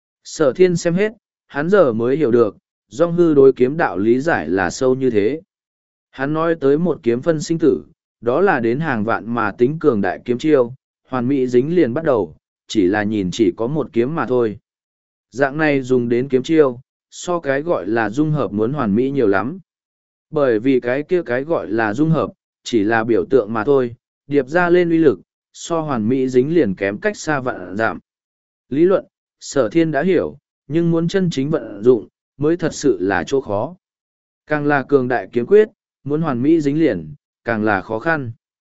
Sở thiên xem hết, hắn giờ mới hiểu được, dong hư đối kiếm đạo lý giải là sâu như thế. Hắn nói tới một kiếm phân sinh tử, đó là đến hàng vạn mà tính cường đại kiếm chiêu, hoàn mỹ dính liền bắt đầu, chỉ là nhìn chỉ có một kiếm mà thôi. Dạng này dùng đến kiếm chiêu, so cái gọi là dung hợp muốn hoàn mỹ nhiều lắm. Bởi vì cái kia cái gọi là dung hợp, chỉ là biểu tượng mà thôi, điệp ra lên uy lực, so hoàn mỹ dính liền kém cách xa vạn giảm. Lý luận, sở thiên đã hiểu, nhưng muốn chân chính vận dụng, mới thật sự là chỗ khó. Càng là cường đại kiếm quyết, muốn hoàn mỹ dính liền, càng là khó khăn.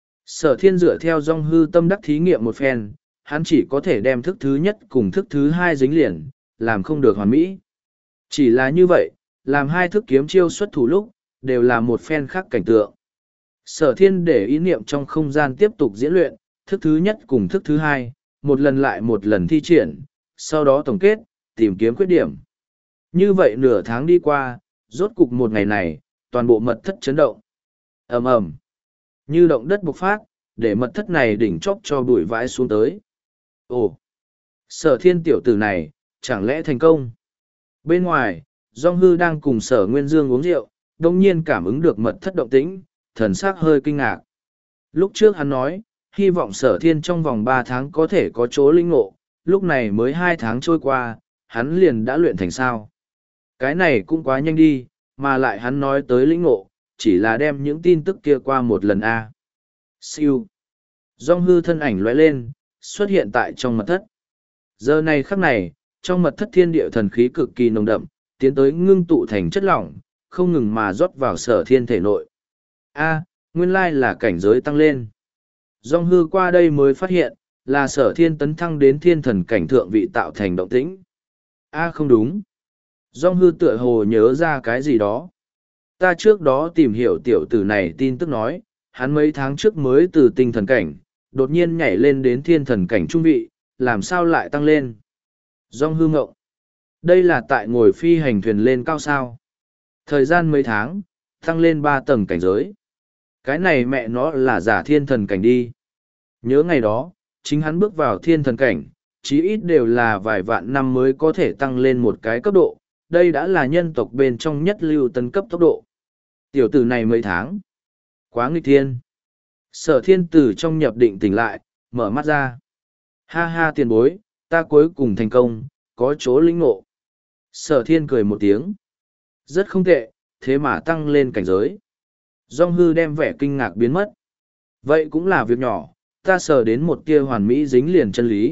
Sở thiên dựa theo dong hư tâm đắc thí nghiệm một phen, hắn chỉ có thể đem thức thứ nhất cùng thức thứ hai dính liền, làm không được hoàn mỹ. Chỉ là như vậy, làm hai thức kiếm chiêu xuất thủ lúc, đều là một phen khác cảnh tượng. Sở thiên để ý niệm trong không gian tiếp tục diễn luyện, thức thứ nhất cùng thức thứ hai, một lần lại một lần thi triển, sau đó tổng kết, tìm kiếm khuyết điểm. Như vậy nửa tháng đi qua, rốt cục một ngày này, toàn bộ mật thất chấn động. Ầm ầm, như động đất bộc phát, để mật thất này đỉnh chóp cho bụi vãi xuống tới. Ồ, sở thiên tiểu tử này, chẳng lẽ thành công? Bên ngoài, Dong hư đang cùng sở Nguyên Dương uống rượu, đồng nhiên cảm ứng được mật thất động tĩnh, thần sắc hơi kinh ngạc. Lúc trước hắn nói, hy vọng sở thiên trong vòng ba tháng có thể có chỗ linh ngộ, lúc này mới hai tháng trôi qua, hắn liền đã luyện thành sao. Cái này cũng quá nhanh đi, mà lại hắn nói tới lĩnh ngộ, chỉ là đem những tin tức kia qua một lần a. À. Siêu. Dong hư thân ảnh lóe lên, xuất hiện tại trong mật thất. Giờ này khắc này, trong mật thất thiên địa thần khí cực kỳ nồng đậm, tiến tới ngưng tụ thành chất lỏng, không ngừng mà rót vào sở thiên thể nội. A, nguyên lai là cảnh giới tăng lên. Dong hư qua đây mới phát hiện, là sở thiên tấn thăng đến thiên thần cảnh thượng vị tạo thành động tĩnh. A không đúng. Dong hư tựa hồ nhớ ra cái gì đó. Ta trước đó tìm hiểu tiểu tử này tin tức nói, hắn mấy tháng trước mới từ tinh thần cảnh, đột nhiên nhảy lên đến thiên thần cảnh trung vị, làm sao lại tăng lên. Dong hư ngộng. Đây là tại ngồi phi hành thuyền lên cao sao. Thời gian mấy tháng, tăng lên ba tầng cảnh giới. Cái này mẹ nó là giả thiên thần cảnh đi. Nhớ ngày đó, chính hắn bước vào thiên thần cảnh, chí ít đều là vài vạn năm mới có thể tăng lên một cái cấp độ. Đây đã là nhân tộc bên trong nhất lưu tân cấp tốc độ. Tiểu tử này mấy tháng. Quá nghịch thiên. Sở thiên tử trong nhập định tỉnh lại, mở mắt ra. Ha ha tiền bối, ta cuối cùng thành công, có chỗ lĩnh ngộ. Sở thiên cười một tiếng. Rất không tệ, thế mà tăng lên cảnh giới. Dong hư đem vẻ kinh ngạc biến mất. Vậy cũng là việc nhỏ, ta sờ đến một tia hoàn mỹ dính liền chân lý.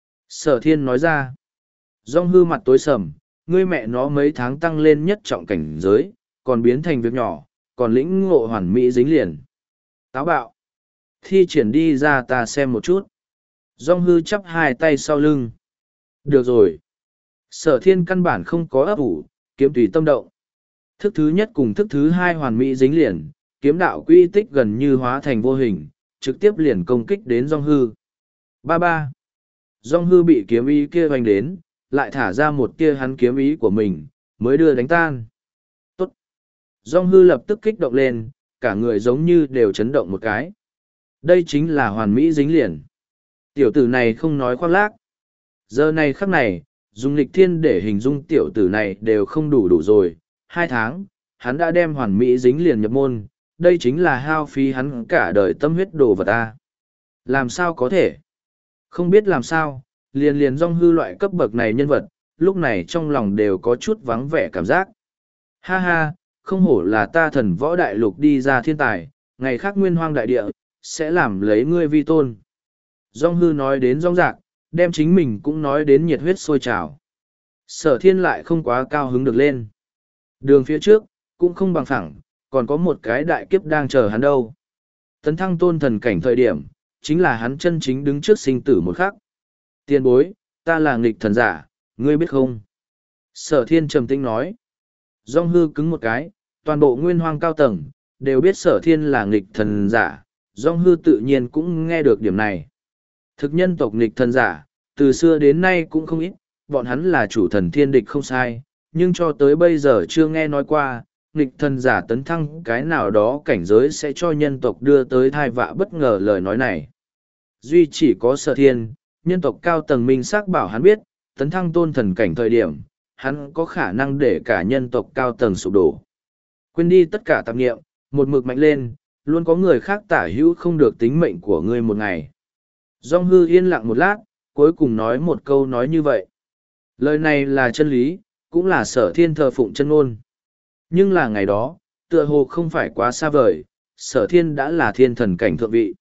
Sở thiên nói ra. Dong hư mặt tối sầm, ngươi mẹ nó mấy tháng tăng lên nhất trọng cảnh giới, còn biến thành việc nhỏ, còn lĩnh ngộ hoàn mỹ dính liền. Táo bạo. Thi triển đi ra ta xem một chút. Dong hư chắp hai tay sau lưng. Được rồi. Sở thiên căn bản không có ấp ủ, kiếm tùy tâm động. Thức thứ nhất cùng thức thứ hai hoàn mỹ dính liền, kiếm đạo quy tích gần như hóa thành vô hình, trực tiếp liền công kích đến Dong hư. Ba ba. Dong hư bị kiếm ý kia hoành đến, lại thả ra một tia hắn kiếm ý của mình, mới đưa đánh tan. Tốt. Dong hư lập tức kích động lên, cả người giống như đều chấn động một cái. Đây chính là hoàn mỹ dính liền. Tiểu tử này không nói khoác lác. Giờ này khắc này, dùng lịch thiên để hình dung tiểu tử này đều không đủ đủ rồi. Hai tháng, hắn đã đem hoàn mỹ dính liền nhập môn. Đây chính là hao phí hắn cả đời tâm huyết đồ vật ta. Làm sao có thể? Không biết làm sao, liền liền Dong hư loại cấp bậc này nhân vật, lúc này trong lòng đều có chút vắng vẻ cảm giác. Ha ha, không hổ là ta thần võ đại lục đi ra thiên tài, ngày khác nguyên hoang đại địa, sẽ làm lấy ngươi vi tôn. Dong hư nói đến rong rạc, đem chính mình cũng nói đến nhiệt huyết sôi trào. Sở thiên lại không quá cao hứng được lên. Đường phía trước, cũng không bằng phẳng, còn có một cái đại kiếp đang chờ hắn đâu. Tấn thăng tôn thần cảnh thời điểm, chính là hắn chân chính đứng trước sinh tử một khắc. Tiên bối, ta là nghịch thần giả, ngươi biết không? Sở thiên trầm tĩnh nói. Dong hư cứng một cái, toàn bộ nguyên hoang cao tầng, đều biết sở thiên là nghịch thần giả. Dong hư tự nhiên cũng nghe được điểm này. Thực nhân tộc nghịch thần giả, từ xưa đến nay cũng không ít, bọn hắn là chủ thần thiên địch không sai, nhưng cho tới bây giờ chưa nghe nói qua, nghịch thần giả tấn thăng cái nào đó cảnh giới sẽ cho nhân tộc đưa tới thai vạ bất ngờ lời nói này. Duy chỉ có sở thiên, nhân tộc cao tầng minh xác bảo hắn biết, tấn thăng tôn thần cảnh thời điểm, hắn có khả năng để cả nhân tộc cao tầng sụp đổ. Quên đi tất cả tạp nghiệm, một mực mạnh lên, luôn có người khác tả hữu không được tính mệnh của ngươi một ngày. Dong hư yên lặng một lát, cuối cùng nói một câu nói như vậy. Lời này là chân lý, cũng là sở thiên thờ phụng chân ngôn. Nhưng là ngày đó, tựa hồ không phải quá xa vời, sở thiên đã là thiên thần cảnh thượng vị.